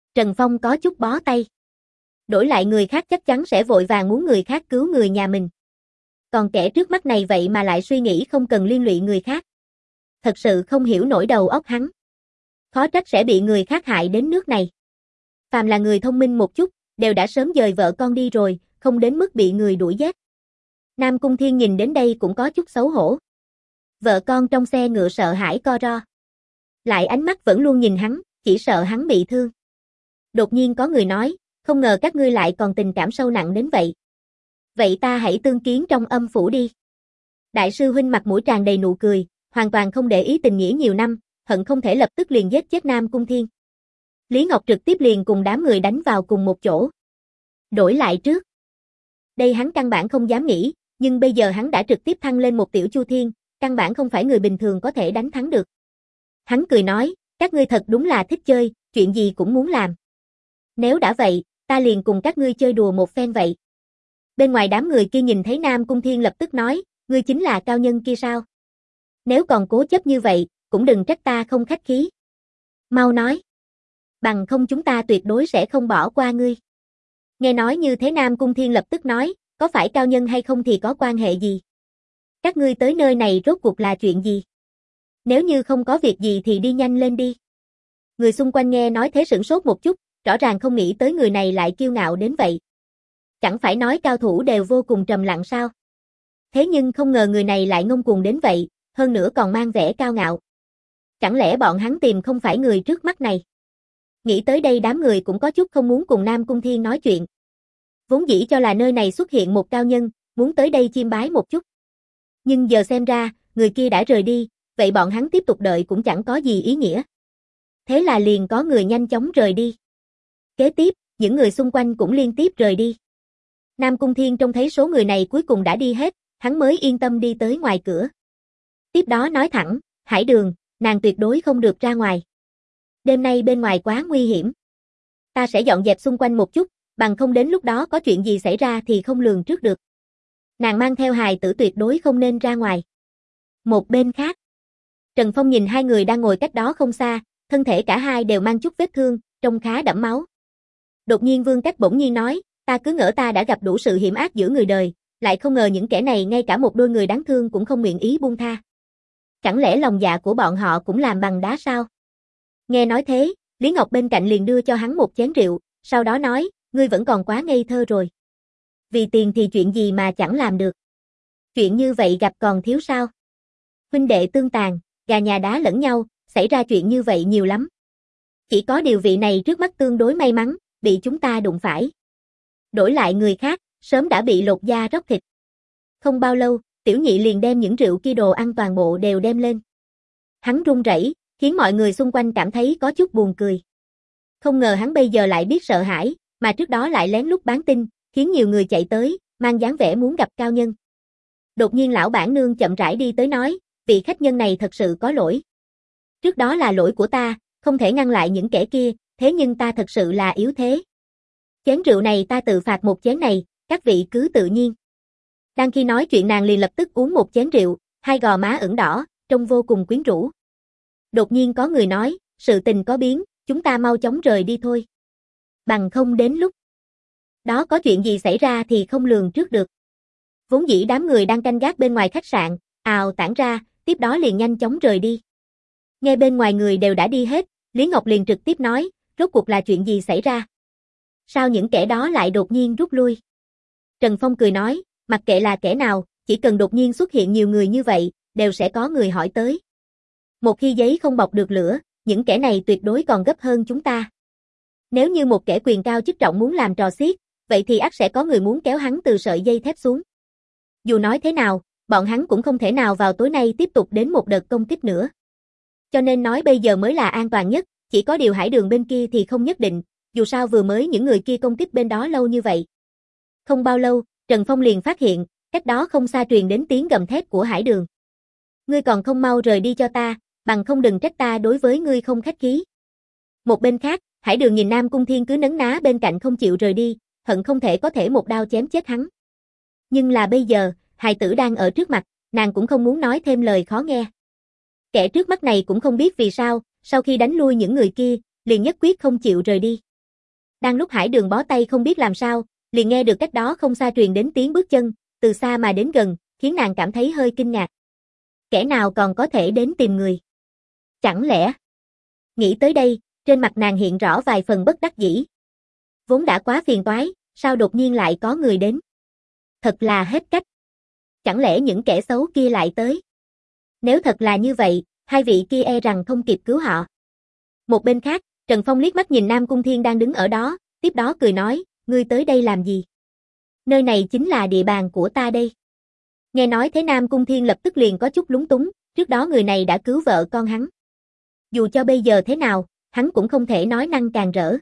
Trần Phong có chút bó tay. Đổi lại người khác chắc chắn sẽ vội vàng muốn người khác cứu người nhà mình. Còn kẻ trước mắt này vậy mà lại suy nghĩ không cần liên lụy người khác. Thật sự không hiểu nổi đầu óc hắn. Khó trách sẽ bị người khác hại đến nước này. Phàm là người thông minh một chút, đều đã sớm dời vợ con đi rồi, không đến mức bị người đuổi giết. Nam Cung Thiên nhìn đến đây cũng có chút xấu hổ. Vợ con trong xe ngựa sợ hãi co ro. Lại ánh mắt vẫn luôn nhìn hắn, chỉ sợ hắn bị thương. Đột nhiên có người nói, không ngờ các ngươi lại còn tình cảm sâu nặng đến vậy. Vậy ta hãy tương kiến trong âm phủ đi. Đại sư huynh mặt mũi tràn đầy nụ cười, hoàn toàn không để ý tình nghĩa nhiều năm, hận không thể lập tức liền giết chết Nam Cung Thiên. Lý Ngọc trực tiếp liền cùng đám người đánh vào cùng một chỗ. Đổi lại trước. Đây hắn căn bản không dám nghĩ, nhưng bây giờ hắn đã trực tiếp thăng lên một tiểu Chu Thiên, căn bản không phải người bình thường có thể đánh thắng được. Hắn cười nói, các ngươi thật đúng là thích chơi, chuyện gì cũng muốn làm. Nếu đã vậy, ta liền cùng các ngươi chơi đùa một phen vậy. Bên ngoài đám người kia nhìn thấy Nam Cung Thiên lập tức nói, ngươi chính là cao nhân kia sao? Nếu còn cố chấp như vậy, cũng đừng trách ta không khách khí. Mau nói. Bằng không chúng ta tuyệt đối sẽ không bỏ qua ngươi. Nghe nói như thế Nam Cung Thiên lập tức nói, có phải cao nhân hay không thì có quan hệ gì? Các ngươi tới nơi này rốt cuộc là chuyện gì? Nếu như không có việc gì thì đi nhanh lên đi. Người xung quanh nghe nói thế sửng sốt một chút, rõ ràng không nghĩ tới người này lại kiêu ngạo đến vậy. Chẳng phải nói cao thủ đều vô cùng trầm lặng sao? Thế nhưng không ngờ người này lại ngông cuồng đến vậy, hơn nữa còn mang vẻ cao ngạo. Chẳng lẽ bọn hắn tìm không phải người trước mắt này? Nghĩ tới đây đám người cũng có chút không muốn cùng Nam Cung Thiên nói chuyện. Vốn dĩ cho là nơi này xuất hiện một cao nhân, muốn tới đây chiêm bái một chút. Nhưng giờ xem ra, người kia đã rời đi, vậy bọn hắn tiếp tục đợi cũng chẳng có gì ý nghĩa. Thế là liền có người nhanh chóng rời đi. Kế tiếp, những người xung quanh cũng liên tiếp rời đi. Nam Cung Thiên trông thấy số người này cuối cùng đã đi hết, hắn mới yên tâm đi tới ngoài cửa. Tiếp đó nói thẳng, Hải Đường, nàng tuyệt đối không được ra ngoài. Đêm nay bên ngoài quá nguy hiểm. Ta sẽ dọn dẹp xung quanh một chút, bằng không đến lúc đó có chuyện gì xảy ra thì không lường trước được. Nàng mang theo hài tử tuyệt đối không nên ra ngoài. Một bên khác, Trần Phong nhìn hai người đang ngồi cách đó không xa, thân thể cả hai đều mang chút vết thương, trông khá đẫm máu. Đột nhiên Vương Cách bỗng nhiên nói, ta cứ ngỡ ta đã gặp đủ sự hiểm ác giữa người đời, lại không ngờ những kẻ này ngay cả một đôi người đáng thương cũng không nguyện ý buông tha. Chẳng lẽ lòng dạ của bọn họ cũng làm bằng đá sao? Nghe nói thế, Lý Ngọc bên cạnh liền đưa cho hắn một chén rượu, sau đó nói, ngươi vẫn còn quá ngây thơ rồi. Vì tiền thì chuyện gì mà chẳng làm được. Chuyện như vậy gặp còn thiếu sao? Huynh đệ tương tàn, gà nhà đá lẫn nhau, xảy ra chuyện như vậy nhiều lắm. Chỉ có điều vị này trước mắt tương đối may mắn, bị chúng ta đụng phải. Đổi lại người khác, sớm đã bị lột da róc thịt. Không bao lâu, tiểu nhị liền đem những rượu kia đồ ăn toàn bộ đều đem lên. Hắn run rẩy, khiến mọi người xung quanh cảm thấy có chút buồn cười. Không ngờ hắn bây giờ lại biết sợ hãi, mà trước đó lại lén lút bán tin, khiến nhiều người chạy tới, mang dáng vẻ muốn gặp cao nhân. Đột nhiên lão bản nương chậm rãi đi tới nói, vị khách nhân này thật sự có lỗi. Trước đó là lỗi của ta, không thể ngăn lại những kẻ kia, thế nhưng ta thật sự là yếu thế. Chén rượu này ta tự phạt một chén này, các vị cứ tự nhiên. Đang khi nói chuyện nàng liền lập tức uống một chén rượu, hai gò má ửng đỏ, trông vô cùng quyến rũ. Đột nhiên có người nói, sự tình có biến, chúng ta mau chóng rời đi thôi. Bằng không đến lúc đó có chuyện gì xảy ra thì không lường trước được. Vốn dĩ đám người đang canh gác bên ngoài khách sạn, ào tản ra, tiếp đó liền nhanh chóng rời đi. Nghe bên ngoài người đều đã đi hết, Lý Ngọc liền trực tiếp nói, rốt cuộc là chuyện gì xảy ra? Sao những kẻ đó lại đột nhiên rút lui? Trần Phong cười nói, mặc kệ là kẻ nào, chỉ cần đột nhiên xuất hiện nhiều người như vậy, đều sẽ có người hỏi tới. Một khi giấy không bọc được lửa, những kẻ này tuyệt đối còn gấp hơn chúng ta. Nếu như một kẻ quyền cao chức trọng muốn làm trò xiết, vậy thì ắt sẽ có người muốn kéo hắn từ sợi dây thép xuống. Dù nói thế nào, bọn hắn cũng không thể nào vào tối nay tiếp tục đến một đợt công kích nữa. Cho nên nói bây giờ mới là an toàn nhất, chỉ có điều Hải Đường bên kia thì không nhất định, dù sao vừa mới những người kia công kích bên đó lâu như vậy. Không bao lâu, Trần Phong liền phát hiện, cách đó không xa truyền đến tiếng gầm thét của Hải Đường. Ngươi còn không mau rời đi cho ta, bằng không đừng trách ta đối với ngươi không khách khí. Một bên khác, Hải Đường nhìn Nam Cung Thiên cứ nấn ná bên cạnh không chịu rời đi, hận không thể có thể một đao chém chết hắn. Nhưng là bây giờ, hài tử đang ở trước mặt, nàng cũng không muốn nói thêm lời khó nghe. Kẻ trước mắt này cũng không biết vì sao, sau khi đánh lui những người kia, liền nhất quyết không chịu rời đi. Đang lúc Hải Đường bó tay không biết làm sao, liền nghe được cách đó không xa truyền đến tiếng bước chân, từ xa mà đến gần, khiến nàng cảm thấy hơi kinh ngạc. Kẻ nào còn có thể đến tìm người? Chẳng lẽ? Nghĩ tới đây, trên mặt nàng hiện rõ vài phần bất đắc dĩ. Vốn đã quá phiền toái, sao đột nhiên lại có người đến? Thật là hết cách. Chẳng lẽ những kẻ xấu kia lại tới? Nếu thật là như vậy, hai vị kia e rằng không kịp cứu họ. Một bên khác, Trần Phong liếc mắt nhìn Nam Cung Thiên đang đứng ở đó, tiếp đó cười nói, ngươi tới đây làm gì? Nơi này chính là địa bàn của ta đây. Nghe nói thế Nam Cung Thiên lập tức liền có chút lúng túng, trước đó người này đã cứu vợ con hắn. Dù cho bây giờ thế nào, hắn cũng không thể nói năng càng rỡ.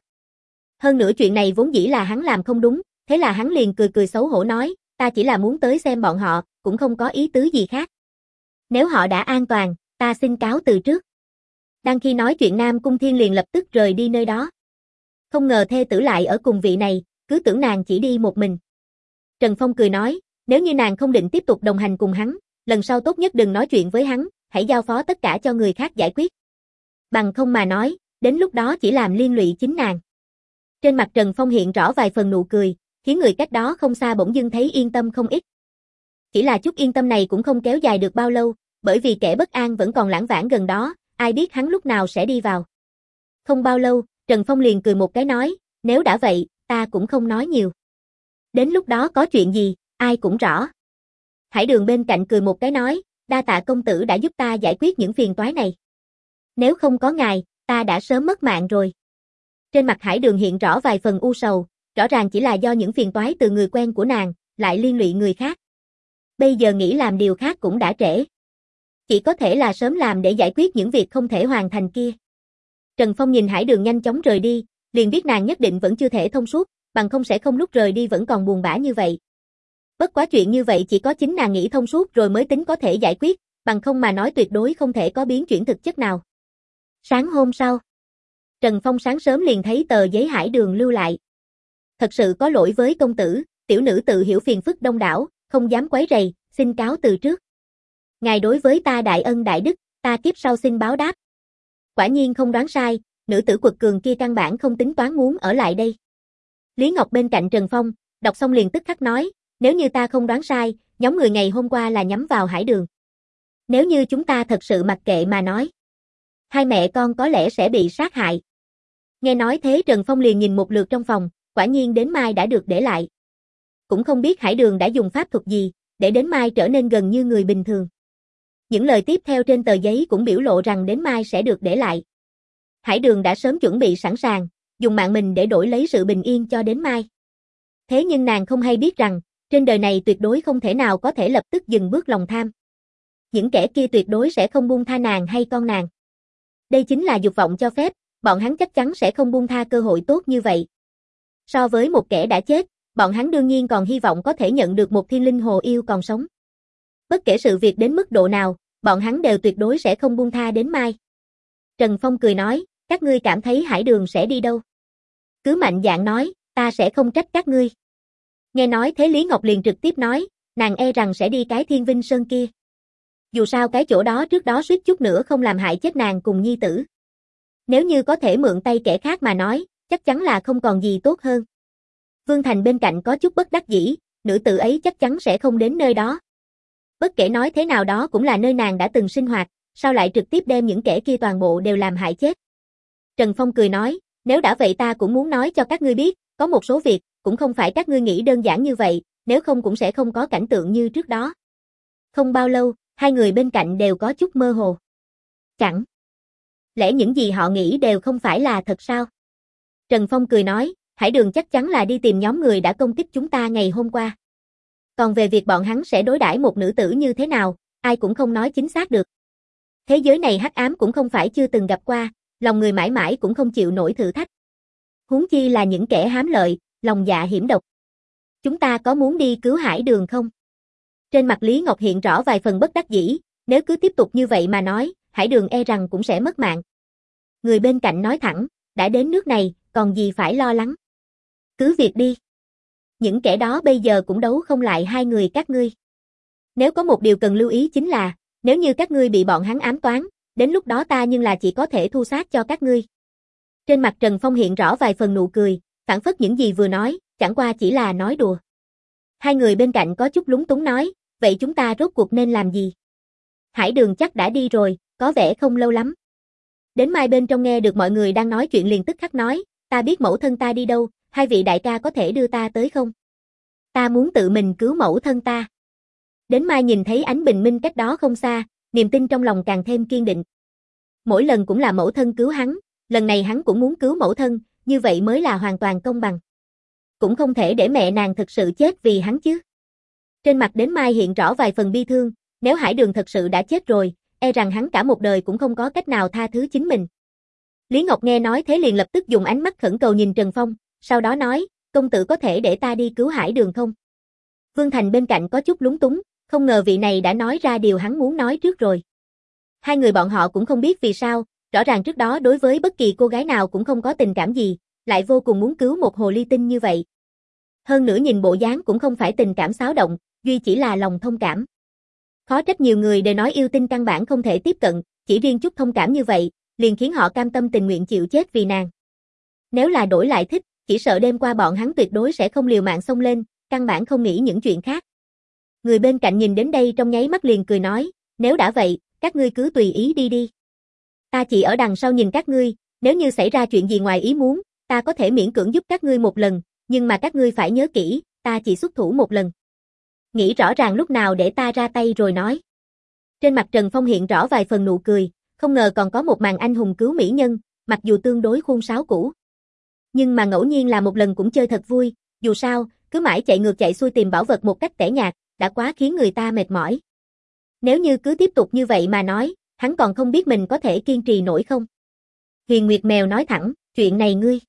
Hơn nữa chuyện này vốn dĩ là hắn làm không đúng, thế là hắn liền cười cười xấu hổ nói, ta chỉ là muốn tới xem bọn họ, cũng không có ý tứ gì khác. Nếu họ đã an toàn, ta xin cáo từ trước. Đang khi nói chuyện Nam Cung Thiên liền lập tức rời đi nơi đó. Không ngờ thê tử lại ở cùng vị này, cứ tưởng nàng chỉ đi một mình. Trần Phong cười nói, nếu như nàng không định tiếp tục đồng hành cùng hắn, lần sau tốt nhất đừng nói chuyện với hắn, hãy giao phó tất cả cho người khác giải quyết. Bằng không mà nói, đến lúc đó chỉ làm liên lụy chính nàng. Trên mặt Trần Phong hiện rõ vài phần nụ cười, khiến người cách đó không xa bỗng dưng thấy yên tâm không ít. Chỉ là chút yên tâm này cũng không kéo dài được bao lâu, bởi vì kẻ bất an vẫn còn lảng vảng gần đó, ai biết hắn lúc nào sẽ đi vào. Không bao lâu, Trần Phong liền cười một cái nói, nếu đã vậy, ta cũng không nói nhiều. Đến lúc đó có chuyện gì, ai cũng rõ. Hải Đường bên cạnh cười một cái nói, đa tạ công tử đã giúp ta giải quyết những phiền toái này. Nếu không có ngài, ta đã sớm mất mạng rồi. Trên mặt Hải Đường hiện rõ vài phần u sầu, rõ ràng chỉ là do những phiền toái từ người quen của nàng, lại liên lụy người khác. Bây giờ nghĩ làm điều khác cũng đã trễ. Chỉ có thể là sớm làm để giải quyết những việc không thể hoàn thành kia. Trần Phong nhìn Hải Đường nhanh chóng rời đi, liền biết nàng nhất định vẫn chưa thể thông suốt, bằng không sẽ không lúc rời đi vẫn còn buồn bã như vậy. Bất quá chuyện như vậy chỉ có chính nàng nghĩ thông suốt rồi mới tính có thể giải quyết, bằng không mà nói tuyệt đối không thể có biến chuyển thực chất nào. Sáng hôm sau, Trần Phong sáng sớm liền thấy tờ giấy Hải Đường lưu lại. Thật sự có lỗi với công tử, tiểu nữ tự hiểu phiền phức đông đảo, không dám quấy rầy, xin cáo từ trước. Ngài đối với ta đại ân đại đức, ta kiếp sau xin báo đáp. Quả nhiên không đoán sai, nữ tử quật cường kia căn bản không tính toán muốn ở lại đây. Lý Ngọc bên cạnh Trần Phong, đọc xong liền tức khắc nói, nếu như ta không đoán sai, nhóm người ngày hôm qua là nhắm vào Hải Đường. Nếu như chúng ta thật sự mặc kệ mà nói, hai mẹ con có lẽ sẽ bị sát hại. Nghe nói thế Trần Phong liền nhìn một lượt trong phòng, quả nhiên đến Mai đã được để lại. Cũng không biết Hải Đường đã dùng pháp thuật gì, để đến Mai trở nên gần như người bình thường. Những lời tiếp theo trên tờ giấy cũng biểu lộ rằng đến Mai sẽ được để lại. Hải Đường đã sớm chuẩn bị sẵn sàng, dùng mạng mình để đổi lấy sự bình yên cho đến Mai. Thế nhưng nàng không hay biết rằng, trên đời này tuyệt đối không thể nào có thể lập tức dừng bước lòng tham. Những kẻ kia tuyệt đối sẽ không buông tha nàng hay con nàng. Đây chính là dục vọng cho phép, bọn hắn chắc chắn sẽ không buông tha cơ hội tốt như vậy. So với một kẻ đã chết, bọn hắn đương nhiên còn hy vọng có thể nhận được một thiên linh hồ yêu còn sống. Bất kể sự việc đến mức độ nào, bọn hắn đều tuyệt đối sẽ không buông tha đến Mai. Trần Phong cười nói, các ngươi cảm thấy Hải Đường sẽ đi đâu? Cứ mạnh dạn nói, ta sẽ không trách các ngươi. Nghe nói thế Lý Ngọc liền trực tiếp nói, nàng e rằng sẽ đi cái Thiên Vinh Sơn kia. Dù sao cái chỗ đó trước đó suýt chút nữa không làm hại chết nàng cùng nhi tử. Nếu như có thể mượn tay kẻ khác mà nói, chắc chắn là không còn gì tốt hơn. Vương Thành bên cạnh có chút bất đắc dĩ, nữ tử ấy chắc chắn sẽ không đến nơi đó. Bất kể nói thế nào đó cũng là nơi nàng đã từng sinh hoạt, sao lại trực tiếp đem những kẻ kia toàn bộ đều làm hại chết. Trần Phong cười nói, nếu đã vậy ta cũng muốn nói cho các ngươi biết, có một số việc, cũng không phải các ngươi nghĩ đơn giản như vậy, nếu không cũng sẽ không có cảnh tượng như trước đó. Không bao lâu, hai người bên cạnh đều có chút mơ hồ. Chẳng lẽ những gì họ nghĩ đều không phải là thật sao? Trần Phong cười nói, Hải Đường chắc chắn là đi tìm nhóm người đã công kích chúng ta ngày hôm qua. Còn về việc bọn hắn sẽ đối đãi một nữ tử như thế nào, ai cũng không nói chính xác được. Thế giới này hắc ám cũng không phải chưa từng gặp qua, lòng người mãi mãi cũng không chịu nổi thử thách. Huống chi là những kẻ hám lợi, lòng dạ hiểm độc. Chúng ta có muốn đi cứu Hải Đường không? Trên mặt Lý Ngọc hiện rõ vài phần bất đắc dĩ, nếu cứ tiếp tục như vậy mà nói, Hải Đường e rằng cũng sẽ mất mạng. Người bên cạnh nói thẳng, đã đến nước này, còn gì phải lo lắng. Cứ việc đi. Những kẻ đó bây giờ cũng đấu không lại hai người các ngươi. Nếu có một điều cần lưu ý chính là, nếu như các ngươi bị bọn hắn ám toán, đến lúc đó ta nhưng là chỉ có thể thu xác cho các ngươi. Trên mặt Trần Phong hiện rõ vài phần nụ cười, phảng phất những gì vừa nói, chẳng qua chỉ là nói đùa. Hai người bên cạnh có chút lúng túng nói, vậy chúng ta rốt cuộc nên làm gì? Hải Đường chắc đã đi rồi, có vẻ không lâu lắm. Đến Mai bên trong nghe được mọi người đang nói chuyện liền tức khắc nói, ta biết mẫu thân ta đi đâu, hai vị đại ca có thể đưa ta tới không? Ta muốn tự mình cứu mẫu thân ta. Đến Mai nhìn thấy ánh bình minh cách đó không xa, niềm tin trong lòng càng thêm kiên định. Mỗi lần cũng là mẫu thân cứu hắn, lần này hắn cũng muốn cứu mẫu thân, như vậy mới là hoàn toàn công bằng. Cũng không thể để mẹ nàng thực sự chết vì hắn chứ. Trên mặt Đến Mai hiện rõ vài phần bi thương, nếu Hải Đường thật sự đã chết rồi, e rằng hắn cả một đời cũng không có cách nào tha thứ chính mình. Lý Ngọc nghe nói thế liền lập tức dùng ánh mắt khẩn cầu nhìn Trần Phong, sau đó nói, công tử có thể để ta đi cứu Hải Đường không? Vương Thành bên cạnh có chút lúng túng, không ngờ vị này đã nói ra điều hắn muốn nói trước rồi. Hai người bọn họ cũng không biết vì sao, rõ ràng trước đó đối với bất kỳ cô gái nào cũng không có tình cảm gì, lại vô cùng muốn cứu một hồ ly tinh như vậy. Hơn nữa nhìn bộ dáng cũng không phải tình cảm xáo động, duy chỉ là lòng thông cảm. Khó trách nhiều người đều nói yêu tinh căn bản không thể tiếp cận, chỉ riêng chút thông cảm như vậy, liền khiến họ cam tâm tình nguyện chịu chết vì nàng. Nếu là đổi lại thích, chỉ sợ đêm qua bọn hắn tuyệt đối sẽ không liều mạng xông lên, căn bản không nghĩ những chuyện khác. Người bên cạnh nhìn đến đây trong nháy mắt liền cười nói, nếu đã vậy, các ngươi cứ tùy ý đi đi. Ta chỉ ở đằng sau nhìn các ngươi, nếu như xảy ra chuyện gì ngoài ý muốn, ta có thể miễn cưỡng giúp các ngươi một lần, nhưng mà các ngươi phải nhớ kỹ, ta chỉ xuất thủ một lần. Nghĩ rõ ràng lúc nào để ta ra tay rồi nói. Trên mặt Trần Phong hiện rõ vài phần nụ cười, không ngờ còn có một màn anh hùng cứu mỹ nhân, mặc dù tương đối khuôn sáo cũ. Nhưng mà ngẫu nhiên là một lần cũng chơi thật vui, dù sao, cứ mãi chạy ngược chạy xuôi tìm bảo vật một cách tẻ nhạt, đã quá khiến người ta mệt mỏi. Nếu như cứ tiếp tục như vậy mà nói, hắn còn không biết mình có thể kiên trì nổi không. Huyền Nguyệt Mèo nói thẳng, chuyện này ngươi.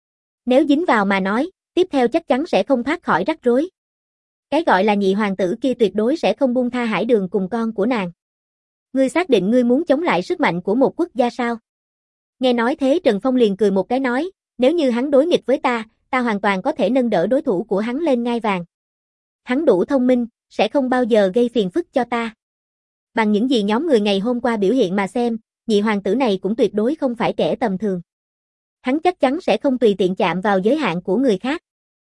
Nếu dính vào mà nói, tiếp theo chắc chắn sẽ không thoát khỏi rắc rối. Cái gọi là nhị hoàng tử kia tuyệt đối sẽ không buông tha Hải Đường cùng con của nàng. Ngươi xác định ngươi muốn chống lại sức mạnh của một quốc gia sao? Nghe nói thế Trần Phong liền cười một cái nói, nếu như hắn đối nghịch với ta, ta hoàn toàn có thể nâng đỡ đối thủ của hắn lên ngai vàng. Hắn đủ thông minh, sẽ không bao giờ gây phiền phức cho ta. Bằng những gì nhóm người ngày hôm qua biểu hiện mà xem, nhị hoàng tử này cũng tuyệt đối không phải kẻ tầm thường. Hắn chắc chắn sẽ không tùy tiện chạm vào giới hạn của người khác.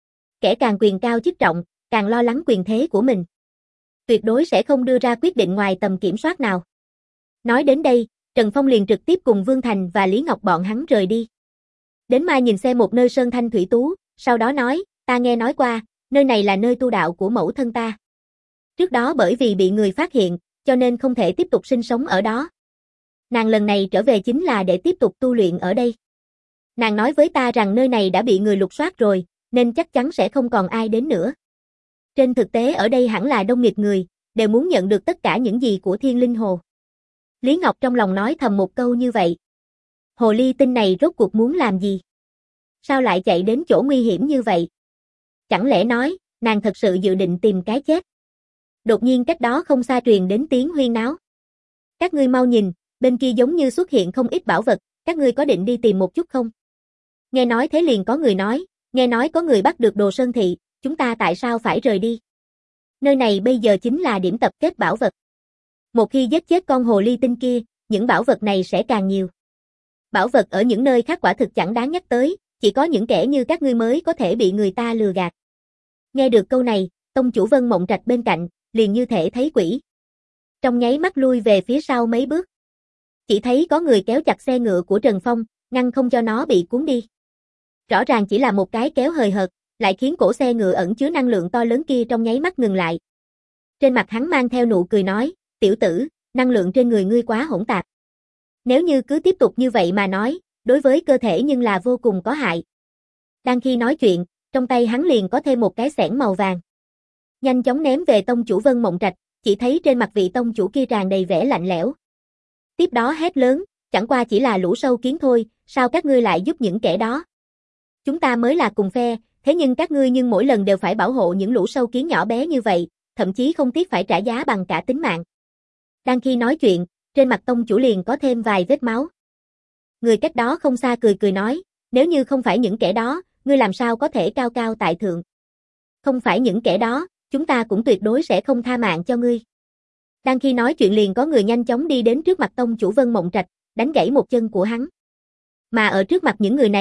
Kẻ càng quyền cao chức trọng, càng lo lắng quyền thế của mình. Tuyệt đối sẽ không đưa ra quyết định ngoài tầm kiểm soát nào. Nói đến đây, Trần Phong liền trực tiếp cùng Vương Thành và Lý Ngọc bọn hắn rời đi. Đến Mai nhìn xem một nơi sơn thanh thủy tú, sau đó nói, ta nghe nói qua, nơi này là nơi tu đạo của mẫu thân ta. Trước đó bởi vì bị người phát hiện, cho nên không thể tiếp tục sinh sống ở đó. Nàng lần này trở về chính là để tiếp tục tu luyện ở đây. Nàng nói với ta rằng nơi này đã bị người lục soát rồi, nên chắc chắn sẽ không còn ai đến nữa. Trên thực tế ở đây hẳn là đông nghịt người, đều muốn nhận được tất cả những gì của Thiên Linh Hồ. Lý Ngọc trong lòng nói thầm một câu như vậy. Hồ ly tinh này rốt cuộc muốn làm gì? Sao lại chạy đến chỗ nguy hiểm như vậy? Chẳng lẽ nói, nàng thật sự dự định tìm cái chết? Đột nhiên cách đó không xa truyền đến tiếng huyên náo. Các ngươi mau nhìn, bên kia giống như xuất hiện không ít bảo vật, các ngươi có định đi tìm một chút không? Nghe nói thế liền có người nói, nghe nói có người bắt được Đồ Sơn Thị, chúng ta tại sao phải rời đi? Nơi này bây giờ chính là điểm tập kết bảo vật. Một khi giết chết con hồ ly tinh kia, những bảo vật này sẽ càng nhiều. Bảo vật ở những nơi khác quả thực chẳng đáng nhắc tới, chỉ có những kẻ như các ngươi mới có thể bị người ta lừa gạt. Nghe được câu này, tông chủ Vân Mộng Trạch bên cạnh, liền như thể thấy quỷ. Trong nháy mắt lui về phía sau mấy bước. Chỉ thấy có người kéo chặt xe ngựa của Trần Phong, ngăn không cho nó bị cuốn đi. Rõ ràng chỉ là một cái kéo hời hợt, lại khiến cổ xe ngựa ẩn chứa năng lượng to lớn kia trong nháy mắt ngừng lại. Trên mặt hắn mang theo nụ cười nói, tiểu tử, năng lượng trên người ngươi quá hỗn tạp. Nếu như cứ tiếp tục như vậy mà nói, đối với cơ thể nhưng là vô cùng có hại. Đang khi nói chuyện, trong tay hắn liền có thêm một cái xẻng màu vàng. Nhanh chóng ném về tông chủ Vân Mộng Trạch, chỉ thấy trên mặt vị tông chủ kia tràn đầy vẻ lạnh lẽo. Tiếp đó hét lớn, chẳng qua chỉ là lũ sâu kiến thôi, sao các ngươi lại giúp những kẻ đó? Chúng ta mới là cùng phe, thế nhưng các ngươi nhưng mỗi lần đều phải bảo hộ những lũ sâu kiến nhỏ bé như vậy, thậm chí không tiếc phải trả giá bằng cả tính mạng. Đang khi nói chuyện, trên mặt tông chủ liền có thêm vài vết máu. Người cách đó không xa cười cười nói, nếu như không phải những kẻ đó, ngươi làm sao có thể cao cao tại thượng? Không phải những kẻ đó, chúng ta cũng tuyệt đối sẽ không tha mạng cho ngươi. Đang khi nói chuyện liền có người nhanh chóng đi đến trước mặt tông chủ Vân Mộng Trạch, đánh gãy một chân của hắn. Mà ở trước mặt những người này,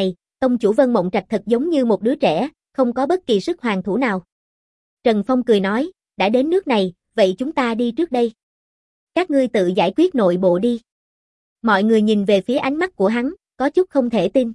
Tông chủ Vân Mộng Trạch thật giống như một đứa trẻ, không có bất kỳ sức hoàn thủ nào. Trần Phong cười nói, đã đến nước này, vậy chúng ta đi trước đây. Các ngươi tự giải quyết nội bộ đi. Mọi người nhìn về phía ánh mắt của hắn, có chút không thể tin.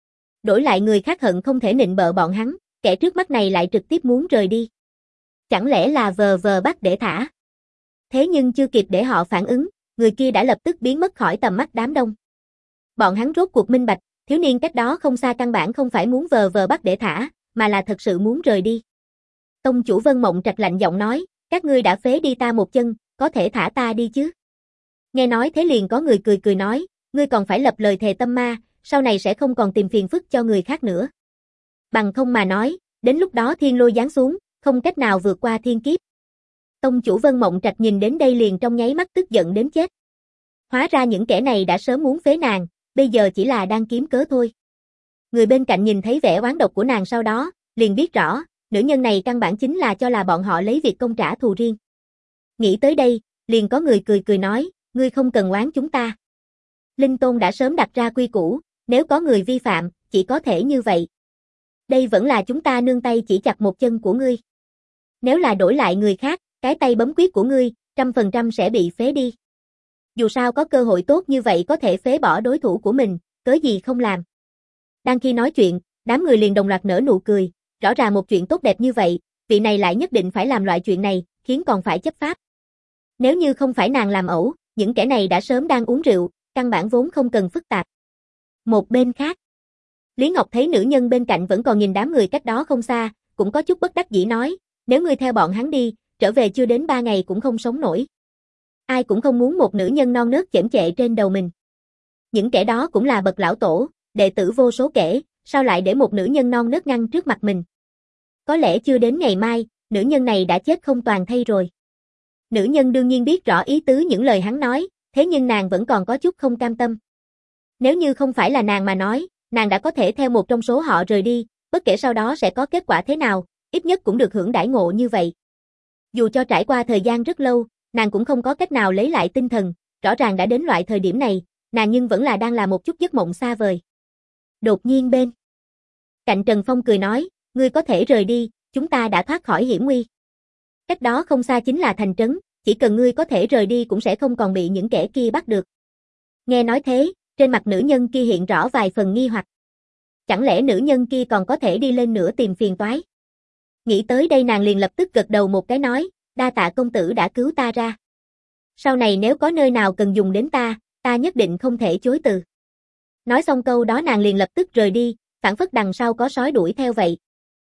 Đổi lại người khác hận không thể nịnh bợ bọn hắn, kẻ trước mắt này lại trực tiếp muốn rời đi. Chẳng lẽ là vờ vờ bắt để thả? Thế nhưng chưa kịp để họ phản ứng, người kia đã lập tức biến mất khỏi tầm mắt đám đông. Bọn hắn rốt cuộc minh bạch, thiếu niên cách đó không xa căn bản không phải muốn vờ vờ bắt để thả, mà là thật sự muốn rời đi. Tông chủ Vân Mộng Trạch lạnh giọng nói, các ngươi đã phế đi ta một chân, có thể thả ta đi chứ? Nghe nói thế liền có người cười cười nói, ngươi còn phải lập lời thề tâm ma, sau này sẽ không còn tìm phiền phức cho người khác nữa. Bằng không mà nói, đến lúc đó thiên lôi giáng xuống, không cách nào vượt qua thiên kiếp. Tông chủ Vân Mộng Trạch nhìn đến đây liền trong nháy mắt tức giận đến chết. Hóa ra những kẻ này đã sớm muốn phế nàng, bây giờ chỉ là đang kiếm cớ thôi. Người bên cạnh nhìn thấy vẻ oán độc của nàng sau đó, liền biết rõ, nữ nhân này căn bản chính là cho là bọn họ lấy việc công trả thù riêng. Nghĩ tới đây, liền có người cười cười nói, ngươi không cần oán chúng ta. Linh Tôn đã sớm đặt ra quy củ, nếu có người vi phạm, chỉ có thể như vậy. Đây vẫn là chúng ta nương tay chỉ chặt một chân của ngươi. Nếu là đổi lại người khác, cái tay bấm quyết của ngươi, trăm phần trăm sẽ bị phế đi. Dù sao có cơ hội tốt như vậy có thể phế bỏ đối thủ của mình, cớ gì không làm. Đang khi nói chuyện, đám người liền đồng loạt nở nụ cười, rõ ràng một chuyện tốt đẹp như vậy, vị này lại nhất định phải làm loại chuyện này, khiến còn phải chấp pháp. Nếu như không phải nàng làm ẩu, những kẻ này đã sớm đang uống rượu, căn bản vốn không cần phức tạp. Một bên khác, Lý Ngọc thấy nữ nhân bên cạnh vẫn còn nhìn đám người cách đó không xa, cũng có chút bất đắc dĩ nói, nếu ngươi theo bọn hắn đi, trở về chưa đến ba ngày cũng không sống nổi. Ai cũng không muốn một nữ nhân non nớt chễm chệ trên đầu mình. Những kẻ đó cũng là bậc lão tổ, đệ tử vô số kể, sao lại để một nữ nhân non nớt ngăn trước mặt mình. Có lẽ chưa đến ngày mai, nữ nhân này đã chết không toàn thây rồi. Nữ nhân đương nhiên biết rõ ý tứ những lời hắn nói, thế nhưng nàng vẫn còn có chút không cam tâm. Nếu như không phải là nàng mà nói, nàng đã có thể theo một trong số họ rời đi, bất kể sau đó sẽ có kết quả thế nào, ít nhất cũng được hưởng đãi ngộ như vậy. Dù cho trải qua thời gian rất lâu, nàng cũng không có cách nào lấy lại tinh thần, rõ ràng đã đến loại thời điểm này, nàng nhưng vẫn là đang là một chút giấc mộng xa vời. Đột nhiên bên cạnh Trần Phong cười nói, ngươi có thể rời đi, chúng ta đã thoát khỏi hiểm nguy. Cách đó không xa chính là thành trấn, chỉ cần ngươi có thể rời đi cũng sẽ không còn bị những kẻ kia bắt được. Nghe nói thế, trên mặt nữ nhân kia hiện rõ vài phần nghi hoặc. Chẳng lẽ nữ nhân kia còn có thể đi lên nữa tìm phiền toái? Nghĩ tới đây nàng liền lập tức gật đầu một cái nói, đa tạ công tử đã cứu ta ra. Sau này nếu có nơi nào cần dùng đến ta, ta nhất định không thể chối từ. Nói xong câu đó nàng liền lập tức rời đi, phảng phất đằng sau có sói đuổi theo vậy.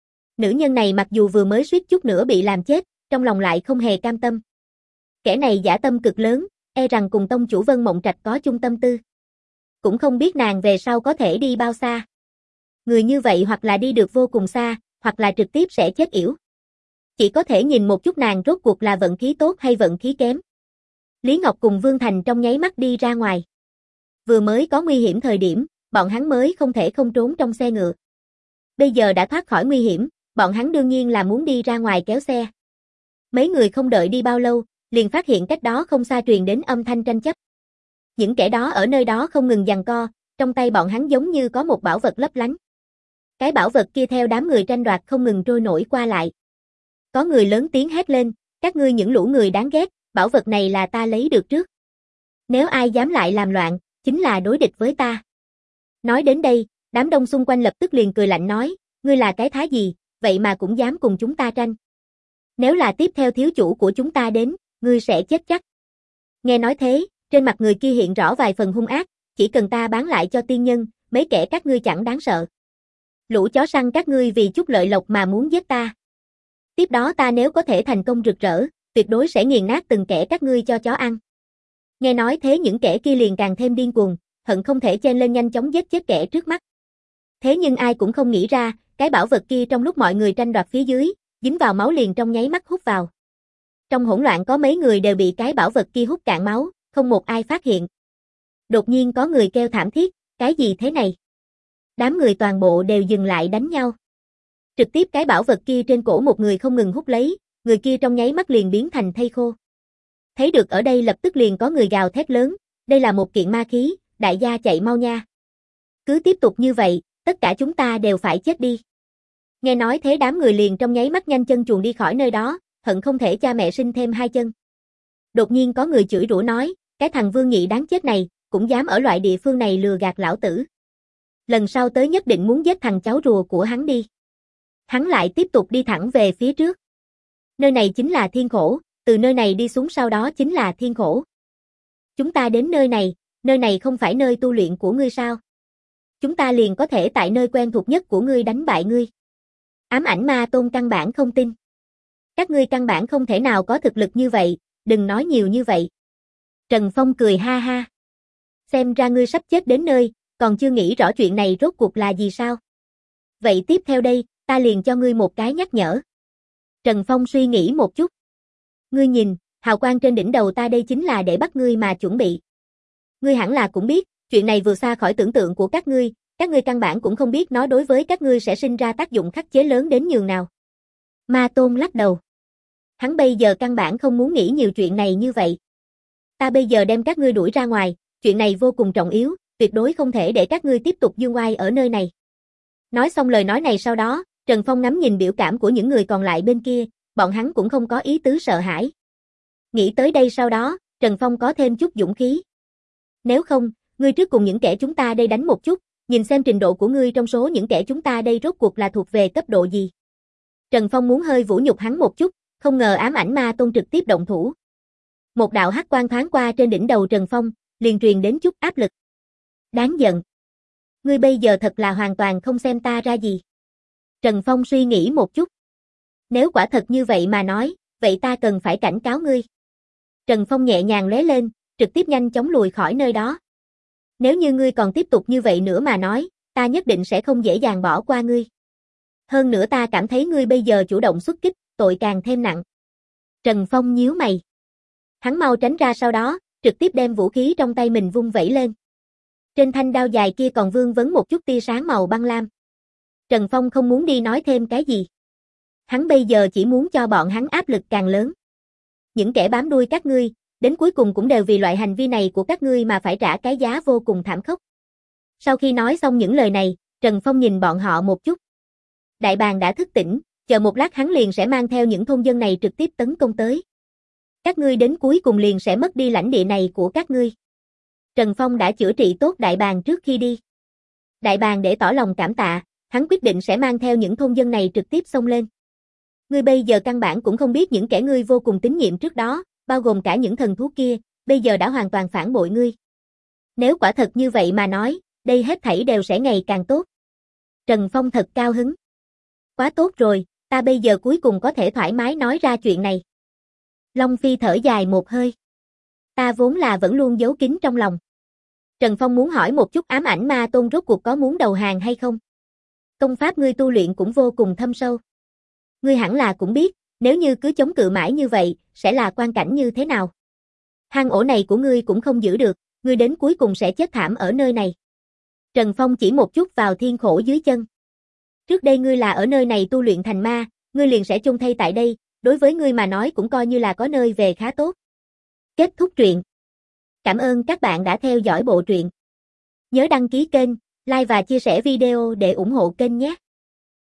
Nữ nhân này mặc dù vừa mới suýt chút nữa bị làm chết, trong lòng lại không hề cam tâm. Kẻ này dã tâm cực lớn, e rằng cùng tông chủ Vân Mộng Trạch có chung tâm tư. Cũng không biết nàng về sau có thể đi bao xa. Người như vậy hoặc là đi được vô cùng xa, hoặc là trực tiếp sẽ chết yểu. Chỉ có thể nhìn một chút nàng rốt cuộc là vận khí tốt hay vận khí kém. Lý Ngọc cùng Vương Thành trong nháy mắt đi ra ngoài. Vừa mới có nguy hiểm thời điểm, bọn hắn mới không thể không trốn trong xe ngựa. Bây giờ đã thoát khỏi nguy hiểm, bọn hắn đương nhiên là muốn đi ra ngoài kéo xe. Mấy người không đợi đi bao lâu, liền phát hiện cách đó không xa truyền đến âm thanh tranh chấp. Những kẻ đó ở nơi đó không ngừng giằng co, trong tay bọn hắn giống như có một bảo vật lấp lánh. Cái bảo vật kia theo đám người tranh đoạt không ngừng trôi nổi qua lại. Có người lớn tiếng hét lên, các ngươi những lũ người đáng ghét, bảo vật này là ta lấy được trước. Nếu ai dám lại làm loạn, chính là đối địch với ta. Nói đến đây, đám đông xung quanh lập tức liền cười lạnh nói, ngươi là cái thá gì, vậy mà cũng dám cùng chúng ta tranh. Nếu là tiếp theo thiếu chủ của chúng ta đến, ngươi sẽ chết chắc. Nghe nói thế, trên mặt người kia hiện rõ vài phần hung ác, chỉ cần ta bán lại cho tiên nhân, mấy kẻ các ngươi chẳng đáng sợ. Lũ chó săn các ngươi vì chút lợi lộc mà muốn giết ta. Tiếp đó ta nếu có thể thành công rực rỡ, tuyệt đối sẽ nghiền nát từng kẻ các ngươi cho chó ăn. Nghe nói thế những kẻ kia liền càng thêm điên cuồng, hận không thể chen lên nhanh chóng giết chết kẻ trước mắt. Thế nhưng ai cũng không nghĩ ra, cái bảo vật kia trong lúc mọi người tranh đoạt phía dưới, dính vào máu liền trong nháy mắt hút vào. Trong hỗn loạn có mấy người đều bị cái bảo vật kia hút cạn máu, không một ai phát hiện. Đột nhiên có người kêu thảm thiết, cái gì thế này? Đám người toàn bộ đều dừng lại đánh nhau. Trực tiếp cái bảo vật kia trên cổ một người không ngừng hút lấy, người kia trong nháy mắt liền biến thành thây khô. Thấy được ở đây lập tức liền có người gào thét lớn, đây là một kiện ma khí, đại gia chạy mau nha. Cứ tiếp tục như vậy, tất cả chúng ta đều phải chết đi. Nghe nói thế đám người liền trong nháy mắt nhanh chân chuồn đi khỏi nơi đó, hận không thể cha mẹ sinh thêm hai chân. Đột nhiên có người chửi rủa nói, cái thằng Vương Nghị đáng chết này, cũng dám ở loại địa phương này lừa gạt lão tử. Lần sau tới nhất định muốn giết thằng cháu rùa của hắn đi. Hắn lại tiếp tục đi thẳng về phía trước. Nơi này chính là thiên khổ, từ nơi này đi xuống sau đó chính là thiên khổ. Chúng ta đến nơi này, nơi này không phải nơi tu luyện của ngươi sao? Chúng ta liền có thể tại nơi quen thuộc nhất của ngươi đánh bại ngươi. Ám ảnh ma tôn căn bản không tin. Các ngươi căn bản không thể nào có thực lực như vậy, đừng nói nhiều như vậy. Trần Phong cười ha ha. Xem ra ngươi sắp chết đến nơi, còn chưa nghĩ rõ chuyện này rốt cuộc là gì sao? Vậy tiếp theo đây, ta liền cho ngươi một cái nhắc nhở. Trần Phong suy nghĩ một chút. Ngươi nhìn, hào quang trên đỉnh đầu ta đây chính là để bắt ngươi mà chuẩn bị. Ngươi hẳn là cũng biết, chuyện này vượt xa khỏi tưởng tượng của các ngươi, các ngươi căn bản cũng không biết nó đối với các ngươi sẽ sinh ra tác dụng khắc chế lớn đến nhường nào. Ma Tôn lắc đầu. Hắn bây giờ căn bản không muốn nghĩ nhiều chuyện này như vậy. Ta bây giờ đem các ngươi đuổi ra ngoài, chuyện này vô cùng trọng yếu, tuyệt đối không thể để các ngươi tiếp tục dương oai ở nơi này. Nói xong lời nói này sau đó, Trần Phong ngắm nhìn biểu cảm của những người còn lại bên kia, bọn hắn cũng không có ý tứ sợ hãi. Nghĩ tới đây sau đó, Trần Phong có thêm chút dũng khí. Nếu không, ngươi trước cùng những kẻ chúng ta đây đánh một chút, nhìn xem trình độ của ngươi trong số những kẻ chúng ta đây rốt cuộc là thuộc về cấp độ gì. Trần Phong muốn hơi vũ nhục hắn một chút, không ngờ ám ảnh ma tôn trực tiếp động thủ. Một đạo hắc quang thoáng qua trên đỉnh đầu Trần Phong, liền truyền đến chút áp lực. Đáng giận. Ngươi bây giờ thật là hoàn toàn không xem ta ra gì. Trần Phong suy nghĩ một chút. Nếu quả thật như vậy mà nói, vậy ta cần phải cảnh cáo ngươi. Trần Phong nhẹ nhàng lóe lên, trực tiếp nhanh chóng lùi khỏi nơi đó. Nếu như ngươi còn tiếp tục như vậy nữa mà nói, ta nhất định sẽ không dễ dàng bỏ qua ngươi. Hơn nữa ta cảm thấy ngươi bây giờ chủ động xuất kích, tội càng thêm nặng. Trần Phong nhíu mày. Hắn mau tránh ra sau đó, trực tiếp đem vũ khí trong tay mình vung vẩy lên. Trên thanh đao dài kia còn vương vấn một chút tia sáng màu băng lam. Trần Phong không muốn đi nói thêm cái gì. Hắn bây giờ chỉ muốn cho bọn hắn áp lực càng lớn. Những kẻ bám đuôi các ngươi, đến cuối cùng cũng đều vì loại hành vi này của các ngươi mà phải trả cái giá vô cùng thảm khốc. Sau khi nói xong những lời này, Trần Phong nhìn bọn họ một chút. Đại bàng đã thức tỉnh, chờ một lát hắn liền sẽ mang theo những thôn dân này trực tiếp tấn công tới. Các ngươi đến cuối cùng liền sẽ mất đi lãnh địa này của các ngươi. Trần Phong đã chữa trị tốt đại bàng trước khi đi. Đại bàng để tỏ lòng cảm tạ, hắn quyết định sẽ mang theo những thôn dân này trực tiếp xông lên. Ngươi bây giờ căn bản cũng không biết những kẻ ngươi vô cùng tín nhiệm trước đó, bao gồm cả những thần thú kia, bây giờ đã hoàn toàn phản bội ngươi. Nếu quả thật như vậy mà nói, đây hết thảy đều sẽ ngày càng tốt. Trần Phong thật cao hứng. Quá tốt rồi, ta bây giờ cuối cùng có thể thoải mái nói ra chuyện này. Long Phi thở dài một hơi. Ta vốn là vẫn luôn giấu kín trong lòng. Trần Phong muốn hỏi một chút ám ảnh ma tôn rốt cuộc có muốn đầu hàng hay không? Công pháp ngươi tu luyện cũng vô cùng thâm sâu. Ngươi hẳn là cũng biết, nếu như cứ chống cự mãi như vậy, sẽ là quan cảnh như thế nào? Hang ổ này của ngươi cũng không giữ được, ngươi đến cuối cùng sẽ chết thảm ở nơi này. Trần Phong chỉ một chút vào thiên khổ dưới chân. Trước đây ngươi là ở nơi này tu luyện thành ma, ngươi liền sẽ chôn thây tại đây, đối với ngươi mà nói cũng coi như là có nơi về khá tốt. Kết thúc truyện. Cảm ơn các bạn đã theo dõi bộ truyện. Nhớ đăng ký kênh, like và chia sẻ video để ủng hộ kênh nhé.